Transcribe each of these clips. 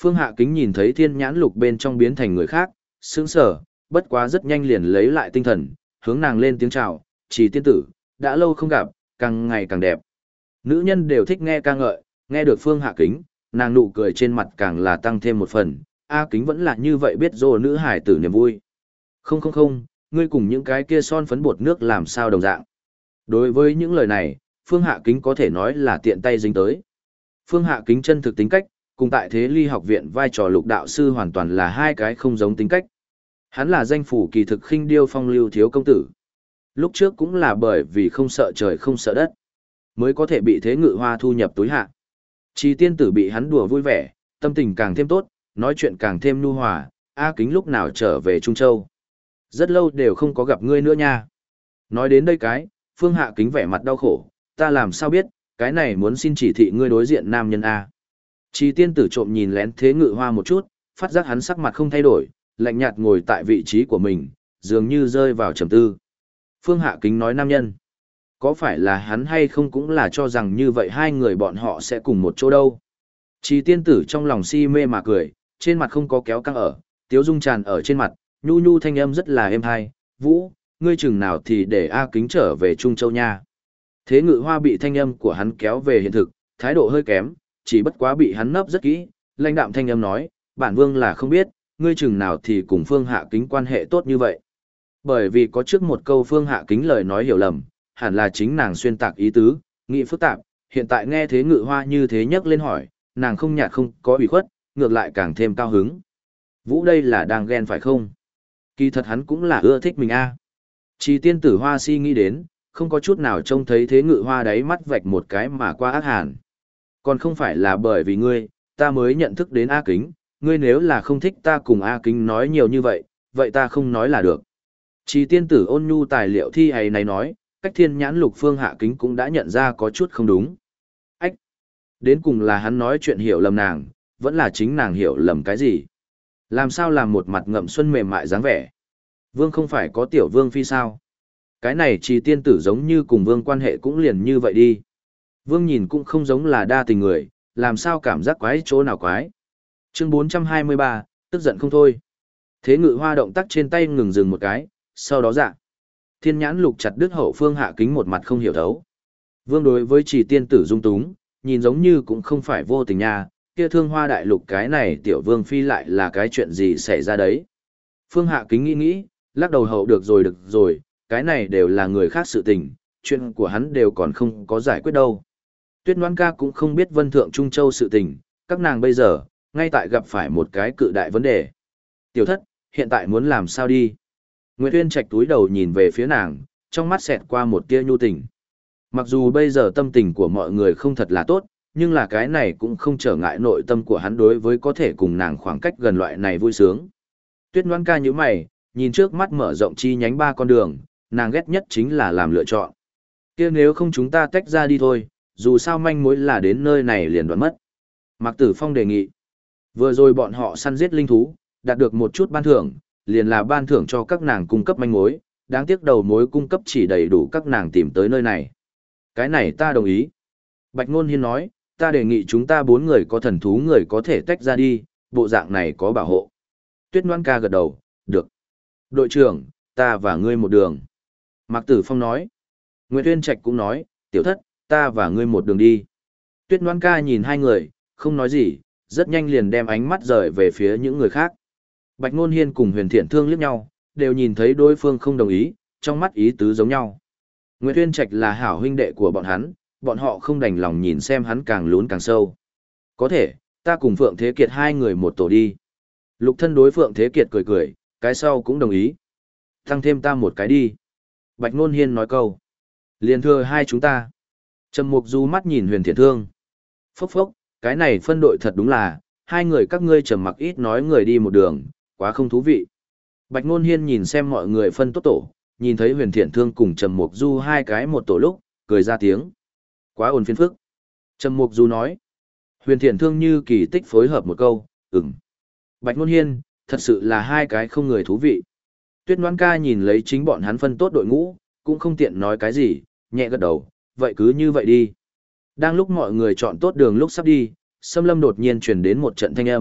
Phương Hạ Kính nhìn thấy thiên nhãn lục bên trong biến thành người khác, sững sờ, bất quá rất nhanh liền lấy lại tinh thần, hướng nàng lên tiếng chào, Trì tiên tử, đã lâu không gặp, càng ngày càng đẹp. Nữ nhân đều thích nghe ca ngợi, nghe được Phương Hạ Kính, nàng nụ cười trên mặt càng là tăng thêm một phần, A Kính vẫn là như vậy biết dỗ nữ hải tử niềm vui. Không không không, ngươi cùng những cái kia son phấn bột nước làm sao đồng dạng. Đối với những lời này, Phương Hạ Kính có thể nói là tiện tay dính tới. Phương Hạ Kính chân thực tính cách, cùng tại Thế Ly học viện vai trò lục đạo sư hoàn toàn là hai cái không giống tính cách. Hắn là danh phủ kỳ thực khinh điêu phong lưu thiếu công tử. Lúc trước cũng là bởi vì không sợ trời không sợ đất, mới có thể bị Thế Ngự Hoa thu nhập túi hạ. Trì tiên tử bị hắn đùa vui vẻ, tâm tình càng thêm tốt, nói chuyện càng thêm nhu hòa, A Kính lúc nào trở về Trung Châu. Rất lâu đều không có gặp ngươi nữa nha. Nói đến đây cái, Phương Hạ Kính vẻ mặt đau khổ, ta làm sao biết, cái này muốn xin chỉ thị ngươi đối diện nam nhân A. Trì tiên tử trộm nhìn lén Thế Ngự Hoa một chút, phát giác hắn sắc mặt không thay đổi, lạnh nhạt ngồi tại vị trí của mình, dường như rơi vào trầm tư. Phương Hạ Kính nói nam nhân. Có phải là hắn hay không cũng là cho rằng như vậy hai người bọn họ sẽ cùng một chỗ đâu. Trì tiên tử trong lòng si mê mà cười, trên mặt không có kéo căng ở, tiếu dung tràn ở trên mặt, nhu nhu thanh âm rất là êm hay, Vũ, ngươi chừng nào thì để A Kính trở về Trung Châu nha. Thế Ngự Hoa bị thanh âm của hắn kéo về hiện thực, thái độ hơi kém, chỉ bất quá bị hắn nấp rất kỹ, lãnh đạm thanh âm nói, bản vương là không biết, ngươi chừng nào thì cùng Phương Hạ Kính quan hệ tốt như vậy. Bởi vì có trước một câu Phương Hạ Kính lời nói hiểu lầm, hẳn là chính nàng xuyên tạc ý tứ, nghĩ phức tạp, hiện tại nghe Thế Ngự Hoa như thế nhắc lên hỏi, nàng không nhạt không có ủy khuất, ngược lại càng thêm cao hứng. Vũ đây là đang ghen phải không? Kỳ thật hắn cũng là ưa thích mình a. Trì tiên tử Hoa si nghĩ đến, không có chút nào trông thấy Thế Ngự Hoa đáy mắt vạch một cái mà qua ác hàn. Còn không phải là bởi vì ngươi, ta mới nhận thức đến A Kính, ngươi nếu là không thích ta cùng A Kính nói nhiều như vậy, vậy ta không nói là được. Trì tiên tử ôn nhu tài liệu thi ấy này nói, cách thiên nhãn lục Phương Hạ Kính cũng đã nhận ra có chút không đúng. Ách! Đến cùng là hắn nói chuyện hiểu lầm nàng, vẫn là chính nàng hiểu lầm cái gì? Làm sao làm một mặt ngậm xuân mềm mại dáng vẻ? Vương không phải có tiểu vương phi sao? Cái này Trì tiên tử giống như cùng vương quan hệ cũng liền như vậy đi. Vương nhìn cũng không giống là đa tình người, làm sao cảm giác quái chỗ nào quái. Chương 423, tức giận không thôi. Thế Ngự Hoa động tác trên tay ngừng dừng một cái, sau đó dạ. Thiên nhãn lục chặt đứt hậu Phương Hạ Kính một mặt không hiểu thấu. Vương đối với Trì tiên tử dung túng, nhìn giống như cũng không phải vô tình nha, kia Thương Hoa đại lục cái này tiểu vương phi lại là cái chuyện gì xảy ra đấy. Phương Hạ Kính nghĩ, lắc đầu hậu được rồi, cái này đều là người khác sự tình, chuyện của hắn đều còn không có giải quyết đâu. Tuyết Ngoan ca cũng không biết Vân Thượng Trung Châu sự tình, các nàng bây giờ, ngay tại gặp phải một cái cự đại vấn đề. Tiểu thất, hiện tại muốn làm sao đi? Nguyệt Uyên Trạch túi đầu nhìn về phía nàng, trong mắt xẹt qua một tia nhu tình. Mặc dù bây giờ tâm tình của mọi người không thật là tốt, nhưng là cái này cũng không trở ngại nội tâm của hắn đối với có thể cùng nàng khoảng cách gần loại này vui sướng. Tuyết Ngoan ca nhíu mày, nhìn trước mắt mở rộng chi nhánh 3 con đường, nàng ghét nhất chính là làm lựa chọn. Kia nếu không chúng ta tách ra đi thôi, dù sao manh mối là đến nơi này liền đoạn mất. Mạc Tử Phong đề nghị. Vừa rồi bọn họ săn giết linh thú, đạt được một chút ban thưởng, liền là ban thưởng cho các nàng cung cấp manh mối, đáng tiếc đầu mối cung cấp chỉ đầy đủ các nàng tìm tới nơi này. Cái này ta đồng ý. Bạch Ngôn Hiên nói, ta đề nghị chúng ta 4 người có thần thú người có thể tách ra đi, bộ dạng này có bảo hộ. Tuyết Ngoan ca gật đầu, được. Đội trưởng, ta và ngươi một đường. Mạc Tử Phong nói. Nguyệt Uyên Trạch cũng nói, tiểu thất, ta và ngươi một đường đi. Tuyết Ngoan ca nhìn hai người, không nói gì, rất nhanh liền đem ánh mắt rời về phía những người khác. Bạch Ngôn Hiên cùng Huyền Thiện Thương liếc nhau, đều nhìn thấy đối phương không đồng ý, trong mắt ý tứ giống nhau. Nguyệt Uyên Trạch là hảo huynh đệ của bọn họ không đành lòng nhìn xem hắn càng lún càng sâu. Có thể, ta cùng Phượng Thế Kiệt hai người một tổ đi. Lục thân đối Phượng Thế Kiệt cười cười, cái sau cũng đồng ý. Tăng thêm ta một cái đi. Bạch Ngôn Hiên nói câu. Liền thưa hai chúng ta. Trầm Mục Du mắt nhìn Huyền Thiện Thương. Phốc phốc, cái này phân đội thật đúng là, hai người các ngươi trầm mặc ít nói người đi một đường, quá không thú vị. Bạch Ngôn Hiên nhìn xem mọi người phân tốt tổ, nhìn thấy Huyền Thiện Thương cùng Trầm Mục Du hai cái một tổ lúc, cười ra tiếng. Quá ồn phiền phức. Trầm Mục Du nói. Huyền Thiện Thương như kỳ tích phối hợp một câu, ừm. Bạch Ngôn Hiên, thật sự là hai cái không người thú vị. Tuyết Ngoan ca nhìn lấy chính bọn hắn phân tốt đội ngũ, cũng không tiện nói cái gì, nhẹ gật đầu, vậy cứ như vậy đi. Đang lúc mọi người chọn tốt đường lúc sắp đi, Sâm Lâm đột nhiên truyền đến một trận thanh âm,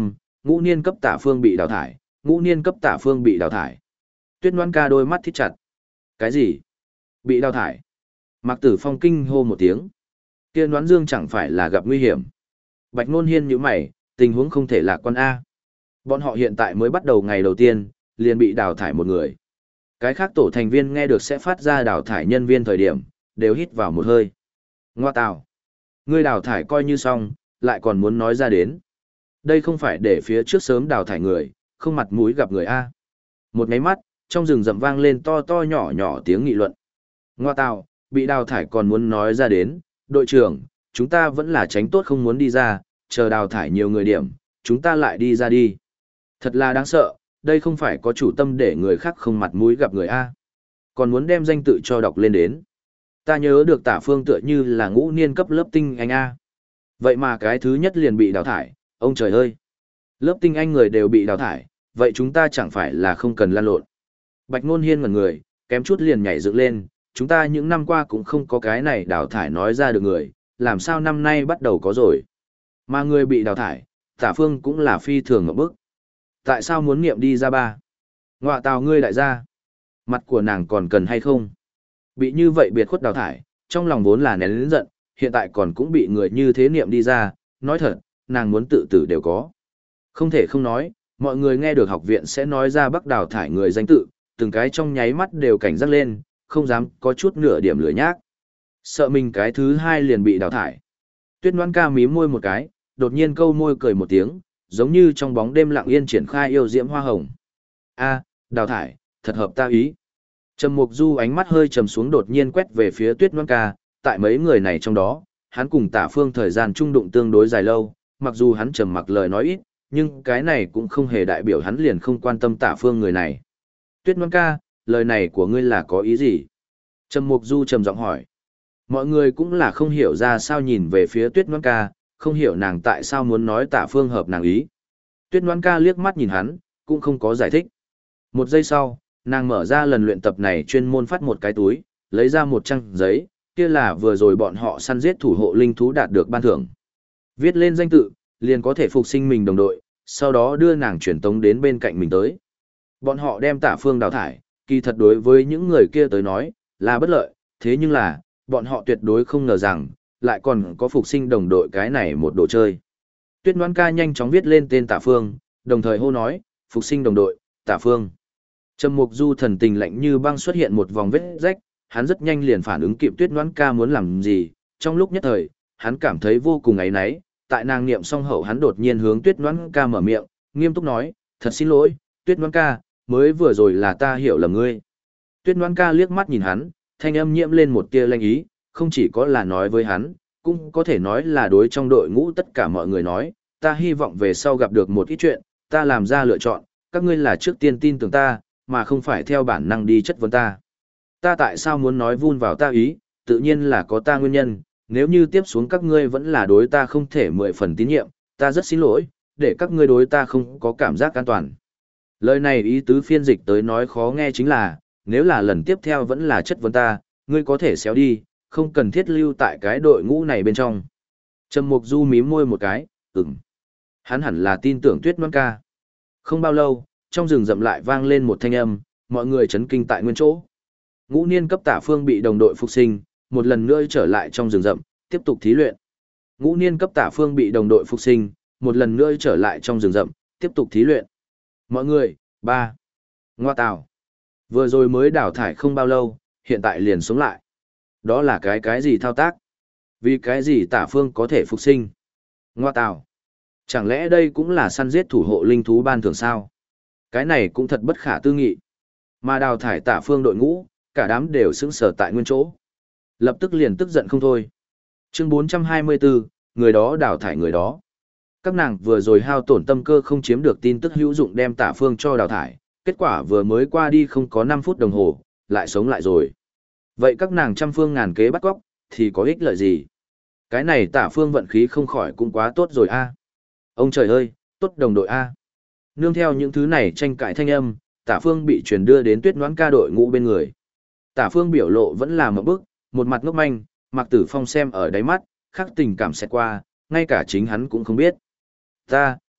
ngũ niên cấp Tả Phương bị đào thải, ngũ niên cấp Tả Phương bị đào thải. Tuyết Ngoan Ca đôi mắt thít chặt. Cái gì? Bị đào thải? Mạc Tử Phong kinh hô một tiếng. Kia Noãn Dương chẳng phải là gặp nguy hiểm. Bạch Nôn Hiên nhíu mày, tình huống không thể lạc quan A. Bọn họ hiện tại mới bắt đầu ngày đầu tiên, liền bị đào thải một người. Cái khác tổ thành viên nghe được sẽ phát ra đào thải nhân viên thời điểm, đều hít vào một hơi. Ngoa tào. Ngươi đào thải coi như xong, lại còn muốn nói ra đến. Đây không phải để phía trước sớm đào thải người, không mặt mũi gặp người A. Một nháy mắt, trong rừng rậm vang lên to to nhỏ nhỏ tiếng nghị luận. Ngoa tào, bị đào thải còn muốn nói ra đến, đội trưởng, chúng ta vẫn là tránh tốt không muốn đi ra, chờ đào thải nhiều người điểm, chúng ta lại đi ra đi. Thật là đáng sợ, đây không phải có chủ tâm để người khác không mặt mũi gặp người A. Còn muốn đem danh tự cho đọc lên đến. Ta nhớ được Tả Phương tựa như là ngũ niên cấp lớp tinh anh A. Vậy mà cái thứ nhất liền bị đào thải, ông trời ơi. Lớp tinh anh người đều bị đào thải, vậy chúng ta chẳng phải là không cần lan lộn. Bạch Nôn Hiên ngẩn người, kém chút liền nhảy dựng lên, chúng ta những năm qua cũng không có cái này đào thải nói ra được người, làm sao năm nay bắt đầu có rồi. Mà người bị đào thải, Tả Phương cũng là phi thường ngộp bức. Tại sao muốn niệm đi ra ba? Ngọa tào ngươi đại gia. Mặt của nàng còn cần hay không? Bị như vậy biệt khuất đào thải, trong lòng vốn là nén lớn giận, hiện tại còn cũng bị người như thế niệm đi ra, nói thật, nàng muốn tự tử đều có. Không thể không nói, mọi người nghe được học viện sẽ nói ra bắc đào thải người danh tự, từng cái trong nháy mắt đều cảnh giác lên, không dám có chút nửa điểm lười nhác. Sợ mình cái thứ hai liền bị đào thải. Tuyết Ngoan Ca mím môi một cái, đột nhiên câu môi cười một tiếng, giống như trong bóng đêm lặng yên triển khai yêu diễm hoa hồng. A, đào thải, thật hợp ta ý. Trầm Mục Du ánh mắt hơi trầm xuống đột nhiên quét về phía Tuyết Ngoan Ca, tại mấy người này trong đó, hắn cùng Tả Phương thời gian trung đụng tương đối dài lâu, mặc dù hắn trầm mặc lời nói ít, nhưng cái này cũng không hề đại biểu hắn liền không quan tâm Tả Phương người này. Tuyết Ngoan Ca, lời này của ngươi là có ý gì? Trầm Mục Du trầm giọng hỏi. Mọi người cũng là không hiểu ra sao nhìn về phía Tuyết Ngoan Ca, không hiểu nàng tại sao muốn nói Tả Phương hợp nàng ý. Tuyết Ngoan Ca liếc mắt nhìn hắn, cũng không có giải thích. Một giây sau, nàng mở ra lần luyện tập này chuyên môn phát một cái túi, lấy ra một trang giấy, kia là vừa rồi bọn họ săn giết thủ hộ linh thú đạt được ban thưởng. Viết lên danh tự, liền có thể phục sinh mình đồng đội, sau đó đưa nàng truyền tống đến bên cạnh mình tới. Bọn họ đem Tả Phương đào thải, kỳ thật đối với những người kia tới nói, là bất lợi, thế nhưng là, bọn họ tuyệt đối không ngờ rằng, lại còn có phục sinh đồng đội cái này một đồ chơi. Tuyết Ngoan Ca nhanh chóng viết lên tên Tả Phương, đồng thời hô nói, phục sinh đồng đội, Tả Phương. Trầm Mục Du thần tình lạnh như băng xuất hiện một vòng vết rách, hắn rất nhanh liền phản ứng kịp Tuyết Ngoan Ca muốn làm gì, trong lúc nhất thời, hắn cảm thấy vô cùng áy náy, tại nàng niệm xong hậu hắn đột nhiên hướng Tuyết Ngoan Ca mở miệng, nghiêm túc nói, thật xin lỗi, Tuyết Ngoan Ca, mới vừa rồi là ta hiểu lầm ngươi. Tuyết Ngoan Ca liếc mắt nhìn hắn, thanh âm nhiễm lên một tia lanh ý, không chỉ có là nói với hắn, cũng có thể nói là đối trong đội ngũ tất cả mọi người nói, ta hy vọng về sau gặp được một ít chuyện, ta làm ra lựa chọn, các ngươi là trước tiên tin tưởng ta, mà không phải theo bản năng đi chất vấn ta. Ta tại sao muốn nói vun vào ta ý, tự nhiên là có ta nguyên nhân, nếu như tiếp xuống các ngươi vẫn là đối ta không thể 10 phần tín nhiệm, ta rất xin lỗi, để các ngươi đối ta không có cảm giác an toàn. Lời này ý tứ phiên dịch tới nói khó nghe chính là, nếu là lần tiếp theo vẫn là chất vấn ta, ngươi có thể xéo đi, không cần thiết lưu tại cái đội ngũ này bên trong. Trầm Mục Du mím môi một cái, Hắn hẳn là tin tưởng Tuyết Ngoan Ca. Không bao lâu, trong rừng rậm lại vang lên một thanh âm, mọi người chấn kinh tại nguyên chỗ. Ngũ niên cấp Tả Phương bị đồng đội phục sinh, một lần nữa trở lại trong rừng rậm, tiếp tục thí luyện. Ngũ niên cấp Tả Phương bị đồng đội phục sinh, một lần nữa trở lại trong rừng rậm, tiếp tục thí luyện. Mọi người, ba. Ngoa tào. Vừa rồi mới đào thải không bao lâu, hiện tại liền sống lại. Đó là cái gì thao tác? Vì cái gì Tả Phương có thể phục sinh? Ngoa tào. Chẳng lẽ đây cũng là săn giết thủ hộ linh thú ban thưởng sao? Cái này cũng thật bất khả tư nghị. Mà đào thải Tả Phương đội ngũ, cả đám đều sững sờ tại nguyên chỗ. Lập tức liền tức giận không thôi. Chương 424, người đó đào thải người đó. Các nàng vừa rồi hao tổn tâm cơ không chiếm được tin tức hữu dụng đem Tả Phương cho đào thải, kết quả vừa mới qua đi không có 5 phút đồng hồ, lại sống lại rồi. Vậy các nàng trăm phương ngàn kế bắt cóc, thì có ích lợi gì? Cái này Tả Phương vận khí không khỏi cũng quá tốt rồi a. Ông trời ơi, tốt đồng đội a. Nương theo những thứ này tranh cãi thanh âm, Tả Phương bị truyền đưa đến Tuyết Ngoãn Ca đội ngũ bên người. Tả Phương biểu lộ vẫn là một bức, một mặt ngốc manh, Mạc Tử Phong xem ở đáy mắt, khắc tình cảm xẹt qua, ngay cả chính hắn cũng không biết.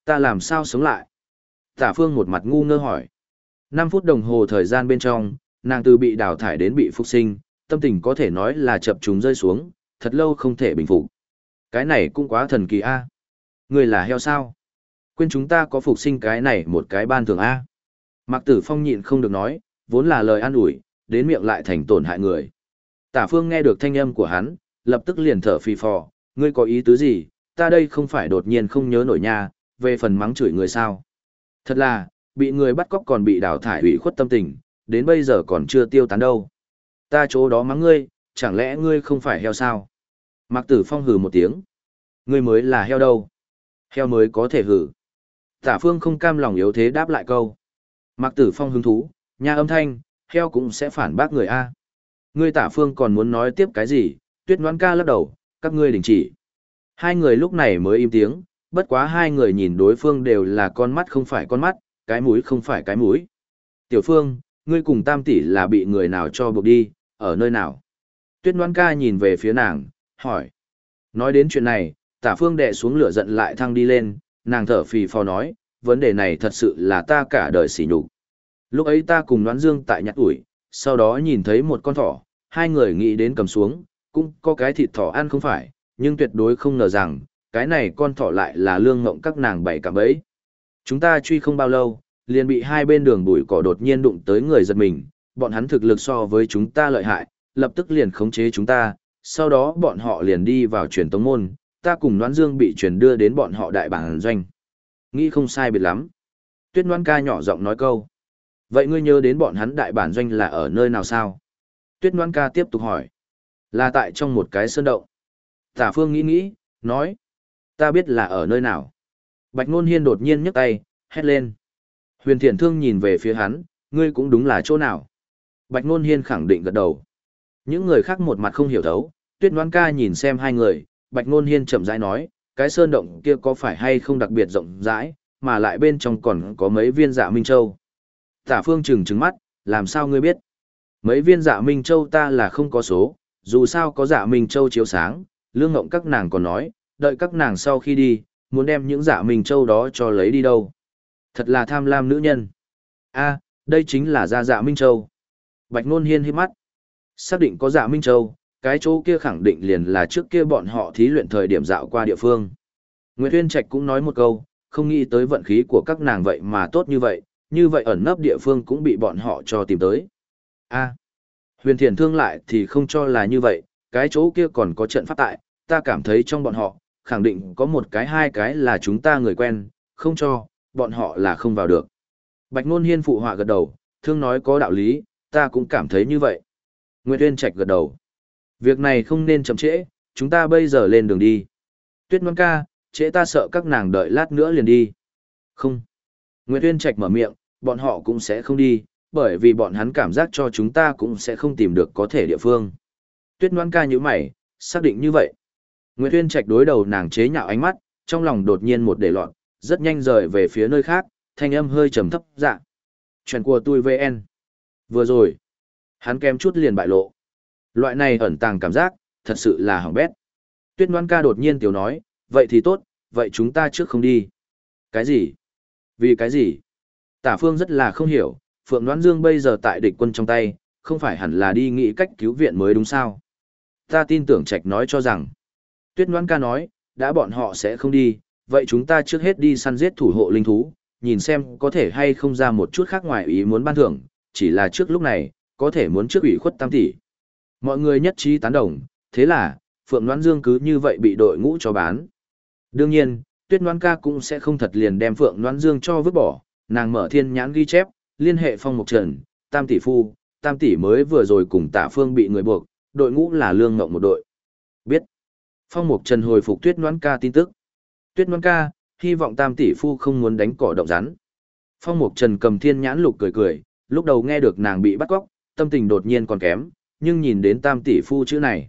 Ta làm sao sống lại? Tả Phương một mặt ngu ngơ hỏi. 5 phút đồng hồ thời gian bên trong, nàng từ bị đào thải đến bị phục sinh, tâm tình có thể nói là chập trùng rơi xuống, thật lâu không thể bình phục. Cái này cũng quá thần kỳ a. Người là heo sao? Quên chúng ta có phục sinh cái này một cái ban thường a. Mạc Tử Phong nhịn không được nói, vốn là lời an ủi, đến miệng lại thành tổn hại người. Tả Phương nghe được thanh âm của hắn, lập tức liền thở phì phò, ngươi có ý tứ gì, ta đây không phải đột nhiên không nhớ nổi nha, về phần mắng chửi người sao. Thật là, bị người bắt cóc còn bị đào thải ủy khuất tâm tình, đến bây giờ còn chưa tiêu tán đâu. Ta chỗ đó mắng ngươi, chẳng lẽ ngươi không phải heo sao? Mạc Tử Phong hừ một tiếng. Ngươi mới là heo đâu? Heo mới có thể hừ. Tả Phương không cam lòng yếu thế đáp lại câu. Mạc Tử Phong hứng thú, nha âm thanh, heo cũng sẽ phản bác người A. Ngươi Tả Phương còn muốn nói tiếp cái gì, Tuyết Ngoãn ca lắc đầu, các ngươi đình chỉ. Hai người lúc này mới im tiếng, bất quá hai người nhìn đối phương đều là con mắt không phải con mắt, cái mũi không phải cái mũi. Tiểu Phương, ngươi cùng Tam tỷ là bị người nào cho buộc đi, ở nơi nào? Tuyết Ngoãn ca nhìn về phía nàng, hỏi. Nói đến chuyện này, Tả Phương đè xuống lửa giận lại thăng đi lên, nàng thở phì phò nói, vấn đề này thật sự là ta cả đời sỉ nhục. Lúc ấy ta cùng Đoán Dương tại nhặt ủi, sau đó nhìn thấy một con thỏ, hai người nghĩ đến cầm xuống, cũng có cái thịt thỏ ăn không phải, nhưng tuyệt đối không ngờ rằng, cái này con thỏ lại là lương ngộng các nàng bảy cạm bẫy. Chúng ta truy không bao lâu, liền bị hai bên đường bụi cỏ đột nhiên đụng tới người giật mình, bọn hắn thực lực so với chúng ta lợi hại, lập tức liền khống chế chúng ta, sau đó bọn họ liền đi vào truyền tống môn, ta cùng Đoán Dương bị truyền đưa đến bọn họ đại bản doanh. Nghĩ không sai biệt lắm. Tuyết Ngoãn ca nhỏ giọng nói câu. Vậy ngươi nhớ đến bọn hắn đại bản doanh là ở nơi nào sao? Tuyết Ngoãn ca tiếp tục hỏi. Là tại trong một cái sơn động. Tả Phương nghĩ, nói. Ta biết là ở nơi nào. Bạch Nôn Hiên đột nhiên nhấc tay, hét lên. Huyền Thiện Thương nhìn về phía hắn, ngươi cũng đúng là chỗ nào. Bạch Nôn Hiên khẳng định gật đầu. Những người khác một mặt không hiểu thấu, Tuyết Ngoãn ca nhìn xem hai người, Bạch Nôn Hiên chậm rãi nói, cái sơn động kia có phải hay không đặc biệt rộng rãi, mà lại bên trong còn có mấy viên Dạ Minh Châu. Tả Phương trừng mắt, làm sao ngươi biết? Mấy viên Dạ Minh Châu ta là không có số, dù sao có Dạ Minh Châu chiếu sáng, Lương Ngộng các nàng còn nói, đợi các nàng sau khi đi, muốn đem những Dạ Minh Châu đó cho lấy đi đâu. Thật là tham lam nữ nhân. A, đây chính là Dạ Minh Châu. Bạch Nôn Hiên hít mắt. Xác định có Dạ Minh Châu, cái chỗ kia khẳng định liền là trước kia bọn họ thí luyện thời điểm dạo qua địa phương. Nguyệt Uyên Trạch cũng nói một câu, không nghĩ tới vận khí của các nàng vậy mà tốt như vậy ẩn nấp địa phương cũng bị bọn họ cho tìm tới. A, Huyền Thiện Thương lại thì không cho là như vậy, cái chỗ kia còn có trận pháp tại, ta cảm thấy trong bọn họ, khẳng định có một cái hai cái là chúng ta người quen, không cho, bọn họ là không vào được. Bạch Nôn Hiên phụ họa gật đầu, Thương nói có đạo lý, ta cũng cảm thấy như vậy. Nguyệt Uyên Trạch gật đầu. Việc này không nên chậm trễ, chúng ta bây giờ lên đường đi. Tuyết Ngoãn ca, trễ ta sợ các nàng đợi lát nữa liền đi. Không. Nguyệt Uyên Trạch mở miệng, bọn họ cũng sẽ không đi, bởi vì bọn hắn cảm giác cho chúng ta cũng sẽ không tìm được có thể địa phương. Tuyết Ngoãn ca nhíu mày, xác định như vậy. Nguyệt Uyên Trạch đối đầu nàng chế nhạo ánh mắt, trong lòng đột nhiên một để loạn, rất nhanh rời về phía nơi khác, thanh âm hơi trầm thấp dạ. Chuyện của tôi VN. Vừa rồi, hắn kém chút liền bại lộ. Loại này ẩn tàng cảm giác, thật sự là hỏng bét. Tuyết Ngoãn ca đột nhiên tiểu nói, vậy thì tốt, vậy chúng ta trước không đi. Cái gì? Vì cái gì? Tả Phương rất là không hiểu, Phượng Đoán Dương bây giờ tại địch quân trong tay, không phải hẳn là đi nghĩ cách cứu viện mới đúng sao? Ta tin tưởng Trạch nói cho rằng. Tuyết Ngoãn ca nói, đã bọn họ sẽ không đi, vậy chúng ta trước hết đi săn giết thủ hộ linh thú, nhìn xem có thể hay không ra một chút khác ngoài ý muốn ban thưởng, chỉ là trước lúc này, có thể muốn trước ủy khuất Tam tỷ. Mọi người nhất trí tán đồng, thế là, Phượng Ngoãn Dương cứ như vậy bị đội ngũ cho bán. Đương nhiên, Tuyết Ngoãn ca cũng sẽ không thật liền đem Phượng Ngoãn Dương cho vứt bỏ, nàng mở thiên nhãn ghi chép, liên hệ Phong Mục Trần, Tam tỷ phu, Tam tỷ mới vừa rồi cùng Tả Phương bị người buộc, đội ngũ là Lương Ngộng một đội. Biết. Phong Mục Trần hồi phục Tuyết Ngoãn ca tin tức. Tuyết Ngoãn ca, hy vọng Tam tỷ phu không muốn đánh cỏ động rắn. Phong Mục Trần cầm thiên nhãn lục cười, lúc đầu nghe được nàng bị bắt cóc, tâm tình đột nhiên còn kém, nhưng nhìn đến Tam tỷ phu chữ này.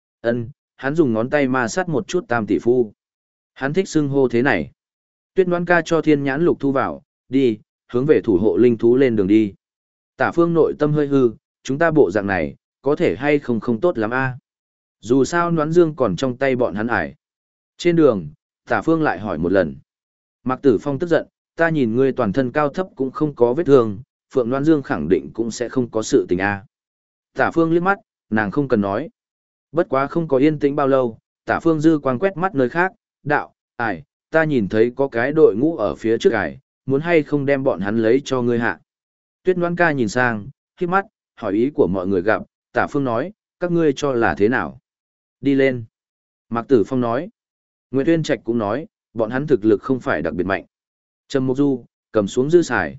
Hắn dùng ngón tay ma sát một chút Tam tỷ phu. Hắn thích xưng hô thế này. Tuyết Ngoãn ca cho thiên nhãn lục thu vào, đi, hướng về thủ hộ linh thú lên đường đi. Tả Phương nội tâm hơi hư, chúng ta bộ dạng này, có thể hay không không tốt lắm a. Dù sao Ngoãn Dương còn trong tay bọn hắn ải. Trên đường, Tả Phương lại hỏi một lần. Mạc Tử Phong tức giận, ta nhìn ngươi toàn thân cao thấp cũng không có vết thương, Phượng Loan Dương khẳng định cũng sẽ không có sự tình a. Tả Phương liếc mắt, nàng không cần nói. Bất quá không có yên tĩnh bao lâu, Tả Phương dư quang quét mắt nơi khác, đạo, ải, ta nhìn thấy có cái đội ngũ ở phía trước ải, muốn hay không đem bọn hắn lấy cho ngươi hạ. Tuyết Loan ca nhìn sang, khép mắt, hỏi ý của mọi người gặp, Tả Phương nói, các ngươi cho là thế nào? Đi lên. Mạc Tử Phong nói. Nguyệt Uyên Trạch cũng nói, bọn hắn thực lực không phải đặc biệt mạnh. Trầm Mục Du, cầm xuống dư xài.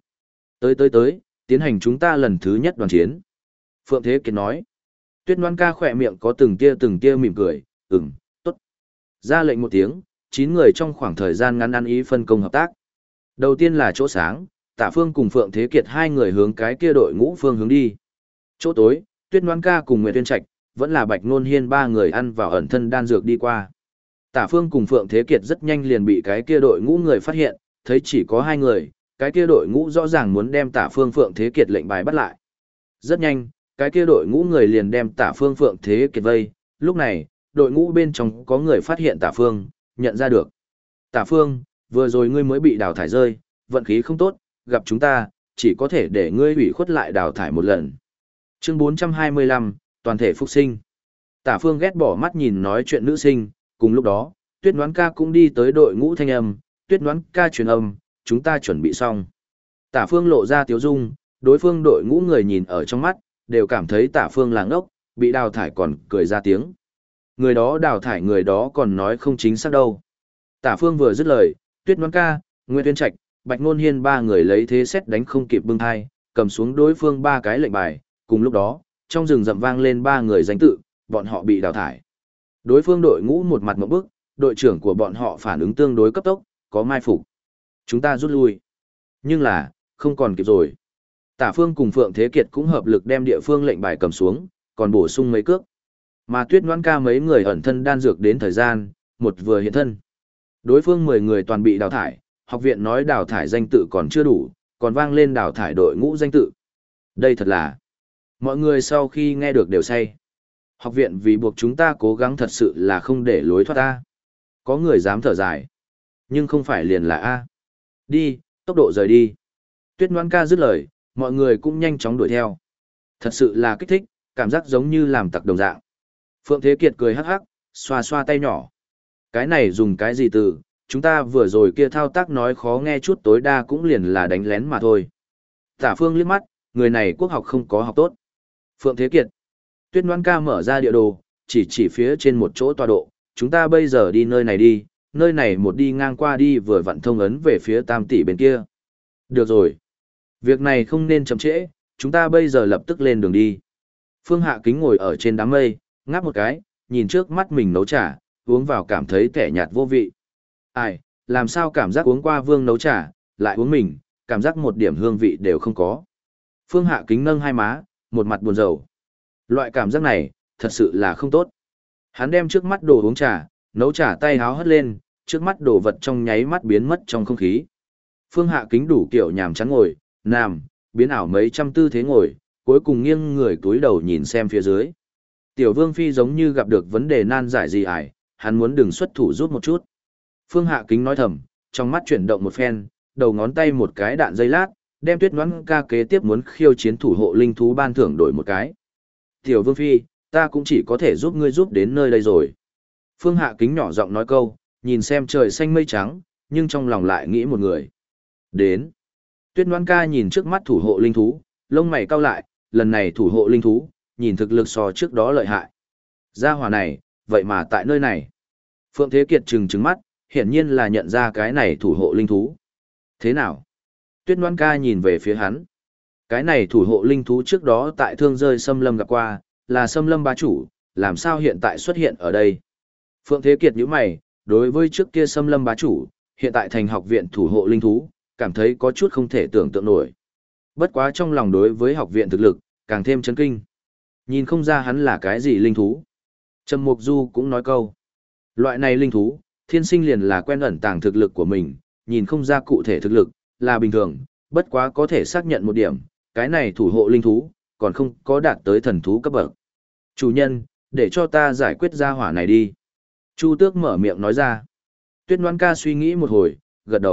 Tới, tiến hành chúng ta lần thứ nhất đoàn chiến. Phượng Thế Kiệt nói. Tuyết Loan ca khỏe miệng có từng tia mỉm cười, tốt. Ra lệnh một tiếng, 9 người trong khoảng thời gian ngắn ăn ý phân công hợp tác. Đầu tiên là chỗ sáng, Tả Phương cùng Phượng Thế Kiệt hai người hướng cái kia đội ngũ phương hướng đi. Chỗ tối, Tuyết Loan ca cùng Nguyệt Uyên Trạch, vẫn là Bạch Nôn Hiên ba người ăn vào ẩn thân đan dược đi qua. Tả Phương cùng Phượng Thế Kiệt rất nhanh liền bị cái kia đội ngũ người phát hiện, thấy chỉ có 2 người, cái kia đội ngũ rõ ràng muốn đem Tả Phương Phượng Thế Kiệt lệnh bài bắt lại. Rất nhanh, cái kia đội ngũ người liền đem Tả Phương Phượng Thế Kiệt vây, lúc này, đội ngũ bên trong có người phát hiện Tả Phương, nhận ra được. Tả Phương, vừa rồi ngươi mới bị đào thải rơi, vận khí không tốt, gặp chúng ta, chỉ có thể để ngươi ủy khuất lại đào thải một lần. Chương 425, toàn thể phục sinh. Tả Phương ghét bỏ mắt nhìn nói chuyện nữ sinh, cùng lúc đó, Tuyết Ngoãn ca cũng đi tới đội ngũ thanh âm, Tuyết Ngoãn ca truyền âm, chúng ta chuẩn bị xong. Tả Phương lộ ra tiếu dung, đối phương đội ngũ người nhìn ở trong mắt, đều cảm thấy Tả Phương là ngốc, bị đào thải còn cười ra tiếng. Người đó đào thải người đó còn nói không chính xác đâu. Tả Phương vừa dứt lời, Tuyết Ngoãn ca, Nguyệt Uyên Trạch, Bạch Nôn Hiên ba người lấy thế xét đánh không kịp bưng thai, cầm xuống đối phương 3 cái lệnh bài, cùng lúc đó, trong rừng rậm vang lên 3 người danh tự, bọn họ bị đào thải. Đối phương đội ngũ một mặt ngộp bức, đội trưởng của bọn họ phản ứng tương đối cấp tốc, có mai phục. Chúng ta rút lui. Nhưng là, không còn kịp rồi. Tả Phương cùng Phượng Thế Kiệt cũng hợp lực đem địa phương lệnh bài cầm xuống, còn bổ sung mấy cước. Mà Tuyết Ngoãn ca mấy người ẩn thân đan dược đến thời gian, một vừa hiện thân. Đối phương 10 người toàn bị đào thải, học viện nói đào thải danh tự còn chưa đủ, còn vang lên đào thải đội ngũ danh tự. Đây thật là... Mọi người sau khi nghe được đều say. Học viện vì buộc chúng ta cố gắng thật sự là không để lối thoát A. Có người dám thở dài. Nhưng không phải liền là A. Đi, tốc độ rời đi. Tuyết Ngoãn ca dứt lời, mọi người cũng nhanh chóng đuổi theo. Thật sự là kích thích, cảm giác giống như làm tặc đồng dạng. Phượng Thế Kiệt cười hắc hắc, xoa xoa tay nhỏ. Cái này dùng cái gì từ, chúng ta vừa rồi kia thao tác nói khó nghe chút tối đa cũng liền là đánh lén mà thôi. Tả Phương liếc mắt, người này quốc học không có học tốt. Phượng Thế Kiệt. Tuyết Ngoãn ca mở ra địa đồ, chỉ phía trên một chỗ tọa độ, chúng ta bây giờ đi nơi này đi, nơi này một đi ngang qua đi vừa vặn thông ấn về phía Tam Tỷ bên kia. Được rồi. Việc này không nên chậm trễ, chúng ta bây giờ lập tức lên đường đi. Phương Hạ Kính ngồi ở trên đám mây, ngáp một cái, nhìn trước mắt mình nấu trà, uống vào cảm thấy tẻ nhạt vô vị. Ai, làm sao cảm giác uống qua Vương nấu trà, lại uống mình, cảm giác một điểm hương vị đều không có. Phương Hạ Kính nâng hai má, một mặt buồn rầu. Loại cảm giác này, thật sự là không tốt. Hắn đem trước mắt đồ uống trà, nấu trà tay háo hất lên, trước mắt đồ vật trong nháy mắt biến mất trong không khí. Phương Hạ Kính đủ kiểu nhàm chán ngồi, nằm, biến ảo mấy trăm tư thế ngồi, cuối cùng nghiêng người túi đầu nhìn xem phía dưới. Tiểu Vương Phi giống như gặp được vấn đề nan giải gì ải, hắn muốn đừng xuất thủ giúp một chút. Phương Hạ Kính nói thầm, trong mắt chuyển động một phen, đầu ngón tay một cái đạn dây lát, đem Tuyết Ngoãn ca kế tiếp muốn khiêu chiến thủ hộ linh thú ban thưởng đổi một cái. Tiểu Vương Phi, ta cũng chỉ có thể giúp ngươi giúp đến nơi đây rồi. Phương Hạ Kính nhỏ giọng nói câu, nhìn xem trời xanh mây trắng, nhưng trong lòng lại nghĩ một người. Đến. Tuyết Ngoãn ca nhìn trước mắt thủ hộ linh thú, lông mày cau lại, lần này thủ hộ linh thú, nhìn thực lực so trước đó lợi hại. Gia hỏa này, vậy mà tại nơi này. Phượng Thế Kiệt trừng mắt, hiển nhiên là nhận ra cái này thủ hộ linh thú. Thế nào? Tuyết Ngoãn ca nhìn về phía hắn. Cái này thủ hộ linh thú trước đó tại Thương Rơi Xâm Lâm gặp qua, là Xâm Lâm bá chủ, làm sao hiện tại xuất hiện ở đây? Phượng Thế Kiệt nhíu mày, đối với trước kia Xâm Lâm bá chủ, hiện tại thành học viện thủ hộ linh thú, cảm thấy có chút không thể tưởng tượng nổi. Bất quá trong lòng đối với học viện thực lực, càng thêm chấn kinh. Nhìn không ra hắn là cái gì linh thú. Trầm Mục Du cũng nói câu. Loại này linh thú, thiên sinh liền là quen ẩn tàng thực lực của mình, nhìn không ra cụ thể thực lực, là bình thường, bất quá có thể xác nhận một điểm, cái này thủ hộ linh thú, còn không có đạt tới thần thú cấp bậc. Chủ nhân, để cho ta giải quyết gia hỏa này đi. Chu Tước mở miệng nói ra. Tuyết Ngoãn ca suy nghĩ một hồi, gật đầu,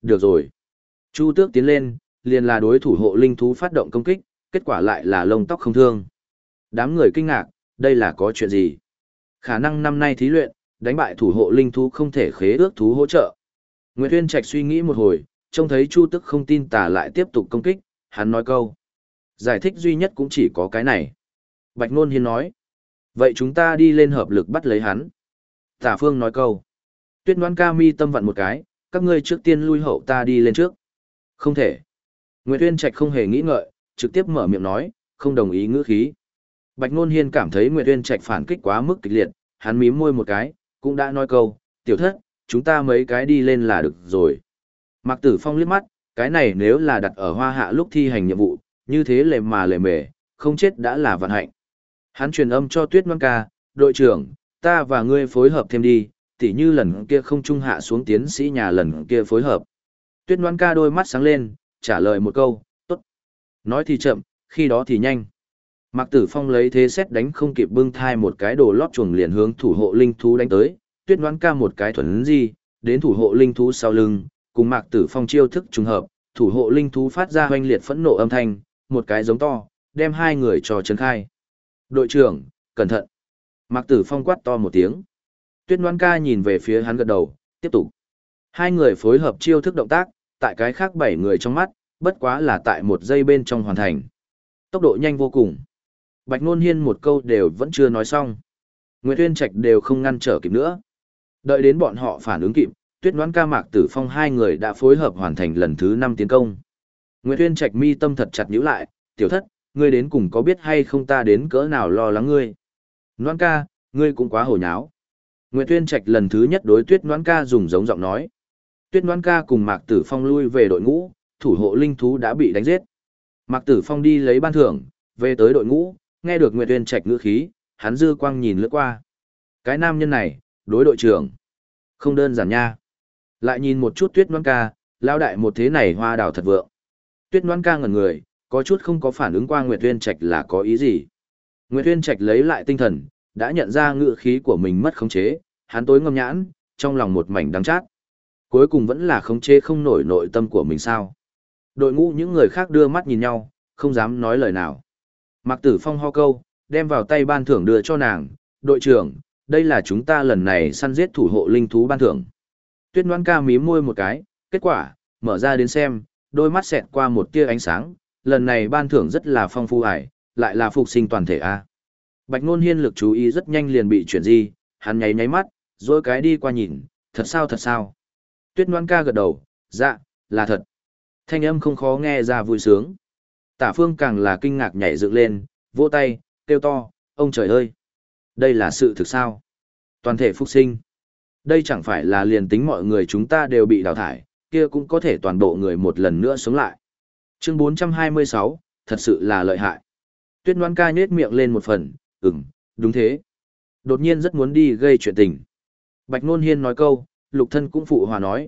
được rồi. Chu Tước tiến lên, liền là đối thủ hộ linh thú phát động công kích, kết quả lại là lông tóc không thương. Đám người kinh ngạc, đây là có chuyện gì? Khả năng năm nay thí luyện, đánh bại thủ hộ linh thú không thể khế ước thú hỗ trợ. Nguyệt Uyên Trạch suy nghĩ một hồi, trông thấy Chu Tước không tin tà lại tiếp tục công kích, hắn nói câu. Giải thích duy nhất cũng chỉ có cái này. Bạch Nôn Hiên nói. Vậy chúng ta đi lên hợp lực bắt lấy hắn. Tả Phương nói câu. Tuyết Ngoan Ca mi tâm vặn một cái, các ngươi trước tiên lui hậu ta đi lên trước. Không thể. Nguyệt Uyên Trạch không hề nghĩ ngợi, trực tiếp mở miệng nói, không đồng ý ngữ khí. Bạch Nôn Hiên cảm thấy Nguyệt Uyên Trạch phản kích quá mức kịch liệt, hắn mím môi một cái, cũng đã nói câu, tiểu thất, chúng ta mấy cái đi lên là được rồi. Mạc Tử Phong liếc mắt, cái này nếu là đặt ở Hoa Hạ lúc thi hành nhiệm vụ, như thế lề mà lề mề, không chết đã là vận hạnh. Hắn truyền âm cho Tuyết Ngoan Ca, đội trưởng, ta và ngươi phối hợp thêm đi, tỉ như lần kia không trung hạ xuống tiến sĩ nhà lần kia phối hợp. Tuyết Ngoan Ca đôi mắt sáng lên, trả lời một câu, tốt. Nói thì chậm, khi đó thì nhanh. Mạc Tử Phong lấy thế xét đánh không kịp bưng thai một cái đồ lót chuồng liền hướng thủ hộ linh thú đánh tới, Tuyết Ngoan Ca một cái thuần di, đến thủ hộ linh thú sau lưng, cùng Mạc Tử Phong chiêu thức trùng hợp, thủ hộ linh thú phát ra hoanh liệt phẫn nộ âm thanh, một cái giống to, đem hai người cho chấn khai. Đội trưởng, cẩn thận. Mạc Tử Phong quát to một tiếng. Tuyết Ngoan Ca nhìn về phía hắn gật đầu, tiếp tục. Hai người phối hợp chiêu thức động tác, tại cái khác 7 người trong mắt, bất quá là tại 1 giây bên trong hoàn thành. Tốc độ nhanh vô cùng. Bạch Nôn Hiên một câu đều vẫn chưa nói xong. Nguyệt Uyên Trạch đều không ngăn trở kịp nữa. Đợi đến bọn họ phản ứng kịp, Tuyết Ngoan Ca Mạc Tử Phong hai người đã phối hợp hoàn thành lần thứ 5 tiến công. Nguyệt Uyên Trạch mi tâm thật chặt nhíu lại, tiểu thất, ngươi đến cùng có biết hay không ta đến cỡ nào lo lắng ngươi. Ngoan Ca, ngươi cũng quá hồ nháo. Nguyệt Uyên Trạch lần thứ nhất đối Tuyết Ngoan Ca dùng giống giọng nói. Tuyết Ngoan Ca cùng Mạc Tử Phong lui về đội ngũ, thủ hộ linh thú đã bị đánh giết. Mạc Tử Phong đi lấy ban thưởng, về tới đội ngũ, nghe được Nguyệt Uyên Trạch ngữ khí, hắn dư quang nhìn lướt qua. Cái nam nhân này, đối đội trưởng, không đơn giản nha. Lại nhìn một chút Tuyết Ngoan Ca, lao đại một thế này hoa đào thật vượng. Tuyết Ngoan Ca ngẩn người, có chút không có phản ứng qua Nguyệt Uyên Trạch là có ý gì. Nguyệt Uyên Trạch lấy lại tinh thần, đã nhận ra ngữ khí của mình mất khống chế, hắn tối ngâm nhãn, trong lòng một mảnh đắng chát. Cuối cùng vẫn là khống chế không nổi nội tâm của mình sao. Đội ngũ những người khác đưa mắt nhìn nhau, không dám nói lời nào. Mạc Tử Phong ho câu, đem vào tay ban thưởng đưa cho nàng, đội trưởng, đây là chúng ta lần này săn giết thủ hộ linh thú ban thưởng. Tuyết Ngoan Ca mím môi một cái, kết quả, mở ra đến xem, đôi mắt xẹt qua một tia ánh sáng, lần này ban thưởng rất là phong phú ải, lại là phục sinh toàn thể a. Bạch Nôn Hiên lực chú ý rất nhanh liền bị chuyển di, hắn nháy nháy mắt, rồi cái đi qua nhìn, thật sao. Tuyết Ngoan Ca gật đầu, dạ, là thật. Thanh âm không khó nghe ra vui sướng. Tả Phương càng là kinh ngạc nhảy dựng lên, vỗ tay, kêu to, ông trời ơi! Đây là sự thực sao? Toàn thể phục sinh. Đây chẳng phải là liền tính mọi người chúng ta đều bị đào thải, kia cũng có thể toàn bộ người một lần nữa sống lại. Chương 426, thật sự là lợi hại. Tuyết Ngoan Ca nhếch miệng lên một phần, đúng thế. Đột nhiên rất muốn đi gây chuyện tình. Bạch Nôn Hiên nói câu, Lục Thân cũng phụ hòa nói,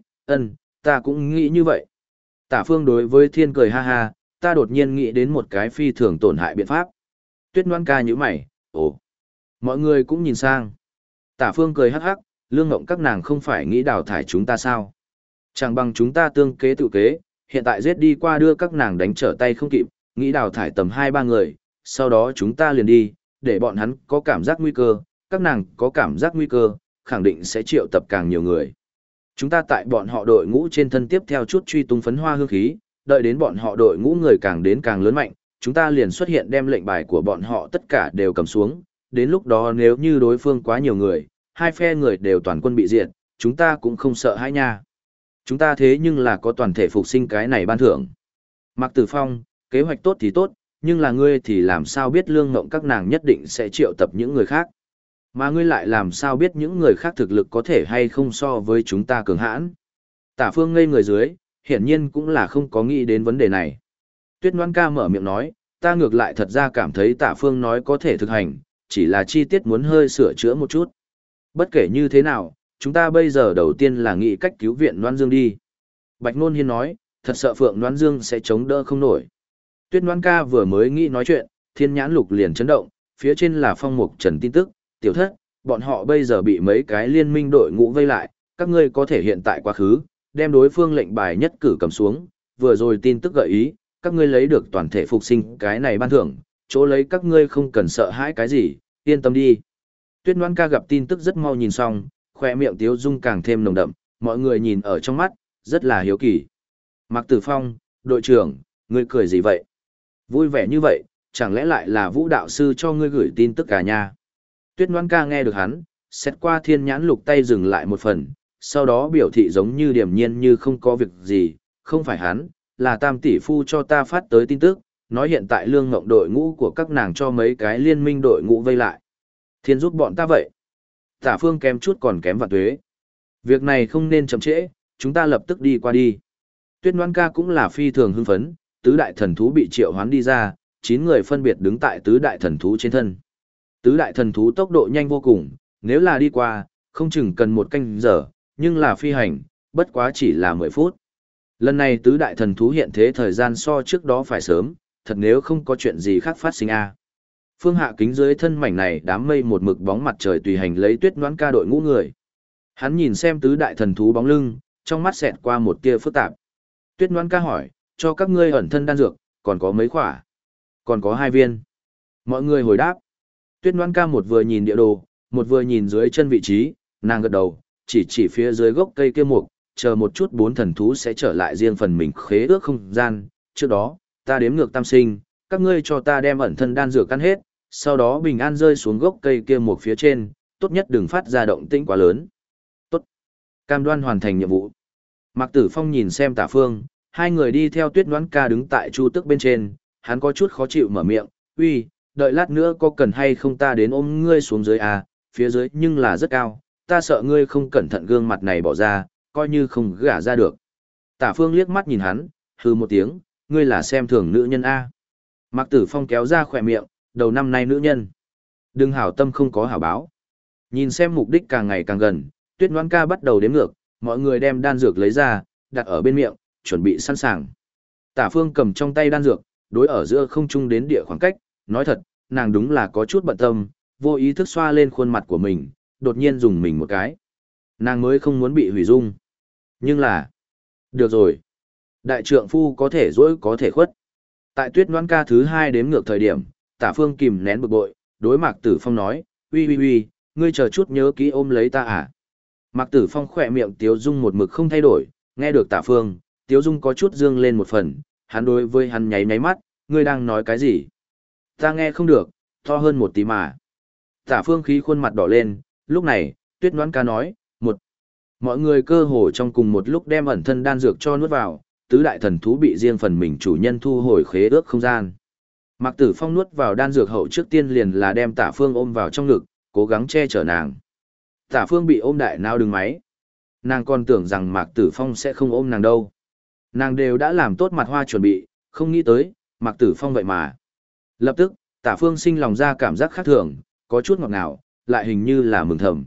ta cũng nghĩ như vậy. Tả Phương đối với Thiên cười ha ha, ta đột nhiên nghĩ đến một cái phi thường tổn hại biện pháp. Tuyết Ngoan Ca nhíu mày, ồ. Mọi người cũng nhìn sang. Tả Phương cười hắc hắc, Lương Ngộng các nàng không phải nghĩ đào thải chúng ta sao? Chẳng bằng chúng ta tương kế tự kế, hiện tại giết đi qua đưa các nàng đánh trở tay không kịp, nghĩ đào thải tầm 2-3 người, sau đó chúng ta liền đi, để bọn hắn có cảm giác nguy cơ, các nàng có cảm giác nguy cơ, khẳng định sẽ triệu tập càng nhiều người. Chúng ta tại bọn họ đội ngũ trên thân tiếp theo chút truy tung phấn hoa hương khí, đợi đến bọn họ đội ngũ người càng đến càng lớn mạnh, chúng ta liền xuất hiện đem lệnh bài của bọn họ tất cả đều cầm xuống, đến lúc đó nếu như đối phương quá nhiều người, hai phe người đều toàn quân bị diệt, chúng ta cũng không sợ hãi nha. Chúng ta thế nhưng là có toàn thể phục sinh cái này ban thưởng. Mạc Tử Phong, kế hoạch tốt thì tốt, nhưng là ngươi thì làm sao biết Lương Ngộng các nàng nhất định sẽ triệu tập những người khác. Mà ngươi lại làm sao biết những người khác thực lực có thể hay không so với chúng ta cường hãn. Tả Phương ngây người dưới, hiển nhiên cũng là không có nghĩ đến vấn đề này. Tuyết Ngoan Ca mở miệng nói, ta ngược lại thật ra cảm thấy Tả Phương nói có thể thực hành, chỉ là chi tiết muốn hơi sửa chữa một chút. Bất kể như thế nào, chúng ta bây giờ đầu tiên là nghĩ cách cứu viện Loan Dương đi. Bạch Nôn Hiên nói, thật sợ Phượng Loan Dương sẽ chống đỡ không nổi. Tuyết Ngoan Ca vừa mới nghĩ nói chuyện, Thiên Nhãn Lục liền chấn động, phía trên là Phong Mục Trần tin tức, tiểu thất, bọn họ bây giờ bị mấy cái liên minh đội ngũ vây lại, các ngươi có thể hiện tại quá khứ, đem đối phương lệnh bài nhất cử cầm xuống, vừa rồi tin tức gợi ý, các ngươi lấy được toàn thể phục sinh cái này ban thưởng, chỗ lấy các ngươi không cần sợ hãi cái gì, yên tâm đi. Tuyết Ngoan Ca gặp tin tức rất mau nhìn xong, khoe miệng tiếu dung càng thêm nồng đậm, mọi người nhìn ở trong mắt, rất là hiếu kỳ. Mạc Tử Phong, đội trưởng, ngươi cười gì vậy? Vui vẻ như vậy, chẳng lẽ lại là Vũ đạo sư cho ngươi gửi tin tức cả nhà? Tuyết Ngoan Ca nghe được hắn, xét qua thiên nhãn lục tay dừng lại một phần, sau đó biểu thị giống như điềm nhiên như không có việc gì, không phải hắn, là Tam tỷ phu cho ta phát tới tin tức, nói hiện tại lương ngộng đội ngũ của các nàng cho mấy cái liên minh đội ngũ vây lại. Thiên giúp bọn ta vậy. Tả Phương kém chút còn kém vạn tuế. Việc này không nên chậm trễ, chúng ta lập tức đi qua đi. Tuyết Ngoan Ca cũng là phi thường hưng phấn, tứ đại thần thú bị triệu hoán đi ra, 9 người phân biệt đứng tại tứ đại thần thú trên thân. Tứ đại thần thú tốc độ nhanh vô cùng, nếu là đi qua, không chừng cần 1 canh giờ, nhưng là phi hành, bất quá chỉ là 10 phút. Lần này tứ đại thần thú hiện thế thời gian so trước đó phải sớm, thật nếu không có chuyện gì khác phát sinh a. Phương Hạ kính dưới thân mảnh này đám mây một mực bóng mặt trời tùy hành lấy Tuyết Ngoãn Ca đội ngũ người. Hắn nhìn xem tứ đại thần thú bóng lưng, trong mắt xẹt qua một tia phức tạp. Tuyết Ngoãn Ca hỏi, cho các ngươi ẩn thân đan dược, còn có mấy khỏa? Còn có 2 viên. Mọi người hồi đáp. Tuyết Ngoãn Ca một vừa nhìn địa đồ, một vừa nhìn dưới chân vị trí, nàng gật đầu, chỉ phía dưới gốc cây kia mục, chờ một chút 4 thần thú sẽ trở lại riêng phần mình khế ước không gian. Trước đó, ta đếm ngược tam sinh, các ngươi cho ta đem ẩn thân đan dược ăn hết, sau đó bình an rơi xuống gốc cây kia một phía trên, tốt nhất đừng phát ra động tĩnh quá lớn. Tốt. Cam đoan hoàn thành nhiệm vụ. Mạc Tử Phong nhìn xem Tả Phương, hai người đi theo Tuyết Ngoãn Ca đứng tại chu tước bên trên, hắn có chút khó chịu mở miệng, uy, đợi lát nữa có cần hay không ta đến ôm ngươi xuống dưới à, phía dưới nhưng là rất cao, ta sợ ngươi không cẩn thận gương mặt này bỏ ra, coi như không gả ra được. Tả Phương liếc mắt nhìn hắn, hừ một tiếng, ngươi là xem thường nữ nhân A. Mạc Tử Phong kéo ra khỏe miệng, đầu năm nay nữ nhân. Đừng hảo tâm không có hảo báo. Nhìn xem mục đích càng ngày càng gần, Tuyết Ngoãn Ca bắt đầu đếm ngược, mọi người đem đan dược lấy ra, đặt ở bên miệng, chuẩn bị sẵn sàng. Tả Phương cầm trong tay đan dược, đối ở giữa không trung đến địa khoảng cách, nói thật, nàng đúng là có chút bận tâm, vô ý thức xoa lên khuôn mặt của mình, đột nhiên dùng mình một cái. Nàng mới không muốn bị hủy dung. Nhưng là, được rồi. Đại trượng phu có thể dỗi có thể khuất. Tại Tuyết Ngoãn Ca thứ 2 đếm ngược thời điểm, Tả Phương kìm nén bực bội, đối Mạc Tử Phong nói, uy, ngươi chờ chút nhớ kỹ ôm lấy ta à. Mạc Tử Phong khỏe miệng tiếu dung một mực không thay đổi, nghe được Tả Phương, tiếu dung có chút dương lên một phần, hắn đối với hắn nháy nháy mắt, ngươi đang nói cái gì? Ta nghe không được, to hơn một tí mà. Tả Phương khí khuôn mặt đỏ lên, lúc này, Tuyết Ngoãn Ca nói, mọi người cơ hồ trong cùng một lúc đem ẩn thân đan dược cho nuốt vào, tứ đại thần thú bị riêng phần mình chủ nhân thu hồi khế ước không gian. Mạc Tử Phong nuốt vào đan dược hậu trước tiên liền là đem Tả Phương ôm vào trong ngực, cố gắng che chở nàng. Tả Phương bị ôm đại não đứng máy. Nàng còn tưởng rằng Mạc Tử Phong sẽ không ôm nàng đâu. Nàng đều đã làm tốt mặt hoa chuẩn bị, không nghĩ tới, Mạc Tử Phong vậy mà. Lập tức, Tả Phương sinh lòng ra cảm giác khác thường, có chút ngọt ngào, lại hình như là mừng thầm.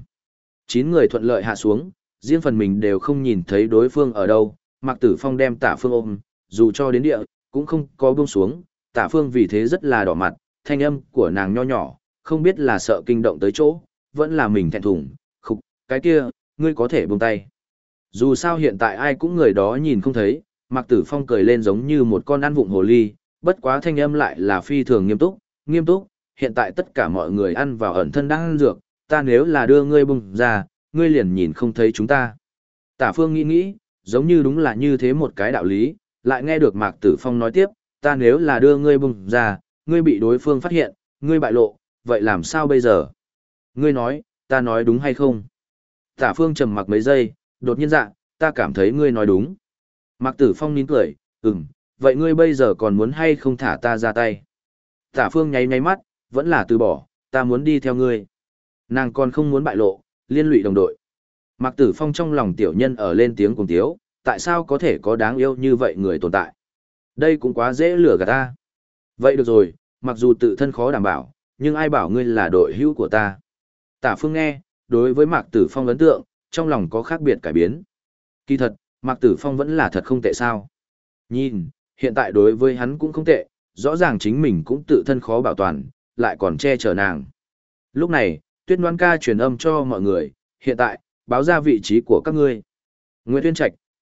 9 người thuận lợi hạ xuống, riêng phần mình đều không nhìn thấy đối phương ở đâu. Mạc Tử Phong đem Tả Phương ôm, dù cho đến địa, cũng không có buông xuống. Tả Phương vì thế rất là đỏ mặt, thanh âm của nàng nho nhỏ, không biết là sợ kinh động tới chỗ, vẫn là mình thẹn thùng. Khục, cái kia, ngươi có thể buông tay. Dù sao hiện tại ai cũng người đó nhìn không thấy, Mạc Tử Phong cười lên giống như một con ăn vụng hồ ly, bất quá thanh âm lại là phi thường nghiêm túc, hiện tại tất cả mọi người ăn vào ẩn thân đang ăn dược, ta nếu là đưa ngươi bung ra, ngươi liền nhìn không thấy chúng ta. Tả Phương nghĩ, giống như đúng là như thế một cái đạo lý, lại nghe được Mạc Tử Phong nói tiếp, ta nếu là đưa ngươi bung ra, ngươi bị đối phương phát hiện, ngươi bại lộ, vậy làm sao bây giờ? Ngươi nói, ta nói đúng hay không? Tả Phương trầm mặc mấy giây, đột nhiên dạ, ta cảm thấy ngươi nói đúng. Mạc Tử Phong nín cười, vậy ngươi bây giờ còn muốn hay không thả ta ra tay? Tả Phương nháy mắt, vẫn là từ bỏ, ta muốn đi theo ngươi. Nàng còn không muốn bại lộ, liên lụy đồng đội. Mạc Tử Phong trong lòng tiểu nhân ở lên tiếng cùng tiếu, tại sao có thể có đáng yêu như vậy người tồn tại? Đây cũng quá dễ lừa gạt ta. Vậy được rồi, mặc dù tự thân khó đảm bảo, nhưng ai bảo ngươi là đội hữu của ta? Tả Phương nghe, đối với Mạc Tử Phong ấn tượng, trong lòng có khác biệt cải biến. Kỳ thật, Mạc Tử Phong vẫn là thật không tệ sao? Nhìn, hiện tại đối với hắn cũng không tệ, rõ ràng chính mình cũng tự thân khó bảo toàn, lại còn che chở nàng. Lúc này, Tuyết Ngoãn Ca truyền âm cho mọi người, hiện tại, báo ra vị trí của các ngươi. Nguyễn Tuyên Trạch,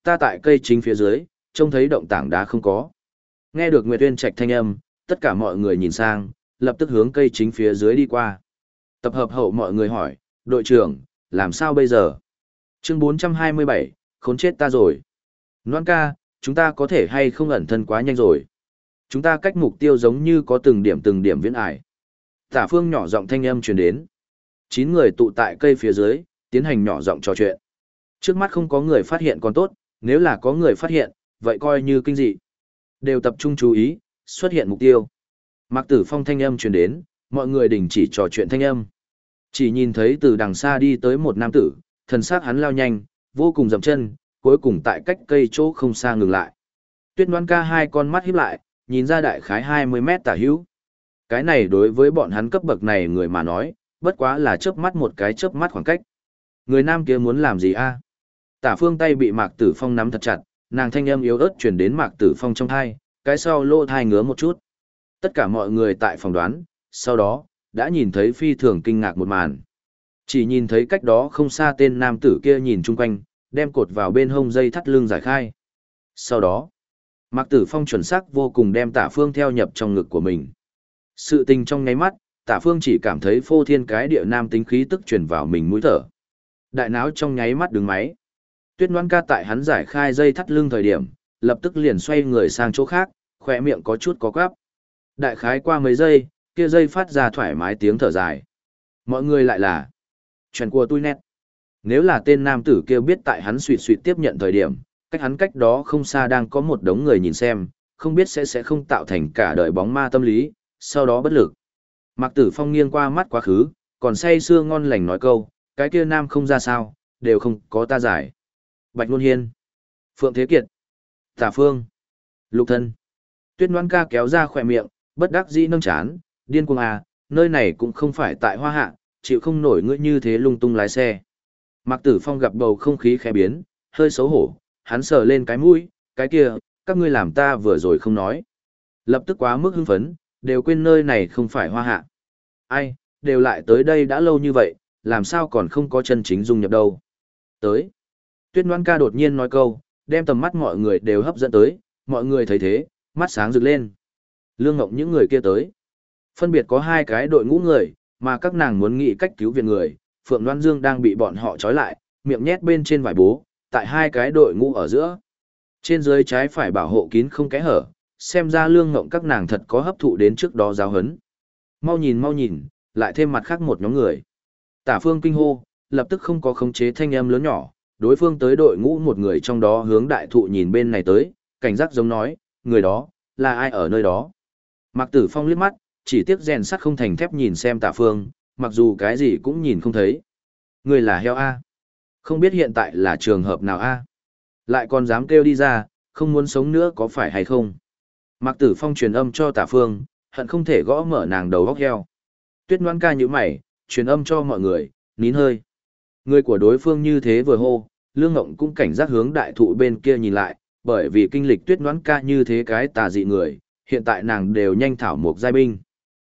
ta tại cây chính phía dưới, trông thấy động tảng đá không có. Nghe được Nguyệt Uyên Trạch thanh âm, tất cả mọi người nhìn sang, lập tức hướng cây chính phía dưới đi qua. Tập hợp hậu mọi người hỏi, đội trưởng, làm sao bây giờ? Chương 427, khốn chết ta rồi. Loan ca, chúng ta có thể hay không ẩn thân quá nhanh rồi? Chúng ta cách mục tiêu giống như có từng điểm viễn ải. Tả Phương nhỏ giọng thanh âm truyền đến. 9 người tụ tại cây phía dưới, tiến hành nhỏ giọng trò chuyện. Trước mắt không có người phát hiện còn tốt, nếu là có người phát hiện, vậy coi như kinh dị. Đều tập trung chú ý, xuất hiện mục tiêu. Mạc Tử Phong thanh âm truyền đến, mọi người đình chỉ trò chuyện thanh âm. Chỉ nhìn thấy từ đằng xa đi tới một nam tử, thần sắc hắn lao nhanh, vô cùng dậm chân, cuối cùng tại cách cây chỗ không xa ngừng lại. Tuyết Loan ca hai con mắt híp lại, nhìn ra đại khái 20 mét tả hữu. Cái này đối với bọn hắn cấp bậc này người mà nói, bất quá là chớp mắt một cái chớp mắt khoảng cách. Người nam kia muốn làm gì a? Tả Phương tay bị Mạc Tử Phong nắm thật chặt, nàng thanh âm yếu ớt truyền đến Mạc Tử Phong trong tai, cái sau lỗ tai ngứa một chút. Tất cả mọi người tại phòng đoán, sau đó, đã nhìn thấy phi thường kinh ngạc một màn. Chỉ nhìn thấy cách đó không xa tên nam tử kia nhìn chung quanh, đem cột vào bên hông dây thắt lưng giải khai. Sau đó, Mạc Tử Phong chuẩn xác vô cùng đem Tả Phương theo nhập trong ngực của mình. Sự tình trong nháy mắt, Tả Phương chỉ cảm thấy phô thiên cái địa nam tính khí tức truyền vào mình mũi thở. Đại não trong nháy mắt đứng máy. Tuyết Loan ca tại hắn giải khai dây thắt lưng thời điểm, lập tức liền xoay người sang chỗ khác, khỏe miệng có chút có quắp. Đại khái qua mấy giây, kia dây phát ra thoải mái tiếng thở dài. Mọi người lại là chuyện của tôi nét. Nếu là tên nam tử kia biết tại hắn suýt tiếp nhận thời điểm, cách hắn cách đó không xa đang có một đống người nhìn xem, không biết sẽ không tạo thành cả đời bóng ma tâm lý, sau đó bất lực. Mạc Tử Phong nghiêng qua mắt quá khứ, còn say sưa ngon lành nói câu, cái kia nam không ra sao, đều không có ta giải. Bạch Luân Hiên, Phượng Thế Kiệt, Tả Phương, Lục Thân. Tuyết Loan ca kéo ra khỏe miệng, bất đắc dĩ nâng chán, điên cuồng à, nơi này cũng không phải tại Hoa Hạ, chịu không nổi ngươi như thế lung tung lái xe. Mạc Tử Phong gặp bầu không khí khẽ biến, hơi xấu hổ, hắn sờ lên cái mũi, cái kia, các ngươi làm ta vừa rồi không nói. Lập tức quá mức hưng phấn, đều quên nơi này không phải Hoa Hạ. Ai, đều lại tới đây đã lâu như vậy, làm sao còn không có chân chính dung nhập đâu. Tới. Tuyết Loan ca đột nhiên nói câu, đem tầm mắt mọi người đều hấp dẫn tới, mọi người thấy thế, mắt sáng rực lên. Lương Ngộng những người kia tới. Phân biệt có hai cái đội ngũ người, mà các nàng muốn nghĩ cách cứu viện người. Phượng Loan Dương đang bị bọn họ trói lại, miệng nhét bên trên vải bố, tại hai cái đội ngũ ở giữa. Trên dưới trái phải bảo hộ kín không kẽ hở, xem ra Lương Ngộng các nàng thật có hấp thụ đến trước đó giáo hấn. Mau nhìn, lại thêm mặt khác một nhóm người. Tả Phương kinh hô, lập tức không có khống chế thanh âm lớn nhỏ, đối phương tới đội ngũ một người trong đó hướng đại thụ nhìn bên này tới, cảnh giác giống nói, người đó, là ai ở nơi đó. Mạc Tử Phong liếc mắt, chỉ tiếc rèn sắt không thành thép nhìn xem Tả Phương, mặc dù cái gì cũng nhìn không thấy. Người là heo A. Không biết hiện tại là trường hợp nào A. Lại còn dám kêu đi ra, không muốn sống nữa có phải hay không. Mạc Tử Phong truyền âm cho Tả Phương, hận không thể gõ mở nàng đầu góc heo. Tuyết Loan ca như mày, truyền âm cho mọi người, nín hơi. Người của đối phương như thế vừa hô, Lương Ngộng cũng cảnh giác hướng đại thụ bên kia nhìn lại, bởi vì kinh lịch Tuyết Loan ca như thế cái tà dị người, hiện tại nàng đều nhanh thảo một giai binh.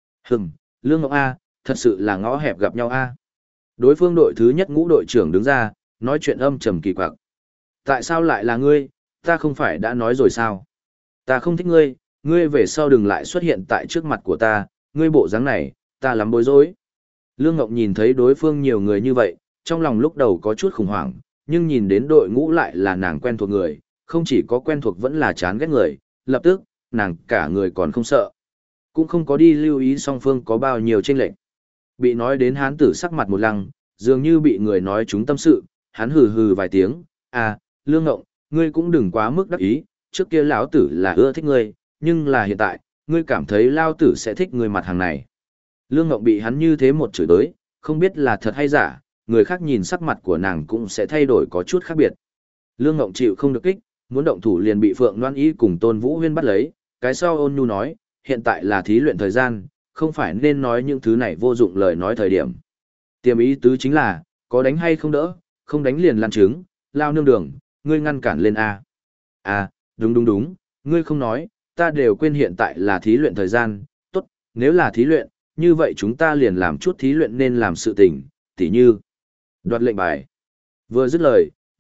Lương Ngộng A, thật sự là ngõ hẹp gặp nhau A. Đối phương đội thứ nhất ngũ đội trưởng đứng ra, nói chuyện âm trầm kỳ quặc. Tại sao lại là ngươi, ta không phải đã nói rồi sao? Ta không thích ngươi, ngươi về sau đừng lại xuất hiện tại trước mặt của ta, ngươi bộ dáng này, ta lắm bối rối. Lương Ngộng nhìn thấy đối phương nhiều người như vậy, trong lòng lúc đầu có chút khủng hoảng, nhưng nhìn đến đội ngũ lại là nàng quen thuộc người, không chỉ có quen thuộc vẫn là chán ghét người, lập tức, nàng cả người còn không sợ. Cũng không có đi lưu ý song phương có bao nhiêu chênh lệch. Bị nói đến hán tử sắc mặt một lăng, dường như bị người nói trúng tâm sự, hắn hừ hừ vài tiếng, à, Lương Ngộng, ngươi cũng đừng quá mức đắc ý, trước kia lão tử là ưa thích ngươi, nhưng là hiện tại, ngươi cảm thấy lao tử sẽ thích người mặt hàng này. Lương Ngộng bị hắn như thế một chửi tới, không biết là thật hay giả, người khác nhìn sắc mặt của nàng cũng sẽ thay đổi có chút khác biệt. Lương Ngộng chịu không được kích, muốn động thủ liền bị Phượng Loan Y cùng Tôn Vũ Huyên bắt lấy, cái sau ôn nhu nói, hiện tại là thí luyện thời gian, không phải nên nói những thứ này vô dụng lời nói thời điểm. Tiềm ý tứ chính là, có đánh hay không đỡ, không đánh liền lăn trứng, lao nương đường, ngươi ngăn cản lên A. À, đúng, ngươi không nói, ta đều quên hiện tại là thí luyện thời gian, tốt, nếu là thí luyện, như vậy chúng ta liền làm chút thí luyện nên làm sự tình, tỉ như đoạt lệnh bài. Vừa dứt lời,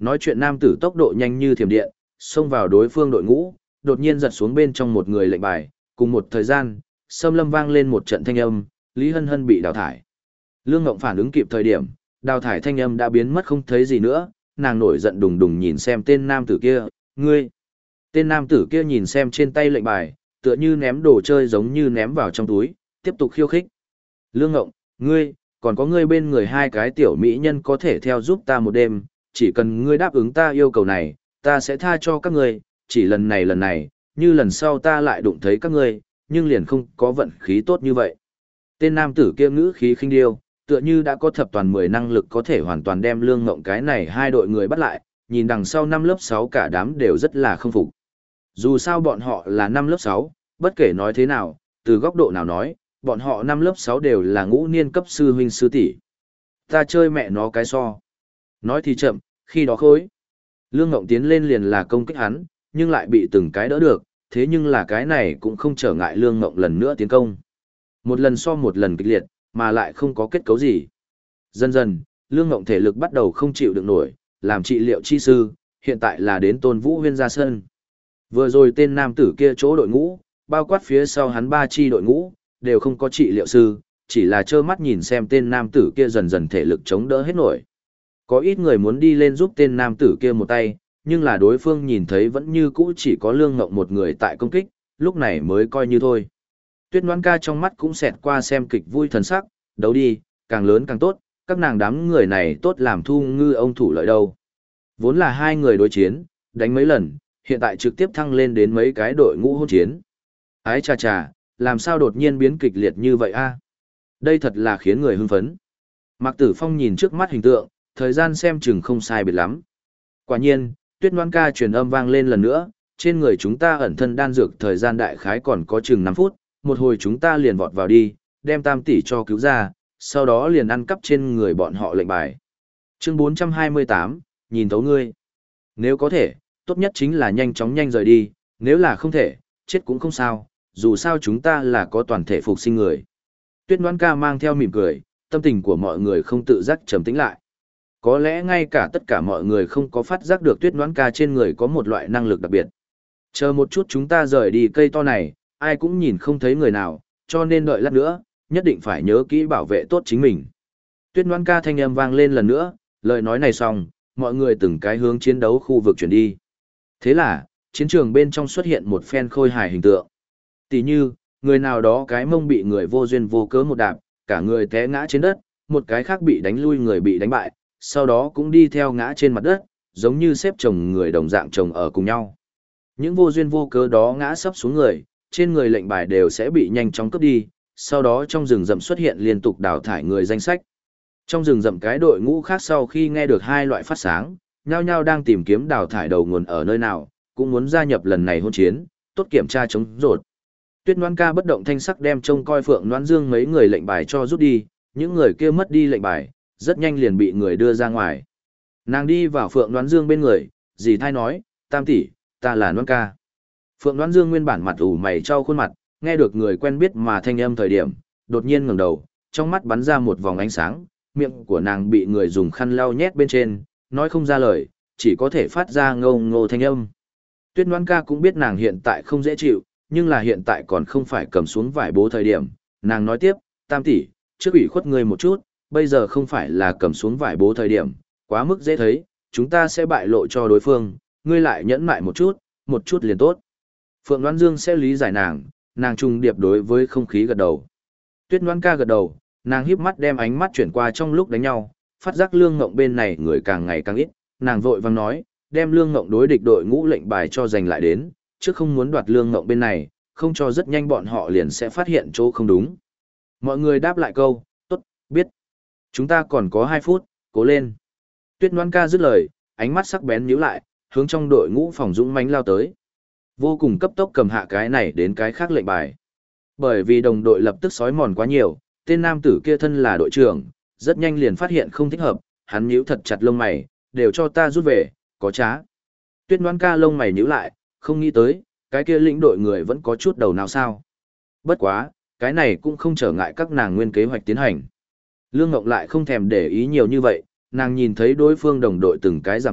Nói chuyện nam tử tốc độ nhanh như thiểm điện, xông vào đối phương đội ngũ, đột nhiên giật xuống bên trong một người lệnh bài, cùng một thời gian, xâm lâm vang lên một trận thanh âm, Lý Hân Hân bị đào thải. Lương Ngộng phản ứng kịp thời điểm, đào thải thanh âm đã biến mất không thấy gì nữa, nàng nổi giận đùng đùng nhìn xem tên nam tử kia, ngươi. Tên nam tử kia nhìn xem trên tay lệnh bài, tựa như ném đồ chơi giống như ném vào trong túi, tiếp tục khiêu khích. Lương Ngộng, ngươi, còn có ngươi bên người hai cái tiểu mỹ nhân có thể theo giúp ta một đêm, chỉ cần ngươi đáp ứng ta yêu cầu này, ta sẽ tha cho các ngươi, chỉ lần này, như lần sau ta lại đụng thấy các ngươi, nhưng liền không có vận khí tốt như vậy. Tên nam tử kia ngữ khí khinh điêu, tựa như đã có thập toàn 10 năng lực có thể hoàn toàn đem Lương Ngộng cái này hai đội người bắt lại, nhìn đằng sau năm lớp 6 cả đám đều rất là không phục. Dù sao bọn họ là năm lớp 6, bất kể nói thế nào, từ góc độ nào nói, bọn họ năm lớp 6 đều là ngũ niên cấp sư huynh sư tỷ. Ta chơi mẹ nó cái so. Nói thì chậm, khi đó khối. Lương Ngộng tiến lên liền là công kích hắn, nhưng lại bị từng cái đỡ được, thế nhưng là cái này cũng không trở ngại Lương Ngộng lần nữa tiến công. Một lần so một lần kịch liệt, mà lại không có kết cấu gì. Dần dần, Lương Ngộng thể lực bắt đầu không chịu đựng nổi, làm trị liệu chi sư, hiện tại là đến Tôn Vũ Huyên ra sân. Vừa rồi tên nam tử kia chỗ đội ngũ, bao quát phía sau hắn 3 chi đội ngũ, đều không có trị liệu sư, chỉ là trơ mắt nhìn xem tên nam tử kia dần dần thể lực chống đỡ hết nổi. Có ít người muốn đi lên giúp tên nam tử kia một tay, nhưng là đối phương nhìn thấy vẫn như cũ chỉ có Lương Ngộng một người tại công kích, lúc này mới coi như thôi. Tuyết Ngoan Ca trong mắt cũng xẹt qua xem kịch vui thần sắc, đấu đi, càng lớn càng tốt, các nàng đám người này tốt làm thu ngư ông thủ lợi đâu. Vốn là hai người đối chiến, đánh mấy lần, hiện tại trực tiếp thăng lên đến mấy cái đội ngũ hôn chiến. Ái chà chà, làm sao đột nhiên biến kịch liệt như vậy a? Đây thật là khiến người hưng phấn. Mạc Tử Phong nhìn trước mắt hình tượng, thời gian xem chừng không sai biệt lắm. Quả nhiên, Tuyết Ngoan Ca truyền âm vang lên lần nữa, trên người chúng ta ẩn thân đan dược thời gian đại khái còn có chừng 5 phút, một hồi chúng ta liền vọt vào đi, đem Tam tỷ cho cứu ra, sau đó liền ăn cắp trên người bọn họ lệnh bài. Chương 428, nhìn thấu ngươi. Nếu có thể, tốt nhất chính là nhanh chóng nhanh rời đi, nếu là không thể, chết cũng không sao, dù sao chúng ta là có toàn thể phục sinh người. Tuyết Ngoan Ca mang theo mỉm cười, tâm tình của mọi người không tự giác trầm tĩnh lại. Có lẽ ngay cả tất cả mọi người không có phát giác được Tuyết Ngoan Ca trên người có một loại năng lực đặc biệt. Chờ một chút chúng ta rời đi cây to này, ai cũng nhìn không thấy người nào, cho nên đợi lát nữa, nhất định phải nhớ kỹ bảo vệ tốt chính mình. Tuyết Ngoan Ca thanh âm vang lên lần nữa, lời nói này xong, mọi người từng cái hướng chiến đấu khu vực chuyển đi. Thế là, chiến trường bên trong xuất hiện một phen khôi hài hình tượng. Tỷ như, người nào đó cái mông bị người vô duyên vô cớ một đạp, cả người té ngã trên đất, một cái khác bị đánh lui người bị đánh bại, sau đó cũng đi theo ngã trên mặt đất, giống như xếp chồng người đồng dạng chồng ở cùng nhau. Những vô duyên vô cớ đó ngã sấp xuống người, trên người lệnh bài đều sẽ bị nhanh chóng cướp đi, sau đó trong rừng rậm xuất hiện liên tục đào thải người danh sách. Trong rừng rậm cái đội ngũ khác sau khi nghe được hai loại phát sáng, nhao nhao đang tìm kiếm đào thải đầu nguồn ở nơi nào, cũng muốn gia nhập lần này hôn chiến, tốt kiểm tra chống rột. Tuyết Ngoan Ca bất động thanh sắc đem trông coi Phượng Loan Dương mấy người lệnh bài cho rút đi, những người kia mất đi lệnh bài, rất nhanh liền bị người đưa ra ngoài. Nàng đi vào Phượng Loan Dương bên người, dì thai nói, Tam tỷ, ta là Loan Ca. Phượng Loan Dương nguyên bản mặt ủ mày trao khuôn mặt, nghe được người quen biết mà thanh âm thời điểm, đột nhiên ngẩng đầu, trong mắt bắn ra một vòng ánh sáng, miệng của nàng bị người dùng khăn lau nhét bên trên, nói không ra lời, chỉ có thể phát ra ngô ngô thanh âm. Tuyết Ngoan Ca cũng biết nàng hiện tại không dễ chịu, nhưng là hiện tại còn không phải cầm xuống vải bố thời điểm, nàng nói tiếp, Tam tỷ, trước ủy khuất ngươi một chút, bây giờ không phải là cầm xuống vải bố thời điểm, quá mức dễ thấy, chúng ta sẽ bại lộ cho đối phương, ngươi lại nhẫn mại một chút liền tốt. Phượng Loan Dương sẽ lý giải nàng trùng điệp đối với không khí gật đầu. Tuyết Ngoan Ca gật đầu, nàng híp mắt đem ánh mắt chuyển qua trong lúc đánh nhau, phát giác Lương Ngộng bên này người càng ngày càng ít, nàng vội vàng nói, đem Lương Ngộng đối địch đội ngũ lệnh bài cho giành lại đến, chứ không muốn đoạt Lương Ngộng bên này, không cho rất nhanh bọn họ liền sẽ phát hiện chỗ không đúng. Mọi người đáp lại câu, tốt, biết. Chúng ta còn có 2 phút, cố lên. Tuyết Ngoan Ca dứt lời, ánh mắt sắc bén nhíu lại, hướng trong đội ngũ phòng dũng mãnh lao tới. Vô cùng cấp tốc cầm hạ cái này đến cái khác lệnh bài. Bởi vì đồng đội lập tức sói mòn quá nhiều, tên nam tử kia thân là đội trưởng, rất nhanh liền phát hiện không thích hợp, hắn nhíu thật chặt lông mày, đều cho ta rút về, có trá. Tuyết Ngoan Ca lông mày nhíu lại, không nghĩ tới, cái kia lĩnh đội người vẫn có chút đầu nào sao. Bất quá, cái này cũng không trở ngại các nàng nguyên kế hoạch tiến hành. Lương Ngộng lại không thèm để ý nhiều như vậy, nàng nhìn thấy đối phương đồng đội từng cái giảm bớt,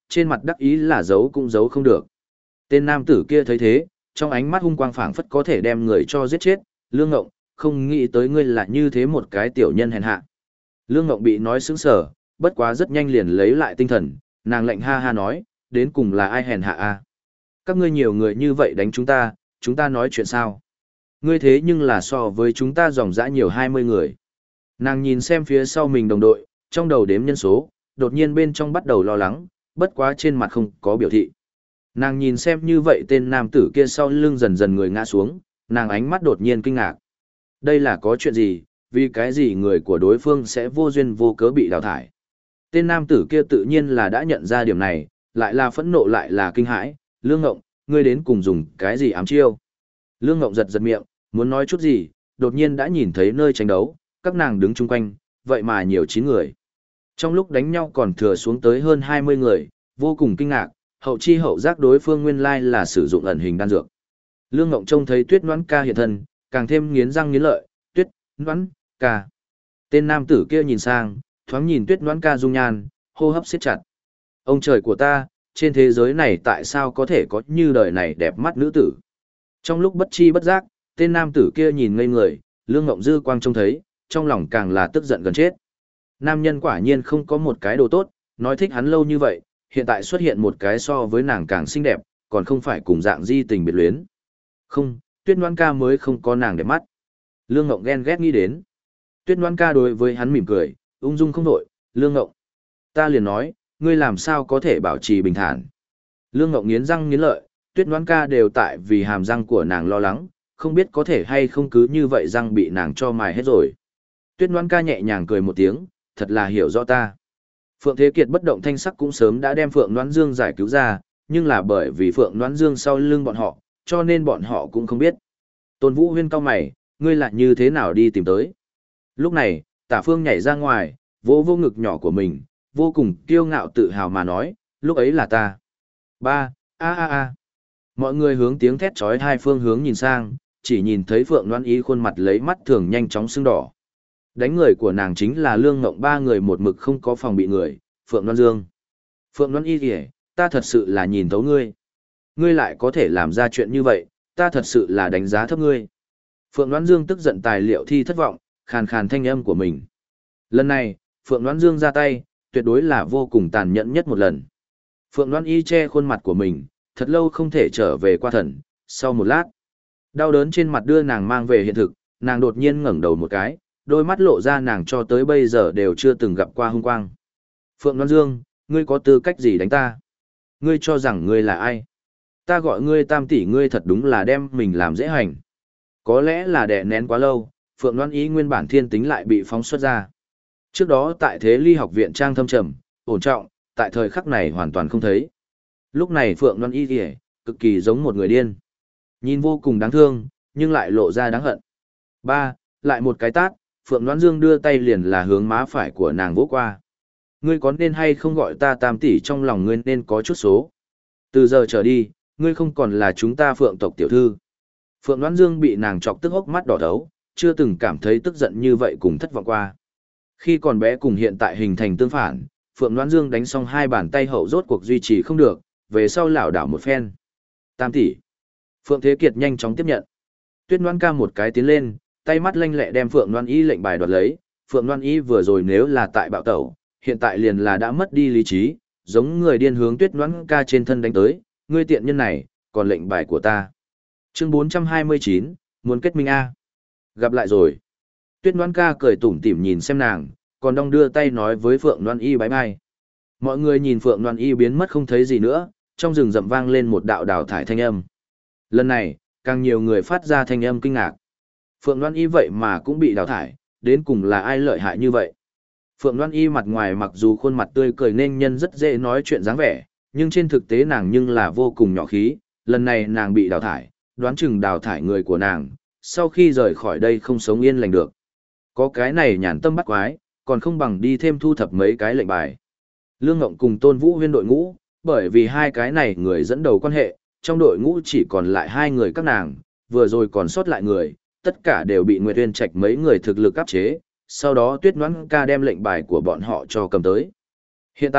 trên mặt đắc ý là giấu cũng giấu không được. Tên nam tử kia thấy thế, trong ánh mắt hung quang phảng phất có thể đem người cho giết chết, Lương Ngộng, không nghĩ tới ngươi là như thế một cái tiểu nhân hèn hạ. Lương Ngộng bị nói sững sờ, bất quá rất nhanh liền lấy lại tinh thần, nàng lạnh ha ha nói, đến cùng là ai hèn hạ a? Các ngươi nhiều người như vậy đánh chúng ta nói chuyện sao? Ngươi thế nhưng là so với chúng ta dòng dã nhiều 20 người. Nàng nhìn xem phía sau mình đồng đội, trong đầu đếm nhân số, đột nhiên bên trong bắt đầu lo lắng, bất quá trên mặt không có biểu thị. Nàng nhìn xem như vậy tên nam tử kia sau lưng dần dần người ngã xuống, nàng ánh mắt đột nhiên kinh ngạc. Đây là có chuyện gì, vì cái gì người của đối phương sẽ vô duyên vô cớ bị đào thải. Tên nam tử kia tự nhiên là đã nhận ra điểm này, lại là phẫn nộ lại là kinh hãi, Lương Ngộng, ngươi đến cùng dùng cái gì ám chiêu. Lương Ngộng giật giật miệng, muốn nói chút gì, đột nhiên đã nhìn thấy nơi tranh đấu, các nàng đứng chung quanh, vậy mà nhiều 9 người. Trong lúc đánh nhau còn thừa xuống tới hơn 20 người, vô cùng kinh ngạc, hậu chi hậu giác đối phương nguyên lai là sử dụng ẩn hình đan dược. Lương Ngộng trông thấy Tuyết Noãn Ca hiện thân, càng thêm nghiến răng nghiến lợi, Tuyết Noãn Ca. Tên nam tử kia nhìn sang, thoáng nhìn Tuyết Noãn Ca dung nhan, hô hấp siết chặt. Ông trời của ta, trên thế giới này tại sao có thể có như đời này đẹp mắt nữ tử. Trong lúc bất chi bất giác, tên nam tử kia nhìn ngây người, Lương Ngộng dư quang trông thấy, trong lòng càng là tức giận gần chết. Nam nhân quả nhiên không có một cái đồ tốt, nói thích hắn lâu như vậy, hiện tại xuất hiện một cái so với nàng càng xinh đẹp, còn không phải cùng dạng di tình biệt luyến. Không, Tuyết Noãn Ca mới không có nàng đẹp mắt. Lương Ngộng ghen ghét nghĩ đến. Tuyết Noãn Ca đối với hắn mỉm cười, ung dung không đổi, Lương Ngộng. Ta liền nói, ngươi làm sao có thể bảo trì bình thản. Lương Ngộng nghiến răng nghiến lợi, Tuyết Noãn Ca đều tại vì hàm răng của nàng lo lắng, không biết có thể hay không cứ như vậy răng bị nàng cho mài hết rồi. Tuyết Noãn Ca nhẹ nhàng cười một tiếng, thật là hiểu rõ ta. Phượng Thế Kiệt bất động thanh sắc cũng sớm đã đem Phượng Noãn Dương giải cứu ra, nhưng là bởi vì Phượng Noãn Dương sau lưng bọn họ, cho nên bọn họ cũng không biết. Tôn Vũ Huyên cau mày, ngươi lại như thế nào đi tìm tới. Lúc này, Tả Phương nhảy ra ngoài, vỗ vô ngực nhỏ của mình, vô cùng kiêu ngạo tự hào mà nói, lúc ấy là ta. Ba, a a a. Mọi người hướng tiếng thét chói hai phương hướng nhìn sang, chỉ nhìn thấy Phượng Loan Y khuôn mặt lấy mắt thường nhanh chóng sưng đỏ. Đánh người của nàng chính là Lương Ngộng ba người một mực không có phòng bị người, Phượng Loan Dương. Phượng Loan Y kìa, ta thật sự là nhìn thấu ngươi. Ngươi lại có thể làm ra chuyện như vậy, ta thật sự là đánh giá thấp ngươi. Phượng Loan Dương tức giận tài liệu thi thất vọng, khàn khàn thanh âm của mình. Lần này, Phượng Loan Dương ra tay, tuyệt đối là vô cùng tàn nhẫn nhất một lần. Phượng Loan Y che khuôn mặt của mình, thật lâu không thể trở về qua thần, sau một lát. Đau đớn trên mặt đưa nàng mang về hiện thực, nàng đột nhiên ngẩng đầu một cái, đôi mắt lộ ra nàng cho tới bây giờ đều chưa từng gặp qua hung quang. Phượng Loan Dương, ngươi có tư cách gì đánh ta? Ngươi cho rằng ngươi là ai? Ta gọi ngươi Tam tỷ, ngươi thật đúng là đem mình làm dễ hành. Có lẽ là đè nén quá lâu, Phượng Loan Y nguyên bản thiên tính lại bị phóng xuất ra. Trước đó tại Thế Ly học viện trang thâm trầm, ổn trọng, tại thời khắc này hoàn toàn không thấy. Lúc này Phượng Loan Y kìa, cực kỳ giống một người điên. Nhìn vô cùng đáng thương, nhưng lại lộ ra đáng hận. Ba, lại một cái tát, Phượng Loan Dương đưa tay liền là hướng má phải của nàng vỗ qua. Ngươi có nên hay không gọi ta Tam tỷ, trong lòng ngươi nên có chút số. Từ giờ trở đi, ngươi không còn là chúng ta Phượng tộc tiểu thư. Phượng Loan Dương bị nàng chọc tức hốc mắt đỏ thấu, chưa từng cảm thấy tức giận như vậy cùng thất vọng qua. Khi còn bé cùng hiện tại hình thành tương phản, Phượng Loan Dương đánh xong hai bàn tay hậu rốt cuộc duy trì không được, về sau lảo đảo một phen. Tam tỷ. Phượng Thế Kiệt nhanh chóng tiếp nhận. Tuyết Loan Ca một cái tiến lên, tay mắt lanh lẹ đem Phượng Loan Y lệnh bài đoạt lấy. Phượng Loan Y vừa rồi nếu là tại bạo tẩu, hiện tại liền là đã mất đi lý trí, giống người điên hướng Tuyết Loan Ca trên thân đánh tới. Ngươi tiện nhân này, còn lệnh bài của ta. Chương 429, muốn kết minh A. Gặp lại rồi. Tuyết Loan Ca cười tủm tỉm nhìn xem nàng, còn đong đưa tay nói với Phượng Loan Y bái bai. Mọi người nhìn Phượng Loan Y biến mất không thấy gì nữa, trong rừng rậm vang lên một đạo đào thải thanh âm. Lần này, càng nhiều người phát ra thanh âm kinh ngạc. Phượng Loan Y vậy mà cũng bị đào thải, đến cùng là ai lợi hại như vậy? Phượng Loan Y mặt ngoài mặc dù khuôn mặt tươi cười nên nhân rất dễ nói chuyện dáng vẻ, nhưng trên thực tế nàng nhưng là vô cùng nhỏ khí, lần này nàng bị đào thải, đoán chừng đào thải người của nàng, sau khi rời khỏi đây không sống yên lành được. Có cái này nhàn tâm bắt quái, còn không bằng đi thêm thu thập mấy cái lệnh bài. Lương Ngộng cùng Tôn Vũ Huyên đội ngũ, bởi vì hai cái này người dẫn đầu quan hệ, trong đội ngũ chỉ còn lại hai người các nàng, vừa rồi còn sót lại người, tất cả đều bị Nguyệt Uyên Trạch mấy người thực lực áp chế, sau đó Tuyết Noãn Ca đem lệnh bài của bọn họ cho cầm tới. Hiện tại,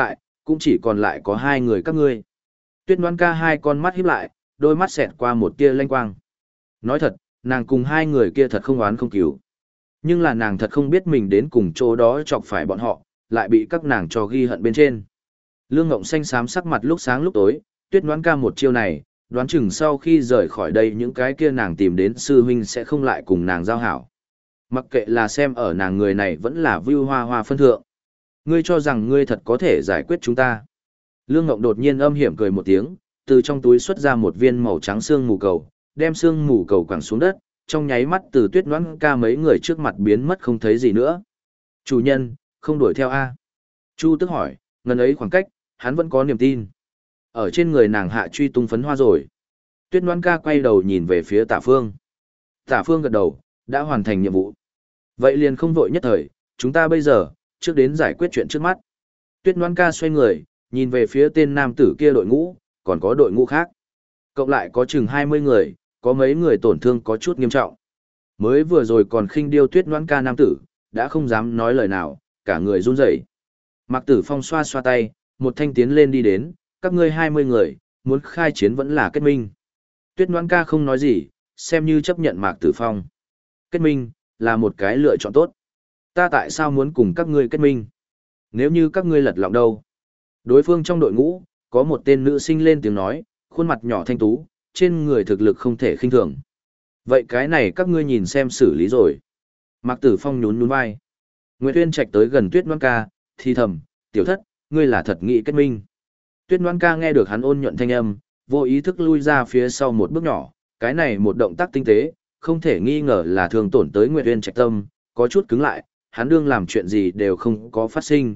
cũng chỉ còn lại có hai người các ngươi. Tuyết Ngoan Ca hai con mắt híp lại, đôi mắt xẹt qua một tia lanh quang. Nói thật, nàng cùng hai người kia thật không oán không cứu. Nhưng là nàng thật không biết mình đến cùng chỗ đó chọc phải bọn họ, lại bị các nàng cho ghi hận bên trên. Lương Ngộng xanh xám sắc mặt lúc sáng lúc tối, Tuyết Ngoan Ca một chiêu này, đoán chừng sau khi rời khỏi đây những cái kia nàng tìm đến sư huynh sẽ không lại cùng nàng giao hảo. Mặc kệ là xem ở nàng người này vẫn là view hoa hoa phân thượng. Ngươi cho rằng ngươi thật có thể giải quyết chúng ta. Lương Ngộng đột nhiên âm hiểm cười một tiếng, từ trong túi xuất ra một viên màu trắng xương mù cầu, đem xương mù cầu quẳng xuống đất, trong nháy mắt từ Tuyết Ngoãn Ca mấy người trước mặt biến mất không thấy gì nữa. Chủ nhân, không đuổi theo A. Chu Tức hỏi, ngần ấy khoảng cách, hắn vẫn có niềm tin. Ở trên người nàng hạ truy tung phấn hoa rồi. Tuyết Ngoãn Ca quay đầu nhìn về phía Tả Phương. Tả Phương gật đầu, đã hoàn thành nhiệm vụ. Vậy liền không vội nhất thời, chúng ta bây giờ, trước đến giải quyết chuyện trước mắt. Tuyết Ngoãn Ca xoay người, nhìn về phía tên nam tử kia đội ngũ, còn có đội ngũ khác. Cộng lại có chừng 20 người, có mấy người tổn thương có chút nghiêm trọng. Mới vừa rồi còn khinh điêu Tuyết Ngoãn Ca nam tử, đã không dám nói lời nào, cả người run rẩy. Mạc Tử Phong xoa xoa tay, một thanh tiến lên đi đến, các ngươi 20 người, muốn khai chiến vẫn là kết minh. Tuyết Ngoãn Ca không nói gì, xem như chấp nhận Mạc Tử Phong. Kết minh, là một cái lựa chọn tốt. Ta tại sao muốn cùng các ngươi kết minh? Nếu như các ngươi lật lọng đâu? Đối phương trong đội ngũ, có một tên nữ sinh lên tiếng nói, khuôn mặt nhỏ thanh tú, trên người thực lực không thể khinh thường. Vậy cái này các ngươi nhìn xem xử lý rồi. Mạc Tử Phong nhún nhún vai. Nguyệt Uyên Trạch tới gần Tuyết Ngoãn Ca, thì thầm, tiểu thất, ngươi là thật nghị kết minh. Tuyết Ngoãn Ca nghe được hắn ôn nhuận thanh âm, vô ý thức lui ra phía sau một bước nhỏ, cái này một động tác tinh tế, không thể nghi ngờ là thường tổn tới Nguyệt Uyên Trạch tâm, có chút cứng lại, hắn đương làm chuyện gì đều không có phát sinh,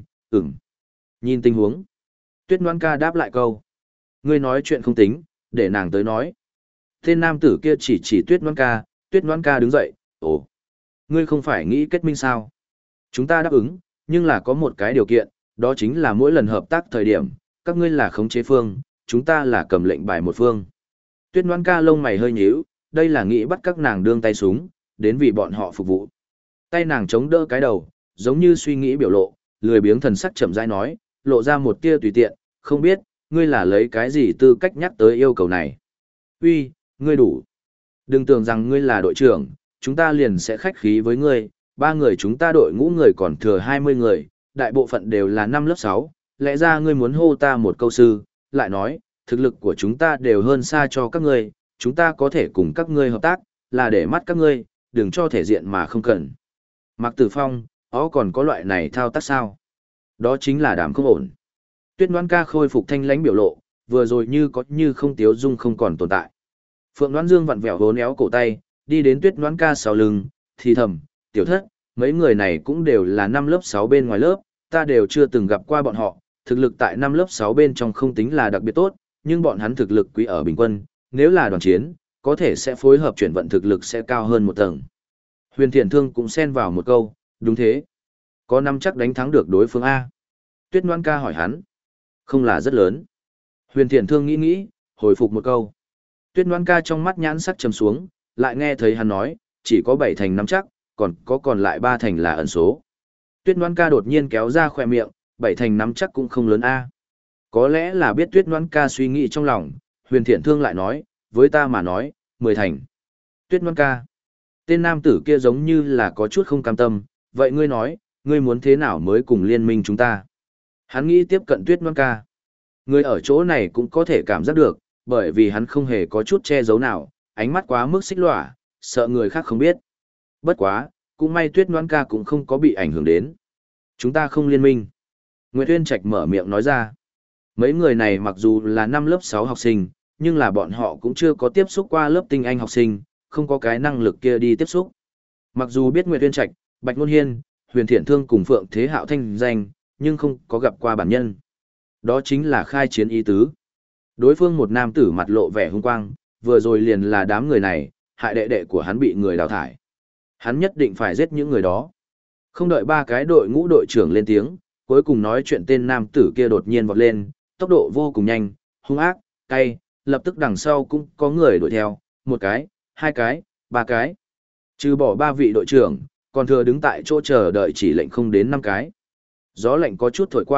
Nhìn tình huống. Tuyết Ngoãn Ca đáp lại câu. Ngươi nói chuyện không tính, để nàng tới nói. Tên nam tử kia chỉ Tuyết Ngoãn Ca đứng dậy, ồ. Ngươi không phải nghĩ kết minh sao? Chúng ta đáp ứng, nhưng là có một cái điều kiện, đó chính là mỗi lần hợp tác thời điểm, các ngươi là khống chế phương, chúng ta là cầm lệnh bài một phương. Tuyết Ngoãn Ca lông mày hơi nhíu, đây là nghĩ bắt các nàng đương tay súng, đến vì bọn họ phục vụ. Tay nàng chống đỡ cái đầu, giống như suy nghĩ biểu lộ, lười biếng thần sắc chậm rãi nói, lộ ra một tia tùy tiện, không biết, ngươi là lấy cái gì tư cách nhắc tới yêu cầu này. Uy, ngươi đủ. Đừng tưởng rằng ngươi là đội trưởng, chúng ta liền sẽ khách khí với ngươi, ba người chúng ta đội ngũ người còn thừa 20 người, đại bộ phận đều là năm lớp 6, lẽ ra ngươi muốn hô ta một câu sư, lại nói, thực lực của chúng ta đều hơn xa cho các ngươi, chúng ta có thể cùng các ngươi hợp tác, là để mắt các ngươi, đừng cho thể diện mà không cần. Mạc Tử Phong, còn có loại này thao tác sao? Đó chính là đảm không ổn. Tuyết Ngoãn Ca khôi phục thanh lãnh biểu lộ, vừa rồi như có như không tiếu dung không còn tồn tại. Phượng Đoán Dương vặn vẹo hốn éo cổ tay, đi đến Tuyết Ngoãn Ca sau lưng, thì thầm, tiểu thất, mấy người này cũng đều là năm lớp 6 bên ngoài lớp, ta đều chưa từng gặp qua bọn họ, thực lực tại năm lớp 6 bên trong không tính là đặc biệt tốt, nhưng bọn hắn thực lực quý ở bình quân, nếu là đoàn chiến, có thể sẽ phối hợp chuyển vận thực lực sẽ cao hơn một tầng. Huyền Thiện Thương cũng xen vào một câu, đúng thế. Có năm chắc đánh thắng được đối phương A. Tuyết Ngoãn Ca hỏi hắn. Không là rất lớn. Huyền Thiện Thương nghĩ nghĩ, hồi phục một câu. Tuyết Ngoãn Ca trong mắt nhãn sắc trầm xuống, lại nghe thấy hắn nói, chỉ có 7 thành năm chắc, còn lại 3 thành là ẩn số. Tuyết Ngoãn Ca đột nhiên kéo ra khỏe miệng, 7 thành năm chắc cũng không lớn A. Có lẽ là biết Tuyết Ngoãn Ca suy nghĩ trong lòng, Huyền Thiện Thương lại nói, với ta mà nói, 10 thành. Tuyết Ngoãn Ca. Tên nam tử kia giống như là có chút không cam tâm, vậy ngươi nói, ngươi muốn thế nào mới cùng liên minh chúng ta? Hắn nghĩ tiếp cận Tuyết Ngoãn Ca. Người ở chỗ này cũng có thể cảm giác được, bởi vì hắn không hề có chút che giấu nào, ánh mắt quá mức xích lỏa, sợ người khác không biết. Bất quá, cũng may Tuyết Ngoãn Ca cũng không có bị ảnh hưởng đến. Chúng ta không liên minh. Nguyệt Uyên Trạch mở miệng nói ra. Mấy người này mặc dù là năm lớp 6 học sinh, nhưng là bọn họ cũng chưa có tiếp xúc qua lớp tinh anh học sinh, không có cái năng lực kia đi tiếp xúc. Mặc dù biết Nguyệt Uyên Trạch, Bạch Ngôn Hiên, Huyền Thiện Thương cùng Phượng Thế Hạo thanh danh, nhưng không có gặp qua bản nhân. Đó chính là khai chiến ý tứ. Đối phương một nam tử mặt lộ vẻ hung quang, vừa rồi liền là đám người này, hại đệ đệ của hắn bị người đào thải. Hắn nhất định phải giết những người đó. Không đợi ba cái đội ngũ đội trưởng lên tiếng, cuối cùng nói chuyện tên nam tử kia đột nhiên vọt lên, tốc độ vô cùng nhanh, hung ác, cay, lập tức đằng sau cũng có người đuổi theo, một cái, hai cái, ba cái. Trừ bỏ ba vị đội trưởng, còn thừa đứng tại chỗ chờ đợi chỉ lệnh không đến 5 cái. Gió lạnh có chút thổi qua,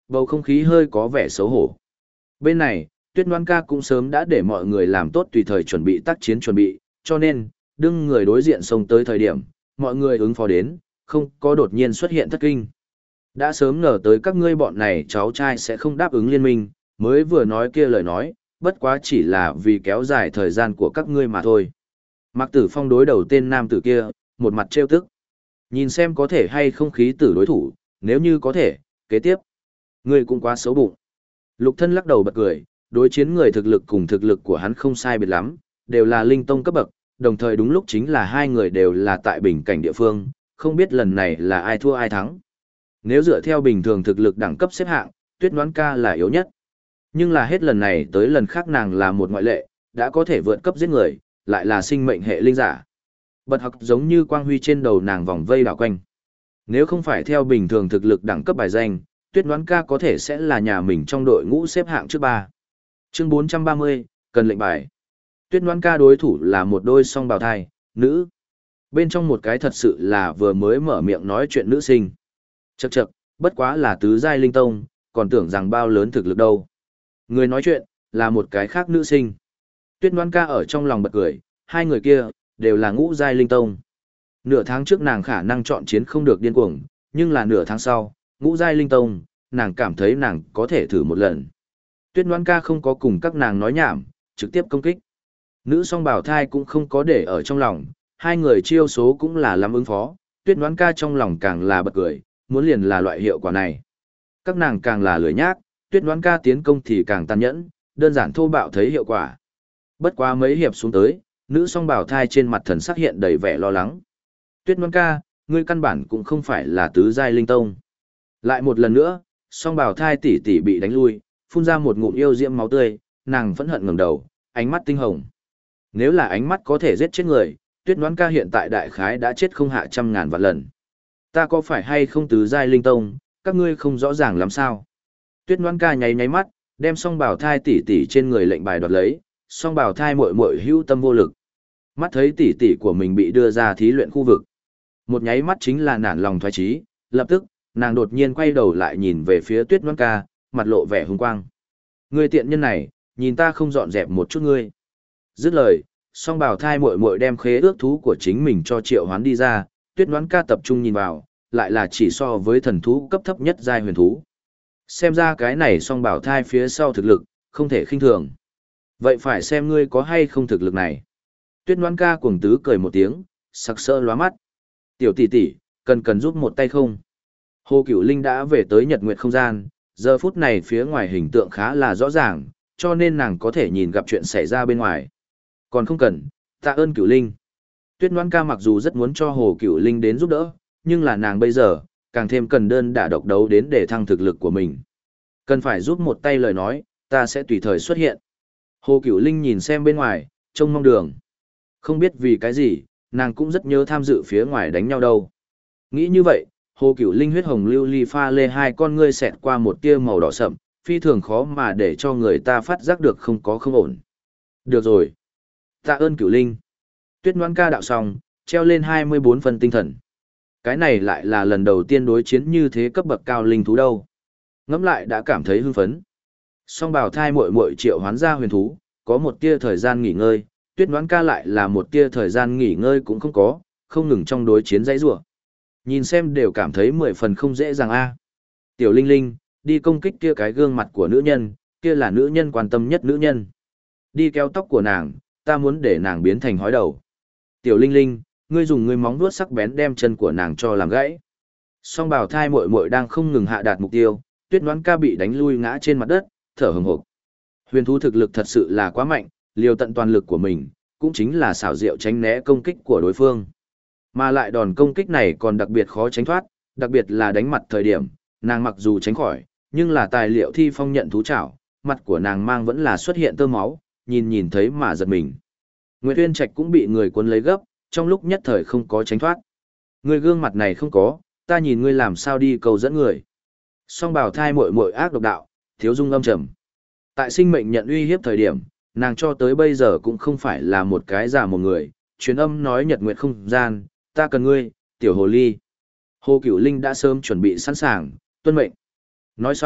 bầu không khí hơi có vẻ xấu hổ. Bên này, Tuyết Ngoan ca cũng sớm đã để mọi người làm tốt tùy thời chuẩn bị tác chiến chuẩn bị, cho nên, đương người đối diện xông tới thời điểm, mọi người ứng phó đến, không có đột nhiên xuất hiện thất kinh. Đã sớm ngờ tới các ngươi bọn này cháu trai sẽ không đáp ứng liên minh, mới vừa nói kia lời nói, bất quá chỉ là vì kéo dài thời gian của các ngươi mà thôi. Mạc Tử Phong đối đầu tên nam tử kia, một mặt trêu tức. Nhìn xem có thể hay không khí tử đối thủ, nếu như có thể, kế tiếp. Ngươi cũng quá xấu bụng. Lục Thân lắc đầu bật cười, đối chiến người thực lực cùng thực lực của hắn không sai biệt lắm, đều là linh tông cấp bậc, đồng thời đúng lúc chính là hai người đều là tại bình cảnh địa phương, không biết lần này là ai thua ai thắng. Nếu dựa theo bình thường thực lực đẳng cấp xếp hạng, Tuyết Ngoãn ca là yếu nhất. Nhưng là hết lần này tới lần khác nàng là một ngoại lệ, đã có thể vượt cấp giết người, lại là sinh mệnh hệ linh giả. Bật học giống như quang huy trên đầu nàng vòng vây đảo quanh. Nếu không phải theo bình thường thực lực đẳng cấp bài danh, Tuyết Ngoãn ca có thể sẽ là nhà mình trong đội ngũ xếp hạng trước 3. Chương 430, cần lệnh bài. Tuyết Ngoãn ca đối thủ là một đôi song bào thai, nữ. Bên trong một cái thật sự là vừa mới mở miệng nói chuyện nữ sinh. Chậc chậc, bất quá là tứ giai linh tông, còn tưởng rằng bao lớn thực lực đâu. Người nói chuyện, là một cái khác nữ sinh. Tuyết Ngoãn ca ở trong lòng bật cười, hai người kia, đều là ngũ giai linh tông. Nửa tháng trước nàng khả năng chọn chiến không được điên cuồng, nhưng là nửa tháng sau, ngũ giai linh tông, nàng cảm thấy nàng có thể thử một lần. Tuyết Ngoãn ca không có cùng các nàng nói nhảm, trực tiếp công kích. Nữ song bảo thai cũng không có để ở trong lòng, hai người chiêu số cũng là lắm ứng phó, Tuyết Ngoãn ca trong lòng càng là bật cười, muốn liền là loại hiệu quả này. Các nàng càng là lười nhác, Tuyết Ngoãn ca tiến công thì càng tàn nhẫn, đơn giản thô bạo thấy hiệu quả. Bất quá mấy hiệp xuống tới, nữ song bảo thai trên mặt thần sắc hiện đầy vẻ lo lắng. Tuyết Ngoãn ca, ngươi căn bản cũng không phải là tứ giai linh tông. Lại một lần nữa, song bảo thai tỷ tỷ bị đánh lui, phun ra một ngụm yêu diễm máu tươi, nàng phẫn hận ngẩng đầu, ánh mắt tinh hồng. Nếu là ánh mắt có thể giết chết người, Tuyết Ngoãn ca hiện tại đại khái đã chết không hạ trăm ngàn vạn lần. Ta có phải hay không tứ giai linh tông, các ngươi không rõ ràng làm sao? Tuyết Ngoãn ca nháy nháy mắt, đem song bảo thai tỷ tỷ trên người lệnh bài đoạt lấy, song bảo thai muội muội hữu tâm vô lực. Mắt thấy tỷ tỷ của mình bị đưa ra thí luyện khu vực. Một nháy mắt chính là nản lòng thoái chí, lập tức, nàng đột nhiên quay đầu lại nhìn về phía Tuyết Ngoãn ca, mặt lộ vẻ hung quang. Ngươi tiện nhân này, nhìn ta không dọn dẹp một chút ngươi. Dứt lời, song bảo thai muội muội đem khế ước thú của chính mình cho triệu hoán đi ra, Tuyết Ngoãn ca tập trung nhìn vào, lại là chỉ so với thần thú cấp thấp nhất giai huyền thú. Xem ra cái này song bảo thai phía sau thực lực, không thể khinh thường. Vậy phải xem ngươi có hay không thực lực này. Tuyết Ngoãn ca cuồng tứ cười một tiếng, sặc sỡ lóa mắt. Tiểu tỷ tỷ, cần giúp một tay không? Hồ Cửu Linh đã về tới Nhật Nguyệt không gian, giờ phút này phía ngoài hình tượng khá là rõ ràng, cho nên nàng có thể nhìn gặp chuyện xảy ra bên ngoài. Còn không cần, tạ ơn Cửu Linh. Tuyết Ngoãn ca mặc dù rất muốn cho Hồ Cửu Linh đến giúp đỡ, nhưng là nàng bây giờ, càng thêm cần đơn đả độc đấu đến để thăng thực lực của mình. Cần phải giúp một tay lời nói, ta sẽ tùy thời xuất hiện. Hồ Cửu Linh nhìn xem bên ngoài, trông mong đường. Không biết vì cái gì, nàng cũng rất nhớ tham dự phía ngoài đánh nhau đâu. Nghĩ như vậy, Hồ Cửu Linh huyết hồng lưu ly pha lê hai con ngươi xẹt qua một tia màu đỏ sậm, phi thường khó mà để cho người ta phát giác được không có không ổn. Được rồi. Tạ ơn Cửu Linh. Tuyết Ngoãn ca đạo xong, treo lên 24 phần tinh thần. Cái này lại là lần đầu tiên đối chiến như thế cấp bậc cao linh thú đâu. Ngẫm lại đã cảm thấy hưng phấn. Song bảo thai muội muội triệu hoán ra huyền thú, có một tia thời gian nghỉ ngơi, Tuyết Ngoãn ca lại là một tia thời gian nghỉ ngơi cũng không có, không ngừng trong đối chiến dãy rủa. Nhìn xem đều cảm thấy 10 phần không dễ dàng a. Tiểu Linh Linh, đi công kích kia cái gương mặt của nữ nhân, kia là nữ nhân quan tâm nhất nữ nhân. Đi kéo tóc của nàng, ta muốn để nàng biến thành hói đầu. Tiểu Linh Linh, ngươi dùng ngươi móng vuốt sắc bén đem chân của nàng cho làm gãy. Song bảo thai muội muội đang không ngừng hạ đạt mục tiêu, Tuyết Ngoãn ca bị đánh lui ngã trên mặt đất, thở hổn hộc. Huyền thú thực lực thật sự là quá mạnh, liều tận toàn lực của mình, cũng chính là xảo diệu tránh né công kích của đối phương. Mà lại đòn công kích này còn đặc biệt khó tránh thoát, đặc biệt là đánh mặt thời điểm, nàng mặc dù tránh khỏi, nhưng là tài liệu thi phong nhận thú chảo, mặt của nàng mang vẫn là xuất hiện tơ máu, nhìn thấy mà giật mình. Nguyệt Uyên Trạch cũng bị người cuốn lấy gấp, trong lúc nhất thời không có tránh thoát. Người gương mặt này không có, ta nhìn ngươi làm sao đi cầu dẫn người. Song bảo thai muội muội ác độc đạo, thiếu dung âm trầm. Tại sinh mệnh nhận uy hiếp thời điểm, nàng cho tới bây giờ cũng không phải là một cái giả một người, truyền âm nói Nhật Nguyệt không gian, ta cần ngươi, tiểu hồ ly. Hồ Cửu Linh đã sớm chuẩn bị sẵn sàng, tuân mệnh. Nói xong,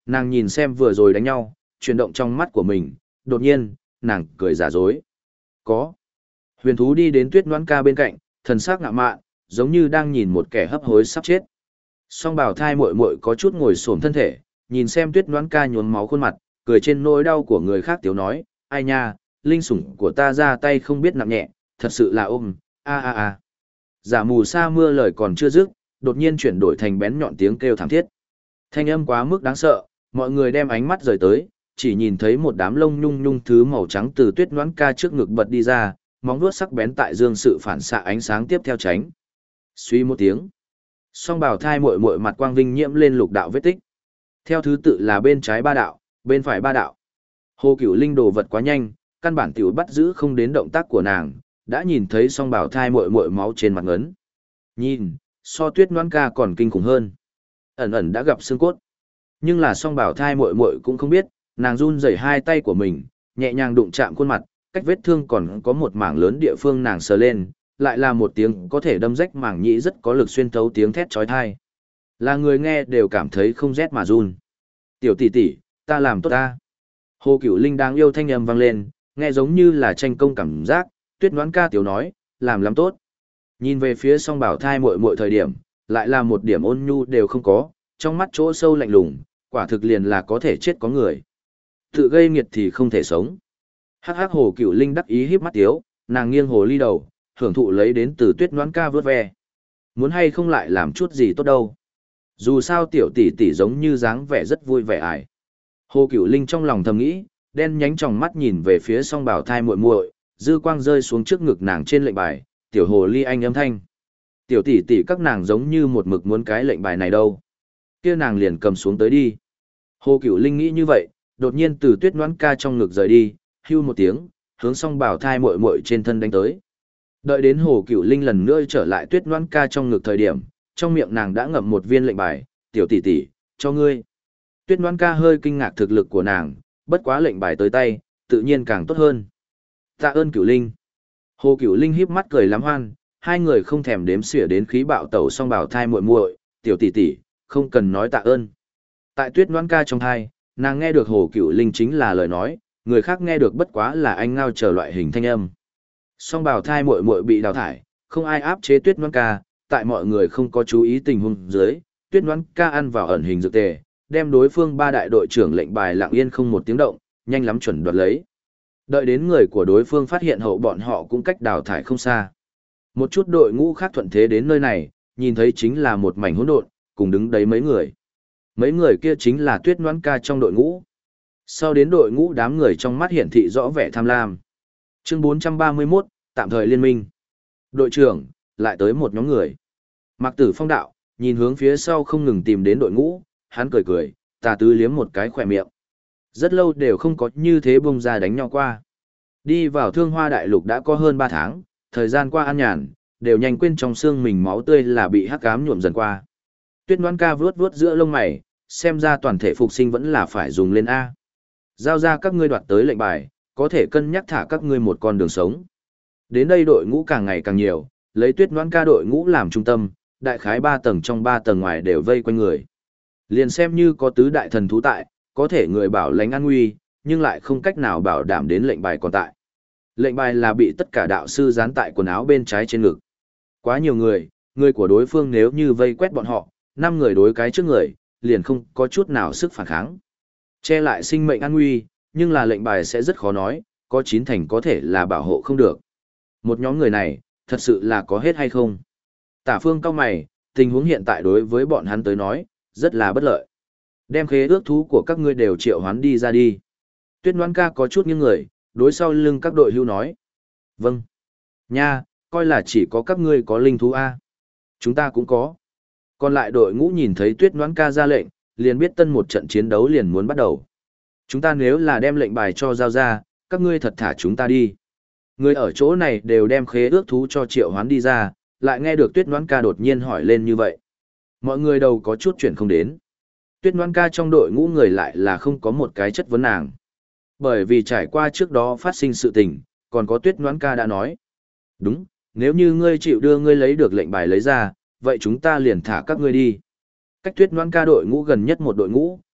Nàng nhìn xem vừa rồi đánh nhau, chuyển động trong mắt của mình, đột nhiên, nàng cười giả dối. Có. Huyền thú đi đến Tuyết Noãn Ca bên cạnh, thần sắc ngạo mạn, giống như đang nhìn một kẻ hấp hối sắp chết. Song Bảo Thai muội muội có chút ngồi xổm thân thể, nhìn xem Tuyết Noãn Ca nhuốm máu khuôn mặt, cười trên nỗi đau của người khác tiếu nói, ai nha, linh sủng của ta ra tay không biết nặng nhẹ, thật sự là ôm, a a a. Giả mù sa mưa lời còn chưa dứt, đột nhiên chuyển đổi thành bén nhọn tiếng kêu thảm thiết. Thanh âm quá mức đáng sợ, mọi người đem ánh mắt rời tới, chỉ nhìn thấy một đám lông nhung nhung thứ màu trắng từ Tuyết Noãn Ca trước ngực bật đi ra, móng vuốt sắc bén tại dương sự phản xạ ánh sáng tiếp theo tránh. Suy một tiếng, Song Bảo Thai muội muội mặt quang vinh nhiễm lên lục đạo vết tích. Theo thứ tự là bên trái 3 đạo, bên phải 3 đạo. Hồ Cửu Linh đồ vật quá nhanh, căn bản tiểu bắt giữ không đến động tác của nàng, đã nhìn thấy Song Bảo Thai muội muội máu trên mặt ngấn. Nhìn, so Tuyết Noãn Ca còn kinh khủng hơn. Ẩn ẩn đã gặp xương cốt. Nhưng là Song Bảo Thai muội muội cũng không biết, nàng run rẩy hai tay của mình, nhẹ nhàng đụng chạm khuôn mặt, cách vết thương còn có một mảng lớn địa phương nàng sờ lên, lại là một tiếng có thể đâm rách màng nhĩ rất có lực xuyên thấu tiếng thét chói tai. Là người nghe đều cảm thấy không rét mà run. Tiểu tỷ tỷ, ta làm tốt ta. Hồ Cửu Linh đang yêu thanh âm vang lên, nghe giống như là tranh công cảm giác, Tuyết Noãn Ca tiểu nói, làm lắm tốt. Nhìn về phía Song Bảo Thai muội muội thời điểm, lại là một điểm ôn nhu đều không có, trong mắt chỗ sâu lạnh lùng, quả thực liền là có thể chết có người. Tự gây nghiệt thì không thể sống. Hắc hắc Hồ Cửu Linh đắc ý híp mắt tiếu, nàng nghiêng hồ ly đầu, hưởng thụ lấy đến từ Tuyết Noãn Ca vớt ve. Muốn hay không lại làm chút gì tốt đâu. Dù sao tiểu tỷ tỷ giống như dáng vẻ rất vui vẻ ải. Hồ Cửu Linh trong lòng thầm nghĩ, đen nhánh trong mắt nhìn về phía Song Bảo Thai muội muội, dư quang rơi xuống trước ngực nàng trên lệnh bài, tiểu hồ ly anh âm thanh. Tiểu tỷ tỷ các nàng giống như một mực muốn cái lệnh bài này đâu. Kia nàng liền cầm xuống tới đi. Hồ Cửu Linh nghĩ như vậy, đột nhiên từ Tuyết Noãn Ca trong ngực rời đi, hưu một tiếng, hướng Song Bảo Thai muội muội trên thân đánh tới. Đợi đến Hồ Cửu Linh lần nữa trở lại Tuyết Noãn Ca trong ngực thời điểm, trong miệng nàng đã ngậm một viên lệnh bài, tiểu tỷ tỷ, cho ngươi. Tuyết Noãn Ca hơi kinh ngạc thực lực của nàng, bất quá lệnh bài tới tay, tự nhiên càng tốt hơn. Tạ ơn Cửu Linh. Hồ Cửu Linh híp mắt cười lắm hoan, hai người không thèm đếm xỉa đến khí bạo tẩu Song Bảo Thai muội muội, tiểu tỷ tỷ, không cần nói tạ ơn. Tại Tuyết Noãn Ca trong thai, nàng nghe được Hồ Cửu Linh chính là lời nói, người khác nghe được bất quá là anh ngao chờ loại hình thanh âm. Song Bảo Thai muội muội bị đào thải, không ai áp chế Tuyết Noãn Ca, tại mọi người không có chú ý tình huống dưới, Tuyết Noãn Ca ăn vào ẩn hình dược tề, đem đối phương ba đại đội trưởng lệnh bài lặng yên không một tiếng động, nhanh lắm chuẩn đoạt lấy. Đợi đến người của đối phương phát hiện hậu bọn họ cũng cách đào thải không xa. Một chút đội ngũ khác thuận thế đến nơi này, nhìn thấy chính là một mảnh hỗn độn, cùng đứng đấy mấy người. Mấy người kia chính là Tuyết Noãn Ca trong đội ngũ. Sau đến đội ngũ đám người trong mắt hiển thị rõ vẻ tham lam. Chương 431, tạm thời liên minh. Đội trưởng, lại tới một nhóm người. Mạc Tử Phong đạo, nhìn hướng phía sau không ngừng tìm đến đội ngũ, hắn cười cười, tà tứ liếm một cái khỏe miệng. Rất lâu đều không có như thế bông ra đánh nhau qua. Đi vào Thương Hoa Đại Lục đã có hơn 3 tháng, thời gian qua an nhàn, đều nhanh quên trong xương mình máu tươi là bị hắc ám nhuộm dần qua. Tuyết Noãn Ca vuốt vuốt giữa lông mày, xem ra toàn thể phục sinh vẫn là phải dùng lên A. Giao ra các ngươi đoạt tới lệnh bài, có thể cân nhắc thả các ngươi một con đường sống. Đến đây đội ngũ càng ngày càng nhiều, lấy Tuyết Noãn Ca đội ngũ làm trung tâm, đại khái 3 tầng trong 3 tầng ngoài đều vây quanh người. Liền xem như có tứ đại thần thú tại, có thể người bảo lãnh an nguy, nhưng lại không cách nào bảo đảm đến lệnh bài còn tại. Lệnh bài là bị tất cả đạo sư dán tại quần áo bên trái trên ngực. Quá nhiều người, người của đối phương nếu như vây quét bọn họ, 5 người đối cái trước người, liền không có chút nào sức phản kháng. Che lại sinh mệnh an nguy, nhưng là lệnh bài sẽ rất khó nói, có 9 thành có thể là bảo hộ không được. Một nhóm người này, thật sự là có hết hay không? Tả Phương cao mày, tình huống hiện tại đối với bọn hắn tới nói, rất là bất lợi. Đem khế ước thú của các ngươi đều triệu hoán đi ra đi. Tuyết Noãn Ca có chút nghiêng người, đối sau lưng các đội hưu nói. Vâng. Nha, coi là chỉ có các ngươi có linh thú A. Chúng ta cũng có. Còn lại đội ngũ nhìn thấy Tuyết Noãn Ca ra lệnh, liền biết tân một trận chiến đấu liền muốn bắt đầu. Chúng ta nếu là đem lệnh bài cho giao ra, các ngươi thật thả chúng ta đi. Người ở chỗ này đều đem khế ước thú cho triệu hoán đi ra, lại nghe được Tuyết Noãn Ca đột nhiên hỏi lên như vậy. Mọi người đầu có chút chuyển không đến. Tuyết Noãn Ca trong đội ngũ người lại là không có một cái chất vấn nàng. Bởi vì trải qua trước đó phát sinh sự tình, còn có Tuyết Noãn Ca đã nói. Đúng, nếu như ngươi chịu đưa ngươi lấy được lệnh bài lấy ra, vậy chúng ta liền thả các ngươi đi. Cách Tuyết Noãn Ca đội ngũ gần nhất một đội ngũ,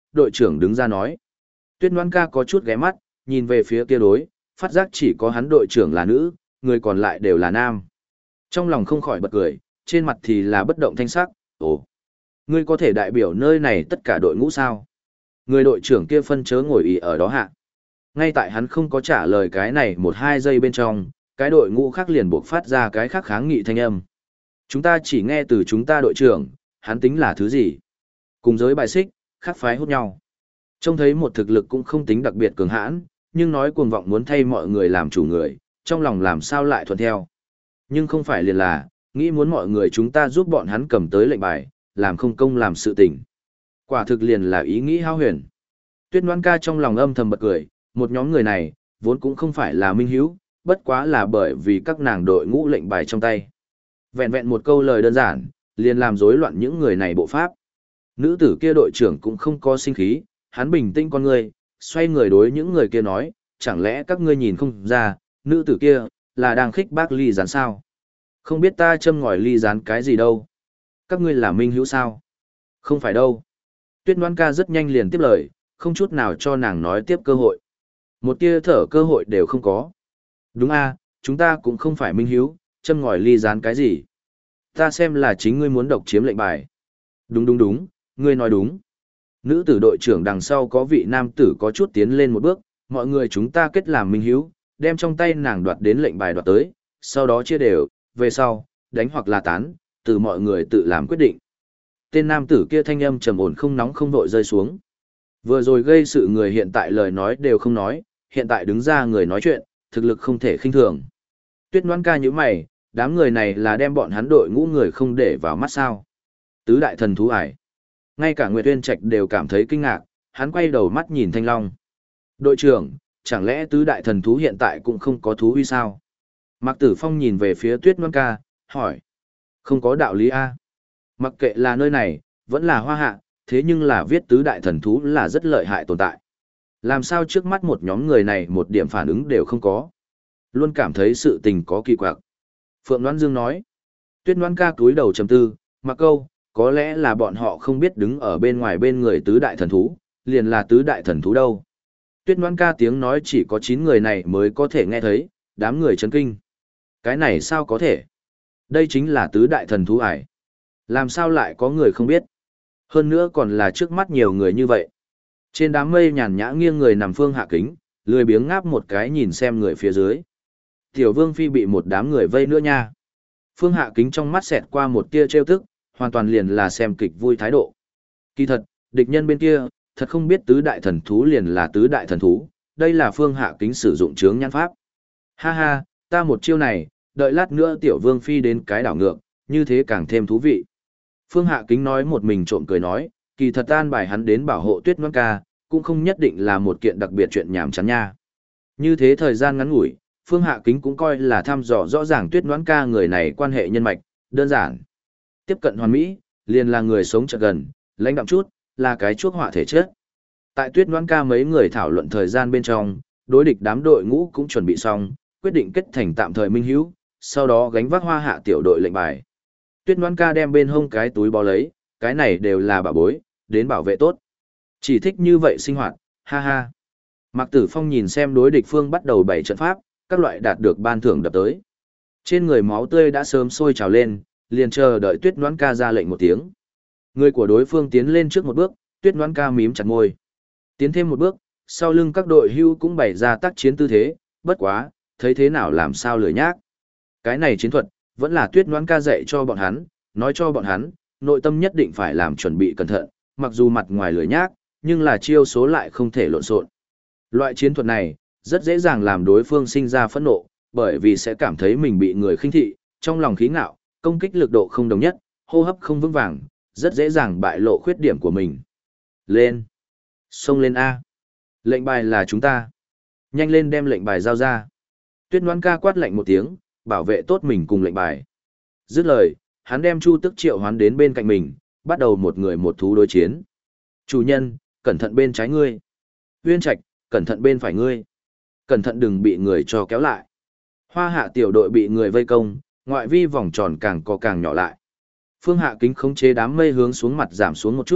đội trưởng đứng ra nói. Tuyết Ngoan ca có chút ghé mắt, nhìn về phía kia đối, phát giác chỉ có hắn đội trưởng là nữ, người còn lại đều là nam. Trong lòng không khỏi bật cười, trên mặt thì là bất động thanh sắc, ồ, ngươi có thể đại biểu nơi này tất cả đội ngũ sao? Người đội trưởng kia phân chớ ngồi ý ở đó hạ. Ngay tại hắn không có trả lời cái này 1-2 giây bên trong, cái đội ngũ khác liền buộc phát ra cái khác kháng nghị thanh âm. Chúng ta chỉ nghe từ chúng ta đội trưởng, hắn tính là thứ gì? Cùng giới bài xích, khác phái hút nhau. Trông thấy một thực lực cũng không tính đặc biệt cường hãn, nhưng nói cuồng vọng muốn thay mọi người làm chủ người, trong lòng làm sao lại thuận theo. Nhưng không phải liền là, nghĩ muốn mọi người chúng ta giúp bọn hắn cầm tới lệnh bài, làm không công làm sự tình. Quả thực liền là ý nghĩ hao huyền. Tuyết Ngoan ca trong lòng âm thầm bật cười, một nhóm người này, vốn cũng không phải là minh hiếu, bất quá là bởi vì các nàng đội ngũ lệnh bài trong tay. Vẹn vẹn một câu lời đơn giản, liền làm rối loạn những người này bộ pháp. Nữ tử kia đội trưởng cũng không có sinh khí, hắn bình tĩnh con người, xoay người đối những người kia nói, chẳng lẽ các ngươi nhìn không ra, nữ tử kia, là đang khích bác ly gián sao? Không biết ta châm ngòi ly gián cái gì đâu. Các ngươi là minh hữu sao? Không phải đâu. Tuyết Ngoan ca rất nhanh liền tiếp lời, không chút nào cho nàng nói tiếp cơ hội. Một tia thở cơ hội đều không có. Đúng a, chúng ta cũng không phải minh hữu, châm ngòi ly gián cái gì. Ta xem là chính ngươi muốn độc chiếm lệnh bài. Đúng, ngươi nói đúng. Nữ tử đội trưởng đằng sau có vị nam tử có chút tiến lên một bước, mọi người chúng ta kết làm minh hữu, đem trong tay nàng đoạt đến lệnh bài đoạt tới, sau đó chia đều, về sau, đánh hoặc là tán, từ mọi người tự làm quyết định. Tên nam tử kia thanh âm trầm ổn không nóng không vội rơi xuống. Vừa rồi gây sự người hiện tại lời nói đều không nói, hiện tại đứng ra người nói chuyện, thực lực không thể khinh thường. Tuyết Ngoan ca như mày, đám người này là đem bọn hắn đội ngũ người không để vào mắt sao. Tứ đại thần thú ải. Ngay cả Nguyệt Uyên Trạch đều cảm thấy kinh ngạc, hắn quay đầu mắt nhìn Thanh Long. Đội trưởng, chẳng lẽ tứ đại thần thú hiện tại cũng không có thú huy sao? Mạc Tử Phong nhìn về phía Tuyết Ngoan ca, hỏi. Không có đạo lý A. Mặc kệ là nơi này, vẫn là Hoa Hạ, thế nhưng là viết tứ đại thần thú là rất lợi hại tồn tại. Làm sao trước mắt một nhóm người này một điểm phản ứng đều không có? Luôn cảm thấy sự tình có kỳ quặc. Phượng Loan Dương nói. Tuyết Ngoan ca cúi đầu trầm tư, mặc câu, có lẽ là bọn họ không biết đứng ở bên ngoài bên người tứ đại thần thú, liền là tứ đại thần thú đâu. Tuyết Ngoan ca tiếng nói chỉ có 9 người này mới có thể nghe thấy, đám người chấn kinh. Cái này sao có thể? Đây chính là tứ đại thần thú ải. Làm sao lại có người không biết? Hơn nữa còn là trước mắt nhiều người như vậy. Trên đám mây nhàn nhã nghiêng người nằm Phương Hạ Kính, lười biếng ngáp một cái nhìn xem người phía dưới. Tiểu Vương Phi bị một đám người vây nữa nha. Phương Hạ Kính trong mắt xẹt qua một tia trêu tức, hoàn toàn liền là xem kịch vui thái độ. Kỳ thật, địch nhân bên kia, thật không biết tứ đại thần thú liền là tứ đại thần thú, đây là Phương Hạ Kính sử dụng chướng nhãn pháp. Ha ha, ta một chiêu này, đợi lát nữa Tiểu Vương Phi đến cái đảo ngược, như thế càng thêm thú vị. Phương Hạ Kính nói một mình trộm cười nói, kỳ thật an bài hắn đến bảo hộ Tuyết Ngoan ca, cũng không nhất định là một kiện đặc biệt chuyện nhảm chán nha. Như thế thời gian ngắn ngủi, Phương Hạ Kính cũng coi là thăm dò rõ ràng Tuyết Ngoan ca người này quan hệ nhân mạch, đơn giản. Tiếp cận hoàn mỹ, liền là người sống chợt gần, lãnh đạm chút, là cái chuốc họa thể chất. Tại Tuyết Ngoan ca mấy người thảo luận thời gian bên trong, đối địch đám đội ngũ cũng chuẩn bị xong, quyết định kết thành tạm thời minh hữu, sau đó gánh vác Hoa Hạ tiểu đội lệnh bài. Tuyết Ngoan ca đem bên hông cái túi bó lấy, cái này đều là bảo bối, đến bảo vệ tốt. Chỉ thích như vậy sinh hoạt, ha ha. Mạc Tử Phong nhìn xem đối địch phương bắt đầu bày trận pháp, các loại đạt được ban thưởng đập tới. Trên người máu tươi đã sớm sôi trào lên, liền chờ đợi Tuyết Ngoan ca ra lệnh một tiếng. Người của đối phương tiến lên trước một bước, Tuyết Ngoan ca mím chặt môi. Tiến thêm một bước, sau lưng các đội hưu cũng bày ra tác chiến tư thế, bất quá, thấy thế nào làm sao lười nhác. Cái này chiến thuật, vẫn là Tuyết Ngoan ca dạy cho bọn hắn, nói cho bọn hắn, nội tâm nhất định phải làm chuẩn bị cẩn thận, mặc dù mặt ngoài lười nhác, nhưng là chiêu số lại không thể lộn xộn. Loại chiến thuật này, rất dễ dàng làm đối phương sinh ra phẫn nộ, bởi vì sẽ cảm thấy mình bị người khinh thị, trong lòng khí ngạo, công kích lực độ không đồng nhất, hô hấp không vững vàng, rất dễ dàng bại lộ khuyết điểm của mình. Lên! Xông lên A! Lệnh bài là chúng ta! Nhanh lên đem lệnh bài giao ra! Tuyết Ngoan ca quát lạnh một tiếng, bảo vệ tốt mình cùng lệnh bài. Dứt lời, hắn đem Chu Tức triệu hoán đến bên cạnh mình, bắt đầu một người một thú đối chiến. Chủ nhân, cẩn thận bên trái ngươi. Uyên Trạch, cẩn thận bên phải ngươi. Cẩn thận đừng bị người cho kéo lại. Hoa Hạ tiểu đội bị người vây công, ngoại vi vòng tròn càng có càng nhỏ lại. Phương Hạ Kính khống chế đám mây hướng xuống mặt giảm xuống một chút,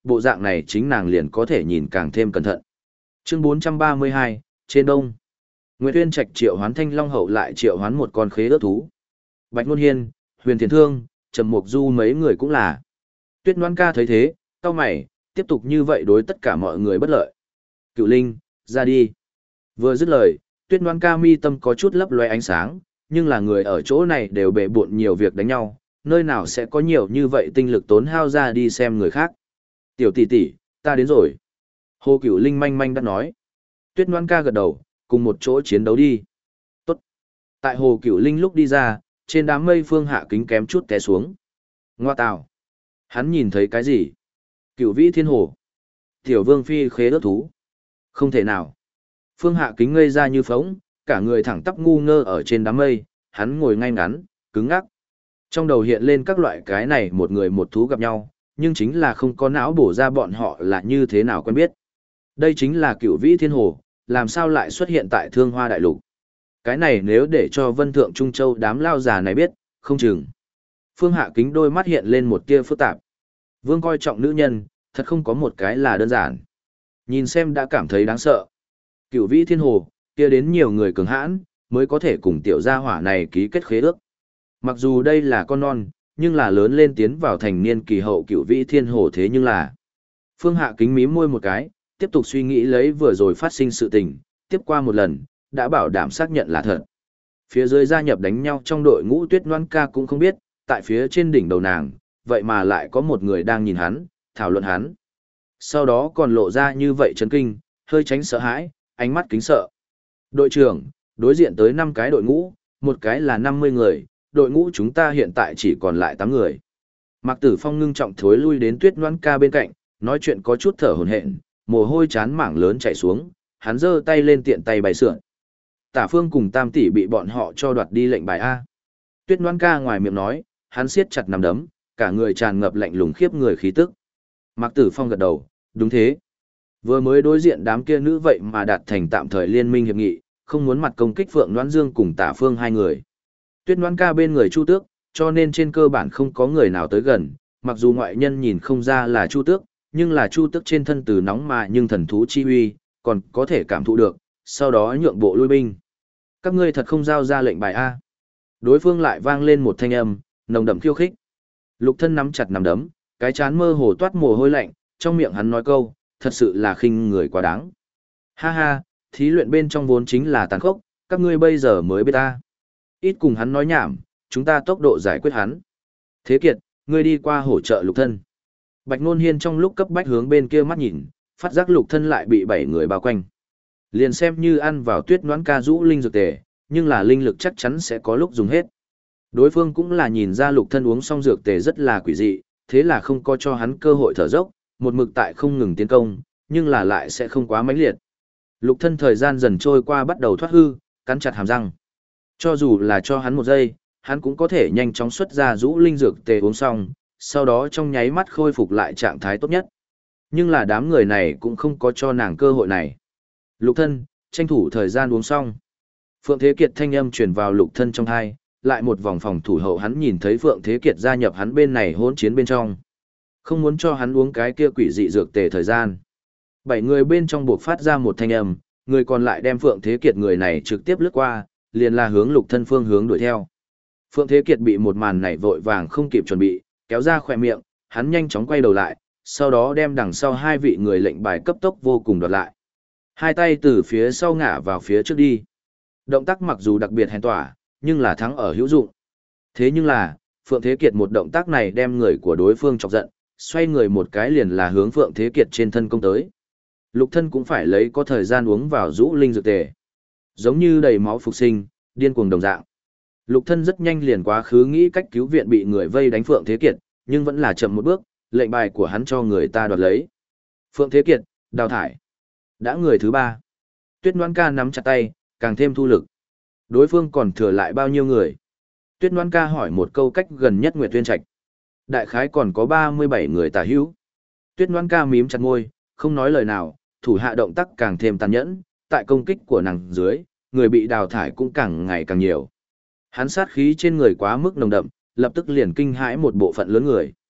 bộ dạng này chính nàng liền có thể nhìn càng thêm cẩn thận. Chương 432, trên đông. Nguyệt Uyên Trạch triệu hoán Thanh Long hậu lại triệu hoán một con khế ước thú. Bạch Ngôn Hiên, Huyền Thiền Thương, Trầm Mục Du mấy người cũng là. Tuyết Loan Ca thấy thế, cau mày, tiếp tục như vậy đối tất cả mọi người bất lợi. Cựu Linh, ra đi. Vừa dứt lời, Tuyết Loan Ca mi tâm có chút lấp loe ánh sáng, nhưng là người ở chỗ này đều bệ bội nhiều việc đánh nhau, nơi nào sẽ có nhiều như vậy tinh lực tốn hao ra đi xem người khác. Tiểu tỷ tỷ, ta đến rồi. Hồ Cửu Linh manh manh đã nói. Tuyết Loan Ca gật đầu, cùng một chỗ chiến đấu đi. Tốt. Tại Hồ Cửu Linh lúc đi ra, trên đám mây Phương Hạ Kính kém chút té xuống. Ngoa tào. Hắn nhìn thấy cái gì? Cửu Vĩ Thiên Hồ. Tiểu Vương Phi khế ước thú. Không thể nào. Phương Hạ Kính ngây ra như phóng, cả người thẳng tắp ngu ngơ ở trên đám mây, hắn ngồi ngay ngắn, cứng ngắc. Trong đầu hiện lên các loại cái này một người một thú gặp nhau, nhưng chính là không có não bổ ra bọn họ là như thế nào quen biết. Đây chính là Cửu Vĩ Thiên Hồ, làm sao lại xuất hiện tại Thương Hoa Đại Lục. Cái này nếu để cho Vân Thượng Trung Châu đám lao già này biết, không chừng. Phương Hạ Kính đôi mắt hiện lên một tia phức tạp. Vương coi trọng nữ nhân, thật không có một cái là đơn giản. Nhìn xem đã cảm thấy đáng sợ. Cửu Vĩ Thiên Hồ, kia đến nhiều người cường hãn, mới có thể cùng tiểu gia hỏa này ký kết khế ước. Mặc dù đây là con non, nhưng là lớn lên tiến vào thành niên kỳ hậu Cửu Vĩ Thiên Hồ thế nhưng là. Phương Hạ Kính mím môi một cái, tiếp tục suy nghĩ lấy vừa rồi phát sinh sự tình, tiếp qua một lần, đã bảo đảm xác nhận là thật. Phía dưới gia nhập đánh nhau trong đội ngũ Tuyết Loan Ca cũng không biết, tại phía trên đỉnh đầu nàng, vậy mà lại có một người đang nhìn hắn, thảo luận hắn. Sau đó còn lộ ra như vậy chấn kinh, hơi tránh sợ hãi, ánh mắt kính sợ. Đội trưởng, đối diện tới 5 cái đội ngũ, một cái là 50 người, đội ngũ chúng ta hiện tại chỉ còn lại 8 người. Mạc Tử Phong ngưng trọng thối lui đến Tuyết Loan Ca bên cạnh, nói chuyện có chút thở hổn hển, mồ hôi chán mảng lớn chảy xuống, hắn giơ tay lên tiện tay bày sượn. Tả Phương cùng Tam tỷ bị bọn họ cho đoạt đi lệnh bài A. Tuyết Loan Ca ngoài miệng nói, hắn siết chặt nắm đấm, cả người tràn ngập lạnh lùng khiếp người khí tức. Mạc Tử Phong gật đầu, đúng thế. Vừa mới đối diện đám kia nữ vậy mà đạt thành tạm thời liên minh hiệp nghị, không muốn mặt công kích Phượng Loan Dương cùng Tả Phương hai người. Tuyết Loan Ca bên người Chu Tước, cho nên trên cơ bản không có người nào tới gần, mặc dù ngoại nhân nhìn không ra là Chu Tước, nhưng là Chu Tước trên thân từ nóng mà nhưng thần thú chi uy, còn có thể cảm thụ được, sau đó nhượng bộ lui binh. Các ngươi thật không giao ra lệnh bài A. Đối phương lại vang lên một thanh âm, nồng đậm khiêu khích. Lục Thân nắm chặt nắm đấm, cái chán mơ hồ toát mồ hôi lạnh, trong miệng hắn nói câu, thật sự là khinh người quá đáng. Ha ha, thí luyện bên trong vốn chính là tàn khốc, các ngươi bây giờ mới biết ta. Ít cùng hắn nói nhảm, chúng ta tốc độ giải quyết hắn. Thế Kiệt, ngươi đi qua hỗ trợ Lục Thân. Bạch Nôn Hiên trong lúc cấp bách hướng bên kia mắt nhìn, phát giác Lục Thân lại bị 7 người bao quanh. Liền xem như ăn vào Tuyết Loan Ca rũ linh dược tề, nhưng là linh lực chắc chắn sẽ có lúc dùng hết. Đối phương cũng là nhìn ra Lục Thân uống xong dược tề rất là quỷ dị, thế là không có cho hắn cơ hội thở dốc, một mực tại không ngừng tiến công, nhưng là lại sẽ không quá mãnh liệt. Lục Thân thời gian dần trôi qua bắt đầu thoát hư, cắn chặt hàm răng. Cho dù là cho hắn 1 giây, hắn cũng có thể nhanh chóng xuất ra rũ linh dược tề uống xong, sau đó trong nháy mắt khôi phục lại trạng thái tốt nhất. Nhưng là đám người này cũng không có cho nàng cơ hội này. Lục Thân, tranh thủ thời gian uống xong. Phượng Thế Kiệt thanh âm truyền vào Lục Thân trong tai, lại một vòng phòng thủ hậu hắn nhìn thấy Phượng Thế Kiệt gia nhập hắn bên này hỗn chiến bên trong. Không muốn cho hắn uống cái kia quỷ dị dược tề thời gian. 7 người bên trong buộc phát ra một thanh âm, người còn lại đem Phượng Thế Kiệt người này trực tiếp lướt qua, liền là hướng Lục Thân phương hướng đuổi theo. Phượng Thế Kiệt bị một màn này vội vàng không kịp chuẩn bị, kéo ra khỏe miệng, hắn nhanh chóng quay đầu lại, sau đó đem đằng sau 2 vị người lệnh bài cấp tốc vô cùng đoạt lại. Hai tay từ phía sau ngã vào phía trước đi. Động tác mặc dù đặc biệt hèn tỏa, nhưng là thắng ở hữu dụng. Thế nhưng là, Phượng Thế Kiệt một động tác này đem người của đối phương chọc giận, xoay người một cái liền là hướng Phượng Thế Kiệt trên thân công tới. Lục Thân cũng phải lấy có thời gian uống vào rũ linh dược tề. Giống như đầy máu phục sinh, điên cuồng đồng dạng. Lục Thân rất nhanh liền quá khứ nghĩ cách cứu viện bị người vây đánh Phượng Thế Kiệt, nhưng vẫn là chậm một bước, lệnh bài của hắn cho người ta đoạt lấy. Phượng Thế Kiệt, đào thải. Đã người thứ 3. Tuyết Loan Ca nắm chặt tay, càng thêm thu lực. Đối phương còn thừa lại bao nhiêu người? Tuyết Loan Ca hỏi một câu cách gần nhất Nguyệt Uyên Trạch. Đại khái còn có 37 người tả hữu. Tuyết Loan Ca mím chặt môi, không nói lời nào, thủ hạ động tác càng thêm tàn nhẫn, tại công kích của nàng dưới, người bị đào thải cũng càng ngày càng nhiều. Hắn sát khí trên người quá mức nồng đậm, lập tức liền kinh hãi một bộ phận lớn người.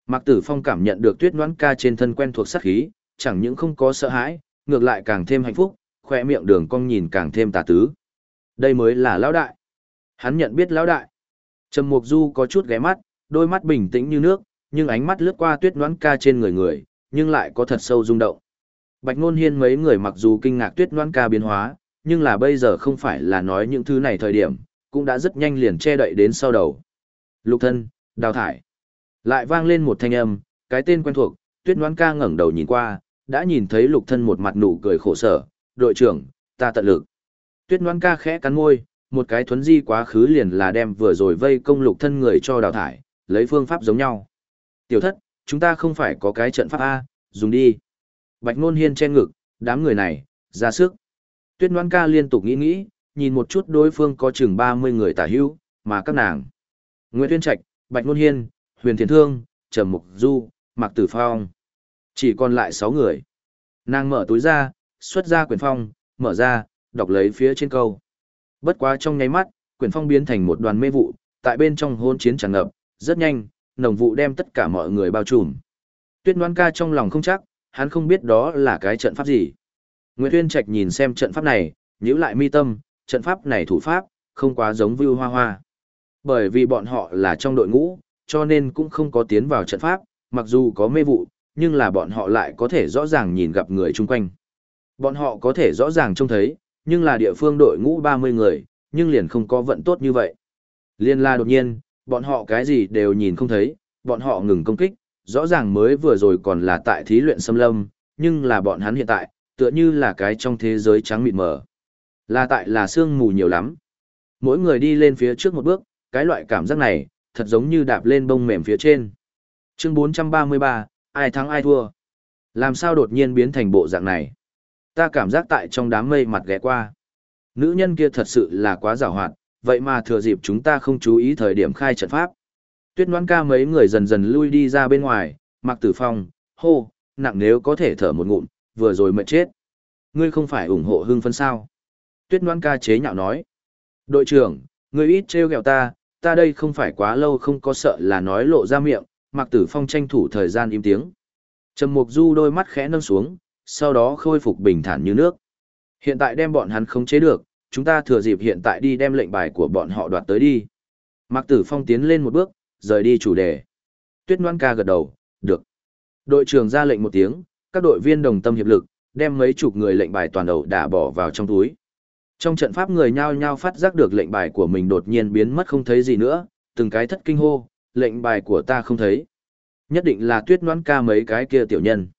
Mạc Tử Phong cảm nhận được Tuyết Ngoãn Ca trên thân quen thuộc sát khí, chẳng những không có sợ hãi, ngược lại càng thêm hạnh phúc, khỏe miệng đường cong nhìn càng thêm tà tứ. Đây mới là lão đại. Hắn nhận biết lão đại. Trầm Mục Du có chút ghé mắt, đôi mắt bình tĩnh như nước, nhưng ánh mắt lướt qua Tuyết Ngoãn Ca trên người, nhưng lại có thật sâu rung động. Bạch Nôn Hiên mấy người mặc dù kinh ngạc Tuyết Ngoãn Ca biến hóa, nhưng là bây giờ không phải là nói những thứ này thời điểm, cũng đã rất nhanh liền che đậy đến sau đầu. Lục thân, đào thải. Lại vang lên một thanh âm, cái tên quen thuộc, Tuyết Ngoãn Ca ngẩng đầu nhìn qua, đã nhìn thấy Lục thân một mặt nụ cười khổ sở, đội trưởng, ta tận lực. Tuyết Ngoãn Ca khẽ cắn môi, một cái thuấn di quá khứ liền là đem vừa rồi vây công Lục thân người cho đào thải, lấy phương pháp giống nhau. Tiểu thất, chúng ta không phải có cái trận pháp A, dùng đi. Bạch Nôn Hiên che ngực, đám người này, ra sức. Tuyết Ngoãn Ca liên tục nghĩ, nhìn một chút đối phương có chừng 30 người tả hữu, mà các nàng. Nguyễn Tuyên Trạch, Bạch Nôn Hiên, Huyền Thiền Thương, Trầm Mục Du, Mạc Tử Phong. Chỉ còn lại 6 người. Nàng mở túi ra, xuất ra quyển phong, mở ra, đọc lấy phía trên câu. Bất quá trong nháy mắt, quyển phong biến thành một đoàn mê vụ, tại bên trong hôn chiến tràn ngập, rất nhanh, nồng vụ đem tất cả mọi người bao trùm. Tuyết Ngoãn Ca trong lòng không chắc, hắn không biết đó là cái trận pháp gì. Nguyễn Tuyên Trạch nhìn xem trận pháp này, nhíu lại mi tâm, trận pháp này thủ pháp, không quá giống Vưu Hoa Hoa. Bởi vì bọn họ là trong đội ngũ, cho nên cũng không có tiến vào trận pháp, mặc dù có mê vụ, nhưng là bọn họ lại có thể rõ ràng nhìn gặp người chung quanh. Bọn họ có thể rõ ràng trông thấy, nhưng là địa phương đội ngũ 30 người, nhưng liền không có vận tốt như vậy. Liên la đột nhiên, bọn họ cái gì đều nhìn không thấy, bọn họ ngừng công kích, rõ ràng mới vừa rồi còn là tại thí luyện xâm lâm, nhưng là bọn hắn hiện tại, tựa như là cái trong thế giới trắng mịt mờ. Là tại là sương mù nhiều lắm. Mỗi người đi lên phía trước một bước, cái loại cảm giác này, thật giống như đạp lên bông mềm phía trên. Chương 433, ai thắng ai thua? Làm sao đột nhiên biến thành bộ dạng này? Ta cảm giác tại trong đám mây mặt ghé qua. Nữ nhân kia thật sự là quá giàu hoạt, vậy mà thừa dịp chúng ta không chú ý thời điểm khai trận pháp. Tuyết Ngoãn Ca mấy người dần dần lui đi ra bên ngoài, Mạc Tử Phong, hô, nặng nếu có thể thở một ngụm, vừa rồi mệt chết. Ngươi không phải ủng hộ hưng phấn sao? Tuyết Ngoãn Ca chế nhạo nói. Đội trưởng, ngươi ít trêu ghẹo ta, ta đây không phải quá lâu không có sợ là nói lộ ra miệng, Mạc Tử Phong tranh thủ thời gian im tiếng. Trầm Mục Du đôi mắt khẽ nâng xuống, sau đó khôi phục bình thản như nước. Hiện tại đem bọn hắn khống chế được, chúng ta thừa dịp hiện tại đi đem lệnh bài của bọn họ đoạt tới đi. Mạc Tử Phong tiến lên một bước, rời đi chủ đề. Tuyết Ngoãn Ca gật đầu, được. Đội trưởng ra lệnh một tiếng, các đội viên đồng tâm hiệp lực, đem mấy chục người lệnh bài toàn đầu đả bỏ vào trong túi. Trong trận pháp người nhao nhao phát giác được lệnh bài của mình đột nhiên biến mất không thấy gì nữa, từng cái thất kinh hô, lệnh bài của ta không thấy. Nhất định là Tuyết Ngoãn Ca mấy cái kia tiểu nhân.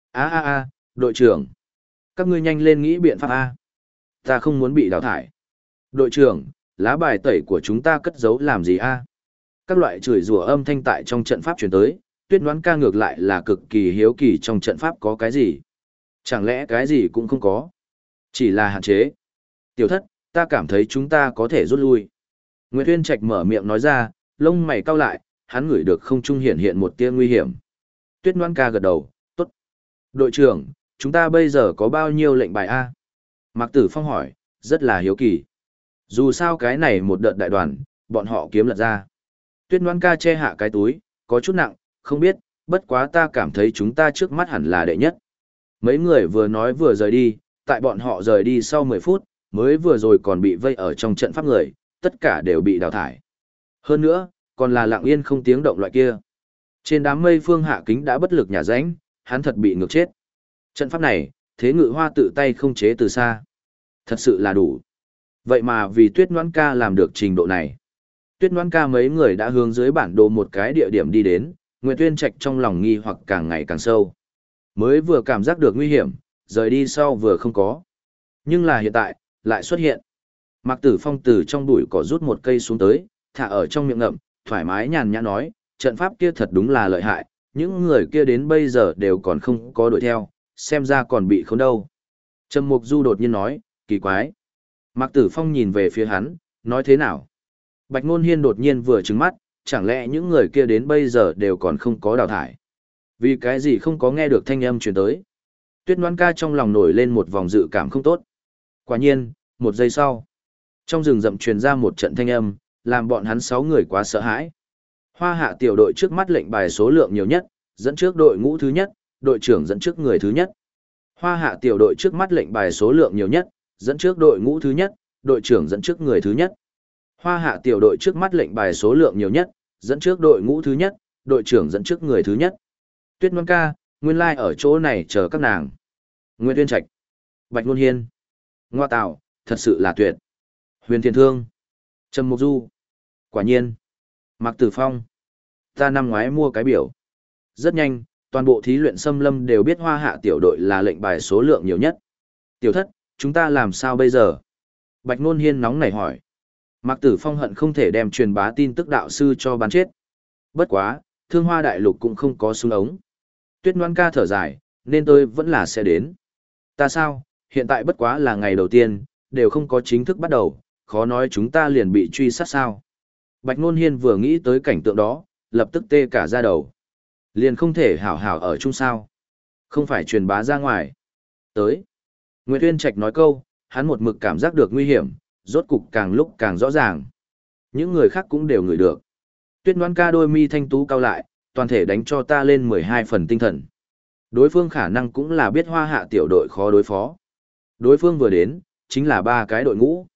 A, đội trưởng. Các ngươi nhanh lên nghĩ biện pháp A. Ta không muốn bị đào thải. Đội trưởng, lá bài tẩy của chúng ta cất giấu làm gì A? Các loại chửi rủa âm thanh tại trong trận pháp truyền tới, Tuyết Ngoãn Ca ngược lại là cực kỳ hiếu kỳ trong trận pháp có cái gì. Chẳng lẽ cái gì cũng không có? Chỉ là hạn chế. Tiểu thất, ta cảm thấy chúng ta có thể rút lui. Nguyễn Tuyên Trạch mở miệng nói ra, lông mày cau lại, hắn ngửi được không trung hiện một tia nguy hiểm. Tuyết Ngoãn Ca gật đầu, tốt. Đội trưởng, chúng ta bây giờ có bao nhiêu lệnh bài A? Mạc Tử Phong hỏi, rất là hiếu kỳ. Dù sao cái này một đợt đại đoàn, bọn họ kiếm lật ra. Tuyết Ngoãn Ca che hạ cái túi, có chút nặng, không biết, bất quá ta cảm thấy chúng ta trước mắt hẳn là đệ nhất. Mấy người vừa nói vừa rời đi, tại bọn họ rời đi sau 10 phút, mới vừa rồi còn bị vây ở trong trận pháp người, tất cả đều bị đào thải. Hơn nữa, còn là lặng yên không tiếng động loại kia. Trên đám mây Phương Hạ Kính đã bất lực nhả rãnh, hắn thật bị ngược chết. Trận pháp này, Thế Ngự Hoa tự tay không chế từ xa. Thật sự là đủ. Vậy mà vì Tuyết Ngoãn Ca làm được trình độ này. Tuyết Ngoãn Ca mấy người đã hướng dưới bản đồ một cái địa điểm đi đến, Nguyễn Tuyên Trạch trong lòng nghi hoặc càng ngày càng sâu. Mới vừa cảm giác được nguy hiểm, rời đi sau vừa không có. Nhưng là hiện tại, lại xuất hiện. Mạc Tử Phong từ trong bụi cỏ rút một cây xuống tới, thả ở trong miệng ngậm, thoải mái nhàn nhã nói, trận pháp kia thật đúng là lợi hại, những người kia đến bây giờ đều còn không có đuổi theo, xem ra còn bị khốn đâu. Trầm Mục Du đột nhiên nói, kỳ quái. Mạc Tử Phong nhìn về phía hắn, nói thế nào? Bạch Nôn Hiên đột nhiên vừa trừng mắt, chẳng lẽ những người kia đến bây giờ đều còn không có đào thải? Vì cái gì không có nghe được thanh âm truyền tới? Tuyết Ngoãn Ca trong lòng nổi lên một vòng dự cảm không tốt. Quả nhiên, một giây sau, trong rừng rậm truyền ra một trận thanh âm, làm bọn hắn 6 người quá sợ hãi. Hoa hạ tiểu đội trước mắt lệnh bài số lượng nhiều nhất, dẫn trước đội ngũ thứ nhất, đội trưởng dẫn trước người thứ nhất. Hoa hạ tiểu đội trước mắt lệnh bài số lượng nhiều nhất, dẫn trước đội ngũ thứ nhất, đội trưởng dẫn trước người thứ nhất. Hoa hạ tiểu đội trước mắt lệnh bài số lượng nhiều nhất, dẫn trước đội ngũ thứ nhất, đội trưởng dẫn trước người thứ nhất. Tuyết Loan ca, nguyên lai ở chỗ này chờ các nàng. Nguyễn Tuyên Trạch, Bạch Ngôn Hiên, Ngoa Tạo, thật sự là tuyệt. Huyền Thiên Thương, Trầm Mục Du. Quả nhiên. Mạc Tử Phong. Ta năm ngoái mua cái biểu. Rất nhanh, toàn bộ thí luyện xâm lâm đều biết Hoa hạ tiểu đội là lệnh bài số lượng nhiều nhất. Tiểu thất, chúng ta làm sao bây giờ? Bạch Ngôn Hiên nóng nảy hỏi. Mạc Tử Phong hận không thể đem truyền bá tin tức đạo sư cho bắn chết. Bất quá, Thương Hoa đại lục cũng không có súng ống. Tuyết Loan ca thở dài, nên tôi vẫn là sẽ đến. Ta sao, hiện tại bất quá là ngày đầu tiên, đều không có chính thức bắt đầu, khó nói chúng ta liền bị truy sát sao. Bạch Ngôn Hiên vừa nghĩ tới cảnh tượng đó, lập tức tê cả da đầu. Liền không thể hảo hảo ở chung sao. Không phải truyền bá ra ngoài. Tới. Nguyệt Uyên Trạch nói câu, hắn một mực cảm giác được nguy hiểm, rốt cục càng lúc càng rõ ràng. Những người khác cũng đều ngửi được. Tuyết Loan ca đôi mi thanh tú cao lại, toàn thể đánh cho ta lên 12 phần tinh thần. Đối phương khả năng cũng là biết Hoa hạ tiểu đội khó đối phó. Đối phương vừa đến, chính là 3 cái đội ngũ.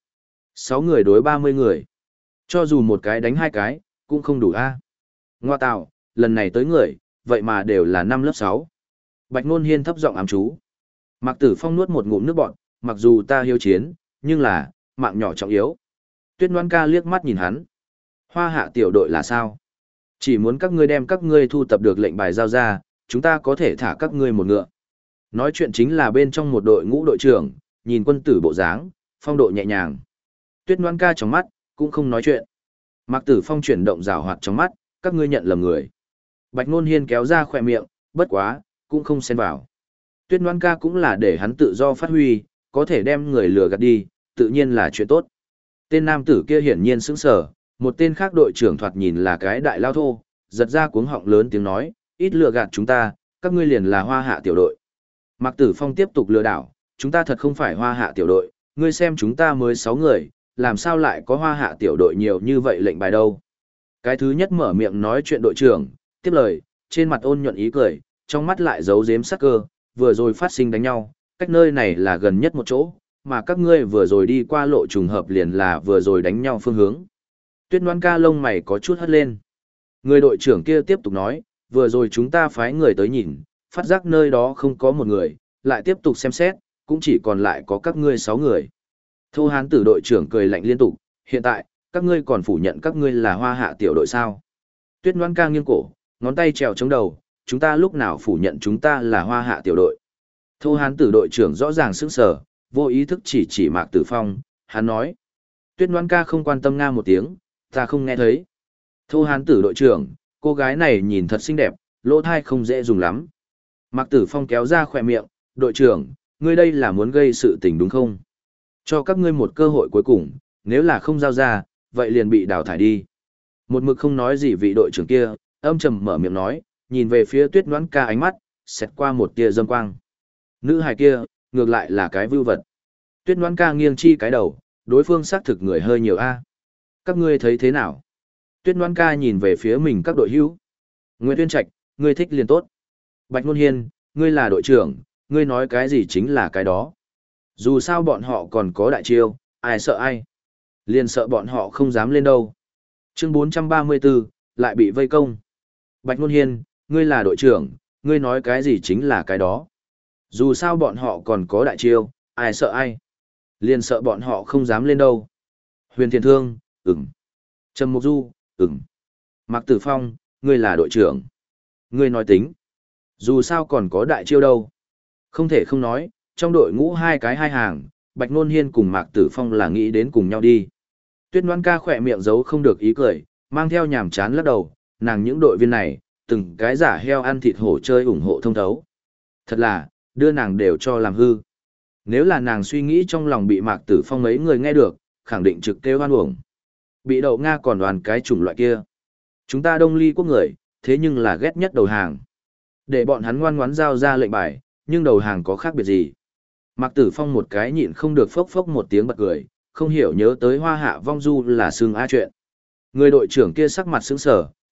6 người đối 30 người. Cho dù một cái đánh 2 cái, cũng không đủ a. Ngoa tạo, lần này tới người, vậy mà đều là năm lớp 6. Bạch Ngôn Hiên thấp giọng ám chú. Mạc Tử Phong nuốt một ngụm nước bọt, mặc dù ta hiếu chiến, nhưng là, mạng nhỏ trọng yếu. Tuyết Loan ca liếc mắt nhìn hắn. Hoa hạ tiểu đội là sao? Chỉ muốn các ngươi đem các ngươi thu tập được lệnh bài giao ra, chúng ta có thể thả các ngươi một ngựa. Nói chuyện chính là bên trong một đội ngũ đội trưởng, nhìn quân tử bộ dáng, phong độ nhẹ nhàng. Tuyết Loan ca trong mắt, cũng không nói chuyện. Mạc Tử Phong chuyển động rào hoạt trong mắt, các ngươi nhận lầm người. Bạch Ngôn Hiên kéo ra khỏe miệng, bất quá, cũng không xen vào. Tuyết Loan ca cũng là để hắn tự do phát huy, có thể đem người lừa gạt đi, tự nhiên là chuyện tốt. Tên nam tử kia hiển nhiên sững sờ, một tên khác đội trưởng thoạt nhìn là cái đại lao thô, giật ra cuống họng lớn tiếng nói, ít lừa gạt chúng ta, các ngươi liền là Hoa hạ tiểu đội. Mạc Tử Phong tiếp tục lừa đảo, chúng ta thật không phải Hoa hạ tiểu đội, ngươi xem chúng ta mới 6 người, làm sao lại có Hoa hạ tiểu đội nhiều như vậy lệnh bài đâu. Cái thứ nhất mở miệng nói chuyện đội trưởng, tiếp lời, trên mặt ôn nhuận ý cười, trong mắt lại giấu giếm sắc cơ, vừa rồi phát sinh đánh nhau, cách nơi này là gần nhất một chỗ, mà các ngươi vừa rồi đi qua lộ trùng hợp liền là vừa rồi đánh nhau phương hướng. Tuyết Loan ca lông mày có chút hất lên. Người đội trưởng kia tiếp tục nói, vừa rồi chúng ta phái người tới nhìn, phát giác nơi đó không có một người, lại tiếp tục xem xét, cũng chỉ còn lại có các ngươi 6 người. Thô Hán tử đội trưởng cười lạnh liên tục, hiện tại, các ngươi còn phủ nhận các ngươi là Hoa hạ tiểu đội sao? Tuyết Loan ca nghiêng cổ, ngón tay trèo chống đầu, chúng ta lúc nào phủ nhận chúng ta là Hoa hạ tiểu đội? Thô Hán tử đội trưởng rõ ràng sững sờ, vô ý thức chỉ Mạc Tử Phong, hắn nói. Tuyết Loan ca không quan tâm nga một tiếng, ta không nghe thấy. Thô Hán tử đội trưởng, cô gái này nhìn thật xinh đẹp, lỗ thai không dễ dùng lắm. Mạc Tử Phong kéo ra khỏe miệng, đội trưởng, ngươi đây là muốn gây sự tình đúng không? Cho các ngươi một cơ hội cuối cùng, nếu là không giao ra, vậy liền bị đào thải đi. Một mực không nói gì vị đội trưởng kia, âm trầm mở miệng nói, nhìn về phía Tuyết Loan ca ánh mắt, xẹt qua một tia dâm quang. Nữ hài kia, ngược lại là cái vưu vật. Tuyết Loan ca nghiêng chi cái đầu, đối phương xác thực người hơi nhiều a. Các ngươi thấy thế nào? Tuyết Loan ca nhìn về phía mình các đội hữu. Nguyễn Tuyên Trạch, ngươi thích liền tốt. Bạch Ngôn Hiên, ngươi là đội trưởng, ngươi nói cái gì chính là cái đó. Dù sao bọn họ còn có đại chiêu, ai sợ ai. Liền sợ bọn họ không dám lên đâu. Chương 434, lại bị vây công. Bạch Ngôn Hiên, ngươi là đội trưởng, ngươi nói cái gì chính là cái đó. Dù sao bọn họ còn có đại chiêu, ai sợ ai. Liền sợ bọn họ không dám lên đâu. Huyền Thiên Thương, ừm. Trầm Mục Du, ừm. Mạc Tử Phong, ngươi là đội trưởng. Ngươi nói tính. Dù sao còn có đại chiêu đâu. Không thể không nói, trong đội ngũ hai cái hai hàng, Bạch Ngôn Hiên cùng Mạc Tử Phong là nghĩ đến cùng nhau đi. Tuyết Loan ca khỏe miệng giấu không được ý cười, mang theo nhàm chán lắc đầu, nàng những đội viên này, từng cái giả heo ăn thịt hổ chơi ủng hộ thông thấu. Thật là, đưa nàng đều cho làm hư. Nếu là nàng suy nghĩ trong lòng bị Mạc Tử Phong mấy người nghe được, khẳng định trực kêu oan uổng. Bị đậu Nga còn đoàn cái chủng loại kia. Chúng ta Đông Ly quốc người, thế nhưng là ghét nhất đầu hàng. Để bọn hắn ngoan ngoãn giao ra lệnh bài, nhưng đầu hàng có khác biệt gì. Mạc Tử Phong một cái nhịn không được phốc phốc một tiếng bật cười, không hiểu nhớ tới Hoa hạ vong du là xương a chuyện. Người đội trưởng kia sắc mặt sững sờ,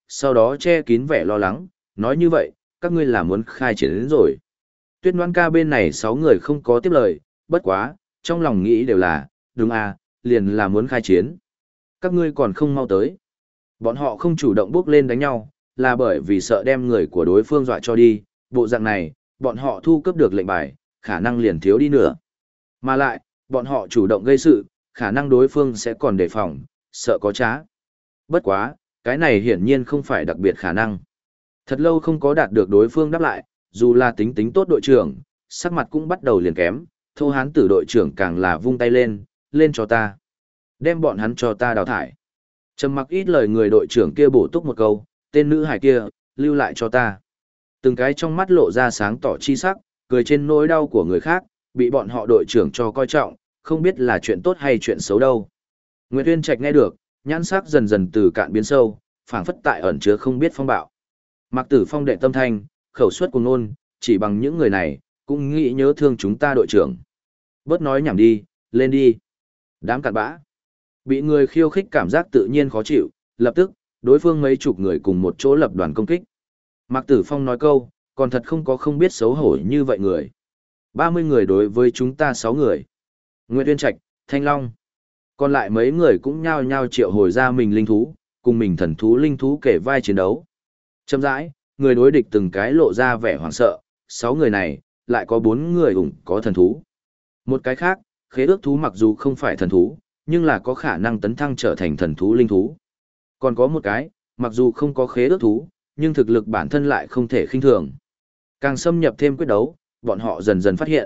sau đó che kín vẻ lo lắng, nói như vậy, các ngươi là muốn khai chiến đến rồi. Tuyết Ngoan ca bên này 6 người không có tiếp lời, bất quá, trong lòng nghĩ đều là, đúng à, liền là muốn khai chiến. Các ngươi còn không mau tới. Bọn họ không chủ động bước lên đánh nhau, là bởi vì sợ đem người của đối phương dọa cho đi, bộ dạng này, bọn họ thu cướp được lệnh bài, khả năng liền thiếu đi nữa. Mà lại, bọn họ chủ động gây sự, khả năng đối phương sẽ còn đề phòng, sợ có trá. Bất quá, cái này hiển nhiên không phải đặc biệt khả năng. Thật lâu không có đạt được đối phương đáp lại, dù là tính tính tốt đội trưởng, sắc mặt cũng bắt đầu liền kém, Thô Hán Tử đội trưởng càng là vung tay lên, lên cho ta. Đem bọn hắn cho ta đào thải. Trầm mặc ít lời người đội trưởng kia bổ túc một câu, tên nữ hải kia, lưu lại cho ta. Từng cái trong mắt lộ ra sáng tỏ chi sắc, cười trên nỗi đau của người khác, bị bọn họ đội trưởng cho coi trọng, không biết là chuyện tốt hay chuyện xấu đâu. Nguyệt Uyên Trạch nghe được, nhãn sắc dần dần từ cạn biến sâu, phảng phất tại ẩn chứa không biết phong bạo. Mạc Tử Phong đệ tâm thanh, khẩu suất cuồng ngôn, chỉ bằng những người này, cũng nghĩ nhớ thương chúng ta đội trưởng. Bớt nói nhảm đi, lên đi. Đám cặn bã. Bị người khiêu khích cảm giác tự nhiên khó chịu, lập tức, đối phương mấy chục người cùng một chỗ lập đoàn công kích. Mạc Tử Phong nói câu, còn thật không có không biết xấu hổ như vậy người. 30 người đối với chúng ta 6 người. Nguyệt Uyên Trạch, Thanh Long. Còn lại mấy người cũng nhao nhao triệu hồi ra mình linh thú, cùng mình thần thú linh thú kể vai chiến đấu. Chậm rãi, người đối địch từng cái lộ ra vẻ hoảng sợ, 6 người này, lại có 4 người ủng có thần thú. Một cái khác, khế ước thú mặc dù không phải thần thú, nhưng là có khả năng tấn thăng trở thành thần thú linh thú. Còn có một cái, mặc dù không có khế ước thú, nhưng thực lực bản thân lại không thể khinh thường. Càng xâm nhập thêm quyết đấu, bọn họ dần dần phát hiện.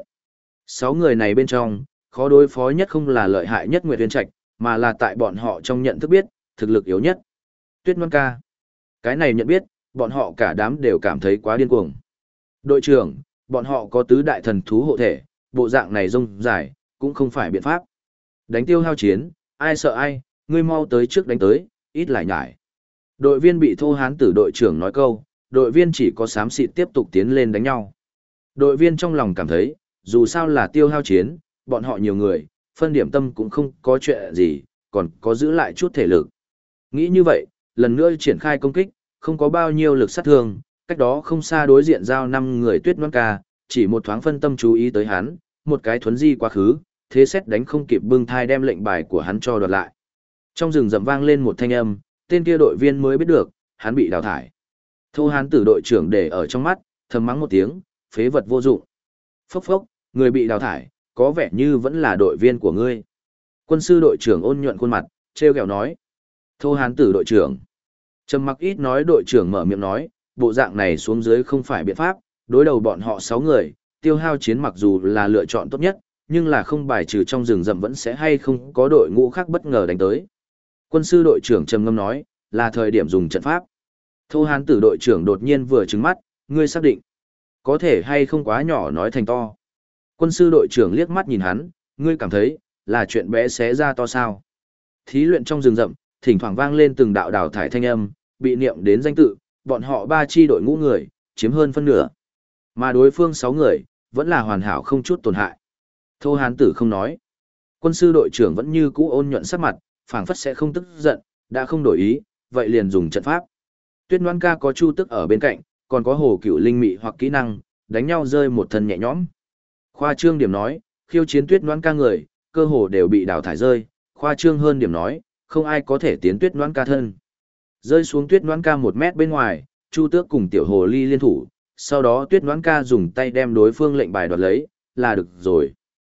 6 người này bên trong, khó đối phó nhất không là lợi hại nhất Nguyệt Uyên Trạch, mà là tại bọn họ trong nhận thức biết, thực lực yếu nhất. Tuyết Ngoan ca. Cái này nhận biết, bọn họ cả đám đều cảm thấy quá điên cuồng. Đội trưởng, bọn họ có tứ đại thần thú hộ thể, bộ dạng này rông dài, cũng không phải biện pháp. Đánh tiêu hao chiến, ai sợ ai, ngươi mau tới trước đánh tới, ít lại nhải. Đội viên bị Thô Hán Tử đội trưởng nói câu, đội viên chỉ có xám xịt tiếp tục tiến lên đánh nhau. Đội viên trong lòng cảm thấy, dù sao là tiêu hao chiến, bọn họ nhiều người, phân điểm tâm cũng không có chuyện gì, còn có giữ lại chút thể lực. Nghĩ như vậy, lần nữa triển khai công kích, không có bao nhiêu lực sát thương, cách đó không xa đối diện giao 5 người Tuyết Ngoan ca, chỉ một thoáng phân tâm chú ý tới hắn, một cái thuấn di quá khứ, thế xét đánh không kịp bưng thai đem lệnh bài của hắn cho đoạt lại. Trong rừng rậm vang lên một thanh âm, tên kia đội viên mới biết được, hắn bị đào thải. Thô Hán Tử đội trưởng để ở trong mắt, thầm mắng một tiếng, phế vật vô dụng. Phốc phốc, người bị đào thải, có vẻ như vẫn là đội viên của ngươi. Quân sư đội trưởng ôn nhuận khuôn mặt, treo kẹo nói. Thô Hán Tử đội trưởng. Trầm mặc ít nói đội trưởng mở miệng nói, bộ dạng này xuống dưới không phải biện pháp, đối đầu bọn họ 6 người, tiêu hao chiến mặc dù là lựa chọn tốt nhất, nhưng là không bài trừ trong rừng rậm vẫn sẽ hay không có đội ngũ khác bất ngờ đánh tới. Quân sư đội trưởng trầm ngâm nói, là thời điểm dùng trận pháp. Thô Hán Tử đội trưởng đột nhiên vừa trừng mắt, ngươi xác định, có thể hay không quá nhỏ nói thành to. Quân sư đội trưởng liếc mắt nhìn hắn, ngươi cảm thấy, là chuyện bé xé ra to sao. Thí luyện trong rừng rậm, thỉnh thoảng vang lên từng đạo đào thải thanh âm, bị niệm đến danh tự, bọn họ 3 chi đội ngũ người, chiếm hơn phân nửa. Mà đối phương 6 người, vẫn là hoàn hảo không chút tổn hại. Thô Hán Tử không nói. Quân sư đội trưởng vẫn như cũ ôn nhuận sắc mặt, phảng phất sẽ không tức giận, đã không đổi ý, vậy liền dùng trận pháp. Tuyết Ngoan ca có Chu Tức ở bên cạnh, còn có Hồ Cựu linh mị hoặc kỹ năng, đánh nhau rơi một thân nhẹ nhõm. Khoa trương điểm nói, khiêu chiến Tuyết Ngoan ca người, cơ hồ đều bị đào thải rơi, khoa trương hơn điểm nói, không ai có thể tiến Tuyết Ngoan ca thân. Rơi xuống Tuyết Ngoan ca 1 mét bên ngoài, Chu Tước cùng Tiểu Hồ Ly liên thủ, sau đó Tuyết Ngoan ca dùng tay đem đối phương lệnh bài đoạt lấy, là được rồi.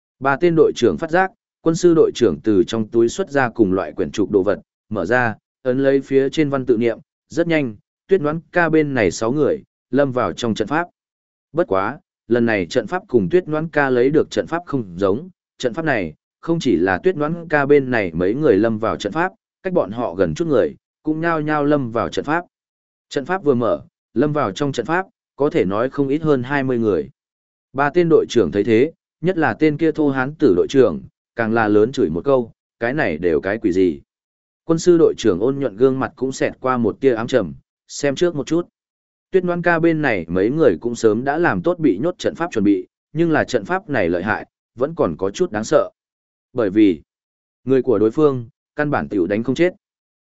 3 tên đội trưởng phát giác, quân sư đội trưởng từ trong túi xuất ra cùng loại quyển trục đồ vật, mở ra, ấn lấy phía trên văn tự niệm, rất nhanh, Tuyết Ngoan ca bên này 6 người, lâm vào trong trận pháp. Bất quá, lần này trận pháp cùng Tuyết Ngoan ca lấy được trận pháp không giống, trận pháp này, không chỉ là Tuyết Ngoan ca bên này mấy người lâm vào trận pháp, cách bọn họ gần chút người, cũng nhao nhao lâm vào trận pháp. Trận pháp vừa mở, lâm vào trong trận pháp, có thể nói không ít hơn 20 người. 3 tên đội trưởng thấy thế, nhất là tên kia Thô Hán Tử đội trưởng, càng là lớn chửi một câu, cái này đều cái quỷ gì. Quân sư đội trưởng ôn nhuận gương mặt cũng xẹt qua một tia ám trầm, xem trước một chút. Tuyết Ngoan ca bên này mấy người cũng sớm đã làm tốt bị nhốt trận pháp chuẩn bị, nhưng là trận pháp này lợi hại, vẫn còn có chút đáng sợ. Bởi vì, người của đối phương, căn bản tiểu đánh không chết.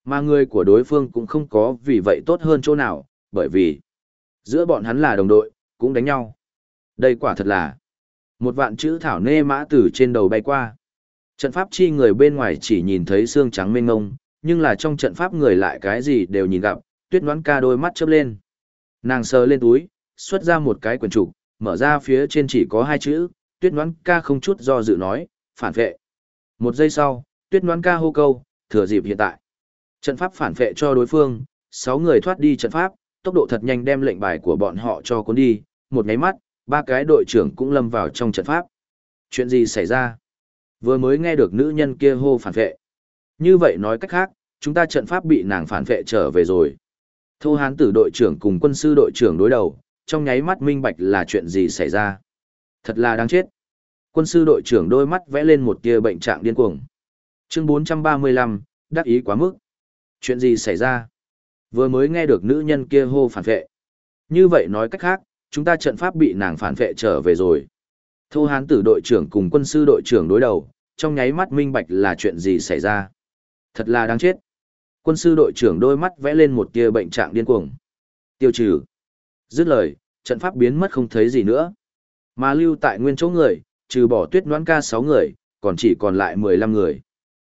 Mà người của đối phương cũng không có vì vậy tốt hơn chỗ nào, bởi vì giữa bọn hắn là đồng đội, cũng đánh nhau. Đây quả thật là một vạn chữ thảo nê mã từ trên đầu bay qua. Trận pháp chi người bên ngoài chỉ nhìn thấy xương trắng mênh mông, nhưng là trong trận pháp người lại cái gì đều nhìn gặp, Tuyết Ngoãn Ca đôi mắt chớp lên. Nàng sờ lên túi, xuất ra một cái quyển trục, mở ra phía trên chỉ có 2 chữ, Tuyết Ngoãn Ca không chút do dự nói, phản vệ. Một giây sau, Tuyết Ngoãn Ca hô câu, thừa dịp hiện tại. Trận pháp phản vệ cho đối phương, 6 người thoát đi trận pháp, tốc độ thật nhanh đem lệnh bài của bọn họ cho cuốn đi, một nháy mắt, 3 cái đội trưởng cũng lâm vào trong trận pháp. Chuyện gì xảy ra? Vừa mới nghe được nữ nhân kia hô phản vệ. Như vậy nói cách khác, chúng ta trận pháp bị nàng phản vệ trở về rồi. Thô Hán Tử đội trưởng cùng quân sư đội trưởng đối đầu, trong nháy mắt minh bạch là chuyện gì xảy ra. Thật là đáng chết. Quân sư đội trưởng đôi mắt vẽ lên một tia bệnh trạng điên cuồng. Chương 435, đắc ý quá mức. Chuyện gì xảy ra? Vừa mới nghe được nữ nhân kia hô phản vệ. Như vậy nói cách khác, chúng ta trận pháp bị nàng phản vệ trở về rồi. Thô Hán Tử đội trưởng cùng quân sư đội trưởng đối đầu, trong nháy mắt minh bạch là chuyện gì xảy ra. Thật là đáng chết. Quân sư đội trưởng đôi mắt vẽ lên một tia bệnh trạng điên cuồng. Tiêu trừ. Dứt lời, trận pháp biến mất không thấy gì nữa. Mà lưu tại nguyên chỗ người, trừ bỏ Tuyết Ngoãn Ca 6 người, còn chỉ còn lại 15 người.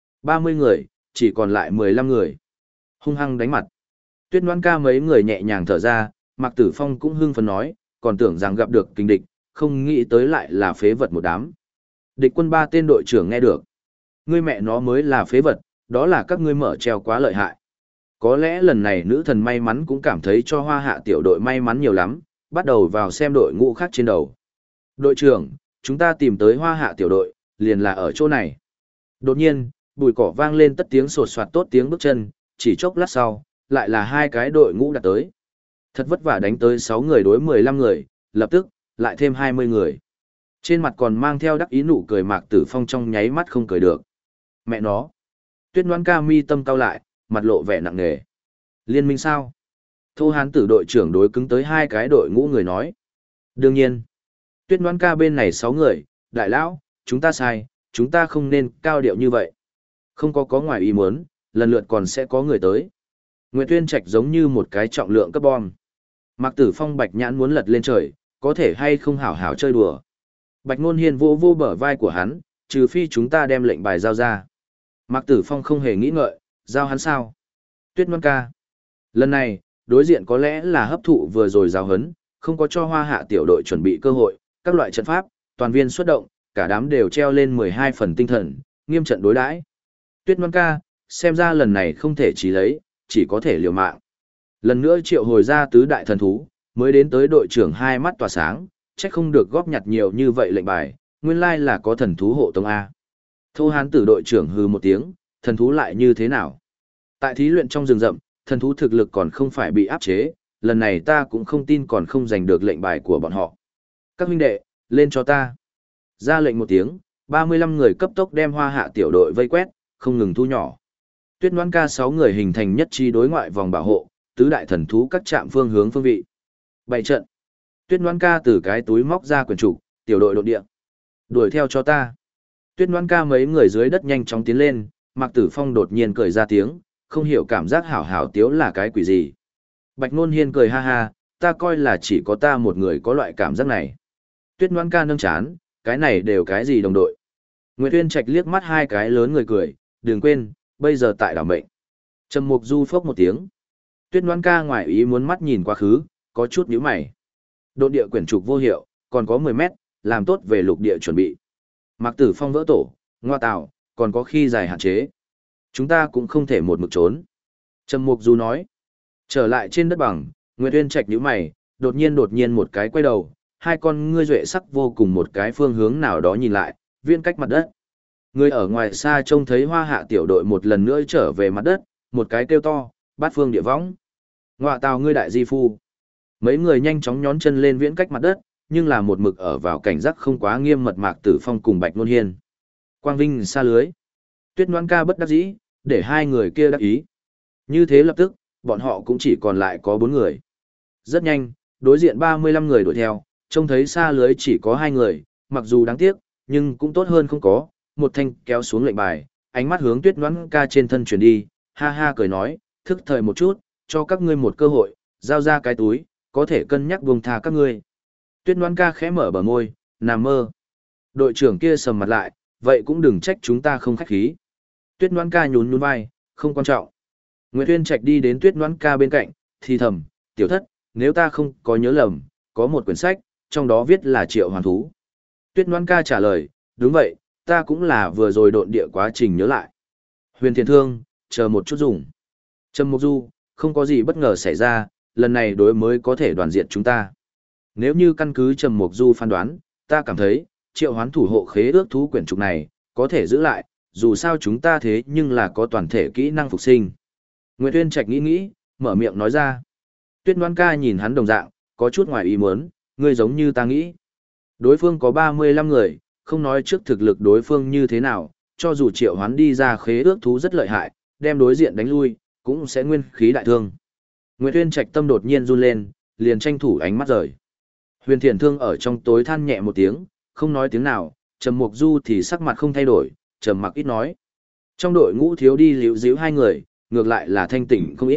30 người, chỉ còn lại 15 người. Hung hăng đánh mặt. Tuyết Ngoãn Ca mấy người nhẹ nhàng thở ra, Mạc Tử Phong cũng hưng phấn nói, còn tưởng rằng gặp được kình địch, không nghĩ tới lại là phế vật một đám. Địch quân 3 tên đội trưởng nghe được. Ngươi mẹ nó mới là phế vật, đó là các ngươi mở treo quá lợi hại. Có lẽ lần này nữ thần may mắn cũng cảm thấy cho Hoa Hạ tiểu đội may mắn nhiều lắm, bắt đầu vào xem đội ngũ khác trên đầu. Đội trưởng, chúng ta tìm tới Hoa Hạ tiểu đội, liền là ở chỗ này. Đột nhiên, bụi cỏ vang lên tất tiếng sột soạt tốt tiếng bước chân, chỉ chốc lát sau, lại là 2 cái đội ngũ đặt tới. Thật vất vả đánh tới 6 người đối 15 người, lập tức, lại thêm 20 người. Trên mặt còn mang theo đắc ý nụ cười Mạc Tử Phong trong nháy mắt không cười được. Mẹ nó. Tuyết Ngoãn Ca mi tâm cau lại, mặt lộ vẻ nặng nề. Liên minh sao? Thô Hán Tử đội trưởng đối cứng tới 2 cái đội ngũ người nói. Đương nhiên. Tuyết Ngoãn Ca bên này 6 người, đại lão, chúng ta sai, chúng ta không nên cao điệu như vậy. Không có ngoài ý muốn, lần lượt còn sẽ có người tới. Nguyệt Tuyên Trạch giống như một cái trọng lượng cấp bom. Mạc Tử Phong bạch nhãn muốn lật lên trời, có thể hay không hảo hảo chơi đùa. Bạch Ngôn Hiên vô vô bờ vai của hắn, trừ phi chúng ta đem lệnh bài giao ra. Mạc Tử Phong không hề nghĩ ngợi, giao hắn sao? Tuyết Ngoãn Ca. Lần này, đối diện có lẽ là hấp thụ vừa rồi giao hấn, không có cho Hoa Hạ tiểu đội chuẩn bị cơ hội, các loại trận pháp, toàn viên xuất động, cả đám đều treo lên 12 phần tinh thần, nghiêm trận đối đãi. Tuyết Ngoãn Ca, xem ra lần này không thể chỉ lấy, chỉ có thể liều mạng. Lần nữa triệu hồi ra tứ đại thần thú, mới đến tới đội trưởng hai mắt tỏa sáng, chắc không được góp nhặt nhiều như vậy lệnh bài, nguyên lai là có thần thú hộ tông A. Thô Hán Tử đội trưởng hừ một tiếng, thần thú lại như thế nào? Tại thí luyện trong rừng rậm, thần thú thực lực còn không phải bị áp chế, lần này ta cũng không tin còn không giành được lệnh bài của bọn họ. Các huynh đệ, lên cho ta. Ra lệnh một tiếng, 35 người cấp tốc đem Hoa Hạ tiểu đội vây quét, không ngừng thu nhỏ. Tuyết Ngoãn Ca 6 người hình thành nhất chi đối ngoại vòng bảo hộ, tứ đại thần thú các trạm phương hướng phương vị. Bảy trận. Tuyết Ngoãn Ca từ cái túi móc ra quyển trục, tiểu đội đột địa. Đuổi theo cho ta. Tuyết Ngoãn Ca mấy người dưới đất nhanh chóng tiến lên, Mạc Tử Phong đột nhiên cười ra tiếng, không hiểu cảm giác hảo hảo tiếu là cái quỷ gì. Bạch Ngôn Hiên cười ha ha, ta coi là chỉ có ta một người có loại cảm giác này. Tuyết Ngoãn Ca nâng chán, cái này đều cái gì đồng đội. Nguyệt Tuyên Trạch liếc mắt hai cái lớn người cười, đừng quên, bây giờ tại đảo mệnh. Trầm Mục Du phốc một tiếng. Tuyết Ngoãn Ca ngoài ý muốn mắt nhìn quá khứ, có chút nhíu mày. Độn địa quyển trục vô hiệu, còn có 10 mét, làm tốt về lục địa chuẩn bị. Mạc Tử Phong vỡ tổ, ngoa tạo, còn có khi dài hạn chế. Chúng ta cũng không thể một mực trốn. Trầm Mục Du nói. Trở lại trên đất bằng, Nguyệt Uyên Trạch nhíu mày, đột nhiên một cái quay đầu, hai con ngươi duệ sắc vô cùng một cái phương hướng nào đó nhìn lại, viên cách mặt đất. Người ở ngoài xa trông thấy Hoa Hạ tiểu đội một lần nữa trở về mặt đất, một cái kêu to, bát phương địa võng. Ngoạ tào ngươi đại di phu. Mấy người nhanh chóng nhón chân lên viễn cách mặt đất, nhưng là một mực ở vào cảnh giác không quá nghiêm mật Mạc Tử Phong cùng Bạch Nôn Hiên. Quang Vinh xa lưới. Tuyết Ngoãn Ca bất đắc dĩ, để hai người kia đắc ý. Như thế lập tức, bọn họ cũng chỉ còn lại có 4 người. Rất nhanh, đối diện 35 người đuổi theo, trông thấy xa lưới chỉ có 2 người, mặc dù đáng tiếc, nhưng cũng tốt hơn không có, một thanh kéo xuống lệnh bài, ánh mắt hướng Tuyết Ngoãn Ca trên thân chuyển đi, ha ha cười nói, thức thời một chút, cho các ngươi một cơ hội, giao ra cái túi, có thể cân nhắc buông tha các ngươi. Tuyết Ngoan ca khẽ mở bờ môi, nằm mơ. Đội trưởng kia sầm mặt lại, vậy cũng đừng trách chúng ta không khách khí. Tuyết Ngoan ca nhún nhún vai, không quan trọng. Nguyệt Uyên Trạch đi đến Tuyết Ngoan ca bên cạnh, thì thầm, tiểu thất, nếu ta không có nhớ lầm, có một quyển sách, trong đó viết là triệu hoàn thú. Tuyết Ngoan ca trả lời, đúng vậy, ta cũng là vừa rồi độn địa quá trình nhớ lại. Huyền Thiện Thương, chờ một chút dùng. Trầm Mục Du, không có gì bất ngờ xảy ra, lần này đối mới có thể đoàn diệt chúng ta. Nếu như căn cứ Trầm Mục Du phán đoán, ta cảm thấy, triệu hoán thủ hộ khế ước thú quyển trục này, có thể giữ lại, dù sao chúng ta thế nhưng là có toàn thể kỹ năng phục sinh. Nguyệt Uyên Trạch nghĩ nghĩ, mở miệng nói ra. Tuyết Ngoan ca nhìn hắn đồng dạng, có chút ngoài ý muốn, ngươi giống như ta nghĩ. Đối phương có 35 người, không nói trước thực lực đối phương như thế nào, cho dù triệu hoán đi ra khế ước thú rất lợi hại, đem đối diện đánh lui, cũng sẽ nguyên khí đại thương. Nguyệt Uyên Trạch tâm đột nhiên run lên, liền tranh thủ ánh mắt rời. Huyền Thiện Thương ở trong tối than nhẹ một tiếng, không nói tiếng nào, Trầm Mục Du thì sắc mặt không thay đổi, trầm mặc ít nói. Trong đội ngũ thiếu đi liễu díu 2 người, ngược lại là thanh tỉnh không ít.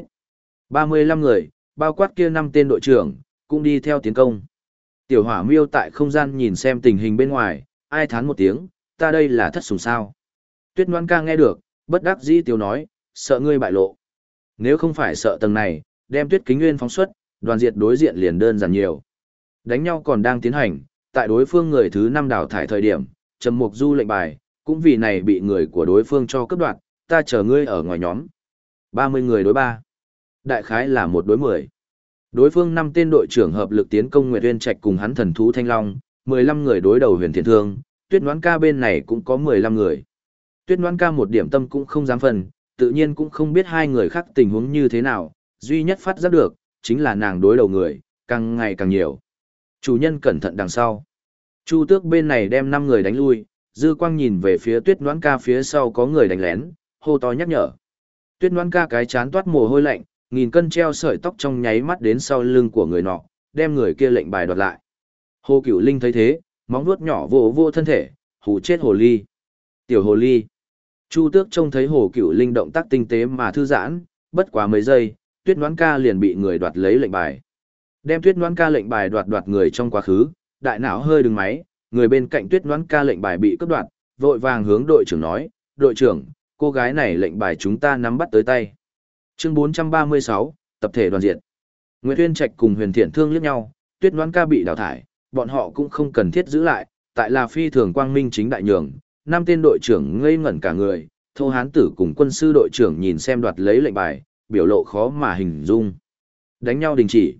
35 người, bao quát kia 5 tên đội trưởng, cũng đi theo tiến công. Tiểu Hỏa Miêu tại không gian nhìn xem tình hình bên ngoài, ai thán một tiếng, ta đây là thất sủng sao. Tuyết Ngoan ca nghe được, bất đắc dĩ tiêu nói, sợ ngươi bại lộ. Nếu không phải sợ tầng này, đem Tuyết Kính Nguyên phóng xuất, đoàn diệt đối diện liền đơn giản nhiều. Đánh nhau còn đang tiến hành, tại đối phương người thứ 5 đào thải thời điểm, Trầm Mục Du lệnh bài, cũng vì này bị người của đối phương cho cướp đoạt, ta chờ ngươi ở ngoài nhóm. 30 người đối 3. Đại khái là 1 đối 10. Đối phương 5 tên đội trưởng hợp lực tiến công Nguyệt Uyên Trạch cùng hắn thần thú Thanh Long, 15 người đối đầu Huyền Thiện Thương, Tuyết Ngoãn ca bên này cũng có 15 người. Tuyết Ngoãn ca một điểm tâm cũng không dám phần, tự nhiên cũng không biết 2 người khác tình huống như thế nào, duy nhất phát giác được, chính là nàng đối đầu người, càng ngày càng nhiều. Chủ nhân cẩn thận đằng sau. Chu Tước bên này đem 5 người đánh lui, Dư Quang nhìn về phía Tuyết Ngoãn ca phía sau có người đánh lén, hô to nhắc nhở. Tuyết Ngoãn ca cái chán toát mồ hôi lạnh, nghìn cân treo sợi tóc trong nháy mắt đến sau lưng của người nọ, đem người kia lệnh bài đoạt lại. Hồ Cửu Linh thấy thế, móng vuốt nhỏ vỗ vỗ thân thể, hù chết hồ ly. Tiểu hồ ly. Chu Tước trông thấy Hồ Cửu Linh động tác tinh tế mà thư giãn, bất quá mấy giây, Tuyết Ngoãn ca liền bị người đoạt lấy lệnh bài. Đem Tuyết Ngoãn ca lệnh bài đoạt người trong quá khứ, đại não hơi đứng máy, người bên cạnh Tuyết Ngoãn ca lệnh bài bị cướp đoạt, vội vàng hướng đội trưởng nói, đội trưởng, cô gái này lệnh bài chúng ta nắm bắt tới tay. Chương 436, tập thể đoàn diện. Nguyệt Uyên Trạch cùng Huyền Thiện Thương liếc nhau, Tuyết Ngoãn ca bị đào thải, bọn họ cũng không cần thiết giữ lại, tại là phi thường quang minh chính đại nhường, 5 tên đội trưởng ngây ngẩn cả người, Thô Hán Tử cùng quân sư đội trưởng nhìn xem đoạt lấy lệnh bài, biểu lộ khó mà hình dung. Đánh nhau đình chỉ.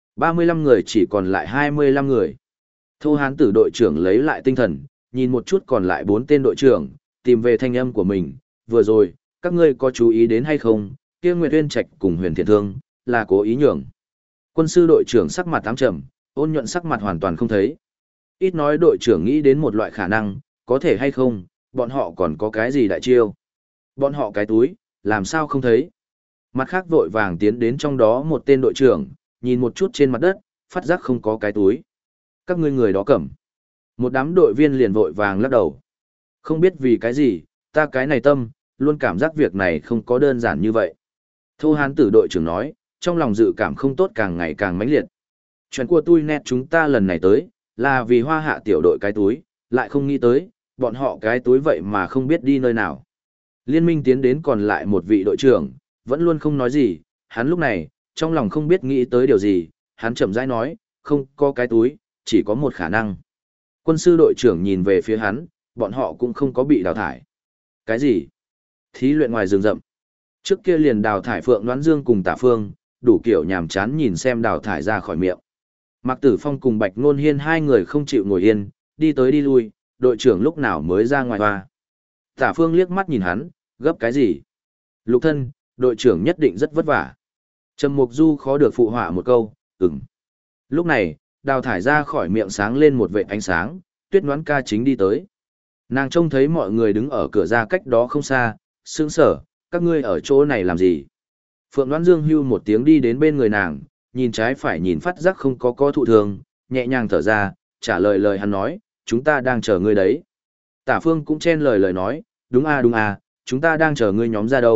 35 người chỉ còn lại 25 người. Thô Hán Tử đội trưởng lấy lại tinh thần, nhìn một chút còn lại 4 tên đội trưởng, tìm về thanh âm của mình, vừa rồi, các ngươi có chú ý đến hay không, kia Nguyệt Uyên Trạch cùng Huyền Thiện Thương, là cố ý nhường. Quân sư đội trưởng sắc mặt ám trầm, ôn nhuận sắc mặt hoàn toàn không thấy. Ít nói đội trưởng nghĩ đến một loại khả năng, có thể hay không, bọn họ còn có cái gì đại chiêu. Bọn họ cái túi, làm sao không thấy. Mặt khác vội vàng tiến đến trong đó một tên đội trưởng, nhìn một chút trên mặt đất, phát giác không có cái túi. Các ngươi người đó cầm. Một đám đội viên liền vội vàng lắc đầu. Không biết vì cái gì, ta cái này tâm, luôn cảm giác việc này không có đơn giản như vậy. Thô Hán Tử đội trưởng nói, trong lòng dự cảm không tốt càng ngày càng mãnh liệt. Chuyện của tôi nét chúng ta lần này tới, là vì Hoa Hạ tiểu đội cái túi, lại không nghĩ tới, bọn họ cái túi vậy mà không biết đi nơi nào. Liên minh tiến đến còn lại một vị đội trưởng, vẫn luôn không nói gì, hắn lúc này, trong lòng không biết nghĩ tới điều gì, hắn chậm rãi nói, không có cái túi, chỉ có một khả năng. Quân sư đội trưởng nhìn về phía hắn, bọn họ cũng không có bị đào thải. Cái gì? Thí luyện ngoài rừng rậm. Trước kia liền đào thải Phượng Đoán Dương cùng Tả Phương, đủ kiểu nhàm chán nhìn xem đào thải ra khỏi miệng. Mạc Tử Phong cùng Bạch Ngôn Hiên 2 người không chịu ngồi yên, đi tới đi lui, đội trưởng lúc nào mới ra ngoài hoa. Tả Phương liếc mắt nhìn hắn, gấp cái gì? Lục thân, đội trưởng nhất định rất vất vả. Trầm Mục Du khó được phụ họa một câu, ừm. Lúc này, đào thải ra khỏi miệng sáng lên một vệt ánh sáng, Tuyết Ngoãn ca chính đi tới. Nàng trông thấy mọi người đứng ở cửa ra cách đó không xa, sững sờ, các ngươi ở chỗ này làm gì? Phượng Đoán Dương hưu một tiếng đi đến bên người nàng, nhìn trái phải nhìn phát giác không có thụ thường, nhẹ nhàng thở ra, trả lời lời hắn nói, chúng ta đang chờ ngươi đấy. Tả Phương cũng chen lời nói, đúng a, chúng ta đang chờ ngươi nhóm ra đâu,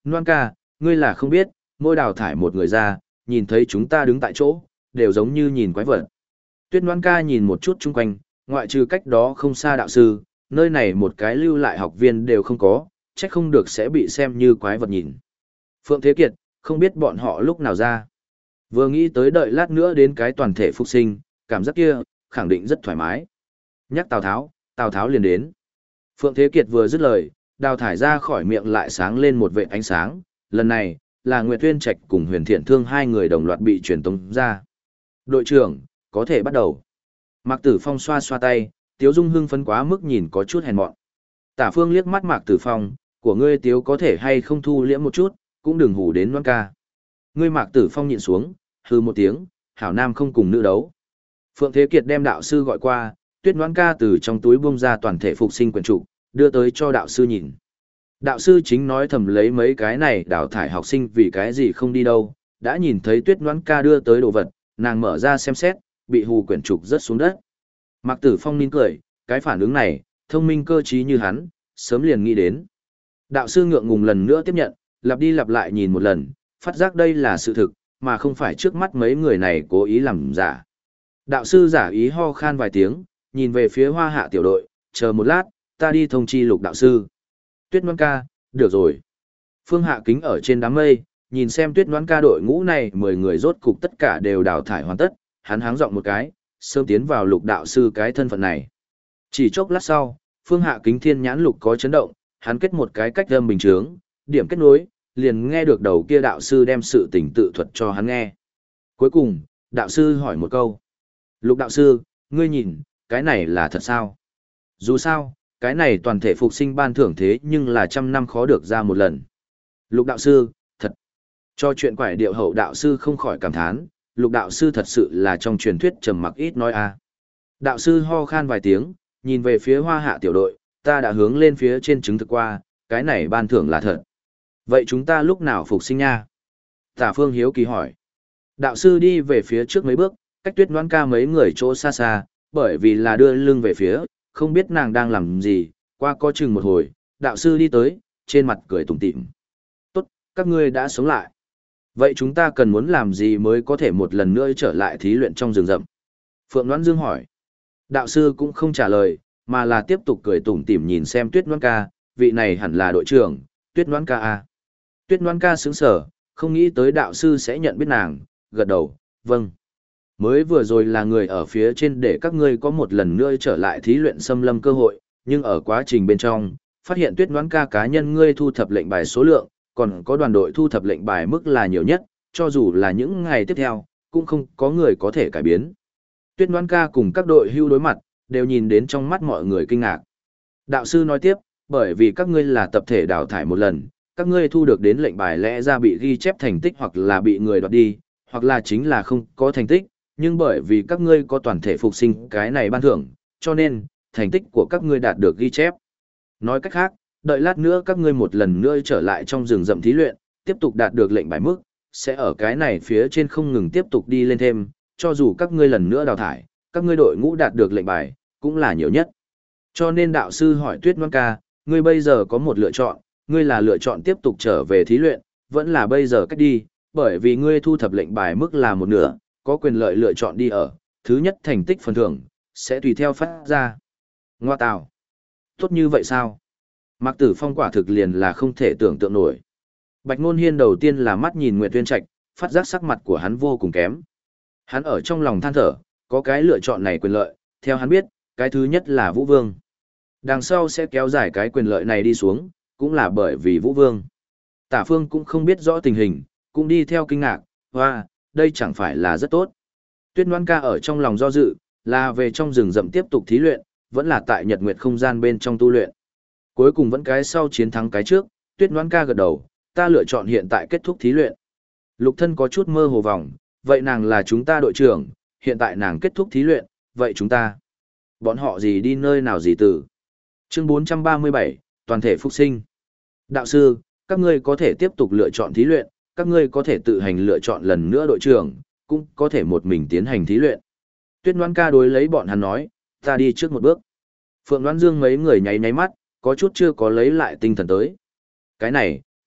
Loan ca, ngươi là không biết, mỗi đào thải một người ra, nhìn thấy chúng ta đứng tại chỗ, đều giống như nhìn quái vật. Tuyết Loan ca nhìn một chút chung quanh, ngoại trừ cách đó không xa đạo sư, nơi này một cái lưu lại học viên đều không có, chắc không được sẽ bị xem như quái vật nhìn. Phượng Thế Kiệt, không biết bọn họ lúc nào ra. Vừa nghĩ tới đợi lát nữa đến cái toàn thể phục sinh, cảm giác kia, khẳng định rất thoải mái. Nhắc Tào Tháo liền đến. Phượng Thế Kiệt vừa dứt lời, đào thải ra khỏi miệng lại sáng lên một vệt ánh sáng, lần này, là Nguyệt Tuyên Trạch cùng Huyền Thiện Thương hai người đồng loạt bị truyền tống ra. Đội trưởng, có thể bắt đầu. Mạc Tử Phong xoa xoa tay, Tiếu Dung hưng phấn quá mức nhìn có chút hèn mọn. Tả Phương liếc mắt Mạc Tử Phong, của ngươi Tiếu có thể hay không thu liễm một chút, cũng đừng hù đến Loan ca. Ngươi Mạc Tử Phong nhịn xuống, hừ một tiếng, hảo nam không cùng nữ đấu. Phượng Thế Kiệt đem đạo sư gọi qua, Tuyết Loan ca từ trong túi buông ra toàn thể phục sinh quyển trục, đưa tới cho đạo sư nhìn. Đạo sư chính nói thầm lấy mấy cái này đào thải học sinh vì cái gì không đi đâu, đã nhìn thấy Tuyết Loan ca đưa tới đồ vật, nàng mở ra xem xét, bị hù quyển trục rớt xuống đất. Mạc Tử Phong nín cười, cái phản ứng này, thông minh cơ trí như hắn, sớm liền nghĩ đến. Đạo sư ngượng ngùng lần nữa tiếp nhận, lặp đi lặp lại nhìn một lần, phát giác đây là sự thực, mà không phải trước mắt mấy người này cố ý làm giả. Đạo sư giả ý ho khan vài tiếng, nhìn về phía Hoa Hạ tiểu đội, chờ một lát, ta đi thông chi Lục đạo sư. Tuyết Loan ca, được rồi. Phương Hạ Kính ở trên đám mây, nhìn xem Tuyết Loan ca đội ngũ này 10 người rốt cục tất cả đều đào thải hoàn tất, hắn háng giọng một cái, sớm tiến vào Lục đạo sư cái thân phận này. Chỉ chốc lát sau, Phương Hạ Kính thiên nhãn lục có chấn động, hắn kết một cái cách âm bình chướng, điểm kết nối, liền nghe được đầu kia đạo sư đem sự tình tự thuật cho hắn nghe. Cuối cùng, đạo sư hỏi một câu. Lục đạo sư, ngươi nhìn, cái này là thật sao? Dù sao, cái này toàn thể phục sinh ban thưởng thế nhưng là 100 năm khó được ra một lần. Lục đạo sư, thật. Cho chuyện quải điệu hậu đạo sư không khỏi cảm thán, lục đạo sư thật sự là trong truyền thuyết trầm mặc ít nói a. Đạo sư ho khan vài tiếng, nhìn về phía Hoa Hạ tiểu đội, ta đã hướng lên phía trên chứng thực qua, cái này ban thưởng là thật. Vậy chúng ta lúc nào phục sinh nha? Tả Phương hiếu kỳ hỏi. Đạo sư đi về phía trước mấy bước, cách Tuyết Loan ca mấy người chỗ xa xa, bởi vì là đưa lưng về phía, không biết nàng đang làm gì, qua có chừng một hồi, đạo sư đi tới, trên mặt cười tủm tỉm. Tốt, các ngươi đã sống lại. Vậy chúng ta cần muốn làm gì mới có thể một lần nữa trở lại thí luyện trong rừng rậm? Phượng Loan Dương hỏi. Đạo sư cũng không trả lời, mà là tiếp tục cười tủm tỉm nhìn xem Tuyết Loan ca, vị này hẳn là đội trưởng, Tuyết Loan ca a. Tuyết Loan ca sững sờ, không nghĩ tới đạo sư sẽ nhận biết nàng, gật đầu, vâng. Mới vừa rồi là người ở phía trên để các ngươi có một lần nữa trở lại thí luyện xâm lâm cơ hội, nhưng ở quá trình bên trong, phát hiện Tuyết Loan ca cá nhân ngươi thu thập lệnh bài số lượng, còn có đoàn đội thu thập lệnh bài mức là nhiều nhất, cho dù là những ngày tiếp theo, cũng không có người có thể cải biến. Tuyết Loan ca cùng các đội hưu đối mặt, đều nhìn đến trong mắt mọi người kinh ngạc. Đạo sư nói tiếp, bởi vì các ngươi là tập thể đào thải một lần, các ngươi thu được đến lệnh bài lẽ ra bị ghi chép thành tích hoặc là bị người đoạt đi, hoặc là chính là không có thành tích, nhưng bởi vì các ngươi có toàn thể phục sinh cái này ban thưởng, cho nên, thành tích của các ngươi đạt được ghi chép. Nói cách khác, đợi lát nữa các ngươi một lần nữa trở lại trong rừng rậm thí luyện, tiếp tục đạt được lệnh bài mức, sẽ ở cái này phía trên không ngừng tiếp tục đi lên thêm, cho dù các ngươi lần nữa đào thải, các ngươi đội ngũ đạt được lệnh bài, cũng là nhiều nhất. Cho nên đạo sư hỏi Tuyết Loan ca, ngươi bây giờ có một lựa chọn, ngươi là lựa chọn tiếp tục trở về thí luyện, vẫn là bây giờ cách đi, bởi vì ngươi thu thập lệnh bài mức là một nửa, có quyền lợi lựa chọn đi ở, thứ nhất thành tích phần thưởng, sẽ tùy theo phát ra. Ngoa tào. Tốt như vậy sao? Mạc Tử Phong quả thực liền là không thể tưởng tượng nổi. Bạch Ngôn Hiên đầu tiên là mắt nhìn Nguyệt Tuyên Trạch, phát giác sắc mặt của hắn vô cùng kém. Hắn ở trong lòng than thở, có cái lựa chọn này quyền lợi, theo hắn biết, cái thứ nhất là Vũ Vương. Đằng sau sẽ kéo dài cái quyền lợi này đi xuống, cũng là bởi vì Vũ Vương. Tả Phương cũng không biết rõ tình hình, cũng đi theo kinh ngạc, hoa, đây chẳng phải là rất tốt. Tuyết Loan ca ở trong lòng do dự, là về trong rừng rậm tiếp tục thí luyện, vẫn là tại Nhật Nguyệt không gian bên trong tu luyện. Cuối cùng vẫn cái sau chiến thắng cái trước, Tuyết Loan ca gật đầu, ta lựa chọn hiện tại kết thúc thí luyện. Lục Thân có chút mơ hồ vòng, vậy nàng là chúng ta đội trưởng, hiện tại nàng kết thúc thí luyện, vậy chúng ta. Bọn họ gì đi nơi nào gì từ. Chương 437, toàn thể phục sinh. Đạo sư, các ngươi có thể tiếp tục lựa chọn thí luyện, các ngươi có thể tự hành lựa chọn lần nữa đội trưởng, cũng có thể một mình tiến hành thí luyện. Tuyết Loan ca đối lấy bọn hắn nói, ta đi trước một bước. Phượng Loan Dương mấy người nháy nháy mắt, có chút chưa có lấy lại tinh thần tới. Cái này,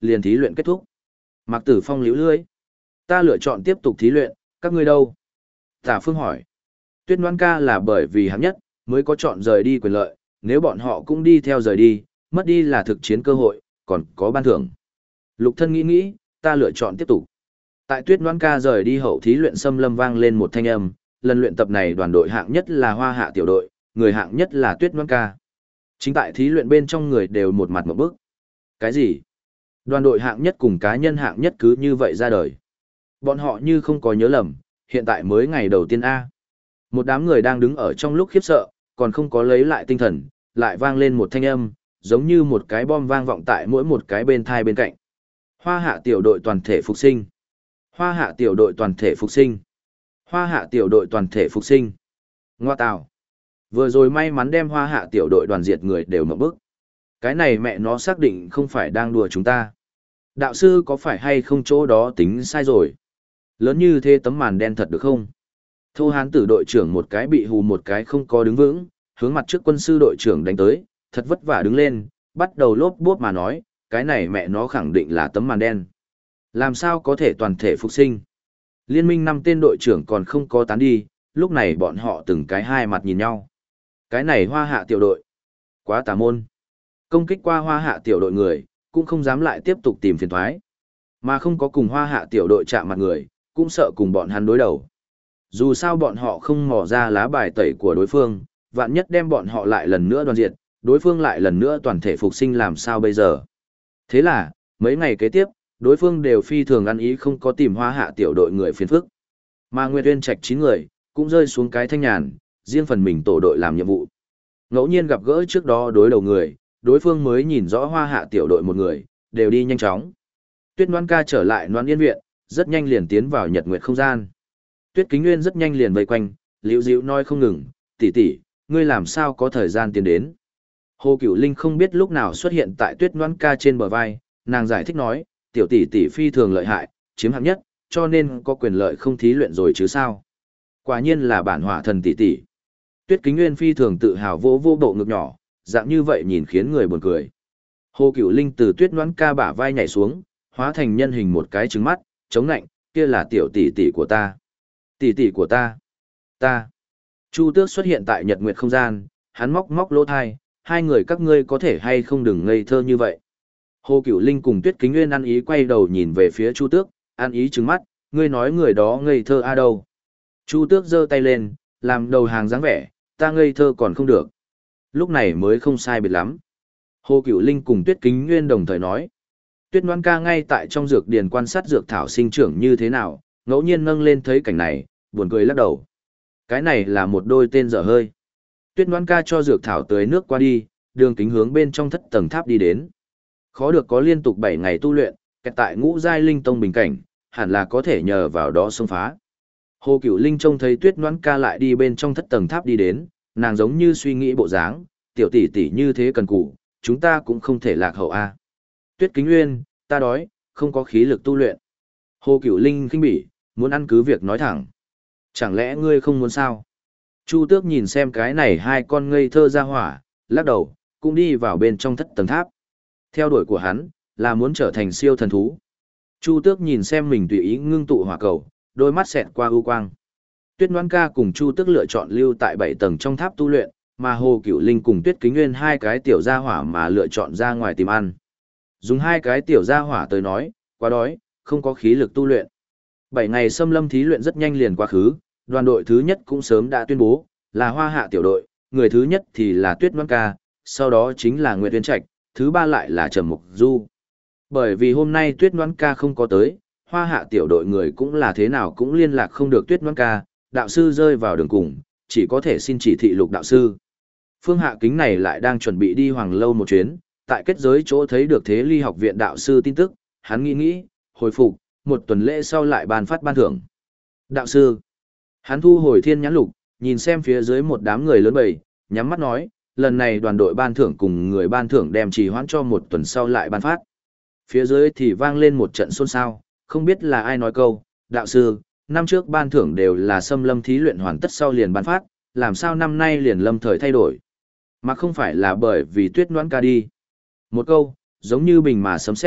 liền thí luyện kết thúc. Mạc Tử Phong liễu lưỡi. Ta lựa chọn tiếp tục thí luyện, các ngươi đâu? Tả Phương hỏi. Tuyết Ngoan ca là bởi vì hạng nhất, mới có chọn rời đi quyền lợi, nếu bọn họ cũng đi theo rời đi, mất đi là thực chiến cơ hội, còn có ban thưởng. Lục Thân nghĩ, ta lựa chọn tiếp tục. Tại Tuyết Ngoan ca rời đi hậu thí luyện xâm lâm vang lên một thanh âm, lần luyện tập này đoàn đội hạng nhất là Hoa Hạ tiểu đội, người hạng nhất là Tuyết Ngoan ca. Chính tại thí luyện bên trong người đều một mặt một bức. Cái gì? Đoàn đội hạng nhất cùng cá nhân hạng nhất cứ như vậy ra đời. Bọn họ như không có nhớ lầm, hiện tại mới ngày đầu tiên A. Một đám người đang đứng ở trong lúc khiếp sợ, còn không có lấy lại tinh thần, lại vang lên một thanh âm, giống như một cái bom vang vọng tại mỗi một cái bên thai bên cạnh. Hoa Hạ tiểu đội toàn thể phục sinh. Hoa Hạ tiểu đội toàn thể phục sinh. Hoa Hạ tiểu đội toàn thể phục sinh. Ngoa tào. Vừa rồi may mắn đem Hoa Hạ tiểu đội đoàn diệt người đều mở bức. Cái này mẹ nó xác định không phải đang đùa chúng ta. Đạo sư có phải hay không chỗ đó tính sai rồi? Lớn như thế tấm màn đen thật được không? Thô Hán tử đội trưởng một cái bị hù một cái không có đứng vững, hướng mặt trước quân sư đội trưởng đánh tới, thật vất vả đứng lên, bắt đầu lốp bốp mà nói, cái này mẹ nó khẳng định là tấm màn đen. Làm sao có thể toàn thể phục sinh? Liên minh 5 tên đội trưởng còn không có tán đi, lúc này bọn họ từng cái hai mặt nhìn nhau. Cái này Hoa Hạ tiểu đội. Quá tà môn. Công kích qua Hoa Hạ tiểu đội người, cũng không dám lại tiếp tục tìm phiền thoái. Mà không có cùng Hoa Hạ tiểu đội chạm mặt người, cũng sợ cùng bọn hắn đối đầu. Dù sao bọn họ không mò ra lá bài tẩy của đối phương, vạn nhất đem bọn họ lại lần nữa đoàn diệt, đối phương lại lần nữa toàn thể phục sinh làm sao bây giờ. Thế là, mấy ngày kế tiếp, đối phương đều phi thường ăn ý không có tìm Hoa Hạ tiểu đội người phiền phức. Mà Nguyệt Uyên Trạch 9 người, cũng rơi xuống cái thanh nhàn, riêng phần mình tổ đội làm nhiệm vụ. Ngẫu nhiên gặp gỡ trước đó đối đầu người, đối phương mới nhìn rõ Hoa Hạ tiểu đội một người, đều đi nhanh chóng. Tuyết Ngoan ca trở lại Noãn Yên viện, rất nhanh liền tiến vào Nhật Nguyệt không gian. Tuyết Kính Nguyên rất nhanh liền vây quanh, liễu dĩu nói không ngừng, tỷ tỷ, ngươi làm sao có thời gian tiến đến. Hồ Cửu Linh không biết lúc nào xuất hiện tại Tuyết Ngoan ca trên bờ vai, nàng giải thích nói, tiểu tỷ tỷ phi thường lợi hại, chiếm hạng nhất, cho nên có quyền lợi không thí luyện rồi chứ sao. Quả nhiên là bản hỏa thần tỷ tỷ. Tuyết Kính Nguyên phi thường tự hào vô bộ ngực nhỏ, dạng như vậy nhìn khiến người buồn cười. Hồ Cửu Linh từ Tuyết Ngoãn ca bả vai nhảy xuống, hóa thành nhân hình một cái trứng mắt, chống nạnh, kia là tiểu tỷ tỷ của ta. Tỷ tỷ của ta. Ta. Chu Tước xuất hiện tại Nhật Nguyệt không gian, hắn móc lỗ thai, hai người các ngươi có thể hay không đừng ngây thơ như vậy. Hồ Cửu Linh cùng Tuyết Kính Nguyên ăn ý quay đầu nhìn về phía Chu Tước, ăn ý trừng mắt, ngươi nói người đó ngây thơ a đâu. Chu Tước giơ tay lên, làm đầu hàng dáng vẻ, ta ngây thơ còn không được. Lúc này mới không sai biệt lắm. Hồ Cửu Linh cùng Tuyết Kính Nguyên đồng thời nói. Tuyết Ngoan ca ngay tại trong dược điền quan sát dược thảo sinh trưởng như thế nào, ngẫu nhiên nâng lên thấy cảnh này, buồn cười lắc đầu. Cái này là một đôi tên dở hơi. Tuyết Ngoan ca cho dược thảo tưới nước qua đi, đường kính hướng bên trong thất tầng tháp đi đến. Khó được có liên tục 7 ngày tu luyện, kẹt tại ngũ giai linh tông bình cảnh, hẳn là có thể nhờ vào đó xông phá. Hồ Cửu Linh trông thấy Tuyết Ngoãn ca lại đi bên trong thất tầng tháp đi đến, nàng giống như suy nghĩ bộ dáng, tiểu tỷ tỷ như thế cần cù, chúng ta cũng không thể lạc hậu a. Tuyết Kính Nguyên, ta đói, không có khí lực tu luyện. Hồ Cửu Linh khinh bỉ, muốn ăn cứ việc nói thẳng. Chẳng lẽ ngươi không muốn sao? Chu Tước nhìn xem cái này hai con ngây thơ ra hỏa, lắc đầu, cũng đi vào bên trong thất tầng tháp. Theo đuổi của hắn, là muốn trở thành siêu thần thú. Chu Tước nhìn xem mình tùy ý ngưng tụ hỏa cầu, đôi mắt xẹt qua ưu quang. Tuyết Ngoãn ca cùng Chu Tước lựa chọn lưu tại 7 tầng trong tháp tu luyện, mà Hồ Cửu Linh cùng Tuyết Kính Nguyên hai cái tiểu gia hỏa mà lựa chọn ra ngoài tìm ăn. Dùng hai cái tiểu gia hỏa tới nói, quá đói, không có khí lực tu luyện. 7 ngày xâm lâm thí luyện rất nhanh liền quá khứ, đoàn đội thứ nhất cũng sớm đã tuyên bố, là Hoa Hạ tiểu đội, người thứ nhất thì là Tuyết Ngoãn ca, sau đó chính là Nguyệt Uyên Trạch, thứ ba lại là Trầm Mục Du. Bởi vì hôm nay Tuyết Ngoãn ca không có tới, Hoa Hạ tiểu đội người cũng là thế nào cũng liên lạc không được Tuyết Ngoãn ca, đạo sư rơi vào đường cùng, chỉ có thể xin chỉ thị Lục đạo sư. Phương Hạ Kính này lại đang chuẩn bị đi Hoàng Lâu một chuyến, tại kết giới chỗ thấy được Thế Ly học viện đạo sư tin tức, hắn nghĩ, hồi phục, một tuần lễ sau lại ban phát ban thưởng. Đạo sư, hắn thu hồi thiên nhãn lục, nhìn xem phía dưới một đám người lớn bầy, nhắm mắt nói, lần này đoàn đội ban thưởng cùng người ban thưởng đem trì hoãn cho một tuần sau lại ban phát. Phía dưới thì vang lên một trận xôn xao, không biết là ai nói câu, đạo sư, năm trước ban thưởng đều là xâm lâm thí luyện hoàn tất sau liền ban phát, làm sao năm nay liền lâm thời thay đổi. Mà không phải là bởi vì Tuyết Ngoãn ca đi. Một câu, giống như bình mà sấm sét,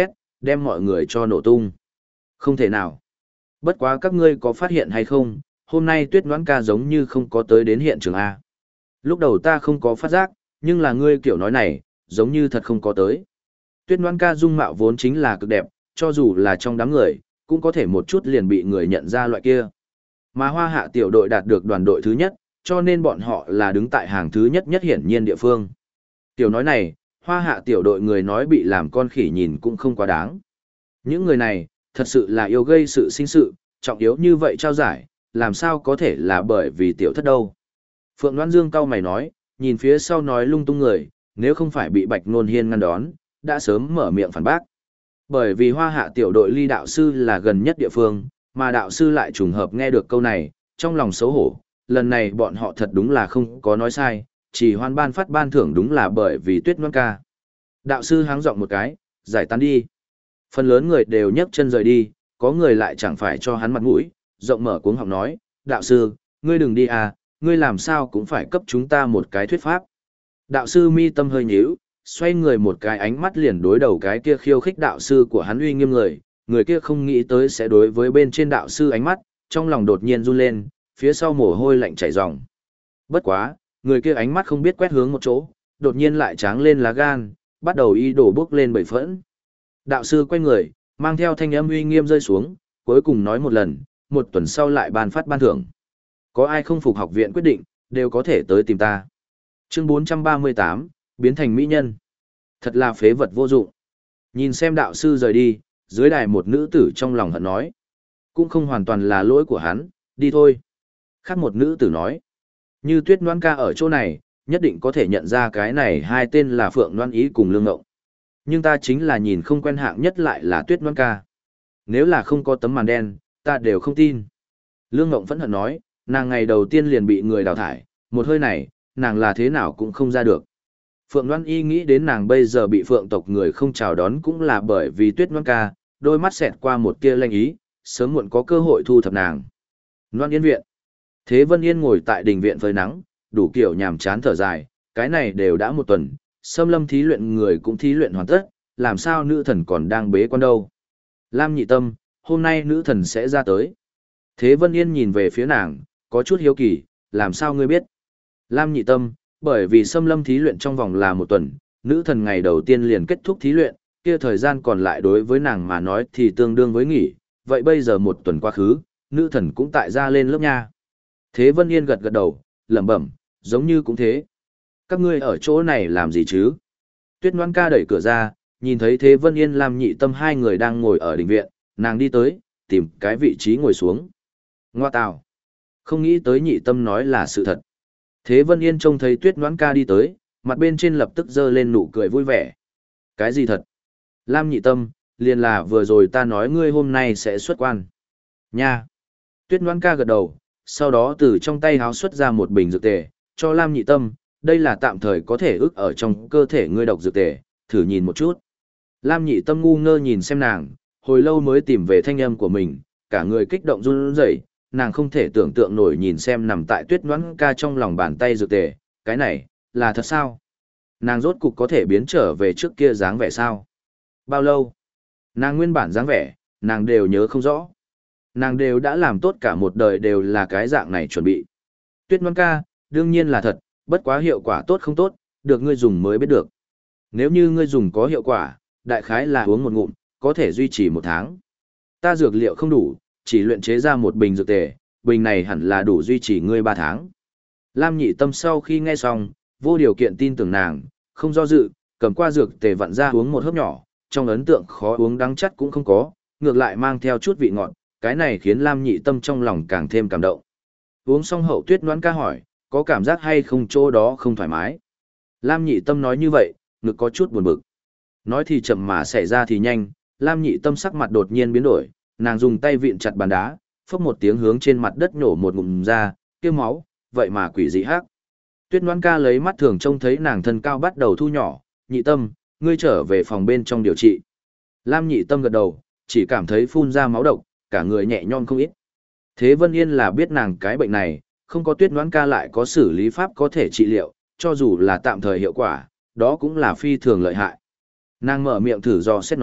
đem mọi người cho nổ tung. Không thể nào. Bất quá các ngươi có phát hiện hay không, hôm nay Tuyết Noãn ca giống như không có tới đến hiện trường A. Lúc đầu ta không có phát giác, nhưng là ngươi kiểu nói này, giống như thật không có tới. Tuyết Noãn ca dung mạo vốn chính là cực đẹp, cho dù là trong đám người, cũng có thể một chút liền bị người nhận ra loại kia. Mà Hoa Hạ tiểu đội đạt được đoàn đội thứ nhất, cho nên bọn họ là đứng tại hàng thứ nhất nhất hiển nhiên địa phương. Tiểu nói này, Hoa Hạ tiểu đội người nói bị làm con khỉ nhìn cũng không quá đáng. Những người này, thật sự là yêu gây sự sinh sự, trọng yếu như vậy trao giải, làm sao có thể là bởi vì tiểu thất đâu. Phượng Loan Dương cau mày nói, nhìn phía sau nói lung tung người, nếu không phải bị Bạch Nôn Hiên ngăn đón, đã sớm mở miệng phản bác. Bởi vì Hoa Hạ tiểu đội ly đạo sư là gần nhất địa phương, mà đạo sư lại trùng hợp nghe được câu này, trong lòng xấu hổ, lần này bọn họ thật đúng là không có nói sai, chỉ hoan ban phát ban thưởng đúng là bởi vì Tuyết Noãn ca. Đạo sư háng giọng một cái, giải tán đi. Phần lớn người đều nhấc chân rời đi, có người lại chẳng phải cho hắn mặt mũi, rộng mở cuống họng nói, đạo sư, ngươi đừng đi à, ngươi làm sao cũng phải cấp chúng ta một cái thuyết pháp. Đạo sư mi tâm hơi nhíu, xoay người một cái ánh mắt liền đối đầu cái kia khiêu khích đạo sư của hắn uy nghiêm người kia không nghĩ tới sẽ đối với bên trên đạo sư ánh mắt, trong lòng đột nhiên run lên, phía sau mồ hôi lạnh chảy ròng. Bất quá, người kia ánh mắt không biết quét hướng một chỗ, đột nhiên lại tráng lên lá gan, bắt đầu y đổ bước lên bầy phẫn. Đạo sư quay người, mang theo thanh âm uy nghiêm rơi xuống, cuối cùng nói một lần, một tuần sau lại ban phát ban thưởng. Có ai không phục học viện quyết định, đều có thể tới tìm ta. Chương 438, biến thành mỹ nhân. Thật là phế vật vô dụng. Nhìn xem đạo sư rời đi, dưới đài một nữ tử trong lòng hận nói. Cũng không hoàn toàn là lỗi của hắn, đi thôi. Khác một nữ tử nói. Như Tuyết Noãn ca ở chỗ này, nhất định có thể nhận ra cái này hai tên là Phượng Noãn Ý cùng Lương Ngộng. Nhưng ta chính là nhìn không quen hạng nhất lại là Tuyết Noãn ca. Nếu là không có tấm màn đen, ta đều không tin. Lương Ngộng phẫn hận nói, nàng ngày đầu tiên liền bị người đào thải, một hơi này, nàng là thế nào cũng không ra được. Phượng Loan Y nghĩ đến nàng bây giờ bị Phượng tộc người không chào đón cũng là bởi vì Tuyết Loan ca, đôi mắt xẹt qua một tia lanh ý, sớm muộn có cơ hội thu thập nàng. Loan Yên viện. Thế Vân Yên ngồi tại đình viện phơi nắng, đủ kiểu nhàm chán thở dài, cái này đều đã một tuần, Xâm Lâm thí luyện người cũng thí luyện hoàn tất, làm sao nữ thần còn đang bế quan đâu. Lam Nhị Tâm, hôm nay nữ thần sẽ ra tới. Thế Vân Yên nhìn về phía nàng, có chút hiếu kỳ, làm sao ngươi biết? Lam Nhị Tâm, bởi vì Xâm Lâm thí luyện trong vòng là một tuần, nữ thần ngày đầu tiên liền kết thúc thí luyện, kia thời gian còn lại đối với nàng mà nói thì tương đương với nghỉ, vậy bây giờ một tuần quá khứ, nữ thần cũng tại ra lên lớp nha. Thế Vân Yên gật gật đầu, lẩm bẩm, giống như cũng thế. Các ngươi ở chỗ này làm gì chứ? Tuyết Noãn ca đẩy cửa ra, nhìn thấy Thế Vân Yên Lam Nhị Tâm hai người đang ngồi ở đình viện, nàng đi tới, tìm cái vị trí ngồi xuống. Ngoa tào. Không nghĩ tới Nhị Tâm nói là sự thật. Thế Vân Yên trông thấy Tuyết Noãn ca đi tới, mặt bên trên lập tức giơ lên nụ cười vui vẻ. Cái gì thật? Lam Nhị Tâm, liền là vừa rồi ta nói ngươi hôm nay sẽ xuất quan. Nha. Tuyết Noãn ca gật đầu, sau đó từ trong tay háo xuất ra một bình dược tề, cho Lam Nhị Tâm, đây là tạm thời có thể ức ở trong cơ thể ngươi độc dược tề, thử nhìn một chút. Lam Nhị Tâm ngu ngơ nhìn xem nàng, hồi lâu mới tìm về thanh âm của mình, cả người kích động run rẩy, nàng không thể tưởng tượng nổi nhìn xem nằm tại Tuyết Noãn ca trong lòng bàn tay dược tề, cái này, là thật sao? Nàng rốt cục có thể biến trở về trước kia dáng vẻ sao? Bao lâu? Nàng nguyên bản dáng vẻ, nàng đều nhớ không rõ. Nàng đều đã làm tốt cả một đời đều là cái dạng này chuẩn bị. Tuyết Noãn ca, đương nhiên là thật, bất quá hiệu quả tốt không tốt, được ngươi dùng mới biết được. Nếu như ngươi dùng có hiệu quả, đại khái là uống một ngụm, có thể duy trì 1 tháng. Ta dược liệu không đủ, chỉ luyện chế ra một bình dược tề, bình này hẳn là đủ duy trì ngươi 3 tháng. Lam Nhị Tâm sau khi nghe xong, vô điều kiện tin tưởng nàng, không do dự, cầm qua dược tề vặn ra uống một hớp nhỏ, trong ấn tượng khó uống đắng chắt cũng không có, ngược lại mang theo chút vị ngọt, cái này khiến Lam Nhị Tâm trong lòng càng thêm cảm động. Uống xong hậu Tuyết Noãn ca hỏi, có cảm giác hay không chỗ đó không thoải mái? Lam Nhị Tâm nói như vậy, ngực có chút buồn bực. Nói thì chậm mà xảy ra thì nhanh, Lam Nhị Tâm sắc mặt đột nhiên biến đổi, nàng dùng tay vịn chặt bàn đá, phốc một tiếng hướng trên mặt đất nhổ một ngụm ra, kia máu, vậy mà quỷ dị hắc. Tuyết Noãn ca lấy mắt thường trông thấy nàng thân cao bắt đầu thu nhỏ, Nhị Tâm, ngươi trở về phòng bên trong điều trị. Lam Nhị Tâm gật đầu, chỉ cảm thấy phun ra máu độc, cả người nhẹ nhõm không ít. Thế Vân Yên là biết nàng cái bệnh này, không có Tuyết Noãn ca lại có xử lý pháp có thể trị liệu, cho dù là tạm thời hiệu quả, đó cũng là phi thường lợi hại. Nàng mở miệng thử dò xét nói,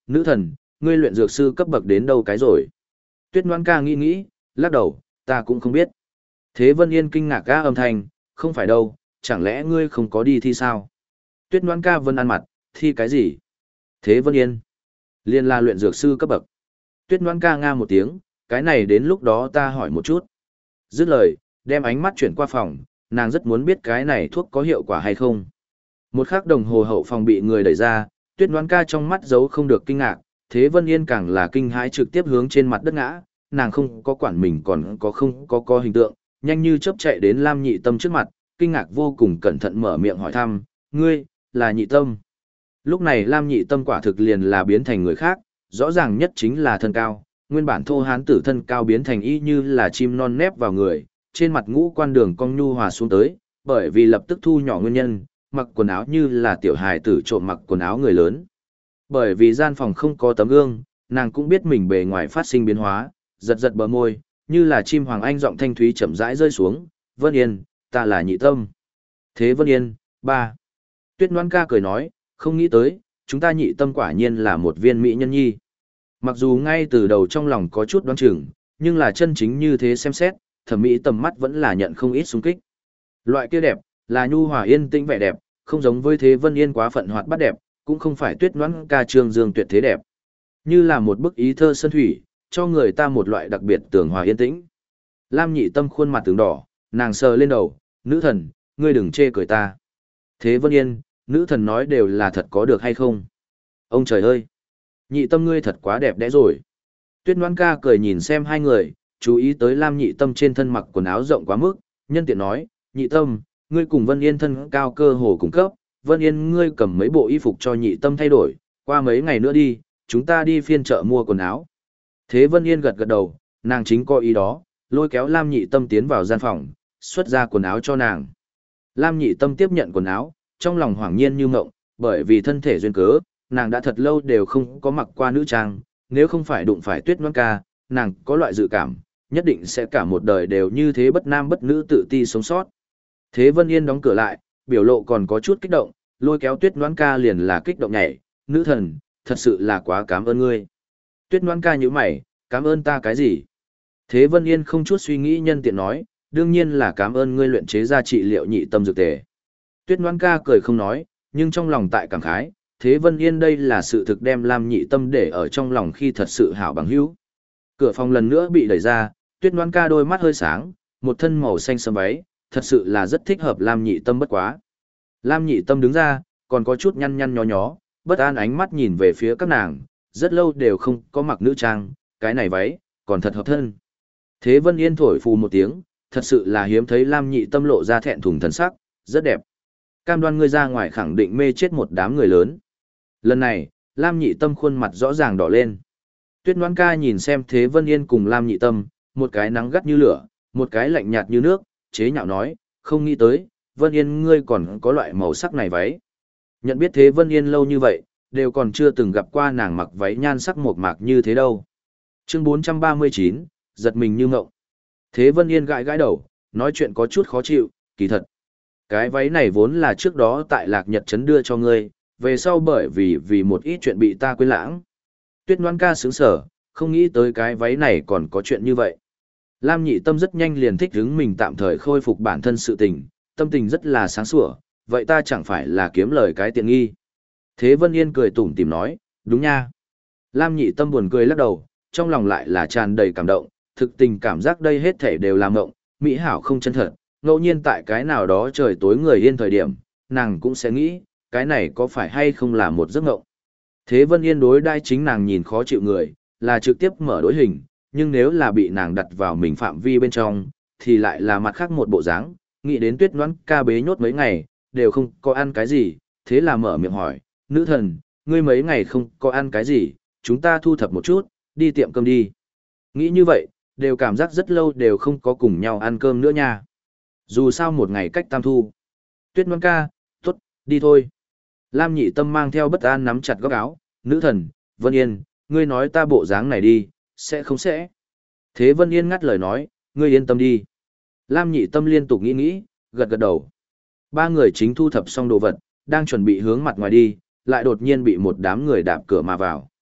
nữ thần, ngươi luyện dược sư cấp bậc đến đâu cái rồi? Tuyết Ngoan ca nghĩ nghĩ, lắc đầu, ta cũng không biết. Thế Vân Yên kinh ngạc ga âm thanh, không phải đâu, chẳng lẽ ngươi không có đi thi sao? Tuyết Ngoan ca vân ăn mặt, thi cái gì? Thế Vân Yên, liên là luyện dược sư cấp bậc. Tuyết Ngoan ca nga một tiếng, cái này đến lúc đó ta hỏi một chút. Dứt lời, đem ánh mắt chuyển qua phòng, nàng rất muốn biết cái này thuốc có hiệu quả hay không. Một khắc đồng hồ hậu phòng bị người đẩy ra, Tuyết Ngoan ca trong mắt giấu không được kinh ngạc, Thế Vân Yên càng là kinh hãi trực tiếp hướng trên mặt đất ngã, nàng không có quản mình còn có không có hình tượng, nhanh như chớp chạy đến Lam Nhị Tâm trước mặt, kinh ngạc vô cùng cẩn thận mở miệng hỏi thăm, ngươi, là Nhị Tâm. Lúc này Lam Nhị Tâm quả thực liền là biến thành người khác, rõ ràng nhất chính là thân cao, nguyên bản thô hán tử thân cao biến thành y như là chim non nép vào người, trên mặt ngũ quan đường cong nhu hòa xuống tới, bởi vì lập tức thu nhỏ nguyên nhân, mặc quần áo như là tiểu hài tử trộm mặc quần áo người lớn. Bởi vì gian phòng không có tấm gương, nàng cũng biết mình bề ngoài phát sinh biến hóa, giật giật bờ môi, như là chim hoàng anh giọng thanh thúy chậm rãi rơi xuống, Vân Yên, ta là Nhị Tâm. Thế Vân Yên, ba. Tuyết Ngoan ca cười nói, không nghĩ tới, chúng ta Nhị Tâm quả nhiên là một viên mỹ nhân nhi. Mặc dù ngay từ đầu trong lòng có chút đoán chừng, nhưng là chân chính như thế xem xét, thẩm mỹ tầm mắt vẫn là nhận không ít xung kích. Loại kia đẹp, là nhu hòa yên tĩnh vẻ đẹp, không giống với Thế Vân Yên quá phận hoạt bát đẹp, cũng không phải Tuyết Ngoãn ca trương dương tuyệt thế đẹp. Như là một bức ý thơ sơn thủy, cho người ta một loại đặc biệt tường hòa yên tĩnh. Lam Nhị Tâm khuôn mặt tướng đỏ, nàng sờ lên đầu, nữ thần, ngươi đừng chê cười ta. Thế Vân Yên, nữ thần nói đều là thật có được hay không? Ông trời ơi! Nhị Tâm ngươi thật quá đẹp đẽ rồi. Tuyết Ngoãn ca cười nhìn xem hai người, chú ý tới Lam Nhị Tâm trên thân mặc quần áo rộng quá mức, nhân tiện nói, Nhị Tâm, ngươi cùng Vân Yên thân cao cơ hồ cùng cấp, Vân Yên ngươi cầm mấy bộ y phục cho Nhị Tâm thay đổi, qua mấy ngày nữa đi, chúng ta đi phiên chợ mua quần áo. Thế Vân Yên gật gật đầu, nàng chính có ý đó, lôi kéo Lam Nhị Tâm tiến vào gian phòng, xuất ra quần áo cho nàng. Lam Nhị Tâm tiếp nhận quần áo, trong lòng hoảng nhiên như ngộng, bởi vì thân thể duyên cớ, nàng đã thật lâu đều không có mặc qua nữ trang, nếu không phải đụng phải Tuyết Ngoãn ca, nàng có loại dự cảm, nhất định sẽ cả một đời đều như thế bất nam bất nữ tự ti sống sót. Thế Vân Yên đóng cửa lại, biểu lộ còn có chút kích động, lôi kéo Tuyết Ngoãn ca liền là kích động nhảy, nữ thần, thật sự là quá cảm ơn ngươi. Tuyết Ngoãn ca nhíu mày, cảm ơn ta cái gì? Thế Vân Yên không chút suy nghĩ nhân tiện nói, đương nhiên là cảm ơn ngươi luyện chế ra trị liệu Nhị Tâm dược tề. Tuyết Ngoãn ca cười không nói, nhưng trong lòng tại cảm khái, Thế Vân Yên đây là sự thực đem Lam Nhị Tâm để ở trong lòng khi thật sự hảo bằng hữu. Cửa phòng lần nữa bị đẩy ra, Tuyết Ngoãn ca đôi mắt hơi sáng, một thân màu xanh sẫm váy, thật sự là rất thích hợp Lam Nhị Tâm bất quá. Lam Nhị Tâm đứng ra, còn có chút nhăn nhăn nhó nhó, bất an ánh mắt nhìn về phía các nàng, rất lâu đều không có mặc nữ trang, cái này váy, còn thật hợp thân. Thế Vân Yên thổi phù một tiếng, thật sự là hiếm thấy Lam Nhị Tâm lộ ra thẹn thùng thần sắc, rất đẹp. Cam đoan ngươi ra ngoài khẳng định mê chết một đám người lớn. Lần này, Lam Nhị Tâm khuôn mặt rõ ràng đỏ lên. Tuyết Ngoãn ca nhìn xem Thế Vân Yên cùng Lam Nhị Tâm, một cái nắng gắt như lửa, một cái lạnh nhạt như nước, chế nhạo nói, không nghĩ tới, Vân Yên ngươi còn có loại màu sắc này váy. Nhận biết Thế Vân Yên lâu như vậy, đều còn chưa từng gặp qua nàng mặc váy nhan sắc mộc mạc như thế đâu. Chương 439, giật mình như ngộng. Thế Vân Yên gãi gãi đầu, nói chuyện có chút khó chịu, kỳ thật. Cái váy này vốn là trước đó tại Lạc Nhật Trấn đưa cho ngươi, về sau bởi vì một ít chuyện bị ta quên lãng. Tuyết Ngoãn ca sướng sở, không nghĩ tới cái váy này còn có chuyện như vậy. Lam Nhị Tâm rất nhanh liền thích hứng mình tạm thời khôi phục bản thân sự tình, tâm tình rất là sáng sủa, vậy ta chẳng phải là kiếm lời cái tiện nghi. Thế Vân Yên cười tủm tỉm nói, đúng nha. Lam Nhị Tâm buồn cười lắc đầu, trong lòng lại là tràn đầy cảm động, thực tình cảm giác đây hết thảy đều là mộng, mỹ hảo không chân thật, ngẫu nhiên tại cái nào đó trời tối người yên thời điểm, nàng cũng sẽ nghĩ, cái này có phải hay không là một giấc mộng. Thế Vân Yên đối đai chính nàng nhìn khó chịu người, là trực tiếp mở đối hình, nhưng nếu là bị nàng đặt vào mình phạm vi bên trong, thì lại là mặt khác một bộ dáng. Nghĩ đến Tuyết Ngoãn ca bế nhốt mấy ngày, đều không có ăn cái gì, thế là mở miệng hỏi, nữ thần, ngươi mấy ngày không có ăn cái gì, chúng ta thu thập một chút, đi tiệm cơm đi. Nghĩ như vậy, đều cảm giác rất lâu đều không có cùng nhau ăn cơm nữa nha. Dù sao một ngày cách tam thu. Tuyết Ngoãn ca, tốt, đi thôi. Lam Nhị Tâm mang theo bất an nắm chặt góc áo, nữ thần, Vân Yên, ngươi nói ta bộ dáng này đi, sẽ không sẽ. Thế Vân Yên ngắt lời nói, ngươi yên tâm đi. Lam Nhị Tâm liên tục nghĩ, gật gật đầu. Ba người chính thu thập xong đồ vật, đang chuẩn bị hướng mặt ngoài đi, lại đột nhiên bị một đám người đạp cửa mà vào.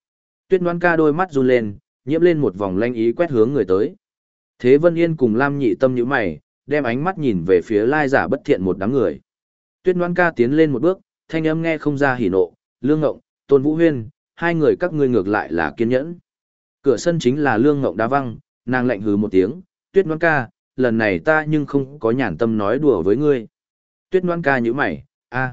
Tuyết Ngoan ca đôi mắt run lên, nhiễm lên một vòng lanh ý quét hướng người tới. Thế Vân Yên cùng Lam Nhị Tâm nhíu mày, đem ánh mắt nhìn về phía lai giả bất thiện một đám người. Tuyết Ngoan ca tiến lên một bước, thanh âm nghe không ra hỉ nộ, Lương Ngộng, Tôn Vũ Huyên, hai người các ngươi ngược lại là kiên nhẫn. Cửa sân chính là Lương Ngộng đá văng, nàng lạnh hừ một tiếng, Tuyết Ngoan ca, lần này ta nhưng không có nhàn tâm nói đùa với ngươi. Tuyết Ngoan ca nhíu mày,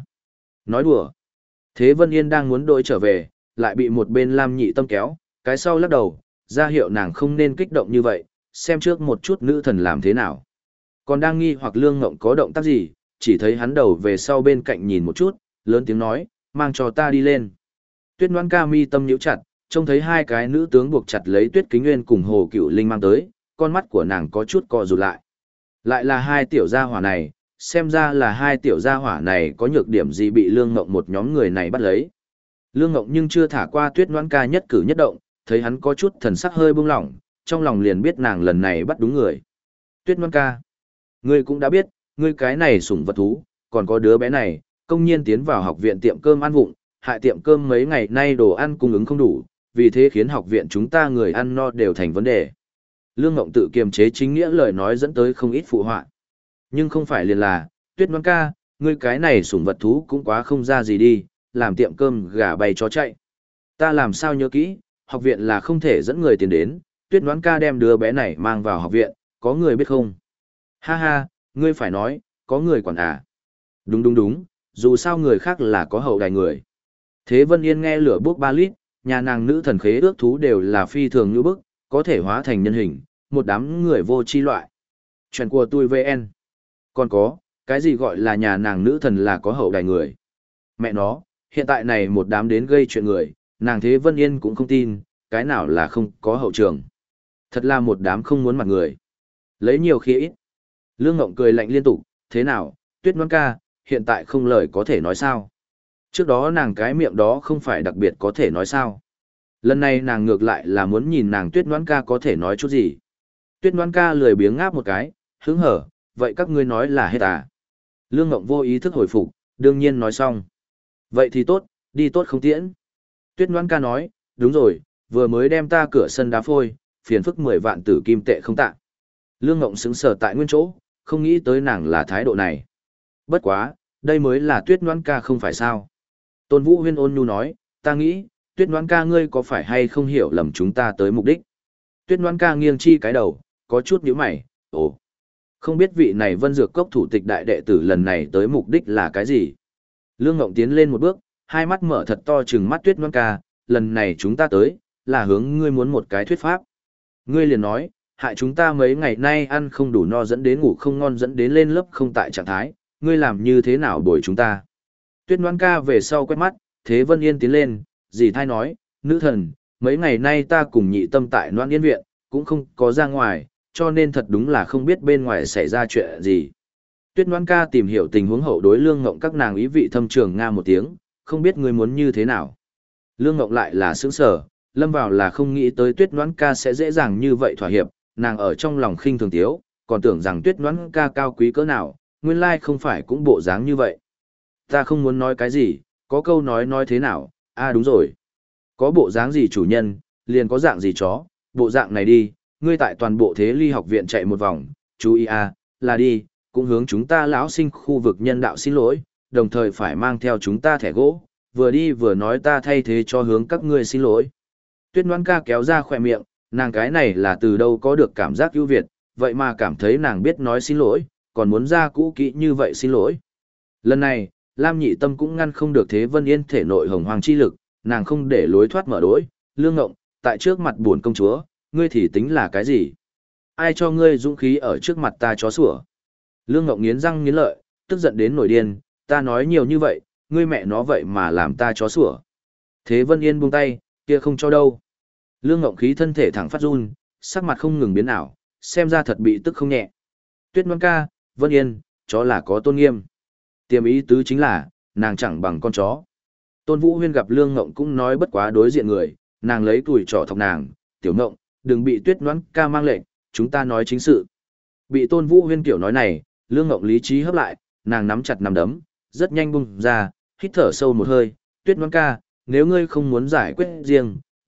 nói đùa. Thế Vân Yên đang muốn đội trở về, lại bị một bên Lam Nhị Tâm kéo, cái sau lắc đầu, ra hiệu nàng không nên kích động như vậy, xem trước một chút nữ thần làm thế nào. Còn đang nghi hoặc Lương Ngộng có động tác gì, chỉ thấy hắn đầu về sau bên cạnh nhìn một chút, lớn tiếng nói, mang cho ta đi lên. Tuyết Ngoan ca mi tâm nhíu chặt, trông thấy hai cái nữ tướng buộc chặt lấy Tuyết Kính Nguyên cùng Hồ Cựu Linh mang tới, con mắt của nàng có chút co rụt lại. Lại là hai tiểu gia hỏa này, xem ra là hai tiểu gia hỏa này có nhược điểm gì bị Lương Ngộng một nhóm người này bắt lấy. Lương Ngộng nhưng chưa thả qua Tuyết Ngoan ca nhất cử nhất động, thấy hắn có chút thần sắc hơi buông lỏng, trong lòng liền biết nàng lần này bắt đúng người. Tuyết Ngoan ca, ngươi cũng đã biết, ngươi cái này sủng vật thú, còn có đứa bé này, công nhiên tiến vào học viện tiệm cơm ăn vụng, hại tiệm cơm mấy ngày nay đồ ăn cung ứng không đủ, vì thế khiến học viện chúng ta người ăn no đều thành vấn đề. Lương Ngộng tự kiềm chế chính nghĩa lời nói dẫn tới không ít phụ họa. Nhưng không phải liền là, Tuyết Ngoan ca, ngươi cái này sủng vật thú cũng quá không ra gì đi, làm tiệm cơm gà bay chó chạy. Ta làm sao nhớ kỹ, học viện là không thể dẫn người tiền đến, Tuyết Ngoan ca đem đứa bé này mang vào học viện, có người biết không? Ha ha, ngươi phải nói, có người quản à? Đúng đúng đúng, dù sao người khác là có hậu đài người. Thế Vân Yên nghe lửa bốc ba lít, nhà nàng nữ thần khế ước thú đều là phi thường như bức, có thể hóa thành nhân hình, một đám người vô chi loại. Chuyện của tôi VN. Còn có, cái gì gọi là nhà nàng nữ thần là có hậu đài người? Mẹ nó, hiện tại này một đám đến gây chuyện người, nàng Thế Vân Yên cũng không tin, cái nào là không có hậu trường. Thật là một đám không muốn mặt người. Lấy nhiều khi ít. Lương Ngộng cười lạnh liên tục, thế nào, Tuyết Ngoan ca, hiện tại không lời có thể nói sao. Trước đó nàng cái miệng đó không phải đặc biệt có thể nói sao. Lần này nàng ngược lại là muốn nhìn nàng Tuyết Ngoan ca có thể nói chút gì. Tuyết Ngoan ca lười biếng ngáp một cái, hứng hở, vậy các ngươi nói là hết à. Lương Ngộng vô ý thức hồi phục, đương nhiên nói xong. Vậy thì tốt, đi tốt không tiễn. Tuyết Ngoan ca nói, đúng rồi, vừa mới đem ta cửa sân đá phôi, phiền phức 10 vạn tử kim tệ không tạ. Lương Ngộng sững sờ tại nguyên chỗ, không nghĩ tới nàng là thái độ này. Bất quá, đây mới là Tuyết Ngoan ca không phải sao. Tôn Vũ Huyên ôn nhu nói, ta nghĩ, Tuyết Ngoan ca ngươi có phải hay không hiểu lầm chúng ta tới mục đích. Tuyết Ngoan ca nghiêng chi cái đầu, có chút nhíu mày, ồ. Không biết vị này Vân Dược Cốc thủ tịch đại đệ tử lần này tới mục đích là cái gì. Lương Ngộng tiến lên một bước, hai mắt mở thật to trừng mắt Tuyết Ngoan ca, lần này chúng ta tới, là hướng ngươi muốn một cái thuyết pháp. Ngươi liền nói, hại chúng ta mấy ngày nay ăn không đủ no dẫn đến ngủ không ngon dẫn đến lên lớp không tại trạng thái, ngươi làm như thế nào bồi chúng ta. Tuyết Ngoan ca về sau quét mắt, Thế Vân Yên tiến lên, dì thai nói, nữ thần, mấy ngày nay ta cùng nhị tâm tại Noan Yên viện, cũng không có ra ngoài, cho nên thật đúng là không biết bên ngoài xảy ra chuyện gì. Tuyết Ngoan ca tìm hiểu tình huống hậu đối Lương Ngộng các nàng ý vị thâm trường nga một tiếng, không biết ngươi muốn như thế nào. Lương Ngộng lại là sững sờ, lâm vào là không nghĩ tới Tuyết Ngoan ca sẽ dễ dàng như vậy thỏa hiệp, nàng ở trong lòng khinh thường tiếu, còn tưởng rằng Tuyết Ngoan ca cao quý cỡ nào, nguyên lai không phải cũng bộ dáng như vậy. Ta không muốn nói cái gì, có câu nói thế nào, đúng rồi. Có bộ dáng gì chủ nhân, liền có dạng gì chó, bộ dạng này đi, ngươi tại toàn bộ thế ly học viện chạy một vòng, chú ý là đi, cũng hướng chúng ta lão sinh khu vực nhân đạo xin lỗi, đồng thời phải mang theo chúng ta thẻ gỗ, vừa đi vừa nói ta thay thế cho hướng các ngươi xin lỗi. Tuyết Ngoan ca kéo ra khỏe miệng, nàng cái này là từ đâu có được cảm giác ưu việt, vậy mà cảm thấy nàng biết nói xin lỗi, còn muốn ra cũ kỹ như vậy xin lỗi. Lần này, Lam Nhị Tâm cũng ngăn không được Thế Vân Yên thể nội hồng hoàng chi lực, nàng không để lối thoát mở đối, Lương Ngộng, tại trước mặt buồn công chúa, ngươi thì tính là cái gì? Ai cho ngươi dũng khí ở trước mặt ta chó sủa? Lương Ngộng nghiến răng nghiến lợi, tức giận đến nổi điên, ta nói nhiều như vậy, ngươi mẹ nó vậy mà làm ta chó sủa. Thế Vân Yên buông tay, kia không cho đâu. Lương Ngộng khí thân thể thẳng phát run, sắc mặt không ngừng biến ảo, xem ra thật bị tức không nhẹ. Tuyết Ngoan ca, Vân Yên, chó là có tôn nghiêm. Tiềm ý tứ chính là, nàng chẳng bằng con chó. Tôn Vũ Huyên gặp Lương Ngộng cũng nói bất quá đối diện người, nàng lấy tuổi trỏ thọc nàng, tiểu Ngộng, đừng bị Tuyết Ngoan ca mang lệnh, chúng ta nói chính sự. Bị Tôn Vũ Huyên kiểu nói này, Lương Ngộng lý trí hấp lại, nàng nắm chặt nắm đấm, rất nhanh bung ra, hít thở sâu một hơi, Tuyết Ngoan ca, nếu ngươi không muốn giải quyết riêng, được,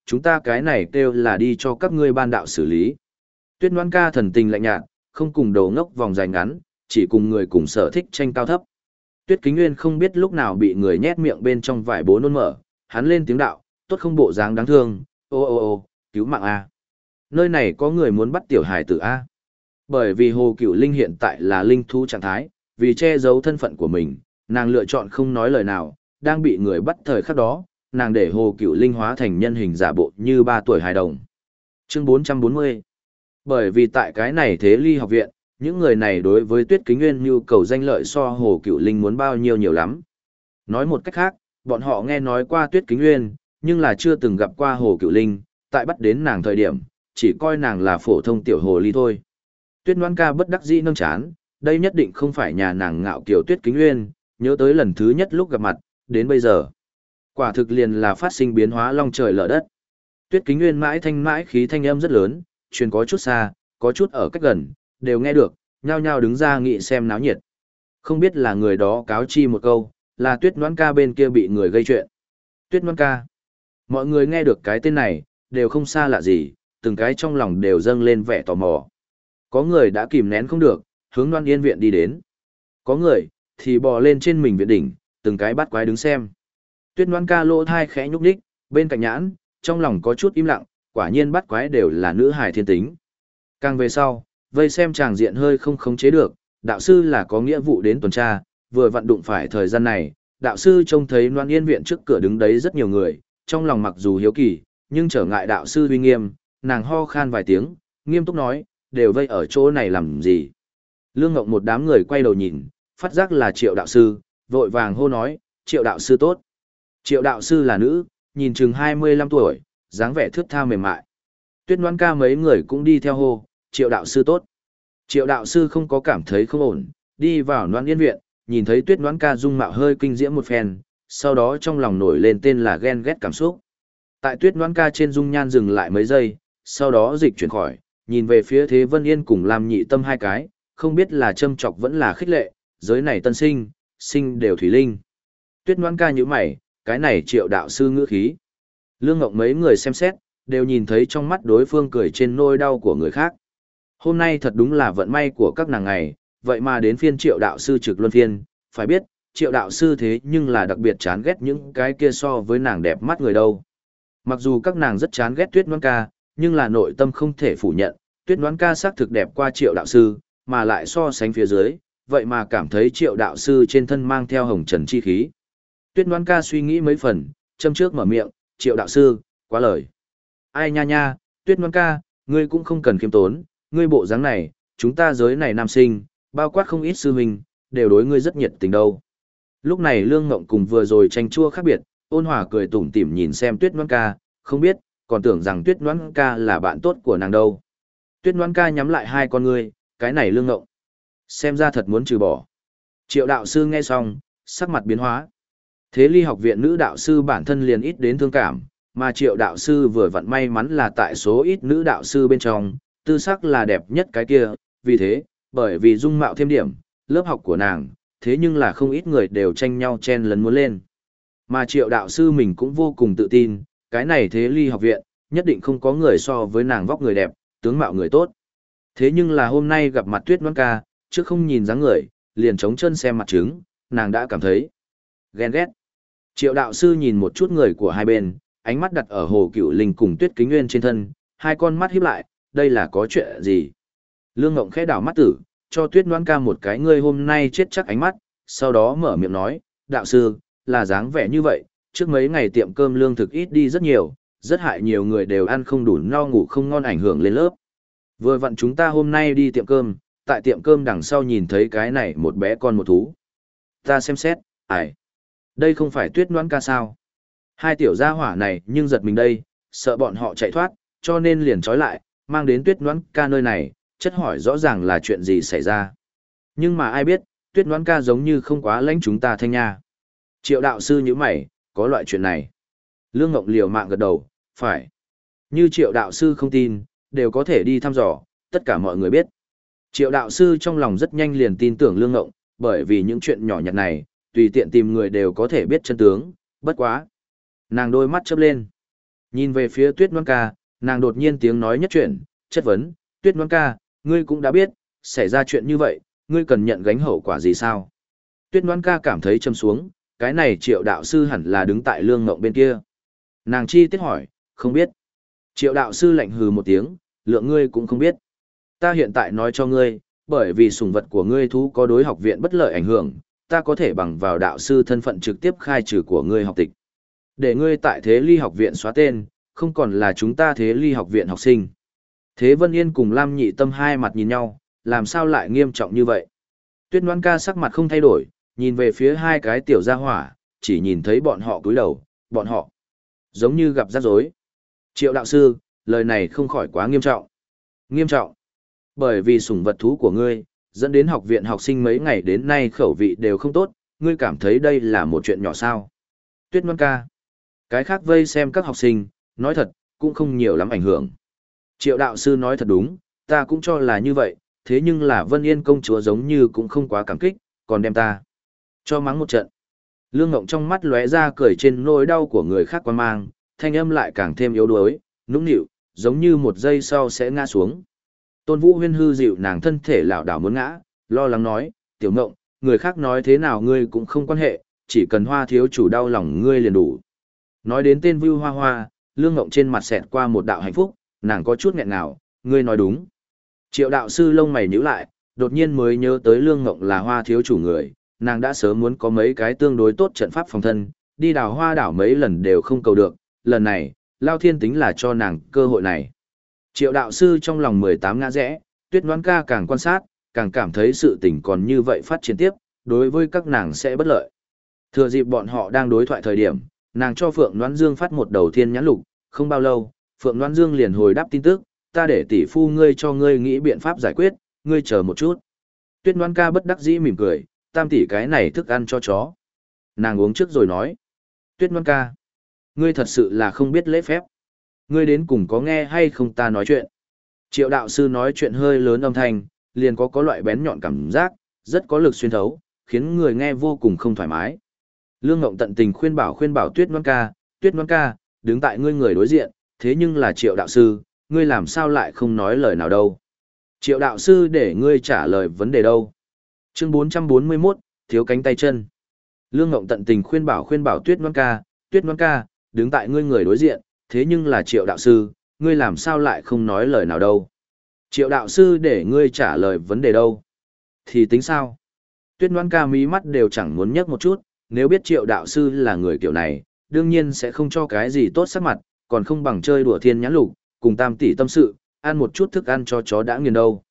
chúng ta cái này kêu là đi cho các ngươi ban đạo xử lý. Tuyết Ngoãn ca thần tình lạnh nhạt, không cùng đầu ngốc vòng dài ngắn, chỉ cùng người cùng sở thích tranh cao thấp. Tuyết Kính Nguyên không biết lúc nào bị người nhét miệng bên trong vải bố nôn mở, hắn lên tiếng đạo, tốt không bộ dáng đáng thương, ô, cứu mạng a. Nơi này có người muốn bắt tiểu hài tử a. Bởi vì Hồ Cửu Linh hiện tại là linh thú trạng thái, vì che giấu thân phận của mình, nàng lựa chọn không nói lời nào, đang bị người bắt thời khắc đó, nàng để Hồ Cửu Linh hóa thành nhân hình giả bộ như 3 tuổi hài đồng. Chương 440. Bởi vì tại cái này Thế Ly học viện, những người này đối với Tuyết Kính Nguyên nhu cầu danh lợi so Hồ Cửu Linh muốn bao nhiêu nhiều lắm. Nói một cách khác, bọn họ nghe nói qua Tuyết Kính Nguyên, nhưng là chưa từng gặp qua Hồ Cửu Linh, tại bắt đến nàng thời điểm, chỉ coi nàng là phổ thông tiểu hồ ly thôi. Tuyết Ngoãn ca bất đắc dĩ nâng chán, đây nhất định không phải nhà nàng ngạo kiều Tuyết Kính Nguyên, nhớ tới lần thứ nhất lúc gặp mặt, đến bây giờ. Quả thực liền là phát sinh biến hóa long trời lở đất. Tuyết Kính Nguyên mãi khí thanh âm rất lớn, truyền có chút xa, có chút ở cách gần, đều nghe được, nhao nhao đứng ra nghị xem náo nhiệt. Không biết là người đó cáo chi một câu, là Tuyết Ngoãn ca bên kia bị người gây chuyện. Tuyết Ngoãn ca. Mọi người nghe được cái tên này, đều không xa lạ gì, từng cái trong lòng đều dâng lên vẻ tò mò. Có người đã kìm nén không được, hướng Loan Yên viện đi đến. Có người, thì bò lên trên mình viện đỉnh, từng cái bắt quái đứng xem. Tuyết Ngoãn ca lỗ thai khẽ nhúc nhích, bên cạnh nhãn, trong lòng có chút im lặng, quả nhiên bắt quái đều là nữ hài thiên tính. Càng về sau, vây xem chàng diện hơi không khống chế được, đạo sư là có nghĩa vụ đến tuần tra, vừa vặn đụng phải thời gian này, đạo sư trông thấy Loan Yên viện trước cửa đứng đấy rất nhiều người, trong lòng mặc dù hiếu kỳ, nhưng trở ngại đạo sư uy nghiêm, nàng ho khan vài tiếng, nghiêm túc nói, đều vây ở chỗ này làm gì. Lương Ngộng một đám người quay đầu nhìn, phát giác là Triệu đạo sư, vội vàng hô nói, Triệu đạo sư tốt. Triệu đạo sư là nữ, nhìn chừng 25 tuổi, dáng vẻ thướt tha mềm mại. Tuyết Ngoãn ca mấy người cũng đi theo hô, Triệu đạo sư tốt. Triệu đạo sư không có cảm thấy không ổn, đi vào Loan Yên viện, nhìn thấy Tuyết Ngoãn ca dung mạo hơi kinh diễm một phen, sau đó trong lòng nổi lên tên là ghen ghét cảm xúc. Tại Tuyết Ngoãn ca trên dung nhan dừng lại mấy giây, sau đó dịch chuyển khỏi, nhìn về phía Thế Vân Yên cùng Lam Nhị Tâm hai cái, không biết là châm chọc vẫn là khích lệ, giới này tân sinh, sinh đều thủy linh. Tuyết Ngoãn ca nhíu mày, cái này Triệu đạo sư ngữ khí. Lương Ngộng mấy người xem xét, đều nhìn thấy trong mắt đối phương cười trên nỗi đau của người khác. Hôm nay thật đúng là vận may của các nàng ngày, vậy mà đến phiên Triệu đạo sư trực luân phiên, phải biết, Triệu đạo sư thế nhưng là đặc biệt chán ghét những cái kia so với nàng đẹp mắt người đâu. Mặc dù các nàng rất chán ghét Tuyết Ngoãn ca, nhưng là nội tâm không thể phủ nhận, Tuyết Ngoãn ca xác thực đẹp qua Triệu đạo sư, mà lại so sánh phía dưới, vậy mà cảm thấy Triệu đạo sư trên thân mang theo hồng trần chi khí. Tuyết Ngoãn ca suy nghĩ mấy phần, châm trước mở miệng, Triệu đạo sư, quá lời. Ai nha nha, Tuyết Ngoãn ca, ngươi cũng không cần khiêm tốn, ngươi bộ dáng này, chúng ta giới này nam sinh, bao quát không ít sư huynh, đều đối ngươi rất nhiệt tình đâu. Lúc này Lương Ngộng cùng vừa rồi tranh chua khác biệt, ôn hòa cười tủm tỉm nhìn xem Tuyết Ngoãn ca, không biết, còn tưởng rằng Tuyết Ngoãn ca là bạn tốt của nàng đâu. Tuyết Ngoãn ca nhắm lại hai con ngươi, cái này Lương Ngộng. Xem ra thật muốn trừ bỏ. Triệu đạo sư nghe xong, sắc mặt biến hóa. Thế Ly học viện nữ đạo sư bản thân liền ít đến thương cảm, mà Triệu đạo sư vừa vặn may mắn là tại số ít nữ đạo sư bên trong, tư sắc là đẹp nhất cái kia, vì thế, bởi vì dung mạo thêm điểm, lớp học của nàng, thế nhưng là không ít người đều tranh nhau chen lấn muốn lên. Mà Triệu đạo sư mình cũng vô cùng tự tin, cái này Thế Ly học viện, nhất định không có người so với nàng vóc người đẹp, tướng mạo người tốt. Thế nhưng là hôm nay gặp mặt Tuyết Ngoãn ca, trước không nhìn dáng người, liền chống chân xem mặt trứng, nàng đã cảm thấy ghen ghét. Triệu đạo sư nhìn một chút người của hai bên, ánh mắt đặt ở Hồ Cửu Linh cùng Tuyết Kính Nguyên trên thân, hai con mắt híp lại, đây là có chuyện gì? Lương Ngộng khẽ đảo mắt tử, cho Tuyết Ngoãn ca một cái ngươi hôm nay chết chắc ánh mắt, sau đó mở miệng nói, đạo sư, là dáng vẻ như vậy, trước mấy ngày tiệm cơm lương thực ít đi rất nhiều, rất hại nhiều người đều ăn không đủ no ngủ không ngon ảnh hưởng lên lớp. Vừa vặn chúng ta hôm nay đi tiệm cơm, tại tiệm cơm đằng sau nhìn thấy cái này một bé con một thú. Ta xem xét, ai? Đây không phải Tuyết Ngoãn ca sao? Hai tiểu gia hỏa này nhưng giật mình đây, sợ bọn họ chạy thoát, cho nên liền trói lại, mang đến Tuyết Ngoãn ca nơi này, chất hỏi rõ ràng là chuyện gì xảy ra. Nhưng mà ai biết, Tuyết Ngoãn ca giống như không quá lãnh chúng ta thanh nha. Triệu đạo sư như mày, có loại chuyện này. Lương Ngộng liều mạng gật đầu, phải. Như Triệu đạo sư không tin, đều có thể đi thăm dò, tất cả mọi người biết. Triệu đạo sư trong lòng rất nhanh liền tin tưởng Lương Ngộng, bởi vì những chuyện nhỏ nhặt này, tùy tiện tìm người đều có thể biết chân tướng, bất quá. Nàng đôi mắt chớp lên. Nhìn về phía Tuyết Ngoan ca, nàng đột nhiên tiếng nói nhất chuyển, chất vấn, Tuyết Ngoan ca, ngươi cũng đã biết, xảy ra chuyện như vậy, ngươi cần nhận gánh hậu quả gì sao? Tuyết Ngoan ca cảm thấy châm xuống, cái này Triệu đạo sư hẳn là đứng tại Lương Ngộng bên kia. Nàng chi tiết hỏi, không biết. Triệu đạo sư lạnh hừ một tiếng, lượng ngươi cũng không biết. Ta hiện tại nói cho ngươi, bởi vì sủng vật của ngươi thú có đối học viện bất lợi ảnh hưởng, ta có thể bằng vào đạo sư thân phận trực tiếp khai trừ của ngươi học tịch. Để ngươi tại Thế Ly học viện xóa tên, không còn là chúng ta Thế Ly học viện học sinh. Thế Vân Yên cùng Lam Nhị Tâm hai mặt nhìn nhau, làm sao lại nghiêm trọng như vậy? Tuyết Ngoan ca sắc mặt không thay đổi, nhìn về phía hai cái tiểu gia hỏa, chỉ nhìn thấy bọn họ cúi đầu, bọn họ giống như gặp rắc rối. Triệu đạo sư, lời này không khỏi quá nghiêm trọng. Nghiêm trọng. Bởi vì sủng vật thú của ngươi, dẫn đến học viện học sinh mấy ngày đến nay khẩu vị đều không tốt, ngươi cảm thấy đây là một chuyện nhỏ sao? Tuyết Ngoan ca. Cái khác vây xem các học sinh, nói thật, cũng không nhiều lắm ảnh hưởng. Triệu đạo sư nói thật đúng, ta cũng cho là như vậy, thế nhưng là Vân Yên công chúa giống như cũng không quá cảm kích, còn đem ta cho mắng một trận. Lương Ngộng trong mắt lóe ra cười trên nỗi đau của người khác quan mang, thanh âm lại càng thêm yếu đuối, nũng nịu, giống như một giây sau sẽ ngã xuống. Tôn Vũ Huyên hư dịu nàng thân thể lảo đảo muốn ngã, lo lắng nói, Tiểu Ngộng, người khác nói thế nào ngươi cũng không quan hệ, chỉ cần Hoa thiếu chủ đau lòng ngươi liền đủ. Nói đến tên Vưu Hoa Hoa, Lương Ngộng trên mặt xẹt qua một đạo hạnh phúc, nàng có chút nghẹn ngào, ngươi nói đúng. Triệu đạo sư lông mày nhíu lại, đột nhiên mới nhớ tới Lương Ngộng là Hoa thiếu chủ người, nàng đã sớm muốn có mấy cái tương đối tốt trận pháp phòng thân, đi đào hoa đảo mấy lần đều không cầu được, lần này, Lao Thiên tính là cho nàng cơ hội này. Triệu đạo sư trong lòng 18 ngã rẽ, Tuyết Ngoan ca càng quan sát, càng cảm thấy sự tình còn như vậy phát triển tiếp, đối với các nàng sẽ bất lợi. Thừa dịp bọn họ đang đối thoại thời điểm, nàng cho Phượng Noãn Dương phát một đầu thiên nhãn lục, không bao lâu, Phượng Noãn Dương liền hồi đáp tin tức, ta để tỷ phu ngươi cho ngươi nghĩ biện pháp giải quyết, ngươi chờ một chút. Tuyết Ngoan ca bất đắc dĩ mỉm cười, tam tỷ cái này thức ăn cho chó. Nàng uống trước rồi nói, Tuyết Ngoan ca, ngươi thật sự là không biết lễ phép. Ngươi đến cùng có nghe hay không ta nói chuyện. Triệu đạo sư nói chuyện hơi lớn âm thanh, liền có loại bén nhọn cảm giác, rất có lực xuyên thấu, khiến người nghe vô cùng không thoải mái. Lương Ngộng tận tình khuyên bảo Tuyết Ngoan ca, đứng tại ngươi người đối diện, thế nhưng là Triệu đạo sư, ngươi làm sao lại không nói lời nào đâu. Triệu đạo sư để ngươi trả lời vấn đề đâu. Chương 441, thiếu cánh tay chân. Lương Ngộng tận tình khuyên bảo Tuyết Ngoan ca, đứng tại ngươi người đối diện, thế nhưng là Triệu đạo sư, ngươi làm sao lại không nói lời nào đâu. Triệu đạo sư để ngươi trả lời vấn đề đâu. Thì tính sao? Tuyết Ngoan ca mí mắt đều chẳng muốn nhấc một chút, nếu biết Triệu đạo sư là người kiểu này, đương nhiên sẽ không cho cái gì tốt sắc mặt, còn không bằng chơi đùa thiên nhãn lục, cùng tam tỷ tâm sự, ăn một chút thức ăn cho chó đã nghiền đâu.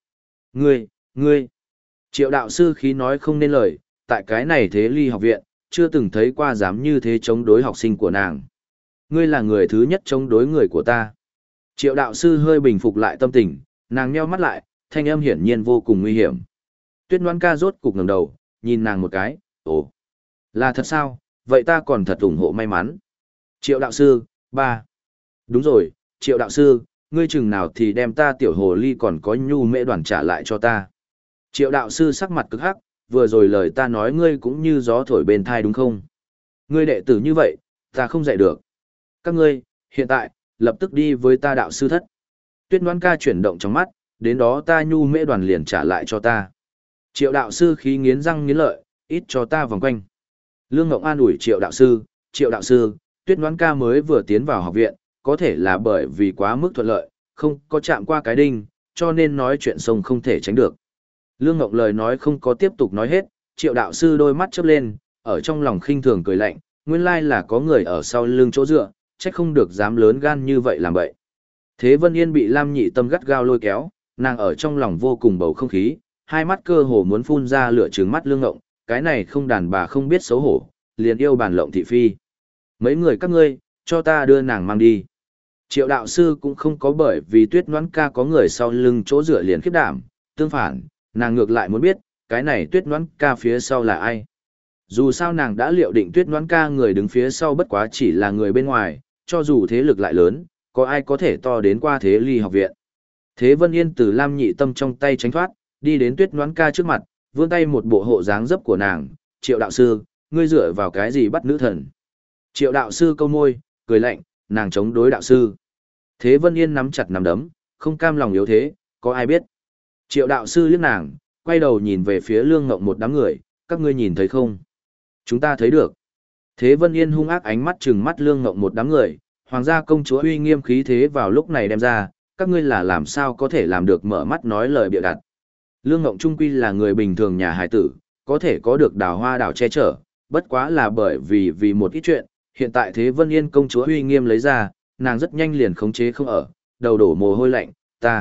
Ngươi. Triệu đạo sư khí nói không nên lời, tại cái này Thế Ly học viện, chưa từng thấy qua dám như thế chống đối học sinh của nàng. Ngươi là người thứ nhất chống đối người của ta. Triệu đạo sư hơi bình phục lại tâm tình, nàng nheo mắt lại, thanh âm hiển nhiên vô cùng nguy hiểm. Tuyết Ngoan ca rốt cục ngẩng đầu, nhìn nàng một cái, ồ, là thật sao, vậy ta còn thật ủng hộ may mắn. Triệu đạo sư, ba. Đúng rồi, Triệu đạo sư, ngươi chừng nào thì đem ta tiểu hồ ly còn có nhu mễ đoàn trả lại cho ta. Triệu đạo sư sắc mặt cực hắc, vừa rồi lời ta nói ngươi cũng như gió thổi bên thai đúng không? Ngươi đệ tử như vậy, ta không dạy được. Các ngươi, hiện tại, lập tức đi với ta đạo sư thất. Tuyết Ngoan ca chuyển động trong mắt, đến đó ta nhu mễ đoàn liền trả lại cho ta. Triệu đạo sư khí nghiến răng nghiến lợi, ít cho ta vòng quanh. Lương Ngộng an ủi Triệu đạo sư, Tuyết Ngoan ca mới vừa tiến vào học viện, có thể là bởi vì quá mức thuận lợi, không có chạm qua cái đinh, cho nên nói chuyện sông không thể tránh được. Lương Ngộng lời nói không có tiếp tục nói hết, Triệu đạo sư đôi mắt chớp lên, ở trong lòng khinh thường cười lạnh, nguyên lai là có người ở sau lưng chỗ dựa, trách không được dám lớn gan như vậy làm bậy. Thế Vân Yên bị Lam Nhị Tâm gắt gao lôi kéo, nàng ở trong lòng vô cùng bầu không khí, hai mắt cơ hồ muốn phun ra lửa trừng mắt Lương Ngộng, cái này không đàn bà không biết xấu hổ, liền yêu bàn lộng thị phi. Mấy người các ngươi, cho ta đưa nàng mang đi. Triệu đạo sư cũng không có bởi vì Tuyết Ngoan ca có người sau lưng chỗ dựa liền khiếp đảm, tương phản, nàng ngược lại muốn biết, cái này Tuyết Ngoan ca phía sau là ai. Dù sao nàng đã liệu định Tuyết Ngoan ca người đứng phía sau bất quá chỉ là người bên ngoài, cho dù thế lực lại lớn, có ai có thể to đến qua Thế Ly học viện. Thế Vân Yên từ Lam Nhị Tâm trong tay tránh thoát, đi đến Tuyết Ngoan ca trước mặt, vươn tay một bộ hộ dáng dấp của nàng, Triệu đạo sư, ngươi dựa vào cái gì bắt nữ thần. Triệu đạo sư câu môi, cười lạnh, nàng chống đối đạo sư. Thế Vân Yên nắm chặt nắm đấm, không cam lòng yếu thế, có ai biết. Triệu đạo sư liếc nàng, quay đầu nhìn về phía Lương Ngộng một đám người, các ngươi nhìn thấy không? Chúng ta thấy được. Thế Vân Yên hung ác ánh mắt trừng mắt Lương Ngộng một đám người, hoàng gia công chúa uy nghiêm khí thế vào lúc này đem ra, các ngươi là làm sao có thể làm được mở mắt nói lời bịa đặt. Lương Ngộng trung quy là người bình thường nhà hài tử, có thể có được đào hoa đào che chở, bất quá là bởi vì một ít chuyện, hiện tại Thế Vân Yên công chúa uy nghiêm lấy ra, nàng rất nhanh liền khống chế không ở, đầu đổ mồ hôi lạnh,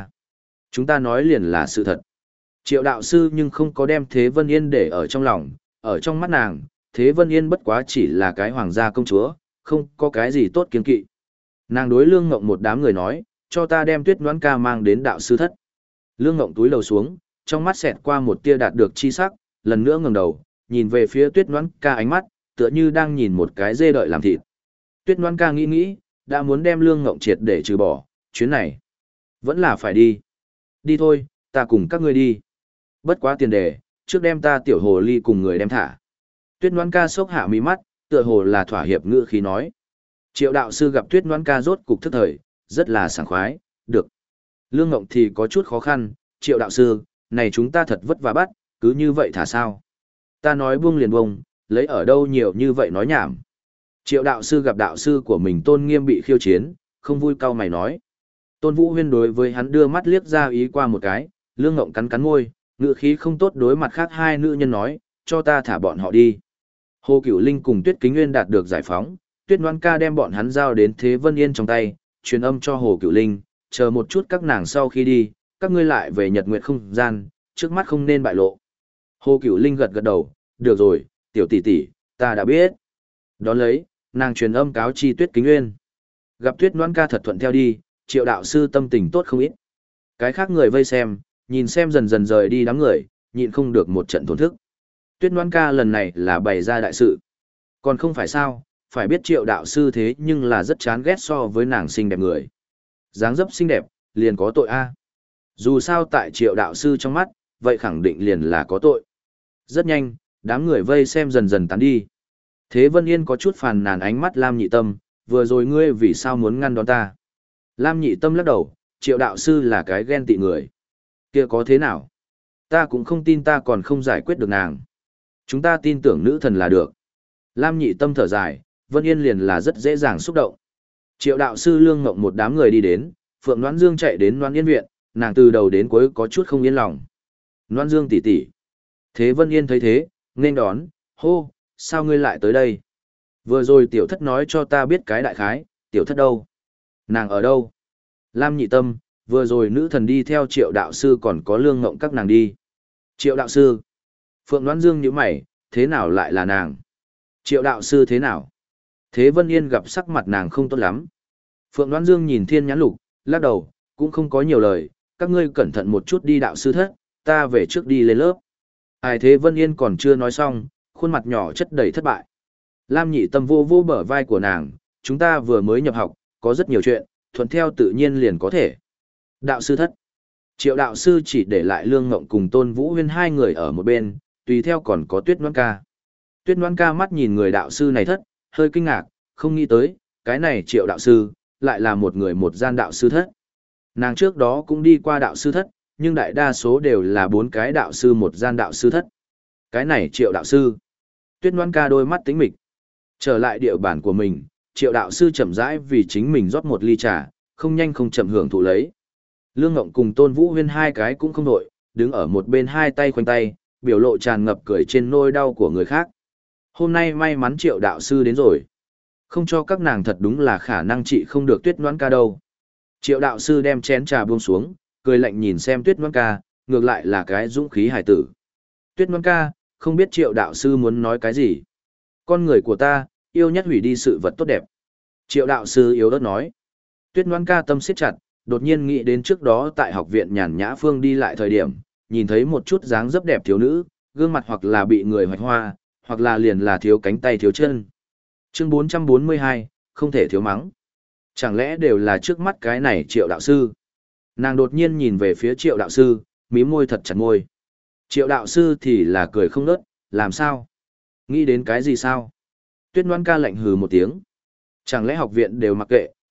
chúng ta nói liền là sự thật. Triệu đạo sư nhưng không có đem Thế Vân Yên để ở trong lòng, ở trong mắt nàng, Thế Vân Yên bất quá chỉ là cái hoàng gia công chúa, không có cái gì tốt kiên kỵ. Nàng đối Lương Ngộng một đám người nói, cho ta đem Tuyết Noãn ca mang đến đạo sư thất. Lương Ngộng túi lầu xuống, trong mắt xẹt qua một tia đạt được chi sắc, lần nữa ngẩng đầu, nhìn về phía Tuyết Noãn ca ánh mắt, tựa như đang nhìn một cái dê đợi làm thịt. Tuyết Noãn ca nghĩ, đã muốn đem Lương Ngộng triệt để trừ bỏ, chuyến này vẫn là phải đi. Đi thôi, ta cùng các ngươi đi. Bất quá tiền đề, trước đem ta tiểu hồ ly cùng người đem thả. Tuyết Noãn ca sốc hạ mí mắt, tựa hồ là thỏa hiệp ngữ khí nói. Triệu đạo sư gặp Tuyết Noãn ca rốt cục thức thời, rất là sảng khoái, được. Lương Ngộng thì có chút khó khăn, Triệu đạo sư, này chúng ta thật vất vả bắt, cứ như vậy thả sao? Ta nói buông liền buông, lấy ở đâu nhiều như vậy nói nhảm. Triệu đạo sư gặp đạo sư của mình Tôn Nghiêm bị khiêu chiến, không vui cau mày nói. Tôn Vũ Huyên đối với hắn đưa mắt liếc ra ý qua một cái, Lương Ngộng cắn cắn môi, ngữ khí không tốt đối mặt khác hai nữ nhân nói, cho ta thả bọn họ đi. Hồ Cửu Linh cùng Tuyết Kính Nguyên đạt được giải phóng, Tuyết Noãn ca đem bọn hắn giao đến Thế Vân Yên trong tay, truyền âm cho Hồ Cửu Linh, chờ một chút các nàng sau khi đi, các ngươi lại về Nhật Nguyệt không gian, trước mắt không nên bại lộ. Hồ Cửu Linh gật gật đầu, được rồi, tiểu tỷ tỷ, ta đã biết. Đón lấy, nàng truyền âm cáo chi Tuyết Kính Nguyên. Gặp Tuyết Noãn ca thật thuận theo đi, Triệu đạo sư tâm tình tốt không ít. Cái khác người vây xem, nhìn xem dần dần rời đi đám người, nhịn không được một trận thổn thức. Tuyết Noãn ca lần này là bày ra đại sự. Còn không phải sao, phải biết Triệu đạo sư thế nhưng là rất chán ghét so với nàng xinh đẹp người. Dáng dấp xinh đẹp, liền có tội a. Dù sao tại Triệu đạo sư trong mắt, vậy khẳng định liền là có tội. Rất nhanh, đám người vây xem dần dần tán đi. Thế Vân Yên có chút phàn nàn ánh mắt Lam Nhị Tâm, vừa rồi ngươi vì sao muốn ngăn đón ta? Lam Nhị Tâm lắc đầu, Triệu đạo sư là cái ghen tị người. Kia có thế nào? Ta cũng không tin ta còn không giải quyết được nàng. Chúng ta tin tưởng nữ thần là được. Lam Nhị Tâm thở dài, Vân Yên liền là rất dễ dàng xúc động. Triệu đạo sư Lương Ngộng một đám người đi đến, Phượng Noãn Dương chạy đến Noãn Yên viện, nàng từ đầu đến cuối có chút không yên lòng. Noãn Dương tỷ tỷ. Thế Vân Yên thấy thế, nên đón, hô, sao ngươi lại tới đây? Vừa rồi tiểu thất nói cho ta biết cái đại khái, tiểu thất đâu? Nàng ở đâu? Lam Nhị Tâm, vừa rồi nữ thần đi theo Triệu đạo sư còn có Lương Ngộng các nàng đi. Triệu đạo sư. Phượng Noãn Dương nhíu mày, thế nào lại là nàng? Triệu đạo sư thế nào? Thế Vân Yên gặp sắc mặt nàng không tốt lắm. Phượng Noãn Dương nhìn Thiên Nhãn Lục, lắc đầu, cũng không có nhiều lời, các ngươi cẩn thận một chút đi đạo sư thất, ta về trước đi lên lớp. Ai Thế Vân Yên còn chưa nói xong, khuôn mặt nhỏ chất đầy thất bại. Lam Nhị Tâm vô vô bờ vai của nàng, chúng ta vừa mới nhập học, có rất nhiều chuyện, thuận theo tự nhiên liền có thể. Đạo sư thất. Triệu đạo sư chỉ để lại Lương Ngộng cùng Tôn Vũ Huyên hai người ở một bên, tùy theo còn có Tuyết Noãn ca. Tuyết Noãn ca mắt nhìn người đạo sư này thất, hơi kinh ngạc, không nghĩ tới, cái này Triệu đạo sư, lại là một người một gian đạo sư thất. Nàng trước đó cũng đi qua đạo sư thất, nhưng đại đa số đều là 4 cái đạo sư một gian đạo sư thất. Cái này Triệu đạo sư. Tuyết Noãn ca đôi mắt tính mịch. Trở lại địa bản của mình, Triệu đạo sư chậm rãi vì chính mình rót một ly trà, không nhanh không chậm hưởng thụ lấy. Lương Ngộng cùng Tôn Vũ Huyên hai cái cũng không đội, đứng ở một bên hai tay khoanh tay, biểu lộ tràn ngập cười trên nỗi đau của người khác. Hôm nay may mắn Triệu đạo sư đến rồi. Không cho các nàng thật đúng là khả năng trị không được Tuyết Noãn ca đâu. Triệu đạo sư đem chén trà buông xuống, cười lạnh nhìn xem Tuyết Noãn ca, ngược lại là cái dũng khí hải tử. Tuyết Noãn ca, không biết Triệu đạo sư muốn nói cái gì. Con người của ta, yêu nhất hủy đi sự vật tốt đẹp. Triệu đạo sư yếu ớt nói. Tuyết Noãn ca tâm siết chặt, đột nhiên nghĩ đến trước đó tại học viện nhàn nhã phương đi lại thời điểm, nhìn thấy một chút dáng dấp đẹp thiếu nữ, gương mặt hoặc là bị người hoạch hoa, hoặc là liền là thiếu cánh tay thiếu chân. Chương 442, không thể thiếu mắng. Chẳng lẽ đều là trước mắt cái này Triệu đạo sư? Nàng đột nhiên nhìn về phía Triệu đạo sư, mím môi thật chặt môi. Triệu đạo sư thì là cười không ngớt, làm sao? Nghĩ đến cái gì sao? Tuyết Noãn ca lạnh hừ một tiếng. Chẳng lẽ học viện đều mặc kệ,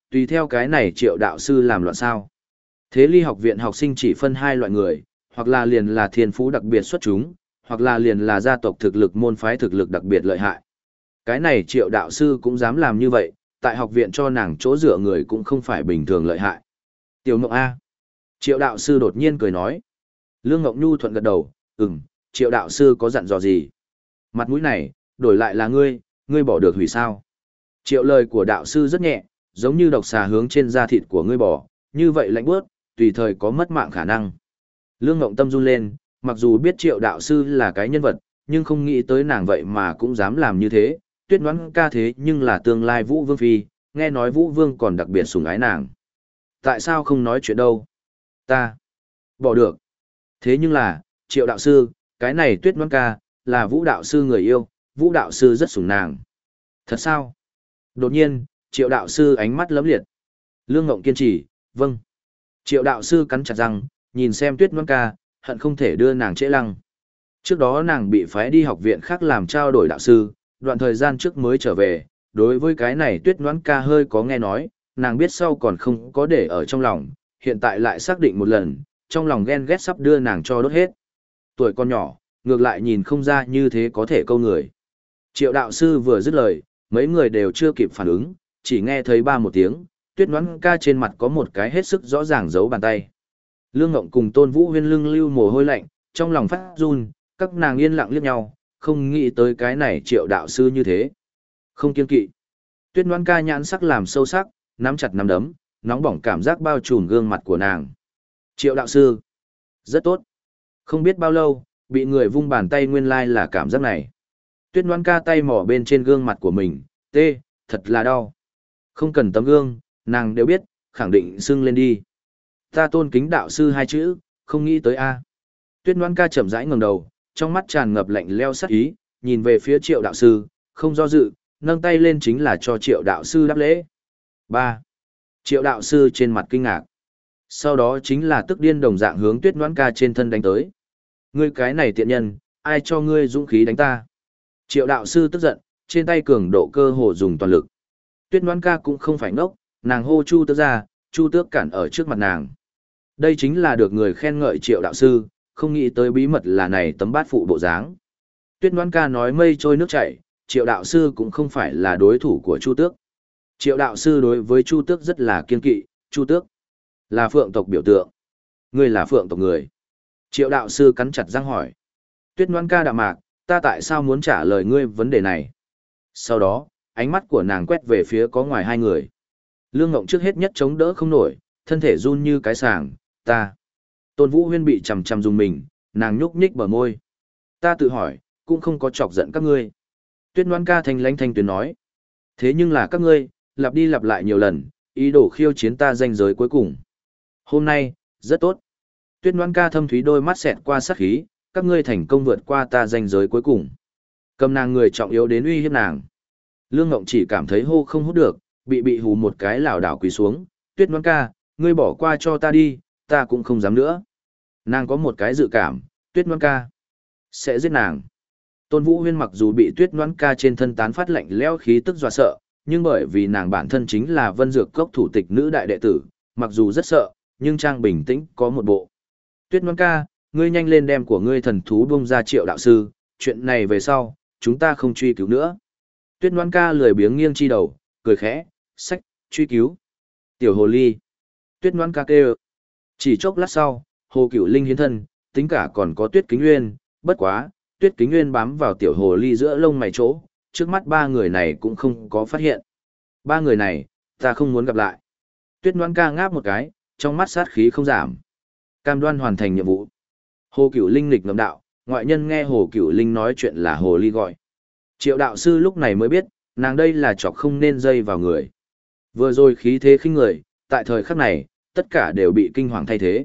tùy theo cái này Triệu đạo sư làm loạn sao. Thế Ly học viện học sinh chỉ phân hai loại người, hoặc là liền là thiên phú đặc biệt xuất chúng, hoặc là liền là gia tộc thực lực môn phái thực lực đặc biệt lợi hại. Cái này Triệu đạo sư cũng dám làm như vậy, tại học viện cho nàng chỗ dựa người cũng không phải bình thường lợi hại. Tiểu Ngộng A. Triệu đạo sư đột nhiên cười nói. Lương Ngộng Nhu thuận gật đầu, Triệu đạo sư có dặn dò gì? Mặt mũi này, đổi lại là ngươi bỏ được hủy sao? Triệu lời của đạo sư rất nhẹ, giống như độc xà hướng trên da thịt của ngươi bỏ, như vậy lạnh bước, tùy thời có mất mạng khả năng. Lương Ngộng tâm run lên, mặc dù biết Triệu đạo sư là cái nhân vật, nhưng không nghĩ tới nàng vậy mà cũng dám làm như thế. Tuyết Ngoãn ca thế nhưng là tương lai Vũ Vương phi, nghe nói Vũ Vương còn đặc biệt sủng ái nàng. Tại sao không nói chuyện đâu? Ta bỏ được. Thế nhưng là, Triệu đạo sư, cái này Tuyết Ngoãn ca là Vũ đạo sư người yêu, Vũ đạo sư rất sủng nàng. Thật sao? Đột nhiên, Triệu đạo sư ánh mắt lấm liệt. Lương Ngộng kiên trì, vâng. Triệu đạo sư cắn chặt răng, nhìn xem Tuyết Ngoãn ca, hận không thể đưa nàng trễ lăng. Trước đó nàng bị phái đi học viện khác làm trao đổi đạo sư, đoạn thời gian trước mới trở về, đối với cái này Tuyết Ngoãn ca hơi có nghe nói, nàng biết sau còn không có để ở trong lòng, hiện tại lại xác định một lần, trong lòng ghen ghét sắp đưa nàng cho đốt hết. Tuổi con nhỏ, ngược lại nhìn không ra như thế có thể câu người. Triệu đạo sư vừa dứt lời, mấy người đều chưa kịp phản ứng, chỉ nghe thấy ba một tiếng, Tuyết Ngoãn ca trên mặt có một cái hết sức rõ ràng giấu bàn tay. Lương Ngộng cùng Tôn Vũ Huyên lưng lưu mồ hôi lạnh, trong lòng phát run, các nàng yên lặng liếc nhau, không nghĩ tới cái này Triệu đạo sư như thế. Không kiêng kỵ. Tuyết Ngoãn ca nhãn sắc làm sâu sắc, nắm chặt nắm đấm, nóng bỏng cảm giác bao trùm gương mặt của nàng. Triệu đạo sư. Rất tốt. Không biết bao lâu, bị người vung bàn tay nguyên lai là cảm giác này. Tuyết Ngoãn ca tay mỏ bên trên gương mặt của mình, thật là đau. Không cần tấm gương, nàng đều biết, khẳng định sưng lên đi. Ta tôn kính đạo sư hai chữ, không nghĩ tới a. Tuyết Ngoãn ca chậm rãi ngẩng đầu, trong mắt tràn ngập lạnh lẽo sắc ý, nhìn về phía Triệu đạo sư, không do dự, nâng tay lên chính là cho Triệu đạo sư đáp lễ. 3. Triệu đạo sư trên mặt kinh ngạc. Sau đó chính là tức điên đồng dạng hướng Tuyết Ngoãn ca trên thân đánh tới. Ngươi cái này tiện nhân, ai cho ngươi dũng khí đánh ta? Triệu đạo sư tức giận, trên tay cường độ cơ hồ dùng toàn lực. Tuyết Ngoãn ca cũng không phải ngốc, nàng hô Chu Tước ra, Chu Tước cản ở trước mặt nàng. Đây chính là được người khen ngợi Triệu đạo sư, không nghĩ tới bí mật là này tấm bát phụ bộ dáng. Tuyết Ngoãn ca nói mây trôi nước chảy, Triệu đạo sư cũng không phải là đối thủ của Chu Tước. Triệu đạo sư đối với Chu Tước rất là kiên kỵ, Chu Tước là phượng tộc biểu tượng. Ngươi là phượng tộc người. Triệu đạo sư cắn chặt răng hỏi. Tuyết Ngoãn ca đạm mạc, ta tại sao muốn trả lời ngươi vấn đề này? Sau đó, ánh mắt của nàng quét về phía có ngoài hai người. Lương Ngộng trước hết nhất chống đỡ không nổi, thân thể run như cái sàng, ta. Tôn Vũ Huyên bị chằm chằm dùng mình, nàng nhúc nhích bờ môi. Ta tự hỏi, cũng không có chọc giận các ngươi. Tuyết Ngoãn ca thanh lãnh thanh tuyến nói. Thế nhưng là các ngươi, lặp đi lặp lại nhiều lần, ý đồ khiêu chiến ta danh giới cuối cùng. Hôm nay, rất tốt. Tuyết Ngoãn ca thâm thúy đôi mắt xẹt qua sát khí, các ngươi thành công vượt qua ta danh giới cuối cùng. Cầm nàng người trọng yếu đến uy hiếp nàng. Lương Ngộng chỉ cảm thấy hô không hút được, bị hù một cái lảo đảo quỳ xuống. Tuyết Ngoãn ca, ngươi bỏ qua cho ta đi, ta cũng không dám nữa. Nàng có một cái dự cảm, Tuyết Ngoãn ca sẽ giết nàng. Tôn Vũ Huyên mặc dù bị Tuyết Ngoãn ca trên thân tán phát lạnh lẽo khí tức dọa sợ, nhưng bởi vì nàng bản thân chính là Vân Dược Cốc thủ tịch nữ đại đệ tử, mặc dù rất sợ, nhưng trang bình tĩnh có một bộ. Tuyết Ngoãn ca, ngươi nhanh lên đem của ngươi thần thú bung ra Triệu đạo sư, chuyện này về sau, chúng ta không truy cứu nữa. Tuyết Ngoãn ca lười biếng nghiêng chi đầu, cười khẽ, sách, truy cứu. Tiểu hồ ly. Tuyết Ngoãn ca kêu. Chỉ chốc lát sau, Hồ Cửu Linh hiến thân, tính cả còn có Tuyết Kính Nguyên, bất quá, Tuyết Kính Nguyên bám vào tiểu hồ ly giữa lông mày chỗ, trước mắt ba người này cũng không có phát hiện. Ba người này, ta không muốn gặp lại. Tuyết Ngoãn ca ngáp một cái, trong mắt sát khí không giảm. Cam đoan hoàn thành nhiệm vụ. Hồ Cửu Linh nghịch ngợm đạo, ngoại nhân nghe Hồ Cửu Linh nói chuyện là hồ ly gọi. Triệu đạo sư lúc này mới biết, nàng đây là chọc không nên dây vào người. Vừa rồi khí thế khinh người, tại thời khắc này, tất cả đều bị kinh hoàng thay thế.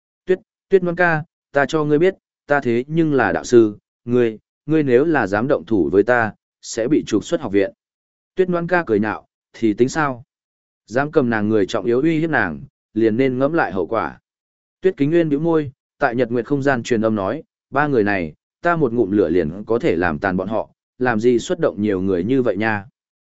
Tuyết Ngoãn ca, ta cho ngươi biết, ta thế nhưng là đạo sư, ngươi nếu là dám động thủ với ta, sẽ bị trục xuất học viện. Tuyết Ngoãn ca cười nhạo, thì tính sao? Dám cầm nàng người trọng yếu uy hiếp nàng, liền nên ngẫm lại hậu quả. Tuyết Kính Nguyên bĩu môi, tại Nhật Nguyệt không gian truyền âm nói, ba người này, ta một ngụm lửa liền có thể làm tàn bọn họ, làm gì xuất động nhiều người như vậy nha.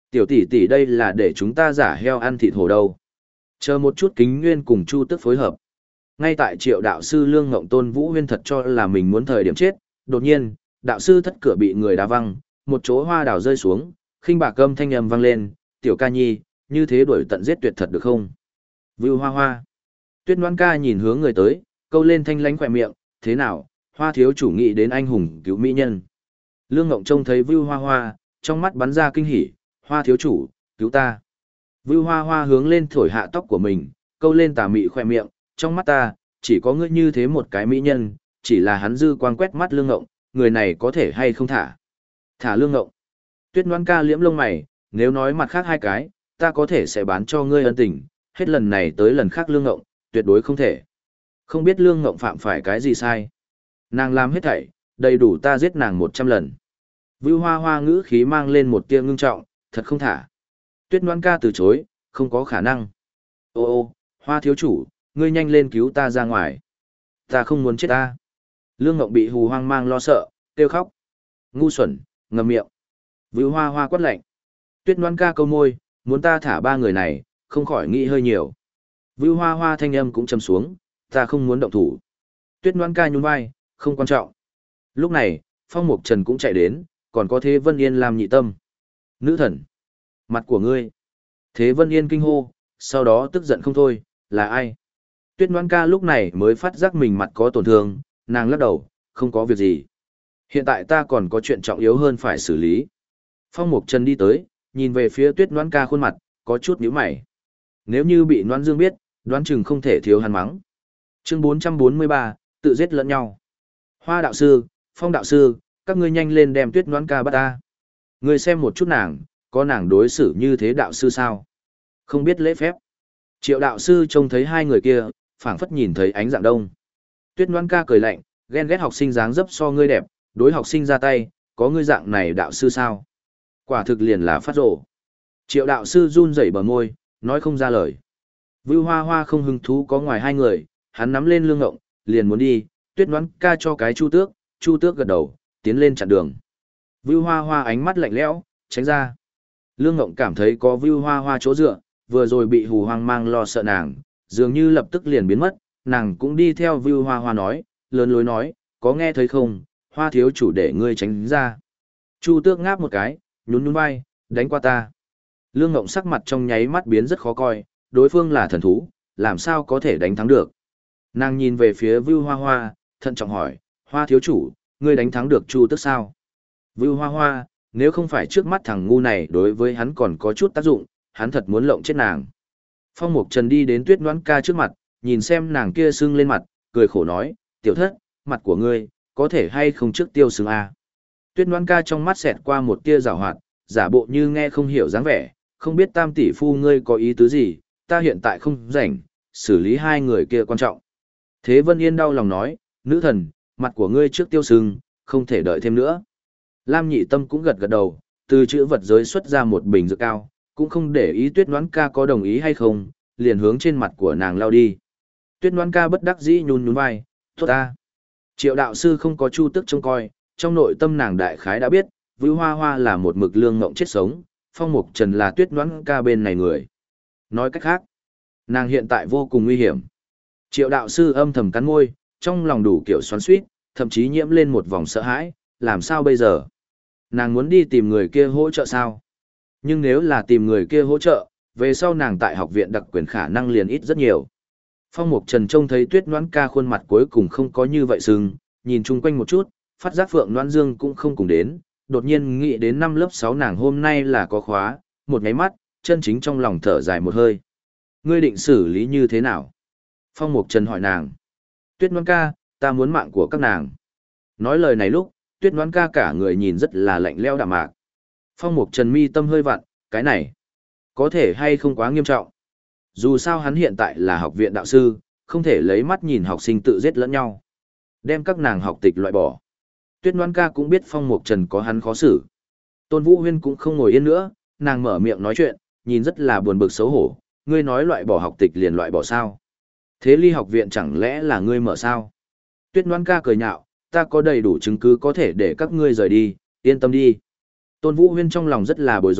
Tiểu tỷ tỷ đây là để chúng ta giả heo ăn thịt hổ đâu. Chờ một chút Kính Nguyên cùng Chu Tước phối hợp. Ngay tại Triệu đạo sư Lương Ngộng Tôn Vũ Huyên thật cho là mình muốn thời điểm chết, đột nhiên, đạo sư thất cửa bị người đá văng, một chỗ hoa đào rơi xuống, khinh bạc âm thanh âm vang lên, "Tiểu ca nhi, như thế đuổi tận giết tuyệt thật được không?" Vưu Hoa Hoa. Tuyết Noãn Ca nhìn hướng người tới, câu lên thanh lánh khỏe miệng, "Thế nào, Hoa thiếu chủ nghĩ đến anh hùng cứu mỹ nhân?" Lương Ngộng trông thấy Vưu Hoa Hoa, trong mắt bắn ra kinh hỉ, "Hoa thiếu chủ, cứu ta." Vưu Hoa Hoa hướng lên thổi hạ tóc của mình, câu lên tà mị khỏe miệng, "Trong mắt ta, chỉ có ngươi như thế một cái mỹ nhân." Chỉ là hắn dư quang quét mắt Lương Ngộng, người này có thể hay không thả. Thả Lương Ngộng. Tuyết Noãn Ca liễm lông mày, "Nếu nói mặt khác hai cái, ta có thể sẽ bán cho ngươi ân tình, hết lần này tới lần khác Lương Ngộng, tuyệt đối không thể." Không biết Lương Ngộng phạm phải cái gì sai. Nàng làm hết thảy, đầy đủ ta giết nàng 100 lần. Vưu Hoa Hoa ngữ khí mang lên một tia ngưng trọng, "Thật không thả." Tuyết Noãn Ca từ chối, "Không có khả năng." "Ô ô, Hoa thiếu chủ, ngươi nhanh lên cứu ta ra ngoài. Ta không muốn chết ta." Lương Ngộng bị hù hoang mang lo sợ, kêu khóc. "Ngu xuẩn, ngậm miệng." Vưu Hoa Hoa quát lạnh. Tuyết Noãn Ca câu môi, "Muốn ta thả ba người này, không khỏi nghĩ hơi nhiều." Vưu Hoa Hoa thanh âm cũng trầm xuống, "Ta không muốn động thủ." Tuyết Noãn Ca nhún vai, "Không quan trọng." Lúc này, Phong Mục Trần cũng chạy đến, còn có Thế Vân Yên làm nhị tâm. "Nữ thần, mặt của ngươi." Thế Vân Yên kinh hô, sau đó tức giận không thôi, "Là ai?" Tuyết Noãn Ca lúc này mới phát giác mình mặt có tổn thương, nàng lắc đầu, "Không có việc gì. Hiện tại ta còn có chuyện trọng yếu hơn phải xử lý." Phong Mục Trần đi tới, nhìn về phía Tuyết Noãn Ca khuôn mặt, có chút nhíu mày. Nếu như bị Noãn Dương biết, đoán chừng không thể thiếu hắn mắng. Chương 443, tự giết lẫn nhau. "Hoa đạo sư, Phong đạo sư, các ngươi nhanh lên đem Tuyết Noãn Ca bắt ta. Ngươi xem một chút nàng, có nàng đối xử như thế đạo sư sao? Không biết lễ phép." Triệu đạo sư trông thấy hai người kia, phảng phất nhìn thấy ánh dạng đông. Tuyết Noãn Ca cười lạnh, ghen ghét học sinh dáng dấp so ngươi đẹp, đối học sinh ra tay, có ngươi dạng này đạo sư sao? Quả thực liền là phát rồ. Triệu đạo sư run rẩy bờ môi, nói không ra lời. Vưu Hoa Hoa không hứng thú có ngoài hai người, hắn nắm lên Lương Ngộng, liền muốn đi, Tuyết Noãn Ca cho cái Chu Tước gật đầu, tiến lên chặn đường. Vưu Hoa Hoa ánh mắt lạnh lẽo, tránh ra. Lương Ngộng cảm thấy có Vưu Hoa Hoa chỗ dựa, vừa rồi bị hù hoang mang lo sợ nàng, dường như lập tức liền biến mất, nàng cũng đi theo Vưu Hoa Hoa nói, lớn lối nói, "Có nghe thấy không, Hoa thiếu chủ để ngươi tránh ra." Chu Tước ngáp một cái, nhún nhún vai, "Đánh qua ta." Lương Ngộng sắc mặt trong nháy mắt biến rất khó coi, đối phương là thần thú, làm sao có thể đánh thắng được. Nàng nhìn về phía Vưu Hoa Hoa, thận trọng hỏi, "Hoa thiếu chủ, ngươi đánh thắng được Chu Tước sao?" Vưu Hoa Hoa, nếu không phải trước mắt thằng ngu này đối với hắn còn có chút tác dụng, hắn thật muốn lộng chết nàng. Phong Mục Trần đi đến Tuyết Noãn Ca trước mặt, nhìn xem nàng kia sưng lên mặt, cười khổ nói, "Tiểu thất, mặt của ngươi, có thể hay không trước tiêu sưng à?" Tuyết Noãn Ca trong mắt xẹt qua một tia giảo hoạt, giả bộ như nghe không hiểu dáng vẻ, "Không biết Tam tỷ phu ngươi có ý tứ gì, ta hiện tại không rảnh, xử lý hai người kia quan trọng." Thế Vân Yên đau lòng nói, "Nữ thần, mặt của ngươi trước tiêu sưng, không thể đợi thêm nữa." Lam Nhị Tâm cũng gật gật đầu, từ chữ vật giới xuất ra một bình dược cao, cũng không để ý Tuyết Noãn Ca có đồng ý hay không, liền hướng trên mặt của nàng lao đi. Tuyết Noãn Ca bất đắc dĩ nhún nhún vai, "Tốt ta." Triệu đạo sư không có Chu Tước trông coi, trong nội tâm nàng đại khái đã biết, Vưu Hoa Hoa là một mực Lương Ngộng chết sống, Phong Mục Trần là Tuyết Noãn Ca bên này người. Nói cách khác, nàng hiện tại vô cùng nguy hiểm. Triệu đạo sư âm thầm cắn môi, trong lòng đủ kiểu xoắn xuýt, thậm chí nhiễm lên một vòng sợ hãi, làm sao bây giờ? Nàng muốn đi tìm người kia hỗ trợ sao? Nhưng nếu là tìm người kia hỗ trợ, về sau nàng tại học viện đặc quyền khả năng liền ít rất nhiều. Phong Mục Trần trông thấy Tuyết Noãn Ca khuôn mặt cuối cùng không có như vậy sưng, nhìn chung quanh một chút, phát giác Phượng Noãn Dương cũng không cùng đến, đột nhiên nghĩ đến năm lớp 6 nàng hôm nay là có khóa, một nháy mắt, chân chính trong lòng thở dài một hơi. "Ngươi định xử lý như thế nào?" Phong Mục Trần hỏi nàng. "Tuyết Noãn Ca, ta muốn mạng của các nàng." Nói lời này lúc, Tuyết Noãn Ca cả người nhìn rất là lạnh lẽo đạm mạc. Phong Mục Trần mi tâm hơi vặn, cái này có thể hay không quá nghiêm trọng. Dù sao hắn hiện tại là học viện đạo sư, không thể lấy mắt nhìn học sinh tự giết lẫn nhau. Đem các nàng học tịch loại bỏ. Tuyết Noãn Ca cũng biết Phong Mục Trần có hắn khó xử. Tôn Vũ Huyên cũng không ngồi yên nữa, nàng mở miệng nói chuyện, nhìn rất là buồn bực xấu hổ. "Ngươi nói loại bỏ học tịch liền loại bỏ sao? Thế Ly học viện chẳng lẽ là ngươi mở sao?" Tuyết Noãn Ca cười nhạo, "Ta có đầy đủ chứng cứ có thể để các ngươi rời đi, yên tâm đi." Tôn Vũ Huyên trong lòng rất là bối rối,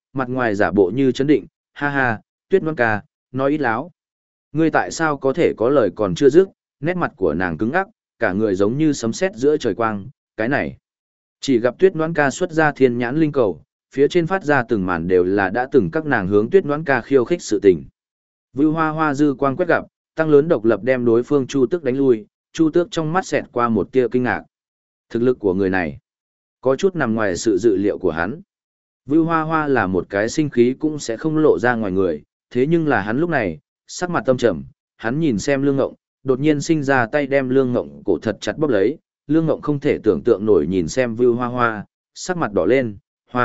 mặt ngoài giả bộ như chấn định, ha ha, Tuyết Ngoan ca, nói ít láo. Ngươi tại sao có thể có lời còn chưa dứt, nét mặt của nàng cứng ngắc, cả người giống như sấm sét giữa trời quang, cái này. Chỉ gặp Tuyết Ngoan ca xuất ra thiên nhãn linh cầu, phía trên phát ra từng màn đều là đã từng các nàng hướng Tuyết Ngoan ca khiêu khích sự tình. Vưu Hoa Hoa dư quang quét gặp, tăng lớn độc lập đem đối phương Chu Tước đánh lui, Chu Tước trong mắt xẹt qua một tia kinh ngạc. Thực lực của người này có chút nằm ngoài sự dự liệu của hắn. Vưu Hoa Hoa là một cái sinh khí cũng sẽ không lộ ra ngoài người, thế nhưng là hắn lúc này, sắc mặt tâm trầm, hắn nhìn xem Lương Ngộng, đột nhiên sinh ra tay đem Lương Ngộng cổ thật chặt bóp lấy, Lương Ngộng không thể tưởng tượng nổi nhìn xem Vưu Hoa Hoa, sắc mặt đỏ lên,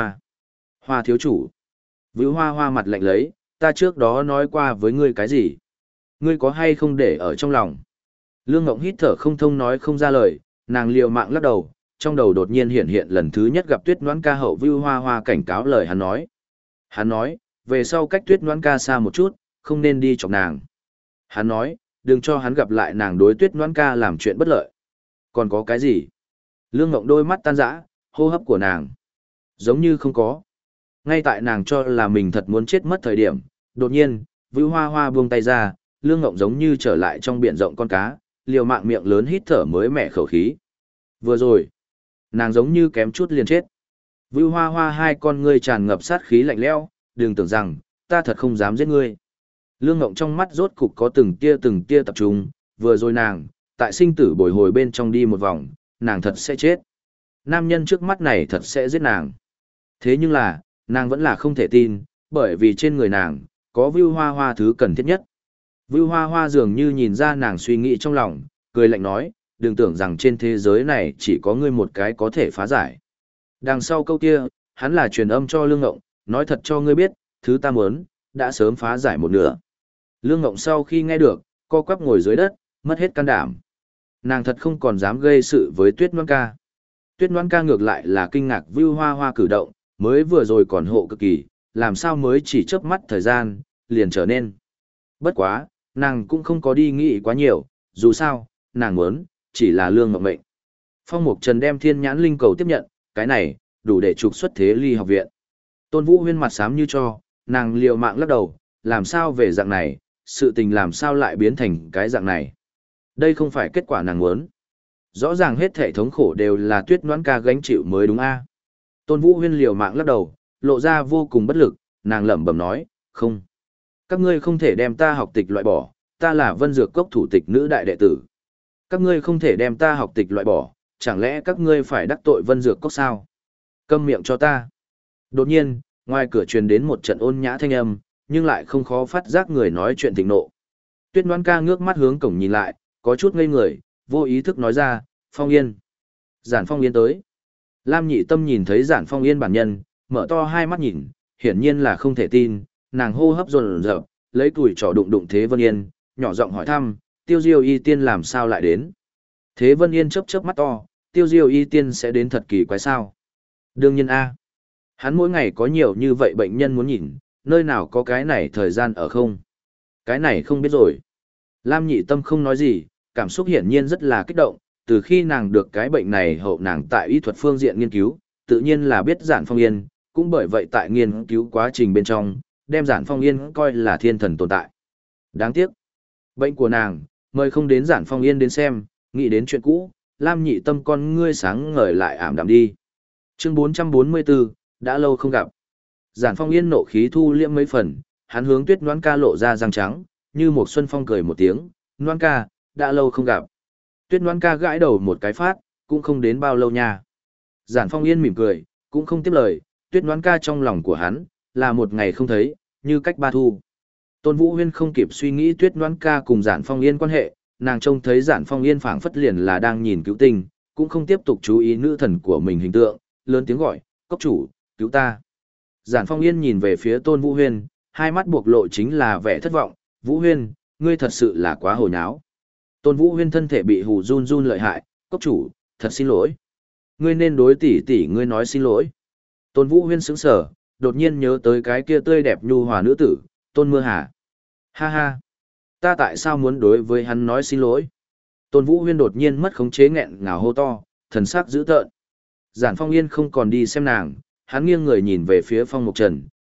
Hoa thiếu chủ. Vưu Hoa Hoa mặt lạnh lấy, ta trước đó nói qua với ngươi cái gì? Ngươi có hay không để ở trong lòng? Lương Ngộng hít thở không thông nói không ra lời, nàng liều mạng lắc đầu, trong đầu đột nhiên hiện hiện lần thứ nhất gặp Tuyết Ngoãn ca hậu Vưu Hoa Hoa cảnh cáo lời hắn nói. Hắn nói, về sau cách Tuyết Ngoãn ca xa một chút, không nên đi chọc nàng. Hắn nói, đừng cho hắn gặp lại nàng đối Tuyết Ngoãn ca làm chuyện bất lợi. Còn có cái gì? Lương Ngộng đôi mắt tan rã, hô hấp của nàng giống như không có. Ngay tại nàng cho là mình thật muốn chết mất thời điểm, đột nhiên, Vưu Hoa Hoa buông tay ra, Lương Ngộng giống như trở lại trong biển rộng con cá, liều mạng miệng lớn hít thở mới mẻ khẩu khí. Vừa rồi, nàng giống như kém chút liền chết. Vưu Hoa Hoa hai con ngươi tràn ngập sát khí lạnh lẽo, đừng tưởng rằng ta thật không dám giết ngươi. Lương Ngộng trong mắt rốt cục có từng tia tập trung, vừa rồi nàng, tại sinh tử bồi hồi bên trong đi một vòng, nàng thật sẽ chết. Nam nhân trước mắt này thật sẽ giết nàng. Thế nhưng là, nàng vẫn là không thể tin, bởi vì trên người nàng, có Vưu Hoa Hoa thứ cần thiết nhất. Vưu Hoa Hoa dường như nhìn ra nàng suy nghĩ trong lòng, cười lạnh nói, đừng tưởng rằng trên thế giới này chỉ có ngươi một cái có thể phá giải. Đằng sau câu kia, hắn là truyền âm cho Lương Ngộng, nói thật cho ngươi biết, thứ ta muốn, đã sớm phá giải một nửa. Lương Ngộng sau khi nghe được, co quắp ngồi dưới đất, mất hết can đảm. Nàng thật không còn dám gây sự với Tuyết Ngoãn ca. Tuyết Ngoãn ca ngược lại là kinh ngạc Vưu Hoa Hoa cử động, mới vừa rồi còn hộ cực kỳ, làm sao mới chỉ chớp mắt thời gian, liền trở nên. Bất quá, nàng cũng không có đi nghĩ quá nhiều, dù sao, nàng muốn, chỉ là Lương Ngộng mệnh. Phong Mục Trần đem thiên nhãn linh cầu tiếp nhận, cái này, đủ để trục xuất Thế Ly học viện. Tôn Vũ Huyên mặt xám như cho, nàng liều mạng lắc đầu, làm sao về dạng này, sự tình làm sao lại biến thành cái dạng này. Đây không phải kết quả nàng muốn. Rõ ràng hết thể thống khổ đều là Tuyết Ngoãn ca gánh chịu mới đúng a. Tôn Vũ Huyên liều mạng lắc đầu, lộ ra vô cùng bất lực, nàng lẩm bẩm nói, không. Các ngươi không thể đem ta học tịch loại bỏ, ta là Vân Dược Cốc thủ tịch nữ đại đệ tử. Các ngươi không thể đem ta học tịch loại bỏ, chẳng lẽ các ngươi phải đắc tội Vân Dược Cốc sao? Câm miệng cho ta. Đột nhiên, ngoài cửa truyền đến một trận ôn nhã thanh âm, nhưng lại không khó phát giác người nói chuyện thịnh nộ. Tuyết Ngoãn ca ngước mắt hướng cổng nhìn lại, có chút ngây người, vô ý thức nói ra, Phong Yên. Giản Phong Yên tới. Lam Nhị Tâm nhìn thấy Giản Phong Yên bản nhân, mở to hai mắt nhìn, hiển nhiên là không thể tin, nàng hô hấp dồn dập, lấy tuổi trỏ đụng đụng Thế Vân Yên, nhỏ giọng hỏi thăm, Tiêu Diêu Y Tiên làm sao lại đến? Thế Vân Yên chớp chớp mắt to, Tiêu Diêu Y Tiên sẽ đến thật kỳ quái sao? Đương nhiên a. Hắn mỗi ngày có nhiều như vậy bệnh nhân muốn nhìn, nơi nào có cái này thời gian ở không? Cái này không biết rồi. Lam Nhị Tâm không nói gì, cảm xúc hiển nhiên rất là kích động, từ khi nàng được cái bệnh này hậu nàng tại y thuật phương diện nghiên cứu, tự nhiên là biết Giản Phong Yên, cũng bởi vậy tại nghiên cứu quá trình bên trong, đem Giản Phong Yên coi là thiên thần tồn tại. Đáng tiếc, bệnh của nàng, mời không đến Giản Phong Yên đến xem, nghĩ đến chuyện cũ, Lam Nhị Tâm con ngươi sáng ngời lại ảm đạm đi. Chương 444, đã lâu không gặp. Giản Phong Yên nộ khí thu liễm mấy phần, hắn hướng Tuyết Ngoãn ca lộ ra răng trắng, như một xuân phong cười một tiếng, Ngoãn ca, đã lâu không gặp. Tuyết Ngoãn ca gãi đầu một cái phát, cũng không đến bao lâu nha. Giản Phong Yên mỉm cười, cũng không tiếp lời, Tuyết Ngoãn ca trong lòng của hắn, là một ngày không thấy, như cách ba thu. Tôn Vũ Huyên không kịp suy nghĩ Tuyết Ngoãn ca cùng Giản Phong Yên quan hệ, nàng trông thấy Giản Phong Yên phảng phất liền là đang nhìn cứu tinh, cũng không tiếp tục chú ý nữ thần của mình hình tượng, lớn tiếng gọi, cốc chủ, cứu ta. Giản Phong Yên nhìn về phía Tôn Vũ Huyên, hai mắt buộc lộ chính là vẻ thất vọng, Vũ Huyên, ngươi thật sự là quá hồ nháo. Tôn Vũ Huyên thân thể bị hù run run lợi hại, cốc chủ, thật xin lỗi. Ngươi nên đối tỷ tỷ ngươi nói xin lỗi. Tôn Vũ Huyên sững sờ, đột nhiên nhớ tới cái kia tươi đẹp nhu hòa nữ tử, Tôn Mưa Hà. Ha ha, ta tại sao muốn đối với hắn nói xin lỗi? Tôn Vũ Huyên đột nhiên mất khống chế nghẹn ngào hô to, thần sắc dữ tợn. Giản Phong Yên không còn đi xem nàng, hắn nghiêng người nhìn về phía Phong Mục Trần,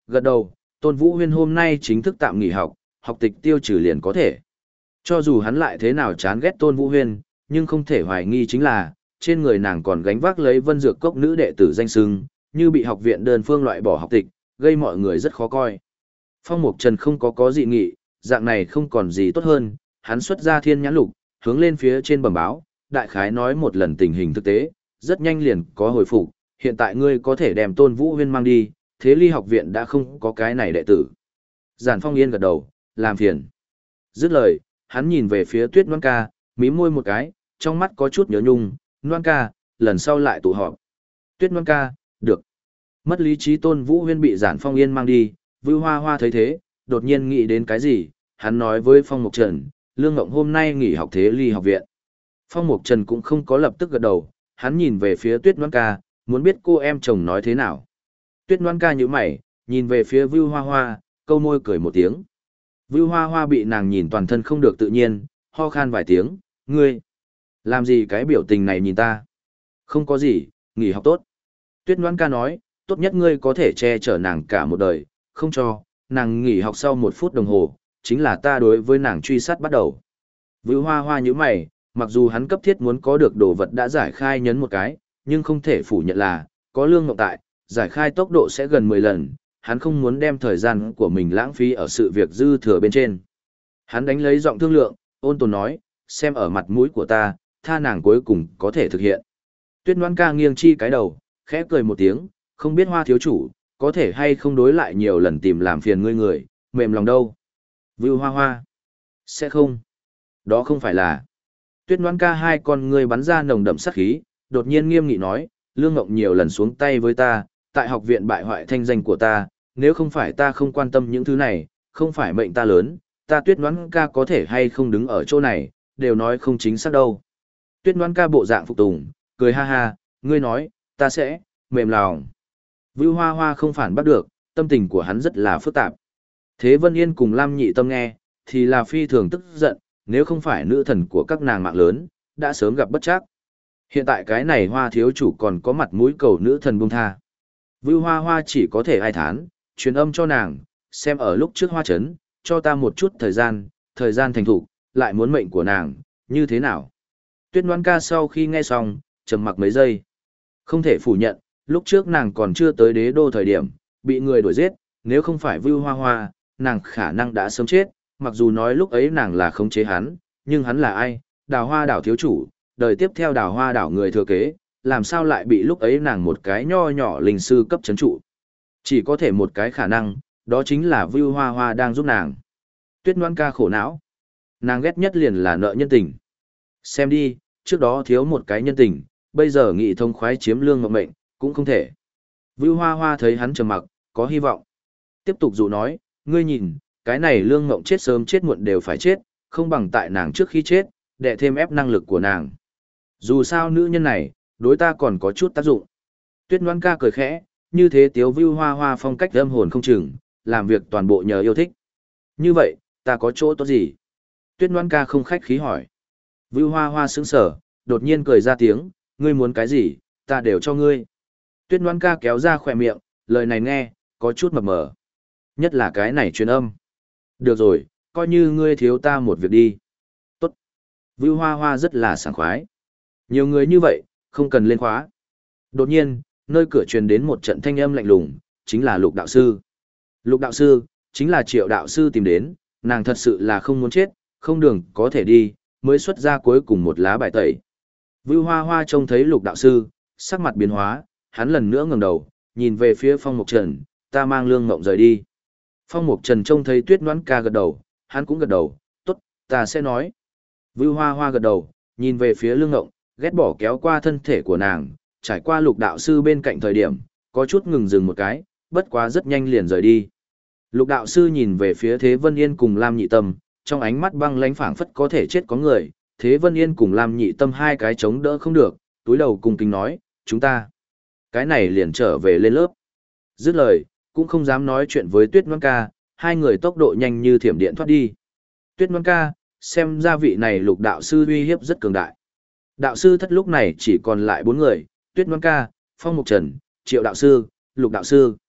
Gật đầu, Tôn Vũ Huyên hôm nay chính thức tạm nghỉ học, học tịch tiêu trừ liền có thể. Cho dù hắn lại thế nào chán ghét Tôn Vũ Huyên, nhưng không thể hoài nghi chính là, trên người nàng còn gánh vác lấy Vân Dược Cốc nữ đệ tử danh xưng, như bị học viện đơn phương loại bỏ học tịch, gây mọi người rất khó coi. Phong Mục Trần không có dị nghị, dạng này không còn gì tốt hơn, hắn xuất ra thiên nhãn lục, hướng lên phía trên bẩm báo, đại khái nói một lần tình hình thực tế, rất nhanh liền có hồi phục, hiện tại ngươi có thể đem Tôn Vũ Huyên mang đi, Thế Ly học viện đã không có cái này đệ tử. Giản Phong Yên gật đầu, làm phiền. Dứt lời, hắn nhìn về phía Tuyết Loan Ca, mím môi một cái, trong mắt có chút nhớ nhung, Loan Ca, lần sau lại tụ họp. Tuyết Loan Ca, được. Mất lý trí Tôn Vũ Huyên bị Giản Phong Yên mang đi, Vưu Hoa Hoa thấy thế, đột nhiên nghĩ đến cái gì, hắn nói với Phong Mục Trần, Lương Ngộng hôm nay nghỉ học Thế Ly học viện. Phong Mục Trần cũng không có lập tức gật đầu, hắn nhìn về phía Tuyết Loan Ca, muốn biết cô em chồng nói thế nào. Tuyết Loan Ca nhíu mày, nhìn về phía Vưu Hoa Hoa, câu môi cười một tiếng. Vưu Hoa Hoa bị nàng nhìn toàn thân không được tự nhiên, ho khan vài tiếng, ngươi, làm gì cái biểu tình này nhìn ta? Không có gì, nghỉ học tốt. Tuyết Loan Ca nói, tốt nhất ngươi có thể che chở nàng cả một đời, không cho, nàng nghỉ học sau 1 phút đồng hồ, chính là ta đối với nàng truy sát bắt đầu. Vưu Hoa Hoa nhíu mày, mặc dù hắn cấp thiết muốn có được đồ vật đã giải khai nhấn một cái, nhưng không thể phủ nhận là, có Lương Ngộng tại, giải khai tốc độ sẽ gần 10 lần, hắn không muốn đem thời gian của mình lãng phí ở sự việc dư thừa bên trên. Hắn đánh lấy giọng thương lượng, ôn tồn nói, xem ở mặt mũi của ta, tha nàng cuối cùng có thể thực hiện. Tuyết Loan Ca nghiêng chi cái đầu, khẽ cười một tiếng, không biết Hoa thiếu chủ, có thể hay không đối lại nhiều lần tìm làm phiền ngươi người, mềm lòng đâu. Vưu Hoa Hoa, sẽ không. Đó không phải là. Tuyết Loan Ca hai con ngươi bắn ra nồng đậm sát khí, đột nhiên nghiêm nghị nói, Lương Ngộng nhiều lần xuống tay với ta, tại học viện bại hoại thanh danh của ta, nếu không phải ta không quan tâm những thứ này, không phải mệnh ta lớn, ta Tuyết Loan Ca có thể hay không đứng ở chỗ này, đều nói không chính xác đâu. Tuyết Loan Ca bộ dạng phục tùng, cười ha ha, ngươi nói, ta sẽ, mềm lòng. Vưu Hoa Hoa không phản bắt được, tâm tình của hắn rất là phức tạp. Thế Vân Yên cùng Lam Nhị Tâm nghe, thì là phi thường tức giận, nếu không phải nữ thần của các nàng mạng lớn, đã sớm gặp bất trắc. Hiện tại cái này Hoa thiếu chủ còn có mặt mũi cầu nữ thần buông tha. Vưu Hoa Hoa chỉ có thể ai thán, truyền âm cho nàng, xem ở lúc trước Hoa Trấn, cho ta một chút thời gian thành thủ, lại muốn mệnh của nàng, như thế nào? Tuyết Loan Ca sau khi nghe xong, trầm mặc mấy giây. Không thể phủ nhận, lúc trước nàng còn chưa tới đế đô thời điểm, bị người đuổi giết, nếu không phải Vưu Hoa Hoa, nàng khả năng đã sớm chết, mặc dù nói lúc ấy nàng là khống chế hắn, nhưng hắn là ai? Đào Hoa đảo thiếu chủ, đời tiếp theo Đào Hoa đảo người thừa kế, làm sao lại bị lúc ấy nàng một cái nho nhỏ linh sư cấp chấn trụ. Chỉ có thể một cái khả năng, đó chính là Vưu Hoa Hoa đang giúp nàng. Tuyết Loan Ca khổ não. Nàng ghét nhất liền là nợ nhân tình. Xem đi, trước đó thiếu một cái nhân tình, bây giờ nghị thông khoái chiếm Lương Ngộng mệnh, cũng không thể. Vưu Hoa Hoa thấy hắn trầm mặc, có hy vọng. Tiếp tục dụ nói, ngươi nhìn, cái này Lương Ngộng chết sớm chết muộn đều phải chết, không bằng tại nàng trước khi chết, để thêm ép năng lực của nàng. Dù sao nữ nhân này, đối ta còn có chút tác dụng. Tuyết Loan Ca cười khẽ, như thế tiếu Vưu Hoa Hoa phong cách âm hồn không chừng, làm việc toàn bộ nhờ yêu thích. Như vậy, ta có chỗ tốt gì? Tuyết Loan Ca không khách khí hỏi. Vưu Hoa Hoa sững sờ, đột nhiên cười ra tiếng, ngươi muốn cái gì, ta đều cho ngươi. Tuyết Loan Ca kéo ra khỏe miệng, lời này nghe, có chút mập mờ. Nhất là cái này truyền âm. Được rồi, coi như ngươi thiếu ta một việc đi. Tốt. Vưu Hoa Hoa rất là sảng khoái. Nhiều người như vậy, không cần lên khóa. Đột nhiên, nơi cửa truyền đến một trận thanh âm lạnh lùng, chính là Lục đạo sư. Lục đạo sư, chính là Triệu đạo sư tìm đến, nàng thật sự là không muốn chết, không đường có thể đi, mới xuất ra cuối cùng một lá bài tẩy. Vưu Hoa Hoa trông thấy Lục đạo sư, sắc mặt biến hóa, hắn lần nữa ngẩng đầu, nhìn về phía Phong Mục Trần, ta mang Lương Ngộng rời đi. Phong Mục Trần trông thấy Tuyết Loan Ca gật đầu, hắn cũng gật đầu, tốt, ta sẽ nói. Vưu Hoa Hoa gật đầu, nhìn về phía Lương Ngộng, ghét bỏ kéo qua thân thể của nàng, trải qua Lục đạo sư bên cạnh thời điểm, có chút ngừng dừng một cái, bất quá rất nhanh liền rời đi. Lục đạo sư nhìn về phía Thế Vân Yên cùng Lam Nhị Tâm, trong ánh mắt băng lãnh phảng phất có thể chết có người, Thế Vân Yên cùng Lam Nhị Tâm hai cái chống đỡ không được, túi đầu cùng kính nói, chúng ta, cái này liền trở về lên lớp. Dứt lời, cũng không dám nói chuyện với Tuyết Loan Ca, hai người tốc độ nhanh như thiểm điện thoát đi. Tuyết Loan Ca, xem ra vị này Lục đạo sư uy hiếp rất cường đại. Đạo sư thất lúc này chỉ còn lại 4 người, Tuyết Loan Ca, Phong Mục Trần, Triệu đạo sư, Lục đạo sư.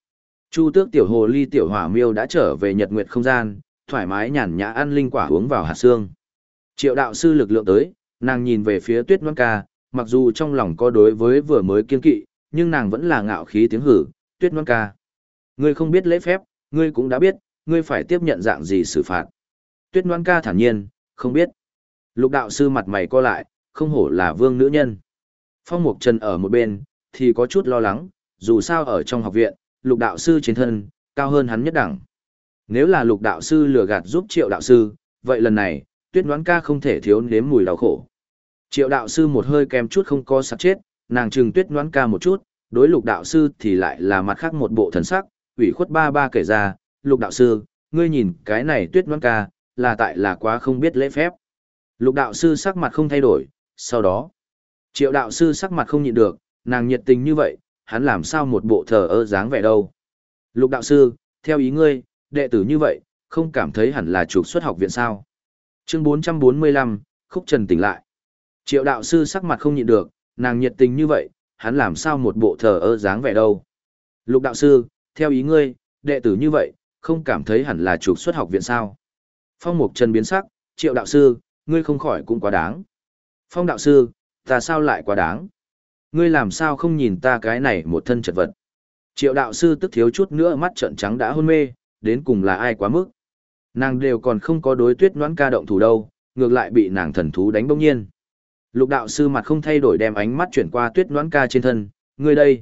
Chu Tước tiểu hồ ly tiểu hỏa miêu đã trở về nhật nguyệt không gian, thoải mái nhàn nhã ăn linh quả uống vào hạt xương. Triệu đạo sư lực lượng tới, nàng nhìn về phía Tuyết Ngoãn Ca, mặc dù trong lòng có đối với vừa mới kiên kỵ, nhưng nàng vẫn là ngạo khí tiếng hử, Tuyết Ngoãn Ca. Ngươi không biết lễ phép, ngươi cũng đã biết, ngươi phải tiếp nhận dạng gì xử phạt. Tuyết Ngoãn Ca thản nhiên, không biết. Lục đạo sư mặt mày co lại, không hổ là vương nữ nhân. Phong Mục Trần ở một bên, thì có chút lo lắng, dù sao ở trong học viện, lục đạo sư trên thân, cao hơn hắn nhất đẳng. Nếu là lục đạo sư lừa gạt giúp triệu đạo sư, vậy lần này, Tuyết Ngoãn Ca không thể thiếu nếm mùi đau khổ. Triệu đạo sư một hơi kem chút không có sắp chết, nàng trừng Tuyết Ngoãn Ca một chút, đối lục đạo sư thì lại là mặt khác một bộ thần sắc, ủy khuất ba ba kể ra, lục đạo sư, ngươi nhìn cái này Tuyết Ngoãn Ca, là tại là quá không biết lễ phép. Lục đạo sư sắc mặt không thay đổi, sau đó, triệu đạo sư sắc mặt không nhịn được, nàng nhiệt tình như vậy, hắn làm sao một bộ thờ ơ dáng vẻ đâu. Lục đạo sư, theo ý ngươi, đệ tử như vậy, không cảm thấy hẳn là trục xuất học viện sao. Chương 445, Khúc Trần tỉnh lại. Triệu đạo sư sắc mặt không nhịn được, nàng nhiệt tình như vậy, hắn làm sao một bộ thờ ơ dáng vẻ đâu. Lục đạo sư, theo ý ngươi, đệ tử như vậy, không cảm thấy hẳn là trục xuất học viện sao. Phong Mục Trần biến sắc, Triệu đạo sư, ngươi không khỏi cũng quá đáng. Phong đạo sư, ta sao lại quá đáng? Ngươi làm sao không nhìn ta cái này một thân chật vật? Triệu đạo sư tức thiếu chút nữa mắt trợn trắng đã hôn mê, đến cùng là ai quá mức? Nàng đều còn không có đối Tuyết Ngoãn Ca động thủ đâu, ngược lại bị nàng thần thú đánh bỗng nhiên. Lục đạo sư mặt không thay đổi đem ánh mắt chuyển qua Tuyết Ngoãn Ca trên thân, ngươi đây.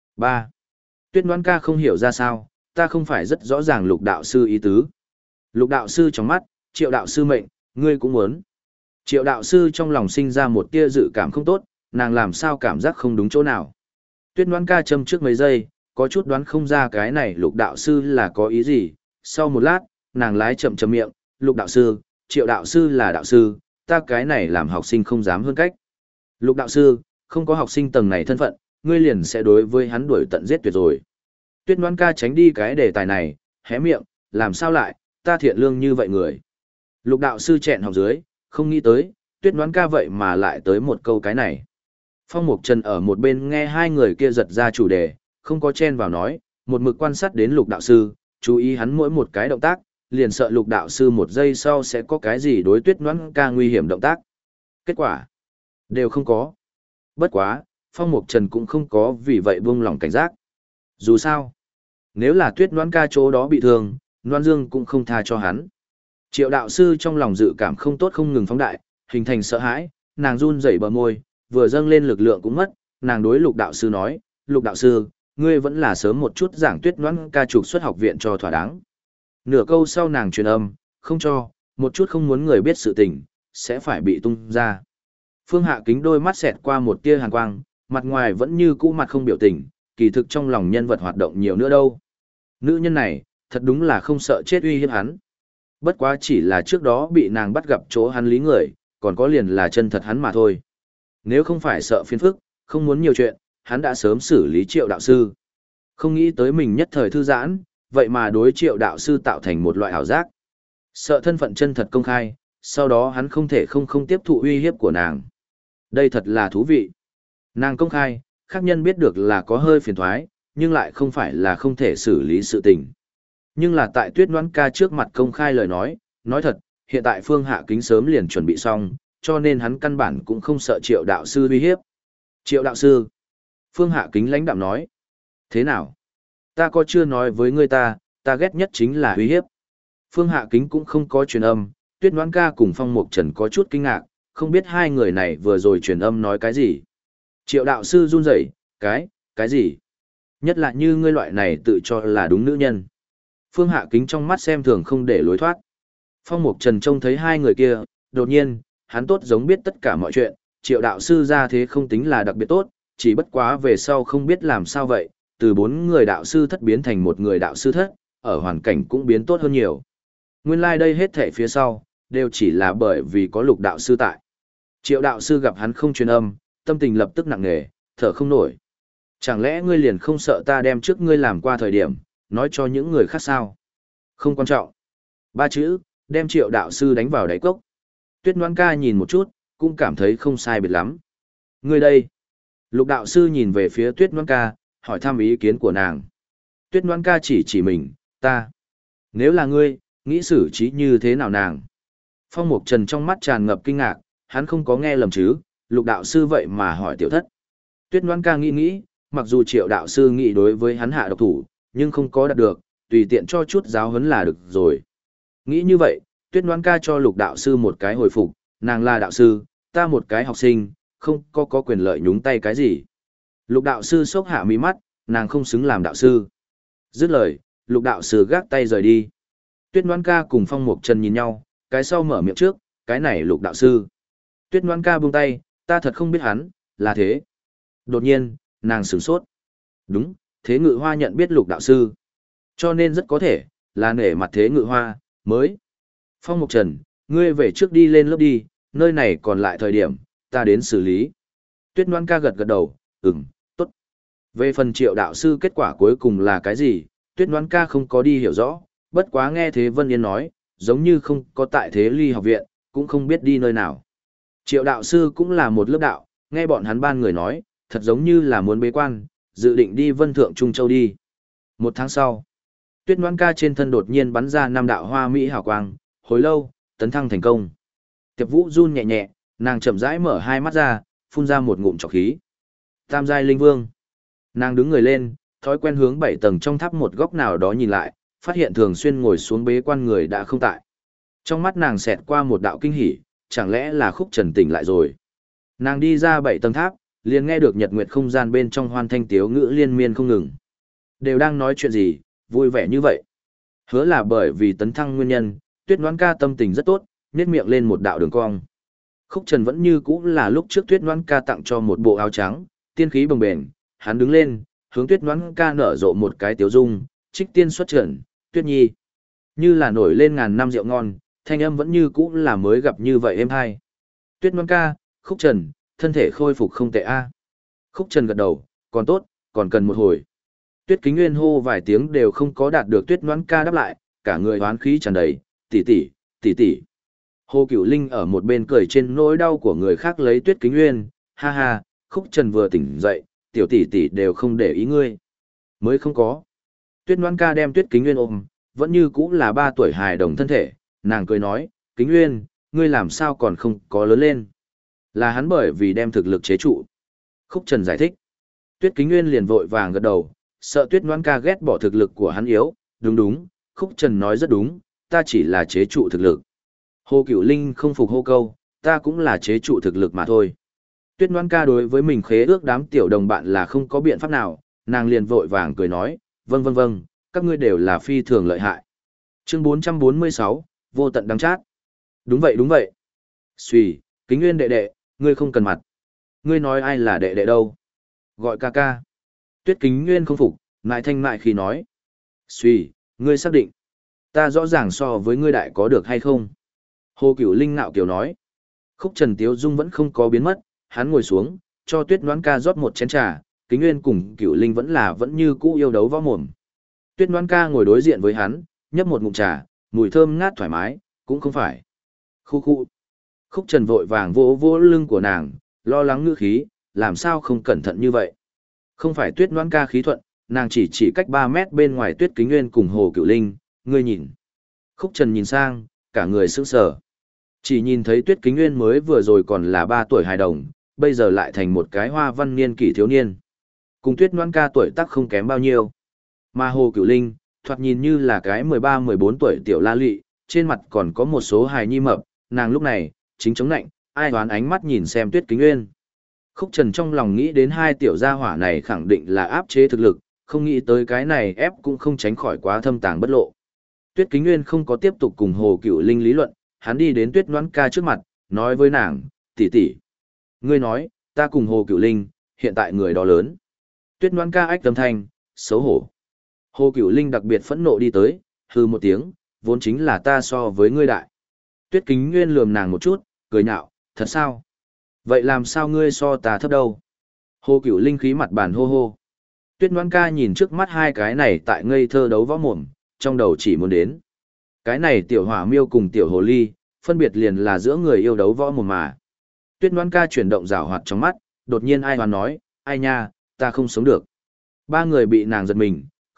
3. Tuyết Ngoãn Ca không hiểu ra sao, ta không phải rất rõ ràng lục đạo sư ý tứ. Lục đạo sư trong mắt, Triệu đạo sư mệnh, ngươi cũng muốn. Triệu đạo sư trong lòng sinh ra một tia dự cảm không tốt, nàng làm sao cảm giác không đúng chỗ nào. Tuyết Ngoãn Ca châm trước mấy giây, có chút đoán không ra cái này lục đạo sư là có ý gì. Sau một lát, nàng lái chậm chậm miệng, lục đạo sư, Triệu đạo sư là đạo sư, ta cái này làm học sinh không dám hơn cách. Lục đạo sư, không có học sinh tầng này thân phận, ngươi liền sẽ đối với hắn đuổi tận giết tuyệt rồi. Tuyết Ngoãn Ca tránh đi cái đề tài này, hé miệng, làm sao lại, ta thiện lương như vậy người. Lục đạo sư chẹn học dưới, không nghĩ tới, Tuyết Ngoãn Ca vậy mà lại tới một câu cái này. Phong Mục Trần ở một bên nghe hai người kia giật ra chủ đề, không có chen vào nói, một mực quan sát đến lục đạo sư, chú ý hắn mỗi một cái động tác, liền sợ lục đạo sư một giây sau sẽ có cái gì đối Tuyết Ngoãn Ca nguy hiểm động tác. Kết quả, đều không có. Bất quá, Phong Mục Trần cũng không có vì vậy buông lỏng cảnh giác. Dù sao, nếu là Tuyết Ngoãn Ca chỗ đó bị thương, Loan Dương cũng không tha cho hắn. Triệu đạo sư trong lòng dự cảm không tốt không ngừng phóng đại, hình thành sợ hãi, nàng run rẩy bờ môi, vừa dâng lên lực lượng cũng mất, nàng đối lục đạo sư nói, lục đạo sư, ngươi vẫn là sớm một chút giảng Tuyết Ngoãn Ca trục xuất học viện cho thỏa đáng. Nửa câu sau nàng truyền âm, không cho, một chút không muốn người biết sự tình, sẽ phải bị tung ra. Phương Hạ Kính đôi mắt xẹt qua một tia hàn quang, mặt ngoài vẫn như cũ mặt không biểu tình, kỳ thực trong lòng nhân vật hoạt động nhiều nữa đâu. Nữ nhân này, thật đúng là không sợ chết uy hiếp hắn. Bất quá chỉ là trước đó bị nàng bắt gặp chỗ hắn lý người, còn có liền là chân thật hắn mà thôi. Nếu không phải sợ phiền phức, không muốn nhiều chuyện, hắn đã sớm xử lý Triệu đạo sư. Không nghĩ tới mình nhất thời thư giãn, vậy mà đối Triệu đạo sư tạo thành một loại ảo giác. Sợ thân phận chân thật công khai, sau đó hắn không thể không tiếp thụ uy hiếp của nàng. Đây thật là thú vị. Nàng công khai, khác nhân biết được là có hơi phiền thoái, nhưng lại không phải là không thể xử lý sự tình. Nhưng là tại Tuyết Ngoãn Ca trước mặt công khai lời nói thật, hiện tại Phương Hạ Kính sớm liền chuẩn bị xong, cho nên hắn căn bản cũng không sợ Triệu đạo sư uy hiếp. Triệu đạo sư. Phương Hạ Kính lãnh đạm nói. Thế nào? Ta có chưa nói với ngươi ta ghét nhất chính là uy hiếp. Phương Hạ Kính cũng không có truyền âm, Tuyết Ngoãn Ca cùng Phong Mục Trần có chút kinh ngạc, không biết hai người này vừa rồi truyền âm nói cái gì. Triệu đạo sư run rẩy, cái gì? Nhất là như ngươi loại này tự cho là đúng nữ nhân. Phương Hạ Kính trong mắt xem thường không để lối thoát. Phong Mục Trần trông thấy hai người kia, đột nhiên, hắn tốt giống biết tất cả mọi chuyện, Triệu đạo sư ra thế không tính là đặc biệt tốt, chỉ bất quá về sau không biết làm sao vậy, từ 4 người đạo sư thất biến thành một người đạo sư thất, ở hoàn cảnh cũng biến tốt hơn nhiều. Nguyên lai đây hết thể phía sau, đều chỉ là bởi vì có lục đạo sư tại. Triệu đạo sư gặp hắn không truyền âm, tâm tình lập tức nặng nề, thở không nổi. Chẳng lẽ ngươi liền không sợ ta đem trước ngươi làm qua thời điểm, nói cho những người khác sao? Không quan trọng. 3 chữ, đem Triệu đạo sư đánh vào đáy cốc. Tuyết Ngoãn Ca nhìn một chút, cũng cảm thấy không sai biệt lắm. Ngươi đây. Lục đạo sư nhìn về phía Tuyết Ngoãn Ca, hỏi thăm ý kiến của nàng. Tuyết Ngoan ca chỉ chỉ mình, ta. Nếu là ngươi, nghĩ xử trí như thế nào nàng? Phong Mục Trần trong mắt tràn ngập kinh ngạc, hắn không có nghe lầm chứ, Lục đạo sư vậy mà hỏi tiểu thất. Tuyết Ngoan ca nghĩ, mặc dù Triệu đạo sư nghĩ đối với hắn hạ độc thủ, nhưng không có đạt được, tùy tiện cho chút giáo huấn là được rồi. Nghĩ như vậy, Tuyết Ngoan ca cho Lục đạo sư một cái hồi phục, nàng là đạo sư, ta một cái học sinh, không có quyền lợi nhúng tay cái gì. Lục đạo sư sốc hạ mí mắt, nàng không xứng làm đạo sư. Dứt lời, Lục đạo sư gác tay rời đi. Tuyết Ngoan ca cùng Phong Mục Trần nhìn nhau, cái sau mở miệng trước, cái này Lục đạo sư. Tuyết Ngoan ca buông tay, ta thật không biết hắn, là thế. Đột nhiên, nàng sửng sốt. Đúng, Thế Ngự Hoa nhận biết Lục đạo sư. Cho nên rất có thể, là nể mặt Thế Ngự Hoa, mới. Phong Mục Trần, ngươi về trước đi lên lớp đi, nơi này còn lại thời điểm, ta đến xử lý. Tuyết Ngoan ca gật gật đầu, tốt. Về phần Triệu đạo sư kết quả cuối cùng là cái gì, Tuyết Ngoan ca không có đi hiểu rõ, bất quá nghe Thế Vân Yên nói, giống như không có tại Thế Ly học viện, cũng không biết đi nơi nào. Triệu đạo sư cũng là một lớp đạo, nghe bọn hắn ban người nói, thật giống như là muốn bế quan, dự định đi Vân Thượng Trung Châu đi. Một tháng sau, Tuyết Ngoan ca trên thân đột nhiên bắn ra 5 đạo hoa mỹ hào quang, hồi lâu, tấn thăng thành công. Tiệp Vũ run nhẹ nhẹ, nàng chậm rãi mở hai mắt ra, phun ra một ngụm trọc khí. Tam giai linh vương. Nàng đứng người lên, thói quen hướng 7 tầng trong tháp một góc nào đó nhìn lại, phát hiện thường xuyên ngồi xuống bế quan người đã không tại. Trong mắt nàng xẹt qua một đạo kinh hỉ, chẳng lẽ là Khúc Trần tỉnh lại rồi. Nàng đi ra 7 tầng tháp, liền nghe được nhật nguyệt không gian bên trong hoan thanh tiếu ngữ liên miên không ngừng. Đều đang nói chuyện gì, vui vẻ như vậy. Hứa là bởi vì tấn thăng nguyên nhân, Tuyết Ngoan ca tâm tình rất tốt, nhếch miệng lên một đạo đường cong. Khúc Trần vẫn như cũ là lúc trước Tuyết Ngoan ca tặng cho một bộ áo trắng, tiên khí bồng bềnh, hắn đứng lên, hướng Tuyết Ngoan ca nở rộ một cái tiếu dung, trích tiên xuất trận, Tuyết Nhi. Như là nổi lên ngàn năm rượu ngon, thanh âm vẫn như cũ là mới gặp như vậy êm hay. Tuyết Ngoan ca, Khúc Trần, thân thể khôi phục không tệ a. Khúc Trần gật đầu, còn tốt, còn cần một hồi. Tuyết Kính Nguyên hô vài tiếng đều không có đạt được Tuyết Ngoan ca đáp lại, cả người hoán khí tràn đầy, tỷ tỷ, tỷ tỷ. Hồ Cửu Linh ở một bên cười trên nỗi đau của người khác lấy Tuyết Kính Nguyên, ha ha, Khúc Trần vừa tỉnh dậy, tiểu tỷ tỷ đều không để ý ngươi. Mới không có. Tuyết Ngoan ca đem Tuyết Kính Nguyên ôm, vẫn như cũ là 3 tuổi hài đồng thân thể, nàng cười nói, Kính Nguyên, ngươi làm sao còn không có lớn lên. Là hắn bởi vì đem thực lực chế trụ. Khúc Trần giải thích. Tuyết Kính Nguyên liền vội vàng gật đầu, sợ Tuyết Ngoan ca ghét bỏ thực lực của hắn yếu, đúng, Khúc Trần nói rất đúng, ta chỉ là chế trụ thực lực. Hồ Cửu Linh không phục hô câu, ta cũng là chế trụ thực lực mà thôi. Tuyết Ngoan ca đối với mình khế ước đám tiểu đồng bạn là không có biện pháp nào, nàng liền vội vàng cười nói, vâng, các ngươi đều là phi thường lợi hại. Chương 446, vô tận đắng chát. Đúng vậy. Xuy, Kính Nguyên đệ đệ, ngươi không cần mặt. Ngươi nói ai là đệ đệ đâu? Gọi ca ca. Tuyết Kính Nguyên không phục, ngại thanh mại khi nói. Xuy, ngươi xác định. Ta rõ ràng so với ngươi đại có được hay không? Hồ Cửu Linh ngạo kiều nói. Khúc Trần Tiếu Dung vẫn không có biến mất, hắn ngồi xuống, cho Tuyết Ngoan ca rót một chén trà, Kính Nguyên cùng Cửu Linh vẫn như cũ yêu đấu võ mồm. Tuyết Ngoan ca ngồi đối diện với hắn, nhấp một ngụm trà, mùi thơm ngát thoải mái, cũng không phải. Khu. Khúc Trần vội vàng vỗ vỗ lưng của nàng, lo lắng ngữ khí, làm sao không cẩn thận như vậy. Không phải Tuyết Ngoan ca khí thuận, nàng chỉ cách 3 mét bên ngoài Tuyết Kính Nguyên cùng Hồ Cửu Linh, ngươi nhìn. Khúc Trần nhìn sang, cả người sững sờ. Chỉ nhìn thấy Tuyết Kính Nguyên mới vừa rồi còn là 3 tuổi hài đồng, bây giờ lại thành một cái hoa văn niên kỷ thiếu niên. Cùng Tuyết Ngoan ca tuổi tác không kém bao nhiêu. Mà Hồ Cửu Linh, thoạt nhìn như là cái 13-14 tuổi tiểu la lị, trên mặt còn có một số hài nhi mập, nàng lúc này, chính chống nạnh, ai đoán ánh mắt nhìn xem Tuyết Kính Nguyên. Khúc Trần trong lòng nghĩ đến hai tiểu gia hỏa này khẳng định là áp chế thực lực, không nghĩ tới cái này ép cũng không tránh khỏi quá thâm tàng bất lộ. Tuyết Kính Nguyên không có tiếp tục cùng Hồ Cửu Linh lý luận, hắn đi đến Tuyết Ngoan ca trước mặt, nói với nàng, tỷ tỷ. Ngươi nói, ta cùng Hồ Cửu Linh, hiện tại người đó lớn. Tuyết Ngoan ca ách âm thanh, xấu hổ. Hồ Cửu Linh đặc biệt phẫn nộ đi tới, hừ một tiếng, vốn chính là ta so với ngươi đại. Tuyết Kính Nguyên lườm nàng một chút, cười nhạo, thật sao? Vậy làm sao ngươi so ta thấp đâu? Hồ Cửu Linh khí mặt bàn hô hô. Tuyết Ngoan ca nhìn trước mắt hai cái này tại ngây thơ đấu võ mồm, trong đầu chỉ muốn đến. Cái này tiểu hỏa miêu cùng tiểu hồ ly, phân biệt liền là giữa người yêu đấu võ mồm mà. Tuyết Ngoan ca chuyển động rảo hoạt trong mắt, đột nhiên ai hoán nói, ai nha, ta không sống được. Ba người bị nàng giật mình,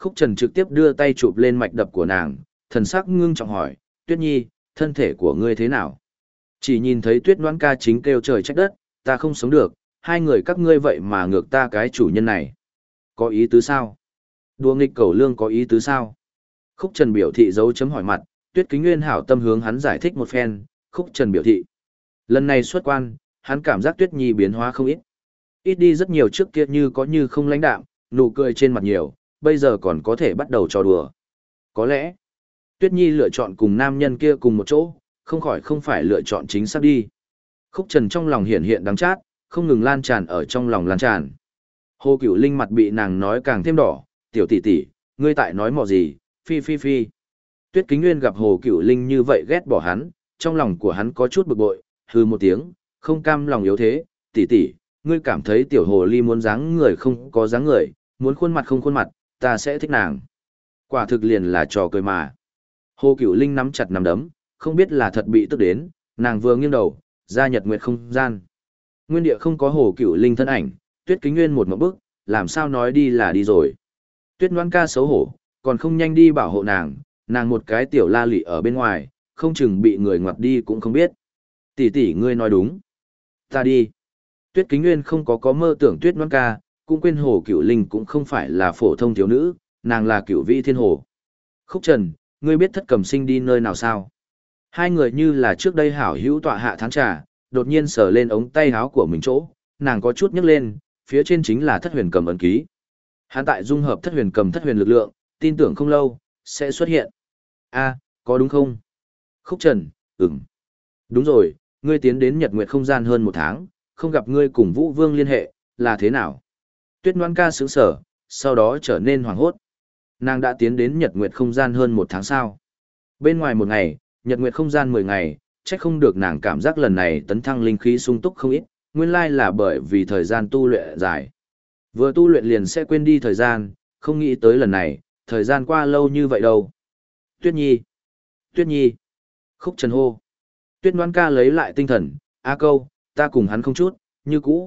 Khúc Trần trực tiếp đưa tay chụp lên mạch đập của nàng, thần sắc ngưng trọng hỏi, Tuyết Nhi, thân thể của ngươi thế nào? Chỉ nhìn thấy Tuyết Noãn ca chính kêu trời trách đất, ta không sống được, hai người các ngươi vậy mà ngược ta cái chủ nhân này. Có ý tứ sao? Đùa nghịch cẩu lương có ý tứ sao? Khúc Trần biểu thị dấu chấm hỏi mặt, Tuyết Kính Nguyên hảo tâm hướng hắn giải thích một phen, Khúc Trần biểu thị. Lần này xuất quan, hắn cảm giác Tuyết Nhi biến hóa không ít. Ít đi rất nhiều trước kia như có như không lãnh đạm, nụ cười trên mặt nhiều, bây giờ còn có thể bắt đầu trò đùa. Có lẽ, Tuyết Nhi lựa chọn cùng nam nhân kia cùng một chỗ, không phải lựa chọn chính xác đi. Khúc Trần trong lòng hiện hiện đắng chát, không ngừng lan tràn ở trong lòng lan tràn. Hồ Cửu Linh mặt bị nàng nói càng thêm đỏ, tiểu tỷ tỷ, ngươi tại nói mò gì, phi phi phi. Tuyết Kính Nguyên gặp Hồ Cửu Linh như vậy ghét bỏ hắn, trong lòng của hắn có chút bực bội, hừ một tiếng, không cam lòng yếu thế, tỷ tỷ, ngươi cảm thấy tiểu hồ ly muốn dáng người không có dáng người, muốn khuôn mặt không khuôn mặt, ta sẽ thích nàng. Quả thực liền là trò cười mà. Hồ Cửu Linh nắm chặt nắm đấm, không biết là thật bị tức đến, nàng vừa nghiêng đầu, ra nhật nguyệt không gian. Nguyên địa không có Hồ Cửu Linh thân ảnh, Tuyết Kính Nguyên một ngộp bức, làm sao nói đi là đi rồi. Tuyết Noãn ca xấu hổ, còn không nhanh đi bảo hộ nàng một cái tiểu la lị ở bên ngoài, không chừng bị người ngoặt đi cũng không biết. Tỷ tỷ ngươi nói đúng. Ta đi. Tuyết Kính Nguyên không có mơ tưởng Tuyết Noãn ca, cũng quên Hồ Cửu Linh cũng không phải là phổ thông thiếu nữ, nàng là Cửu Vĩ Thiên Hồ. Khúc Trần, ngươi biết Thất Cầm Sinh đi nơi nào sao? Hai người như là trước đây hảo hữu tọa hạ thán trà, đột nhiên sờ lên ống tay áo của mình chỗ, nàng có chút nhấc lên, phía trên chính là Thất Huyền Cầm ấn ký. Hắn tại dung hợp Thất Huyền Cầm Thất Huyền lực lượng, tin tưởng không lâu sẽ xuất hiện. A, có đúng không? Khúc Trần, ừm. Đúng rồi, ngươi tiến đến Nhật Nguyệt không gian hơn một tháng, không gặp ngươi cùng Vũ Vương liên hệ, là thế nào? Tuyết Noãn ca sững sờ, sau đó trở nên hoảng hốt. Nàng đã tiến đến Nhật Nguyệt không gian hơn một tháng sao? Bên ngoài một ngày, Nhật Nguyệt không gian 10 ngày, chắc không được nàng cảm giác lần này tấn thăng linh khí sung túc không ít, nguyên lai là bởi vì thời gian tu luyện dài. Vừa tu luyện liền sẽ quên đi thời gian, không nghĩ tới lần này, thời gian qua lâu như vậy đâu. Tuyết Nhi! Tuyết Nhi! Khúc Trần hô! Tuyết Noãn ca lấy lại tinh thần, a câu, ta cùng hắn không chút, như cũ.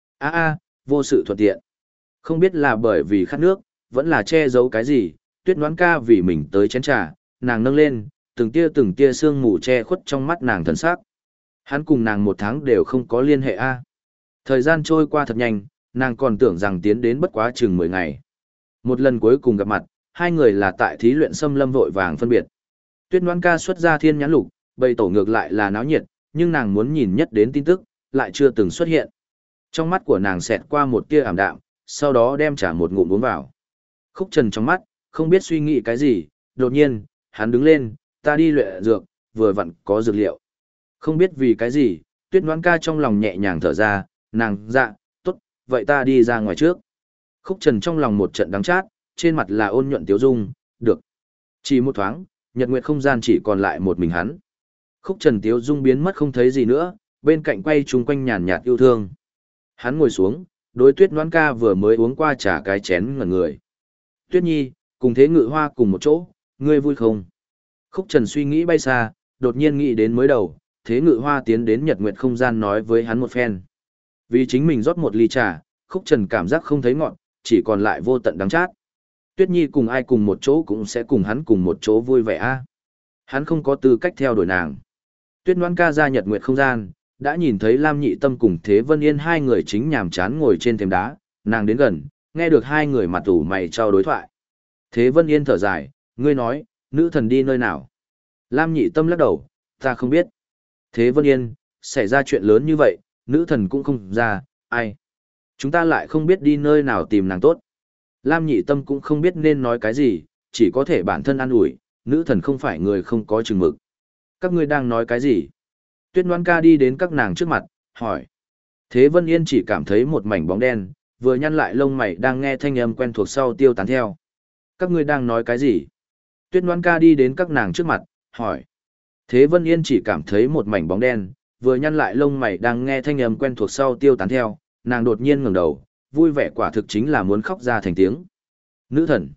Vô sự thuận tiện. Không biết là bởi vì khát nước, vẫn là che giấu cái gì, Tuyết Noãn ca vì mình tới chén trà, nàng nâng lên, từng tia sương mù che khuất trong mắt nàng thần sắc. Hắn cùng nàng một tháng đều không có liên hệ a. Thời gian trôi qua thật nhanh, nàng còn tưởng rằng tiến đến bất quá chừng 10 ngày. Một lần cuối cùng gặp mặt, hai người là tại thí luyện xâm lâm vội vàng phân biệt. Tuyết Noãn ca xuất ra thiên nhãn lục, bầy tổ ngược lại là náo nhiệt, nhưng nàng muốn nhìn nhất đến tin tức, lại chưa từng xuất hiện. Trong mắt của nàng xẹt qua một tia ảm đạm, sau đó đem trả một ngụm uống vào. Khúc Trần trong mắt, không biết suy nghĩ cái gì, đột nhiên, hắn đứng lên, ta đi luyện dược, vừa vặn có dược liệu. Không biết vì cái gì, Tuyết Noãn ca trong lòng nhẹ nhàng thở ra, nàng dạ, tốt, vậy ta đi ra ngoài trước. Khúc Trần trong lòng một trận đắng chát, trên mặt là ôn nhuận tiếu dung, được. Chỉ một thoáng, nhật nguyệt không gian chỉ còn lại một mình hắn. Khúc Trần tiếu dung biến mất không thấy gì nữa, bên cạnh quay chung quanh nhàn nhạt yêu thương. Hắn ngồi xuống, đối Tuyết Noãn ca vừa mới uống qua trà cái chén ngẩn người. Tuyết Nhi, cùng Thế Ngự Hoa cùng một chỗ, ngươi vui không? Khúc Trần suy nghĩ bay xa, đột nhiên nghĩ đến mới đầu, Thế Ngự Hoa tiến đến Nhật Nguyệt không gian nói với hắn một phen. Vì chính mình rót một ly trà, Khúc Trần cảm giác không thấy ngọt, chỉ còn lại vô tận đắng chát. Tuyết Nhi cùng ai cùng một chỗ cũng sẽ cùng hắn cùng một chỗ vui vẻ a. Hắn không có tư cách theo đuổi nàng. Tuyết Noãn ca ra Nhật Nguyệt không gian, đã nhìn thấy Lam Nhị Tâm cùng Thế Vân Yên hai người chính nhàm chán ngồi trên thềm đá, nàng đến gần, nghe được hai người mặt ủ mày trao đối thoại. Thế Vân Yên thở dài, ngươi nói, nữ thần đi nơi nào? Lam Nhị Tâm lắc đầu, ta không biết. Thế Vân Yên, xảy ra chuyện lớn như vậy, nữ thần cũng không ra, ai? Chúng ta lại không biết đi nơi nào tìm nàng tốt. Lam Nhị Tâm cũng không biết nên nói cái gì, chỉ có thể bản thân an ủi, nữ thần không phải người không có chừng mực. Các ngươi đang nói cái gì? Tuyết Noãn ca đi đến các nàng trước mặt, hỏi. Thế Vân Yên chỉ cảm thấy một mảnh bóng đen, vừa nhăn lại lông mày đang nghe thanh âm quen thuộc sau tiêu tán theo. Các ngươi đang nói cái gì? Tuyết Noãn ca đi đến các nàng trước mặt, hỏi. Thế Vân Yên chỉ cảm thấy một mảnh bóng đen, vừa nhăn lại lông mày đang nghe thanh âm quen thuộc sau tiêu tán theo, nàng đột nhiên ngẩng đầu, vui vẻ quả thực chính là muốn khóc ra thành tiếng. Nữ thần.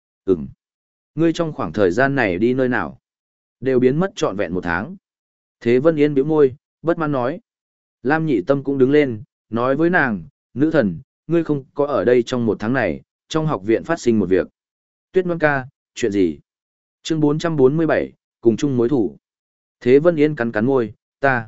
Ngươi trong khoảng thời gian này đi nơi nào? Đều biến mất trọn vẹn một tháng. Thế Vân Yên bĩu môi, bất mãn nói. Lam Nhị Tâm cũng đứng lên, nói với nàng, nữ thần, ngươi không có ở đây trong một tháng này, trong học viện phát sinh một việc. Tuyết Ngoan ca, chuyện gì? Chương 447, cùng chung mối thủ. Thế Vân Yên cắn cắn môi,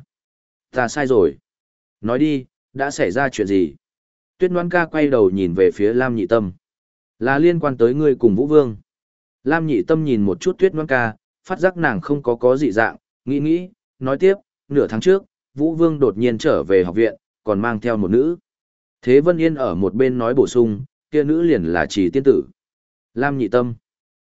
ta sai rồi. Nói đi, đã xảy ra chuyện gì? Tuyết Ngoan ca quay đầu nhìn về phía Lam Nhị Tâm. Là liên quan tới ngươi cùng Vũ Vương. Lam Nhị Tâm nhìn một chút Tuyết Ngoan ca, phát giác nàng không có dị dạng, nghĩ, nói tiếp, nửa tháng trước, Vũ Vương đột nhiên trở về học viện, còn mang theo một nữ. Thế Vân Yên ở một bên nói bổ sung, kia nữ liền là Trì tiên tử. Lam Nhị Tâm.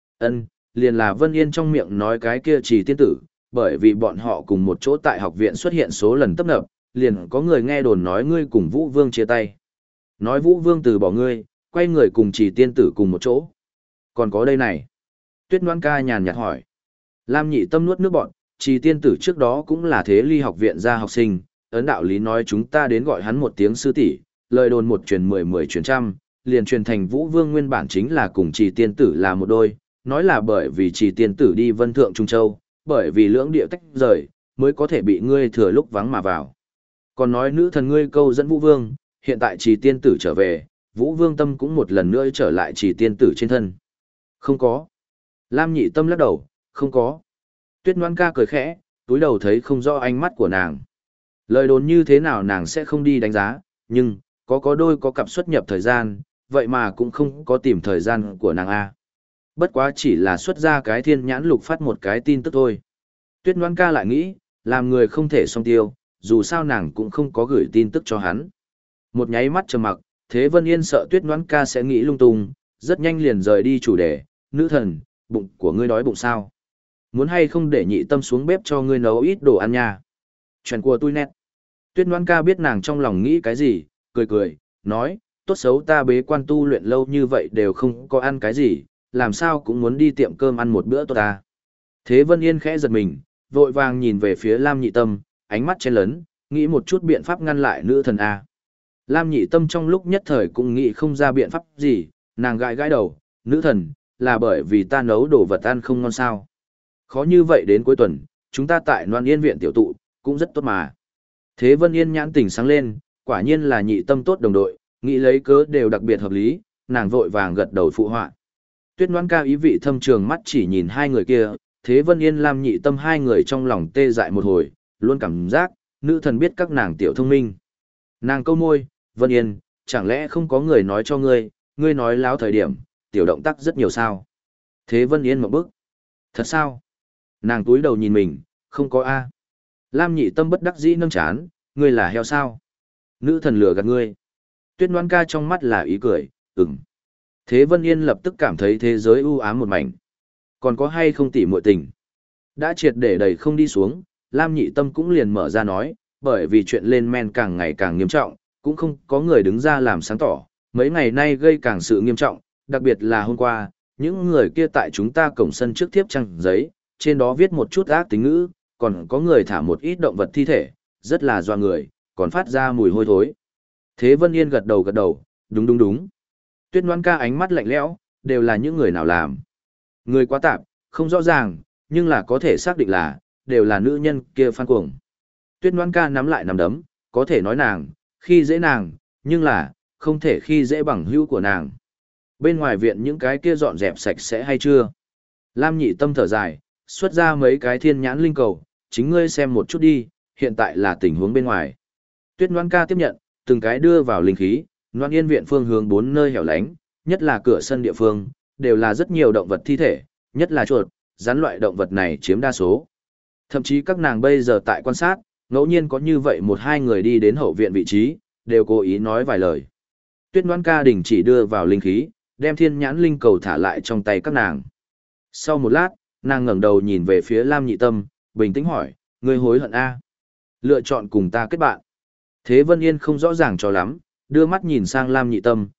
Liền là Vân Yên trong miệng nói cái kia Trì tiên tử, bởi vì bọn họ cùng một chỗ tại học viện xuất hiện số lần tấp nập, liền có người nghe đồn nói ngươi cùng Vũ Vương chia tay. Nói Vũ Vương từ bỏ ngươi, quay người cùng Trì tiên tử cùng một chỗ. Còn có đây này. Tuyết Ngoan ca nhàn nhạt hỏi. Lam Nhị Tâm nuốt nước bọt, Trì tiên tử trước đó cũng là thế ly học viện ra học sinh, ấn đạo lý nói chúng ta đến gọi hắn một tiếng sư tỷ, lời đồn một truyền 10 truyền trăm, liền truyền thành Vũ Vương nguyên bản chính là cùng Trì tiên tử là một đôi, nói là bởi vì Trì tiên tử đi Vân Thượng Trung Châu, bởi vì lưỡng địa tách rời, mới có thể bị ngươi thừa lúc vắng mà vào. Còn nói nữ thần ngươi câu dẫn Vũ Vương, hiện tại Trì tiên tử trở về, Vũ Vương tâm cũng một lần nữa trở lại Trì tiên tử trên thân. Không có. Lam Nhị Tâm lắc đầu, không có. Tuyết Ngoan ca cười khẽ, túi đầu thấy không rõ ánh mắt của nàng. Lời đồn như thế nào nàng sẽ không đi đánh giá, nhưng, có đôi có cặp xuất nhập thời gian, vậy mà cũng không có tìm thời gian của nàng A. Bất quá chỉ là xuất ra cái thiên nhãn lục phát một cái tin tức thôi. Tuyết Ngoan ca lại nghĩ, làm người không thể song tiêu, dù sao nàng cũng không có gửi tin tức cho hắn. Một nháy mắt trầm mặc, Thế Vân Yên sợ Tuyết Ngoan ca sẽ nghĩ lung tung, rất nhanh liền rời đi chủ đề, nữ thần, bụng của ngươi đói bụng sao? Muốn hay không để Nhị Tâm xuống bếp cho ngươi nấu ít đồ ăn nha? Chuyện của tôi nét. Tuyết Ngoan ca biết nàng trong lòng nghĩ cái gì, cười, nói, tốt xấu ta bế quan tu luyện lâu như vậy đều không có ăn cái gì, làm sao cũng muốn đi tiệm cơm ăn một bữa tốt ta. Thế Vân Yên khẽ giật mình, vội vàng nhìn về phía Lam Nhị Tâm, ánh mắt chen lấn, nghĩ một chút biện pháp ngăn lại nữ thần A. Lam Nhị Tâm trong lúc nhất thời cũng nghĩ không ra biện pháp gì, nàng gãi đầu, nữ thần, là bởi vì ta nấu đồ vật ăn không ngon sao. Khó như vậy đến cuối tuần, chúng ta tại Loan Yên viện tiểu tụ, cũng rất tốt mà. Thế Vân Yên nhãn tình sáng lên, quả nhiên là Nhị Tâm tốt đồng đội, nghĩ lấy cớ đều đặc biệt hợp lý, nàng vội vàng gật đầu phụ họa. Tuyết Ngoan ca ý vị thâm trường mắt chỉ nhìn hai người kia, Thế Vân Yên Lam Nhị Tâm hai người trong lòng tê dại một hồi, luôn cảm giác, nữ thần biết các nàng tiểu thông minh. Nàng câu môi, Vân Yên, chẳng lẽ không có người nói cho ngươi nói láo thời điểm, tiểu động tác rất nhiều sao. Thế Vân Yên một bức. Thật sao? Nàng túi đầu nhìn mình, không có A. Lam Nhị Tâm bất đắc dĩ nâng chán, ngươi là heo sao? Nữ thần lừa gạt ngươi. Tuyết Ngoan ca trong mắt là ý cười, ừm. Thế Vân Yên lập tức cảm thấy thế giới u ám một mảnh. Còn có hay không tỉ muội tình? Đã triệt để đẩy không đi xuống, Lam Nhị Tâm cũng liền mở ra nói, bởi vì chuyện lên men càng ngày càng nghiêm trọng, cũng không có người đứng ra làm sáng tỏ, mấy ngày nay gây càng sự nghiêm trọng, đặc biệt là hôm qua, những người kia tại chúng ta cổng sân trước tiếp trang giấy, trên đó viết một chút ác tính ngữ, còn có người thả một ít động vật thi thể, rất là doa người, còn phát ra mùi hôi thối. Thế Vân Yên gật đầu, đúng. Tuyết Ngoan ca ánh mắt lạnh lẽo, đều là những người nào làm. Người quá tạp, không rõ ràng, nhưng là có thể xác định là, đều là nữ nhân kia Phan Cuồng. Tuyết Ngoan ca nắm lại nắm đấm, có thể nói nàng, khi dễ nàng, nhưng là, không thể khi dễ bằng hữu của nàng. Bên ngoài viện những cái kia dọn dẹp sạch sẽ hay chưa? Lam Nhị Tâm thở dài, xuất ra mấy cái thiên nhãn linh cầu, chính ngươi xem một chút đi, hiện tại là tình huống bên ngoài. Tuyết Ngoan ca tiếp nhận, từng cái đưa vào linh khí, Loan Yên viện phương hướng 4 nơi hẻo lánh, nhất là cửa sân địa phương, đều là rất nhiều động vật thi thể, nhất là chuột, rắn loại động vật này chiếm đa số. Thậm chí các nàng bây giờ tại quan sát, ngẫu nhiên có như vậy một hai người đi đến hậu viện vị trí, đều cố ý nói vài lời. Tuyết Ngoan ca đình chỉ đưa vào linh khí, đem thiên nhãn linh cầu thả lại trong tay các nàng. Sau một lát, nàng ngẩng đầu nhìn về phía Lam Nhị Tâm, bình tĩnh hỏi, ngươi hối hận a? Lựa chọn cùng ta kết bạn. Thế Vân Yên không rõ ràng cho lắm, đưa mắt nhìn sang Lam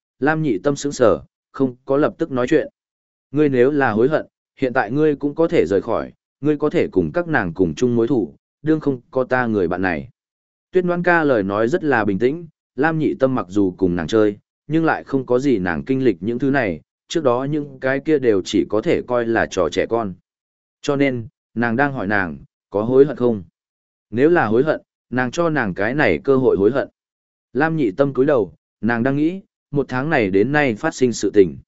Nhị Tâm sững sờ, không có lập tức nói chuyện. Ngươi nếu là hối hận, hiện tại ngươi cũng có thể rời khỏi, ngươi có thể cùng các nàng cùng chung mối thủ, đương không có ta người bạn này. Tuyết Ngoan ca lời nói rất là bình tĩnh, Lam Nhị Tâm mặc dù cùng nàng chơi, nhưng lại không có gì nàng kinh lịch những thứ này, trước đó những cái kia đều chỉ có thể coi là trò trẻ con. Cho nên, nàng đang hỏi nàng, có hối hận không? Nếu là hối hận, nàng cho nàng cái này cơ hội hối hận. Lam Nhị Tâm cúi đầu, nàng đang nghĩ, một tháng này đến nay phát sinh sự tình.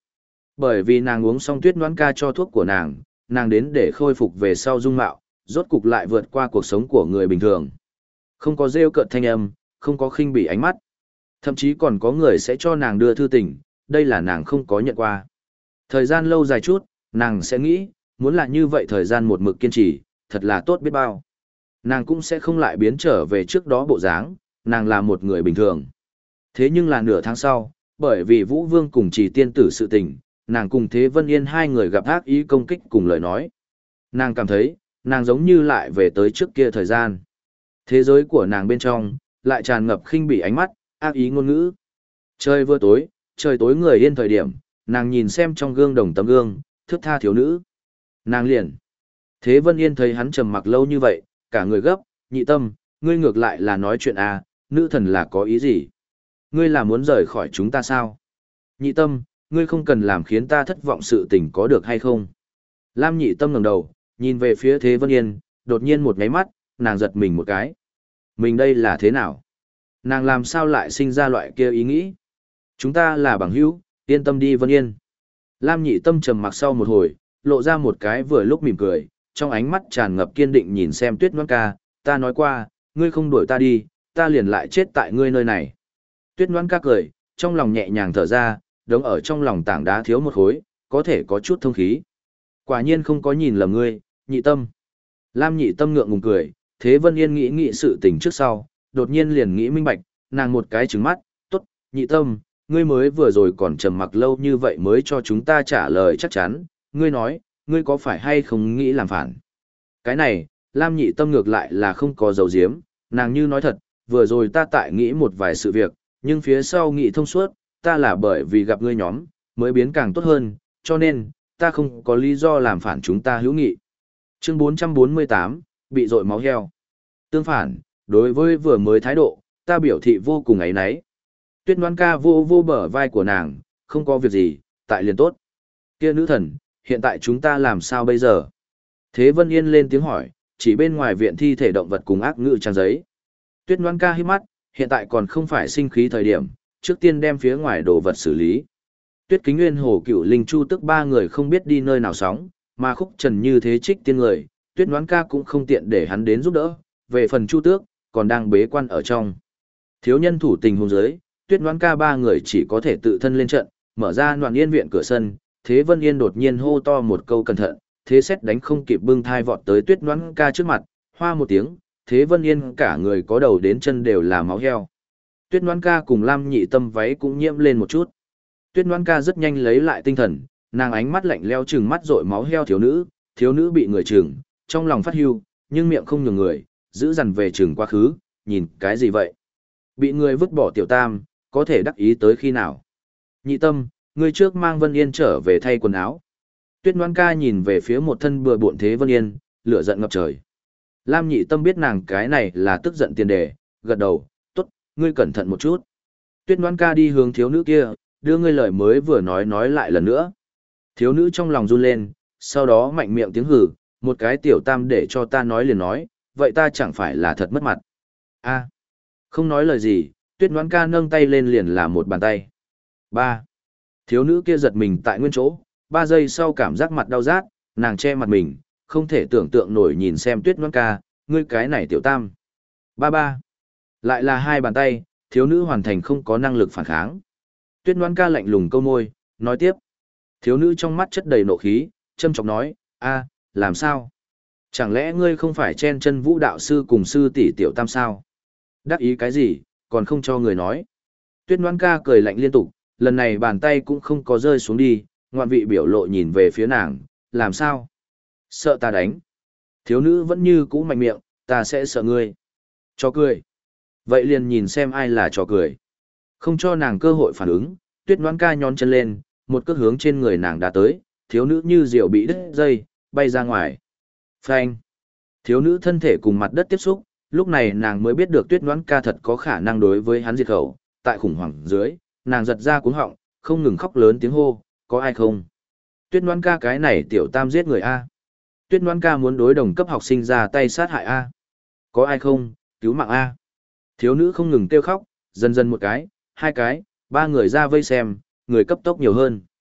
Bởi vì nàng uống xong Tuyết Ngoãn ca cho thuốc của nàng đến để khôi phục về sau dung mạo, rốt cục lại vượt qua cuộc sống của người bình thường. Không có rêu cợt thanh âm, không có khinh bỉ ánh mắt. Thậm chí còn có người sẽ cho nàng đưa thư tình, đây là nàng không có nhận qua. Thời gian lâu dài chút, nàng sẽ nghĩ, muốn là như vậy thời gian một mực kiên trì, thật là tốt biết bao. Nàng cũng sẽ không lại biến trở về trước đó bộ dáng, nàng là một người bình thường. Thế nhưng là nửa tháng sau, bởi vì Vũ Vương cùng Chỉ tiên tử sự tình, nàng cùng Thế Vân Yên hai người gặp ác ý công kích cùng lời nói. Nàng cảm thấy, nàng giống như lại về tới trước kia thời gian. Thế giới của nàng bên trong, lại tràn ngập khinh bỉ ánh mắt, ác ý ngôn ngữ. Trời vừa tối, trời tối người yên thời điểm, nàng nhìn xem trong gương đồng tấm gương, thước tha thiếu nữ. Nàng liền. Thế Vân Yên thấy hắn trầm mặc lâu như vậy, cả người gấp, Nhị Tâm, ngươi ngược lại là nói chuyện à, nữ thần là có ý gì? Ngươi là muốn rời khỏi chúng ta sao? Nhị Tâm, ngươi không cần làm khiến ta thất vọng sự tình có được hay không? Lam Nhị Tâm ngẩng đầu, nhìn về phía Thế Vân Yên, đột nhiên một ngáy mắt, nàng giật mình một cái. Mình đây là thế nào? Nàng làm sao lại sinh ra loại kia ý nghĩ? Chúng ta là bằng hữu, yên tâm đi Vân Yên. Lam Nhị Tâm trầm mặc sau một hồi, lộ ra một cái vừa lúc mỉm cười, trong ánh mắt tràn ngập kiên định nhìn xem Tuyết Ngoãn ca, ta nói qua, ngươi không đuổi ta đi, ta liền lại chết tại ngươi nơi này. Tuyết Ngoãn ca cười, trong lòng nhẹ nhàng thở ra, đống ở trong lòng tảng đá thiếu một khối, có thể có chút thông khí. Quả nhiên không có nhìn lầm ngươi, Nhị Tâm. Lam Nhị Tâm ngượng ngùng cười, Thế Vân Yên nghĩ sự tình trước sau, đột nhiên liền nghĩ minh bạch, nàng một cái trừng mắt, tốt, Nhị Tâm, ngươi mới vừa rồi còn trầm mặc lâu như vậy mới cho chúng ta trả lời chắc chắn, ngươi nói, ngươi có phải hay không nghĩ làm phản? Cái này, Lam Nhị Tâm ngược lại là không có dấu diếm, nàng như nói thật, vừa rồi ta tại nghĩ một vài sự việc, nhưng phía sau nghĩ thông suốt, ta là bởi vì gặp ngươi nhóm, mới biến càng tốt hơn, cho nên, ta không có lý do làm phản chúng ta hữu nghị. Chương 448, bị dội máu heo. Tương phản, đối với vừa mới thái độ, ta biểu thị vô cùng ấy náy. Tuyết Ngoãn ca vô bờ vai của nàng, không có việc gì, tại liền tốt. Kia nữ thần, hiện tại chúng ta làm sao bây giờ? Thế Vân Yên lên tiếng hỏi, chỉ bên ngoài viện thi thể động vật cùng ác ngữ trang giấy. Tuyết Ngoãn ca hít mắt, hiện tại còn không phải sinh khí thời điểm, trước tiên đem phía ngoài đồ vật xử lý. Tuyết Kính Nguyên Hồ Cựu Linh Chu tức ba người không biết đi nơi nào sóng, mà Khúc Trần như thế trích tiên người, Tuyết Ngoãn ca cũng không tiện để hắn đến giúp đỡ, về phần Chu Tước, còn đang bế quan ở trong. Thiếu nhân thủ tình huống dưới, Tuyết Ngoãn ca ba người chỉ có thể tự thân lên trận, mở ra Noạn Yên viện cửa sân, Thế Vân Yên đột nhiên hô to một câu cẩn thận, thế xét đánh không kịp bưng thai vọt tới Tuyết Ngoãn ca trước mặt, hoa một tiếng, Thế Vân Yên cả người có đầu đến chân đều là máu heo. Tuyết Ngoãn ca cùng Lam Nhị Tâm váy cũng nhiễm lên một chút. Tuyết Ngoãn ca rất nhanh lấy lại tinh thần, nàng ánh mắt lạnh lẽo trừng mắt rọi máu heo thiếu nữ bị người trừng, trong lòng phát hưu, nhưng miệng không nhường người, giữ dằn về trừng quá khứ, nhìn cái gì vậy? Bị người vứt bỏ tiểu tam, có thể đắc ý tới khi nào? Nhị Tâm, ngươi trước mang Vân Yên trở về thay quần áo. Tuyết Ngoãn ca nhìn về phía một thân bừa bộn Thế Vân Yên, lửa giận ngập trời. Lam Nhị Tâm biết nàng cái này là tức giận tiền đề, gật đầu, tốt, ngươi cẩn thận một chút. Tuyết Ngoãn ca đi hướng thiếu nữ kia, đưa ngươi lời mới vừa nói lại lần nữa. Thiếu nữ trong lòng run lên, sau đó mạnh miệng tiếng hừ, một cái tiểu tam để cho ta nói liền nói, vậy ta chẳng phải là thật mất mặt. A, không nói lời gì, Tuyết Ngoãn ca nâng tay lên liền là một bàn tay. Ba. Thiếu nữ kia giật mình tại nguyên chỗ, 3 giây sau cảm giác mặt đau rát, nàng che mặt mình, không thể tưởng tượng nổi nhìn xem Tuyết Ngoãn ca, ngươi cái này tiểu tam. Ba. Lại là 2 bàn tay, thiếu nữ hoàn thành không có năng lực phản kháng. Tuyết Ngoãn ca lạnh lùng câu môi, nói tiếp. Thiếu nữ trong mắt chất đầy nộ khí, châm chọc nói, a, làm sao? Chẳng lẽ ngươi không phải chen chân vũ đạo sư cùng sư tỷ tiểu tam sao? Đắc ý cái gì, còn không cho người nói. Tuyết Ngoãn ca cười lạnh liên tục, lần này bàn tay cũng không có rơi xuống đi, ngoạn vị biểu lộ nhìn về phía nàng, làm sao? Sợ ta đánh. Thiếu nữ vẫn như cũ mạnh miệng, ta sẽ sợ ngươi. Cho cười. Vậy liền nhìn xem ai là trò cười. Không cho nàng cơ hội phản ứng, Tuyết Ngoãn ca nhón chân lên, một cước hướng trên người nàng đã tới, thiếu nữ như diều bị đứt dây, bay ra ngoài. Phanh. Thiếu nữ thân thể cùng mặt đất tiếp xúc, lúc này nàng mới biết được Tuyết Ngoãn ca thật có khả năng đối với hắn diệt khẩu, tại khủng hoảng dưới, nàng giật ra cuống họng, không ngừng khóc lớn tiếng hô, có ai không? Tuyết Ngoãn ca cái này tiểu tam giết người A. Tuyết Ngoãn ca muốn đối đồng cấp học sinh ra tay sát hại A. Có ai không, cứu mạng A. Thiếu nữ không ngừng kêu khóc, dần dần một cái, 2 cái, 3 người ra vây xem, người cấp tốc nhiều hơn.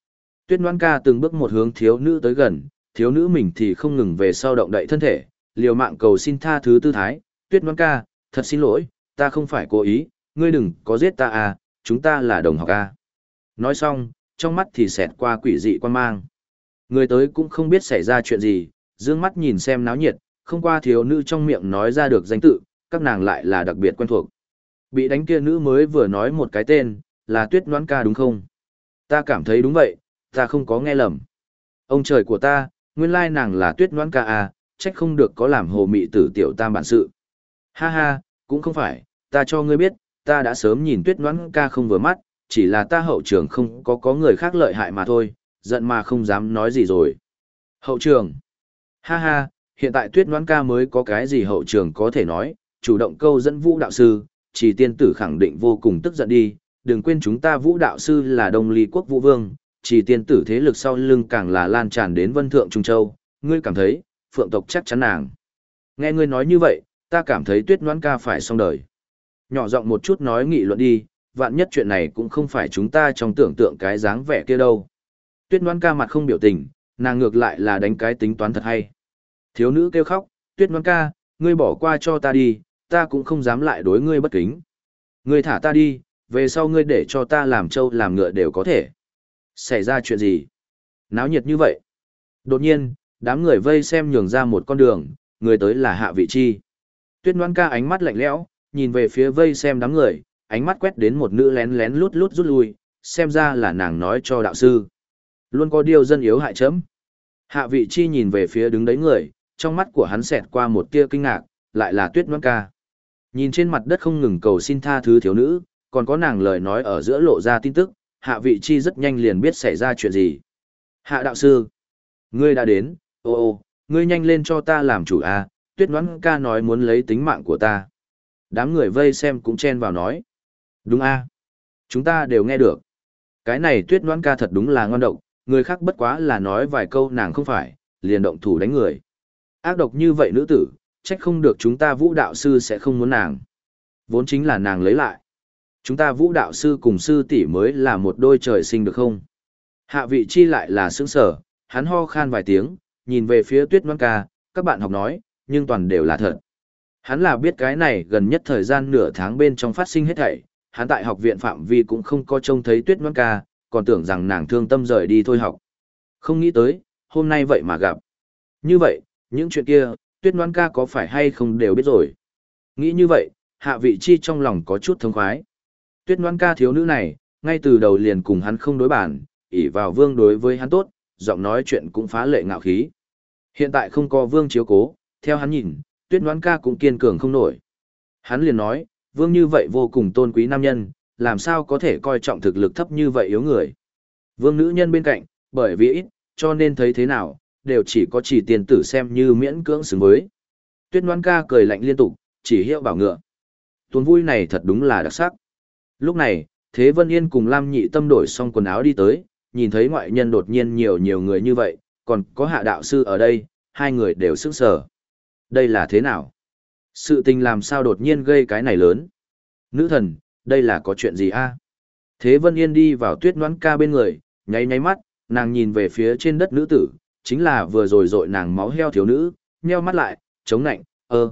Tuyết Ngoãn Ca từng bước một hướng thiếu nữ tới gần, thiếu nữ mình thì không ngừng về sau động đậy thân thể, liều mạng cầu xin tha thứ tư thái. Tuyết Ngoãn Ca, thật xin lỗi, ta không phải cố ý, ngươi đừng có giết ta à, chúng ta là đồng học à. Nói xong, trong mắt thì xẹt qua quỷ dị quan mang. Người tới cũng không biết xảy ra chuyện gì, dương mắt nhìn xem náo nhiệt, không qua thiếu nữ trong miệng nói ra được danh tự, các nàng lại là đặc biệt quen thuộc. Bị đánh kia nữ mới vừa nói một cái tên, là Tuyết Ngoãn Ca đúng không? Ta cảm thấy đúng vậy, ta không có nghe lầm. Ông trời của ta, nguyên lai nàng là Tuyết Ngoãn Ca à, trách không được có làm hồ mị tử tiểu tam bản sự. Ha ha, cũng không phải, ta cho ngươi biết, ta đã sớm nhìn Tuyết Ngoãn Ca không vừa mắt, chỉ là ta hậu trường không có người khác lợi hại mà thôi, giận mà không dám nói gì rồi. Hậu trường. Ha ha, hiện tại Tuyết Ngoãn Ca mới có cái gì hậu trường có thể nói, chủ động câu dẫn Vũ đạo sư, chỉ tiên tử khẳng định vô cùng tức giận đi, đừng quên chúng ta Vũ đạo sư là Đông Ly quốc Vũ Vương, chỉ tiên tử thế lực sau lưng càng là lan tràn đến Vân Thượng Trung Châu, ngươi cảm thấy, Phượng tộc chắc chắn nàng. Nghe ngươi nói như vậy, ta cảm thấy Tuyết Ngoãn Ca phải xong đời. Nhỏ giọng một chút nói nghị luận đi, vạn nhất chuyện này cũng không phải chúng ta trong tưởng tượng cái dáng vẻ kia đâu. Tuyết Ngoãn Ca mặt không biểu tình, nàng ngược lại là đánh cái tính toán thật hay. Thiếu nữ kêu khóc, Tuyết Ngoãn Ca, ngươi bỏ qua cho ta đi, ta cũng không dám lại đối ngươi bất kính. Ngươi thả ta đi, về sau ngươi để cho ta làm trâu làm ngựa đều có thể. Xảy ra chuyện gì? Náo nhiệt như vậy. Đột nhiên, đám người vây xem nhường ra một con đường, người tới là Hạ Vị Chi. Tuyết Ngoãn Ca ánh mắt lạnh lẽo, nhìn về phía vây xem đám người, ánh mắt quét đến một nữ lén lén lút lút rút lui, xem ra là nàng nói cho đạo sư. Luôn có điều dân yếu hại chấm. Hạ Vị Chi nhìn về phía đứng đấy người, trong mắt của hắn xẹt qua một tia kinh ngạc, lại là Tuyết Ngoãn Ca. Nhìn trên mặt đất không ngừng cầu xin tha thứ thiếu nữ, còn có nàng lời nói ở giữa lộ ra tin tức, Hạ Vị Chi rất nhanh liền biết xảy ra chuyện gì. Hạ đạo sư, ngươi đã đến, ô, ngươi nhanh lên cho ta làm chủ à, Tuyết Ngoãn Ca nói muốn lấy tính mạng của ta. Đám người vây xem cũng chen vào nói. Đúng a, chúng ta đều nghe được. Cái này Tuyết Ngoãn Ca thật đúng là ngon độc, người khác bất quá là nói vài câu nàng không phải, liền động thủ đánh người. Ác độc như vậy nữ tử, trách không được chúng ta Vũ đạo sư sẽ không muốn nàng. Vốn chính là nàng lấy lại. Chúng ta Vũ đạo sư cùng sư tỷ mới là một đôi trời sinh được không? Hạ Vị Chi lại là sững sở, hắn ho khan vài tiếng, nhìn về phía Tuyết Ngoãn Ca, các bạn học nói, nhưng toàn đều là thật. Hắn là biết cái này gần nhất thời gian nửa tháng bên trong phát sinh hết thảy, hắn tại học viện phạm vi cũng không có trông thấy Tuyết Ngoãn Ca, còn tưởng rằng nàng thương tâm rời đi thôi học. Không nghĩ tới, hôm nay vậy mà gặp. Như vậy, những chuyện kia, Tuyết Ngoãn Ca có phải hay không đều biết rồi. Nghĩ như vậy, Hạ Vị Chi trong lòng có chút thông khoái. Tuyết Ngoãn Ca thiếu nữ này, ngay từ đầu liền cùng hắn không đối bản, ỷ vào Vương đối với hắn tốt, giọng nói chuyện cũng phá lệ ngạo khí. Hiện tại không có Vương chiếu cố, theo hắn nhìn, Tuyết Ngoãn Ca cũng kiên cường không nổi. Hắn liền nói, Vương như vậy vô cùng tôn quý nam nhân, làm sao có thể coi trọng thực lực thấp như vậy yếu người. Vương nữ nhân bên cạnh, bởi vì ít, cho nên thấy thế nào, đều chỉ có chỉ tiền tử xem như miễn cưỡng xứng với. Tuyết Ngoãn Ca cười lạnh liên tục, chỉ hiệu bảo ngựa. Tuần vui này thật đúng là đặc sắc. Lúc này, Thế Vân Yên cùng Lam Nhị Tâm đổi xong quần áo đi tới, nhìn thấy ngoại nhân đột nhiên nhiều người như vậy, còn có Hạ đạo sư ở đây, hai người đều sững sờ. Đây là thế nào? Sự tình làm sao đột nhiên gây cái này lớn? Nữ thần, đây là có chuyện gì a? Thế Vân Yên đi vào Tuyết Ngoãn Ca bên người, nháy nháy mắt, nàng nhìn về phía trên đất nữ tử, chính là vừa rồi dội nàng máu heo thiếu nữ, nheo mắt lại, chống nạnh,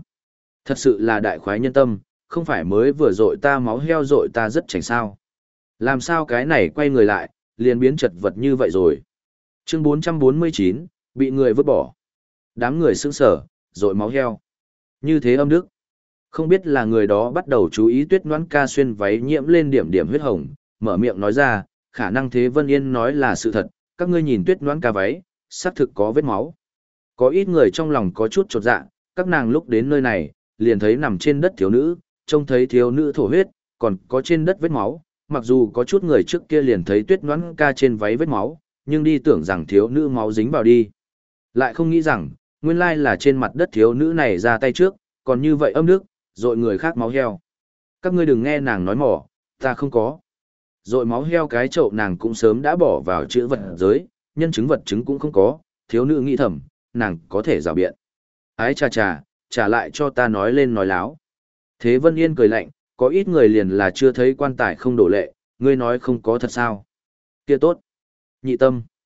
thật sự là đại khoái nhân tâm, không phải mới vừa dội ta máu heo dội ta rất chảnh sao. Làm sao cái này quay người lại, liền biến chật vật như vậy rồi. Chương 449, bị người vứt bỏ. Đám người sững sờ, dội máu heo. Như thế âm đức. Không biết là người đó bắt đầu chú ý Tuyết Ngoãn Ca xuyên váy nhiễm lên điểm điểm huyết hồng, mở miệng nói ra, khả năng Thế Vân Yên nói là sự thật, các ngươi nhìn Tuyết Ngoãn Ca váy, xác thực có vết máu. Có ít người trong lòng có chút chột dạ, các nàng lúc đến nơi này, liền thấy nằm trên đất thiếu nữ, trông thấy thiếu nữ thổ huyết, còn có trên đất vết máu, mặc dù có chút người trước kia liền thấy Tuyết Ngoãn Ca trên váy vết máu, nhưng đi tưởng rằng thiếu nữ máu dính vào đi. Lại không nghĩ rằng, nguyên lai là trên mặt đất thiếu nữ này ra tay trước, còn như vậy âm đức, dội người khác máu heo. Các ngươi đừng nghe nàng nói mỏ, ta không có. Dội máu heo cái chậu nàng cũng sớm đã bỏ vào chữ vật giới, nhân chứng vật chứng cũng không có, thiếu nữ nghĩ thầm, nàng có thể rào biện. Ái chà, trả lại cho ta nói lên nói láo. Thế Vân Yên cười lạnh, có ít người liền là chưa thấy quan tài không đổ lệ, ngươi nói không có thật sao. Kia tốt. Nhị Tâm.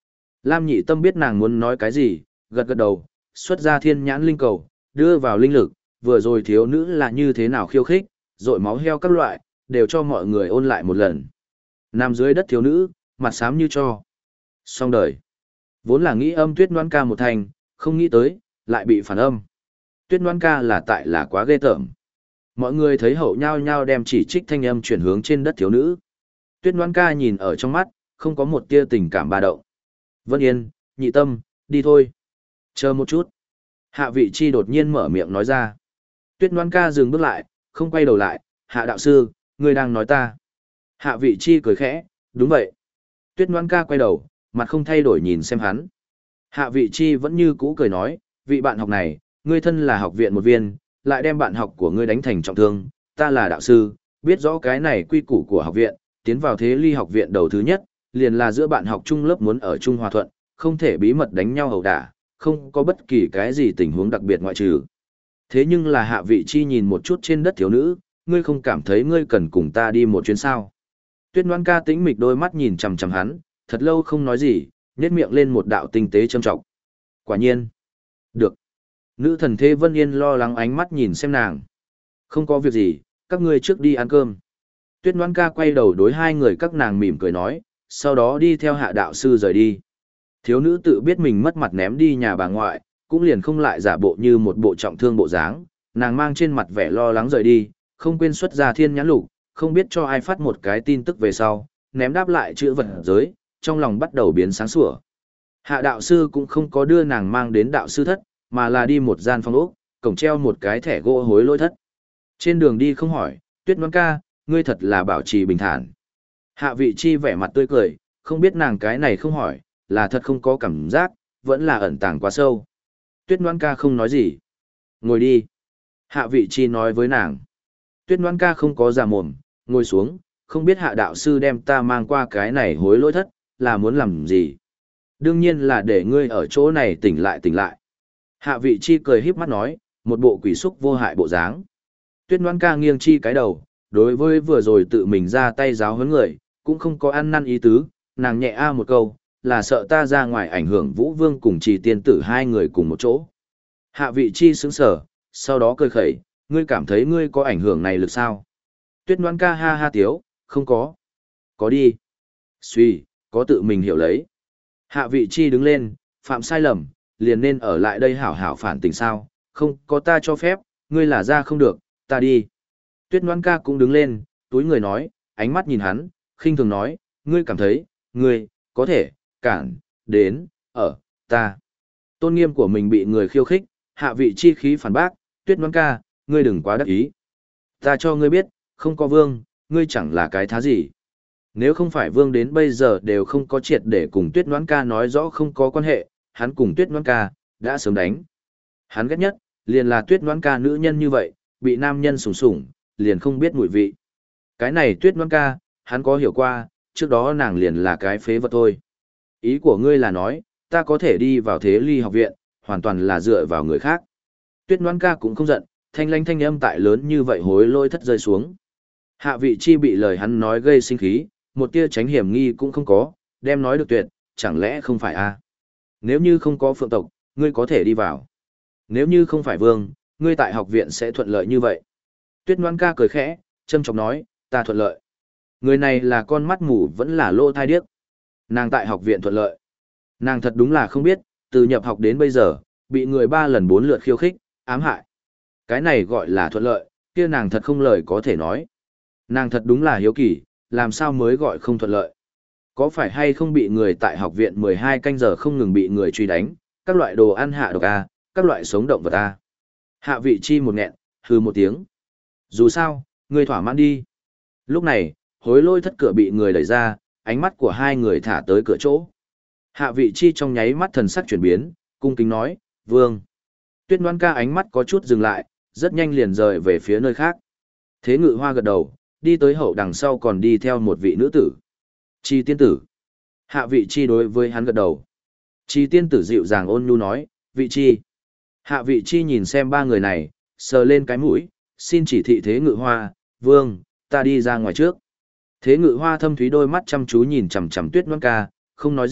Lam Nhị Tâm biết nàng muốn nói cái gì, gật gật đầu, xuất ra thiên nhãn linh cầu, đưa vào linh lực, vừa rồi thiếu nữ là như thế nào khiêu khích, rội máu heo các loại, đều cho mọi người ôn lại một lần. Nằm dưới đất thiếu nữ, mặt xám như cho. Xong đời. Vốn là nghĩ âm Tuyết Ngoan Ca một thành, không nghĩ tới, lại bị phản âm. Tuyết Ngoan Ca là tại là quá ghê tởm. Mọi người thấy hậu nhao nhao đem chỉ trích thanh âm chuyển hướng trên đất thiếu nữ. Tuyết Ngoan Ca nhìn ở trong mắt, không có một tia tình cảm ba động. Vân Yên, Nhị Tâm, đi thôi. Chờ một chút. Hạ Vị Chi đột nhiên mở miệng nói ra. Tuyết Ngoan Ca dừng bước lại, không quay đầu lại. Hạ đạo sư, ngươi đang nói ta. Hạ Vị Chi cười khẽ, đúng vậy. Tuyết Ngoan Ca quay đầu, mặt không thay đổi nhìn xem hắn. Hạ Vị Chi vẫn như cũ cười nói, vị bạn học này, ngươi thân là học viện một viên, lại đem bạn học của ngươi đánh thành trọng thương, ta là đạo sư, biết rõ cái này quy củ của học viện, tiến vào thế ly học viện đầu thứ nhất, liền là giữa bạn học chung lớp muốn ở chung hòa thuận, không thể bí mật đánh nhau ẩu đả, không có bất kỳ cái gì tình huống đặc biệt ngoại trừ. Thế nhưng là Hạ Vị Chi nhìn một chút trên đất thiếu nữ, ngươi không cảm thấy ngươi cần cùng ta đi một chuyến sao? Tuyết Ngoan Ca tĩnh mịch đôi mắt nhìn chằm chằm hắn, thật lâu không nói gì, nhếch miệng lên một đạo tinh tế châm trọng. Quả nhiên. Được. Nữ thần thế Vân Yên lo lắng ánh mắt nhìn xem nàng. Không có việc gì, các ngươi trước đi ăn cơm. Tuyết Ngoan Ca quay đầu đối hai người các nàng mỉm cười nói, sau đó đi theo Hạ đạo sư rời đi. Thiếu nữ tự biết mình mất mặt ném đi nhà bà ngoại, cũng liền không lại giả bộ như một bộ trọng thương bộ dáng, nàng mang trên mặt vẻ lo lắng rời đi, không quên xuất ra thiên nhãn lục, không biết cho ai phát một cái tin tức về sau, ném đáp lại chữ vật giới, trong lòng bắt đầu biến sáng sủa. Hạ đạo sư cũng không có đưa nàng mang đến đạo sư thất, mà là đi một gian phòng ốc, cổng treo một cái thẻ gỗ hối lỗi thất. Trên đường đi không hỏi, Tuyết Ngoan Ca, ngươi thật là bảo trì bình thản. Hạ Vị Chi vẻ mặt tươi cười, không biết nàng cái này không hỏi, là thật không có cảm giác, vẫn là ẩn tàng quá sâu. Tuyết Ngoan Ca không nói gì. Ngồi đi. Hạ Vị Chi nói với nàng. Tuyết Ngoan Ca không có giả mồm, ngồi xuống, không biết Hạ đạo sư đem ta mang qua cái này hối lỗi thất, là muốn làm gì. Đương nhiên là để ngươi ở chỗ này tỉnh lại tỉnh lại. Hạ Vị Chi cười híp mắt nói, một bộ quỷ xúc vô hại bộ dáng. Tuyết Ngoan Ca nghiêng chi cái đầu, đối với vừa rồi tự mình ra tay giáo huấn người, cũng không có ăn năn ý tứ, nàng nhẹ a một câu, là sợ ta ra ngoài ảnh hưởng Vũ Vương cùng Trì tiên tử hai người cùng một chỗ. Hạ Vị Chi sững sờ, sau đó cười khẩy, ngươi cảm thấy ngươi có ảnh hưởng này lực sao? Tuyết Ngoan Ca ha ha tiếu, không có. Có đi. Suy, có tự mình hiểu lấy. Hạ Vị Chi đứng lên, phạm sai lầm, liền nên ở lại đây hảo hảo phản tỉnh sao, không có ta cho phép, ngươi là ra không được, ta đi. Tuyết Ngoan Ca cũng đứng lên, túi người nói, ánh mắt nhìn hắn, khinh thường nói, ngươi cảm thấy, ngươi, có thể, cản, đến, ở, ta. Tôn nghiêm của mình bị người khiêu khích, Hạ Vị Chi khí phản bác, Tuyết Ngoan Ca, ngươi đừng quá đắc ý. Ta cho ngươi biết, không có vương, ngươi chẳng là cái thá gì. Nếu không phải vương đến bây giờ đều không có triệt để cùng Tuyết Ngoan Ca nói rõ không có quan hệ, hắn cùng Tuyết Ngoan Ca đã sớm đánh. Hắn ghét nhất, liền là Tuyết Ngoan Ca nữ nhân như vậy, bị nam nhân sủng sủng, liền không biết mùi vị. Cái này Tuyết Ngoan Ca, hắn có hiểu qua, trước đó nàng liền là cái phế vật thôi. Ý của ngươi là nói, ta có thể đi vào thế ly học viện, hoàn toàn là dựa vào người khác. Tuyết Ngoan Ca cũng không giận, thanh lanh thanh âm tại lớn như vậy hối lôi thất rơi xuống. Hạ Vị Chi bị lời hắn nói gây sinh khí, một tia tránh hiểm nghi cũng không có, đem nói được tuyệt, chẳng lẽ không phải a? Nếu như không có phượng tộc, ngươi có thể đi vào. Nếu như không phải vương, ngươi tại học viện sẽ thuận lợi như vậy. Tuyết Ngoan Ca cười khẽ, châm chọc nói, ta thuận lợi. Người này là con mắt mù vẫn là lỗ thai điếc. Nàng tại học viện thuận lợi. Nàng thật đúng là không biết, từ nhập học đến bây giờ, bị người 3 lần 4 lượt khiêu khích, ám hại. Cái này gọi là thuận lợi, kia nàng thật không lời có thể nói. Nàng thật đúng là hiếu kỳ, làm sao mới gọi không thuận lợi. Có phải hay không bị người tại học viện 12 canh giờ không ngừng bị người truy đánh, các loại đồ ăn hạ độc A, các loại sống động vật A. Hạ Vị Chi một nghẹn, hừ một tiếng. Dù sao, người thỏa mãn đi. Lúc này, hối lôi thất cửa bị người đẩy ra, ánh mắt của hai người thả tới cửa chỗ. Hạ Vị Chi trong nháy mắt thần sắc chuyển biến, cung kính nói, vương. Tuyết Ngoan Ca ánh mắt có chút dừng lại, rất nhanh liền rời về phía nơi khác. Thế Ngự Hoa gật đầu, đi tới hậu đằng sau còn đi theo một vị nữ tử. Chi tiên tử. Hạ Vị Chi đối với hắn gật đầu. Chi tiên tử dịu dàng ôn nhu nói, Vị Chi. Hạ Vị Chi nhìn xem ba người này, sờ lên cái mũi, xin chỉ thị Thế Ngự Hoa, vương, ta đi ra ngoài trước. Thế Ngự Hoa thâm thúy đôi mắt chăm chú nhìn chằm chằm Tuyết Ngoan Ca, không nói gì,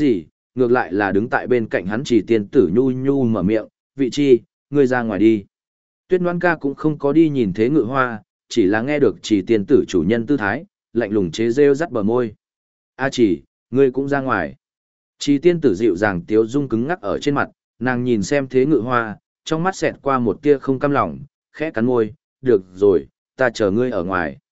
ngược lại là đứng tại bên cạnh hắn chỉ tiên tử nhu nhu mở miệng, vị chi, ngươi ra ngoài đi. Tuyết Noãn ca cũng không có đi nhìn Thế Ngự Hoa, chỉ là nghe được chỉ tiên tử chủ nhân tư thái, lạnh lùng chế rêu rắt bờ môi. A chỉ, ngươi cũng ra ngoài. Chỉ tiên tử dịu dàng tiếu dung cứng ngắc ở trên mặt, nàng nhìn xem Thế Ngự Hoa, trong mắt xẹt qua một tia không cam lòng, khẽ cắn môi, được rồi, ta chờ ngươi ở ngoài.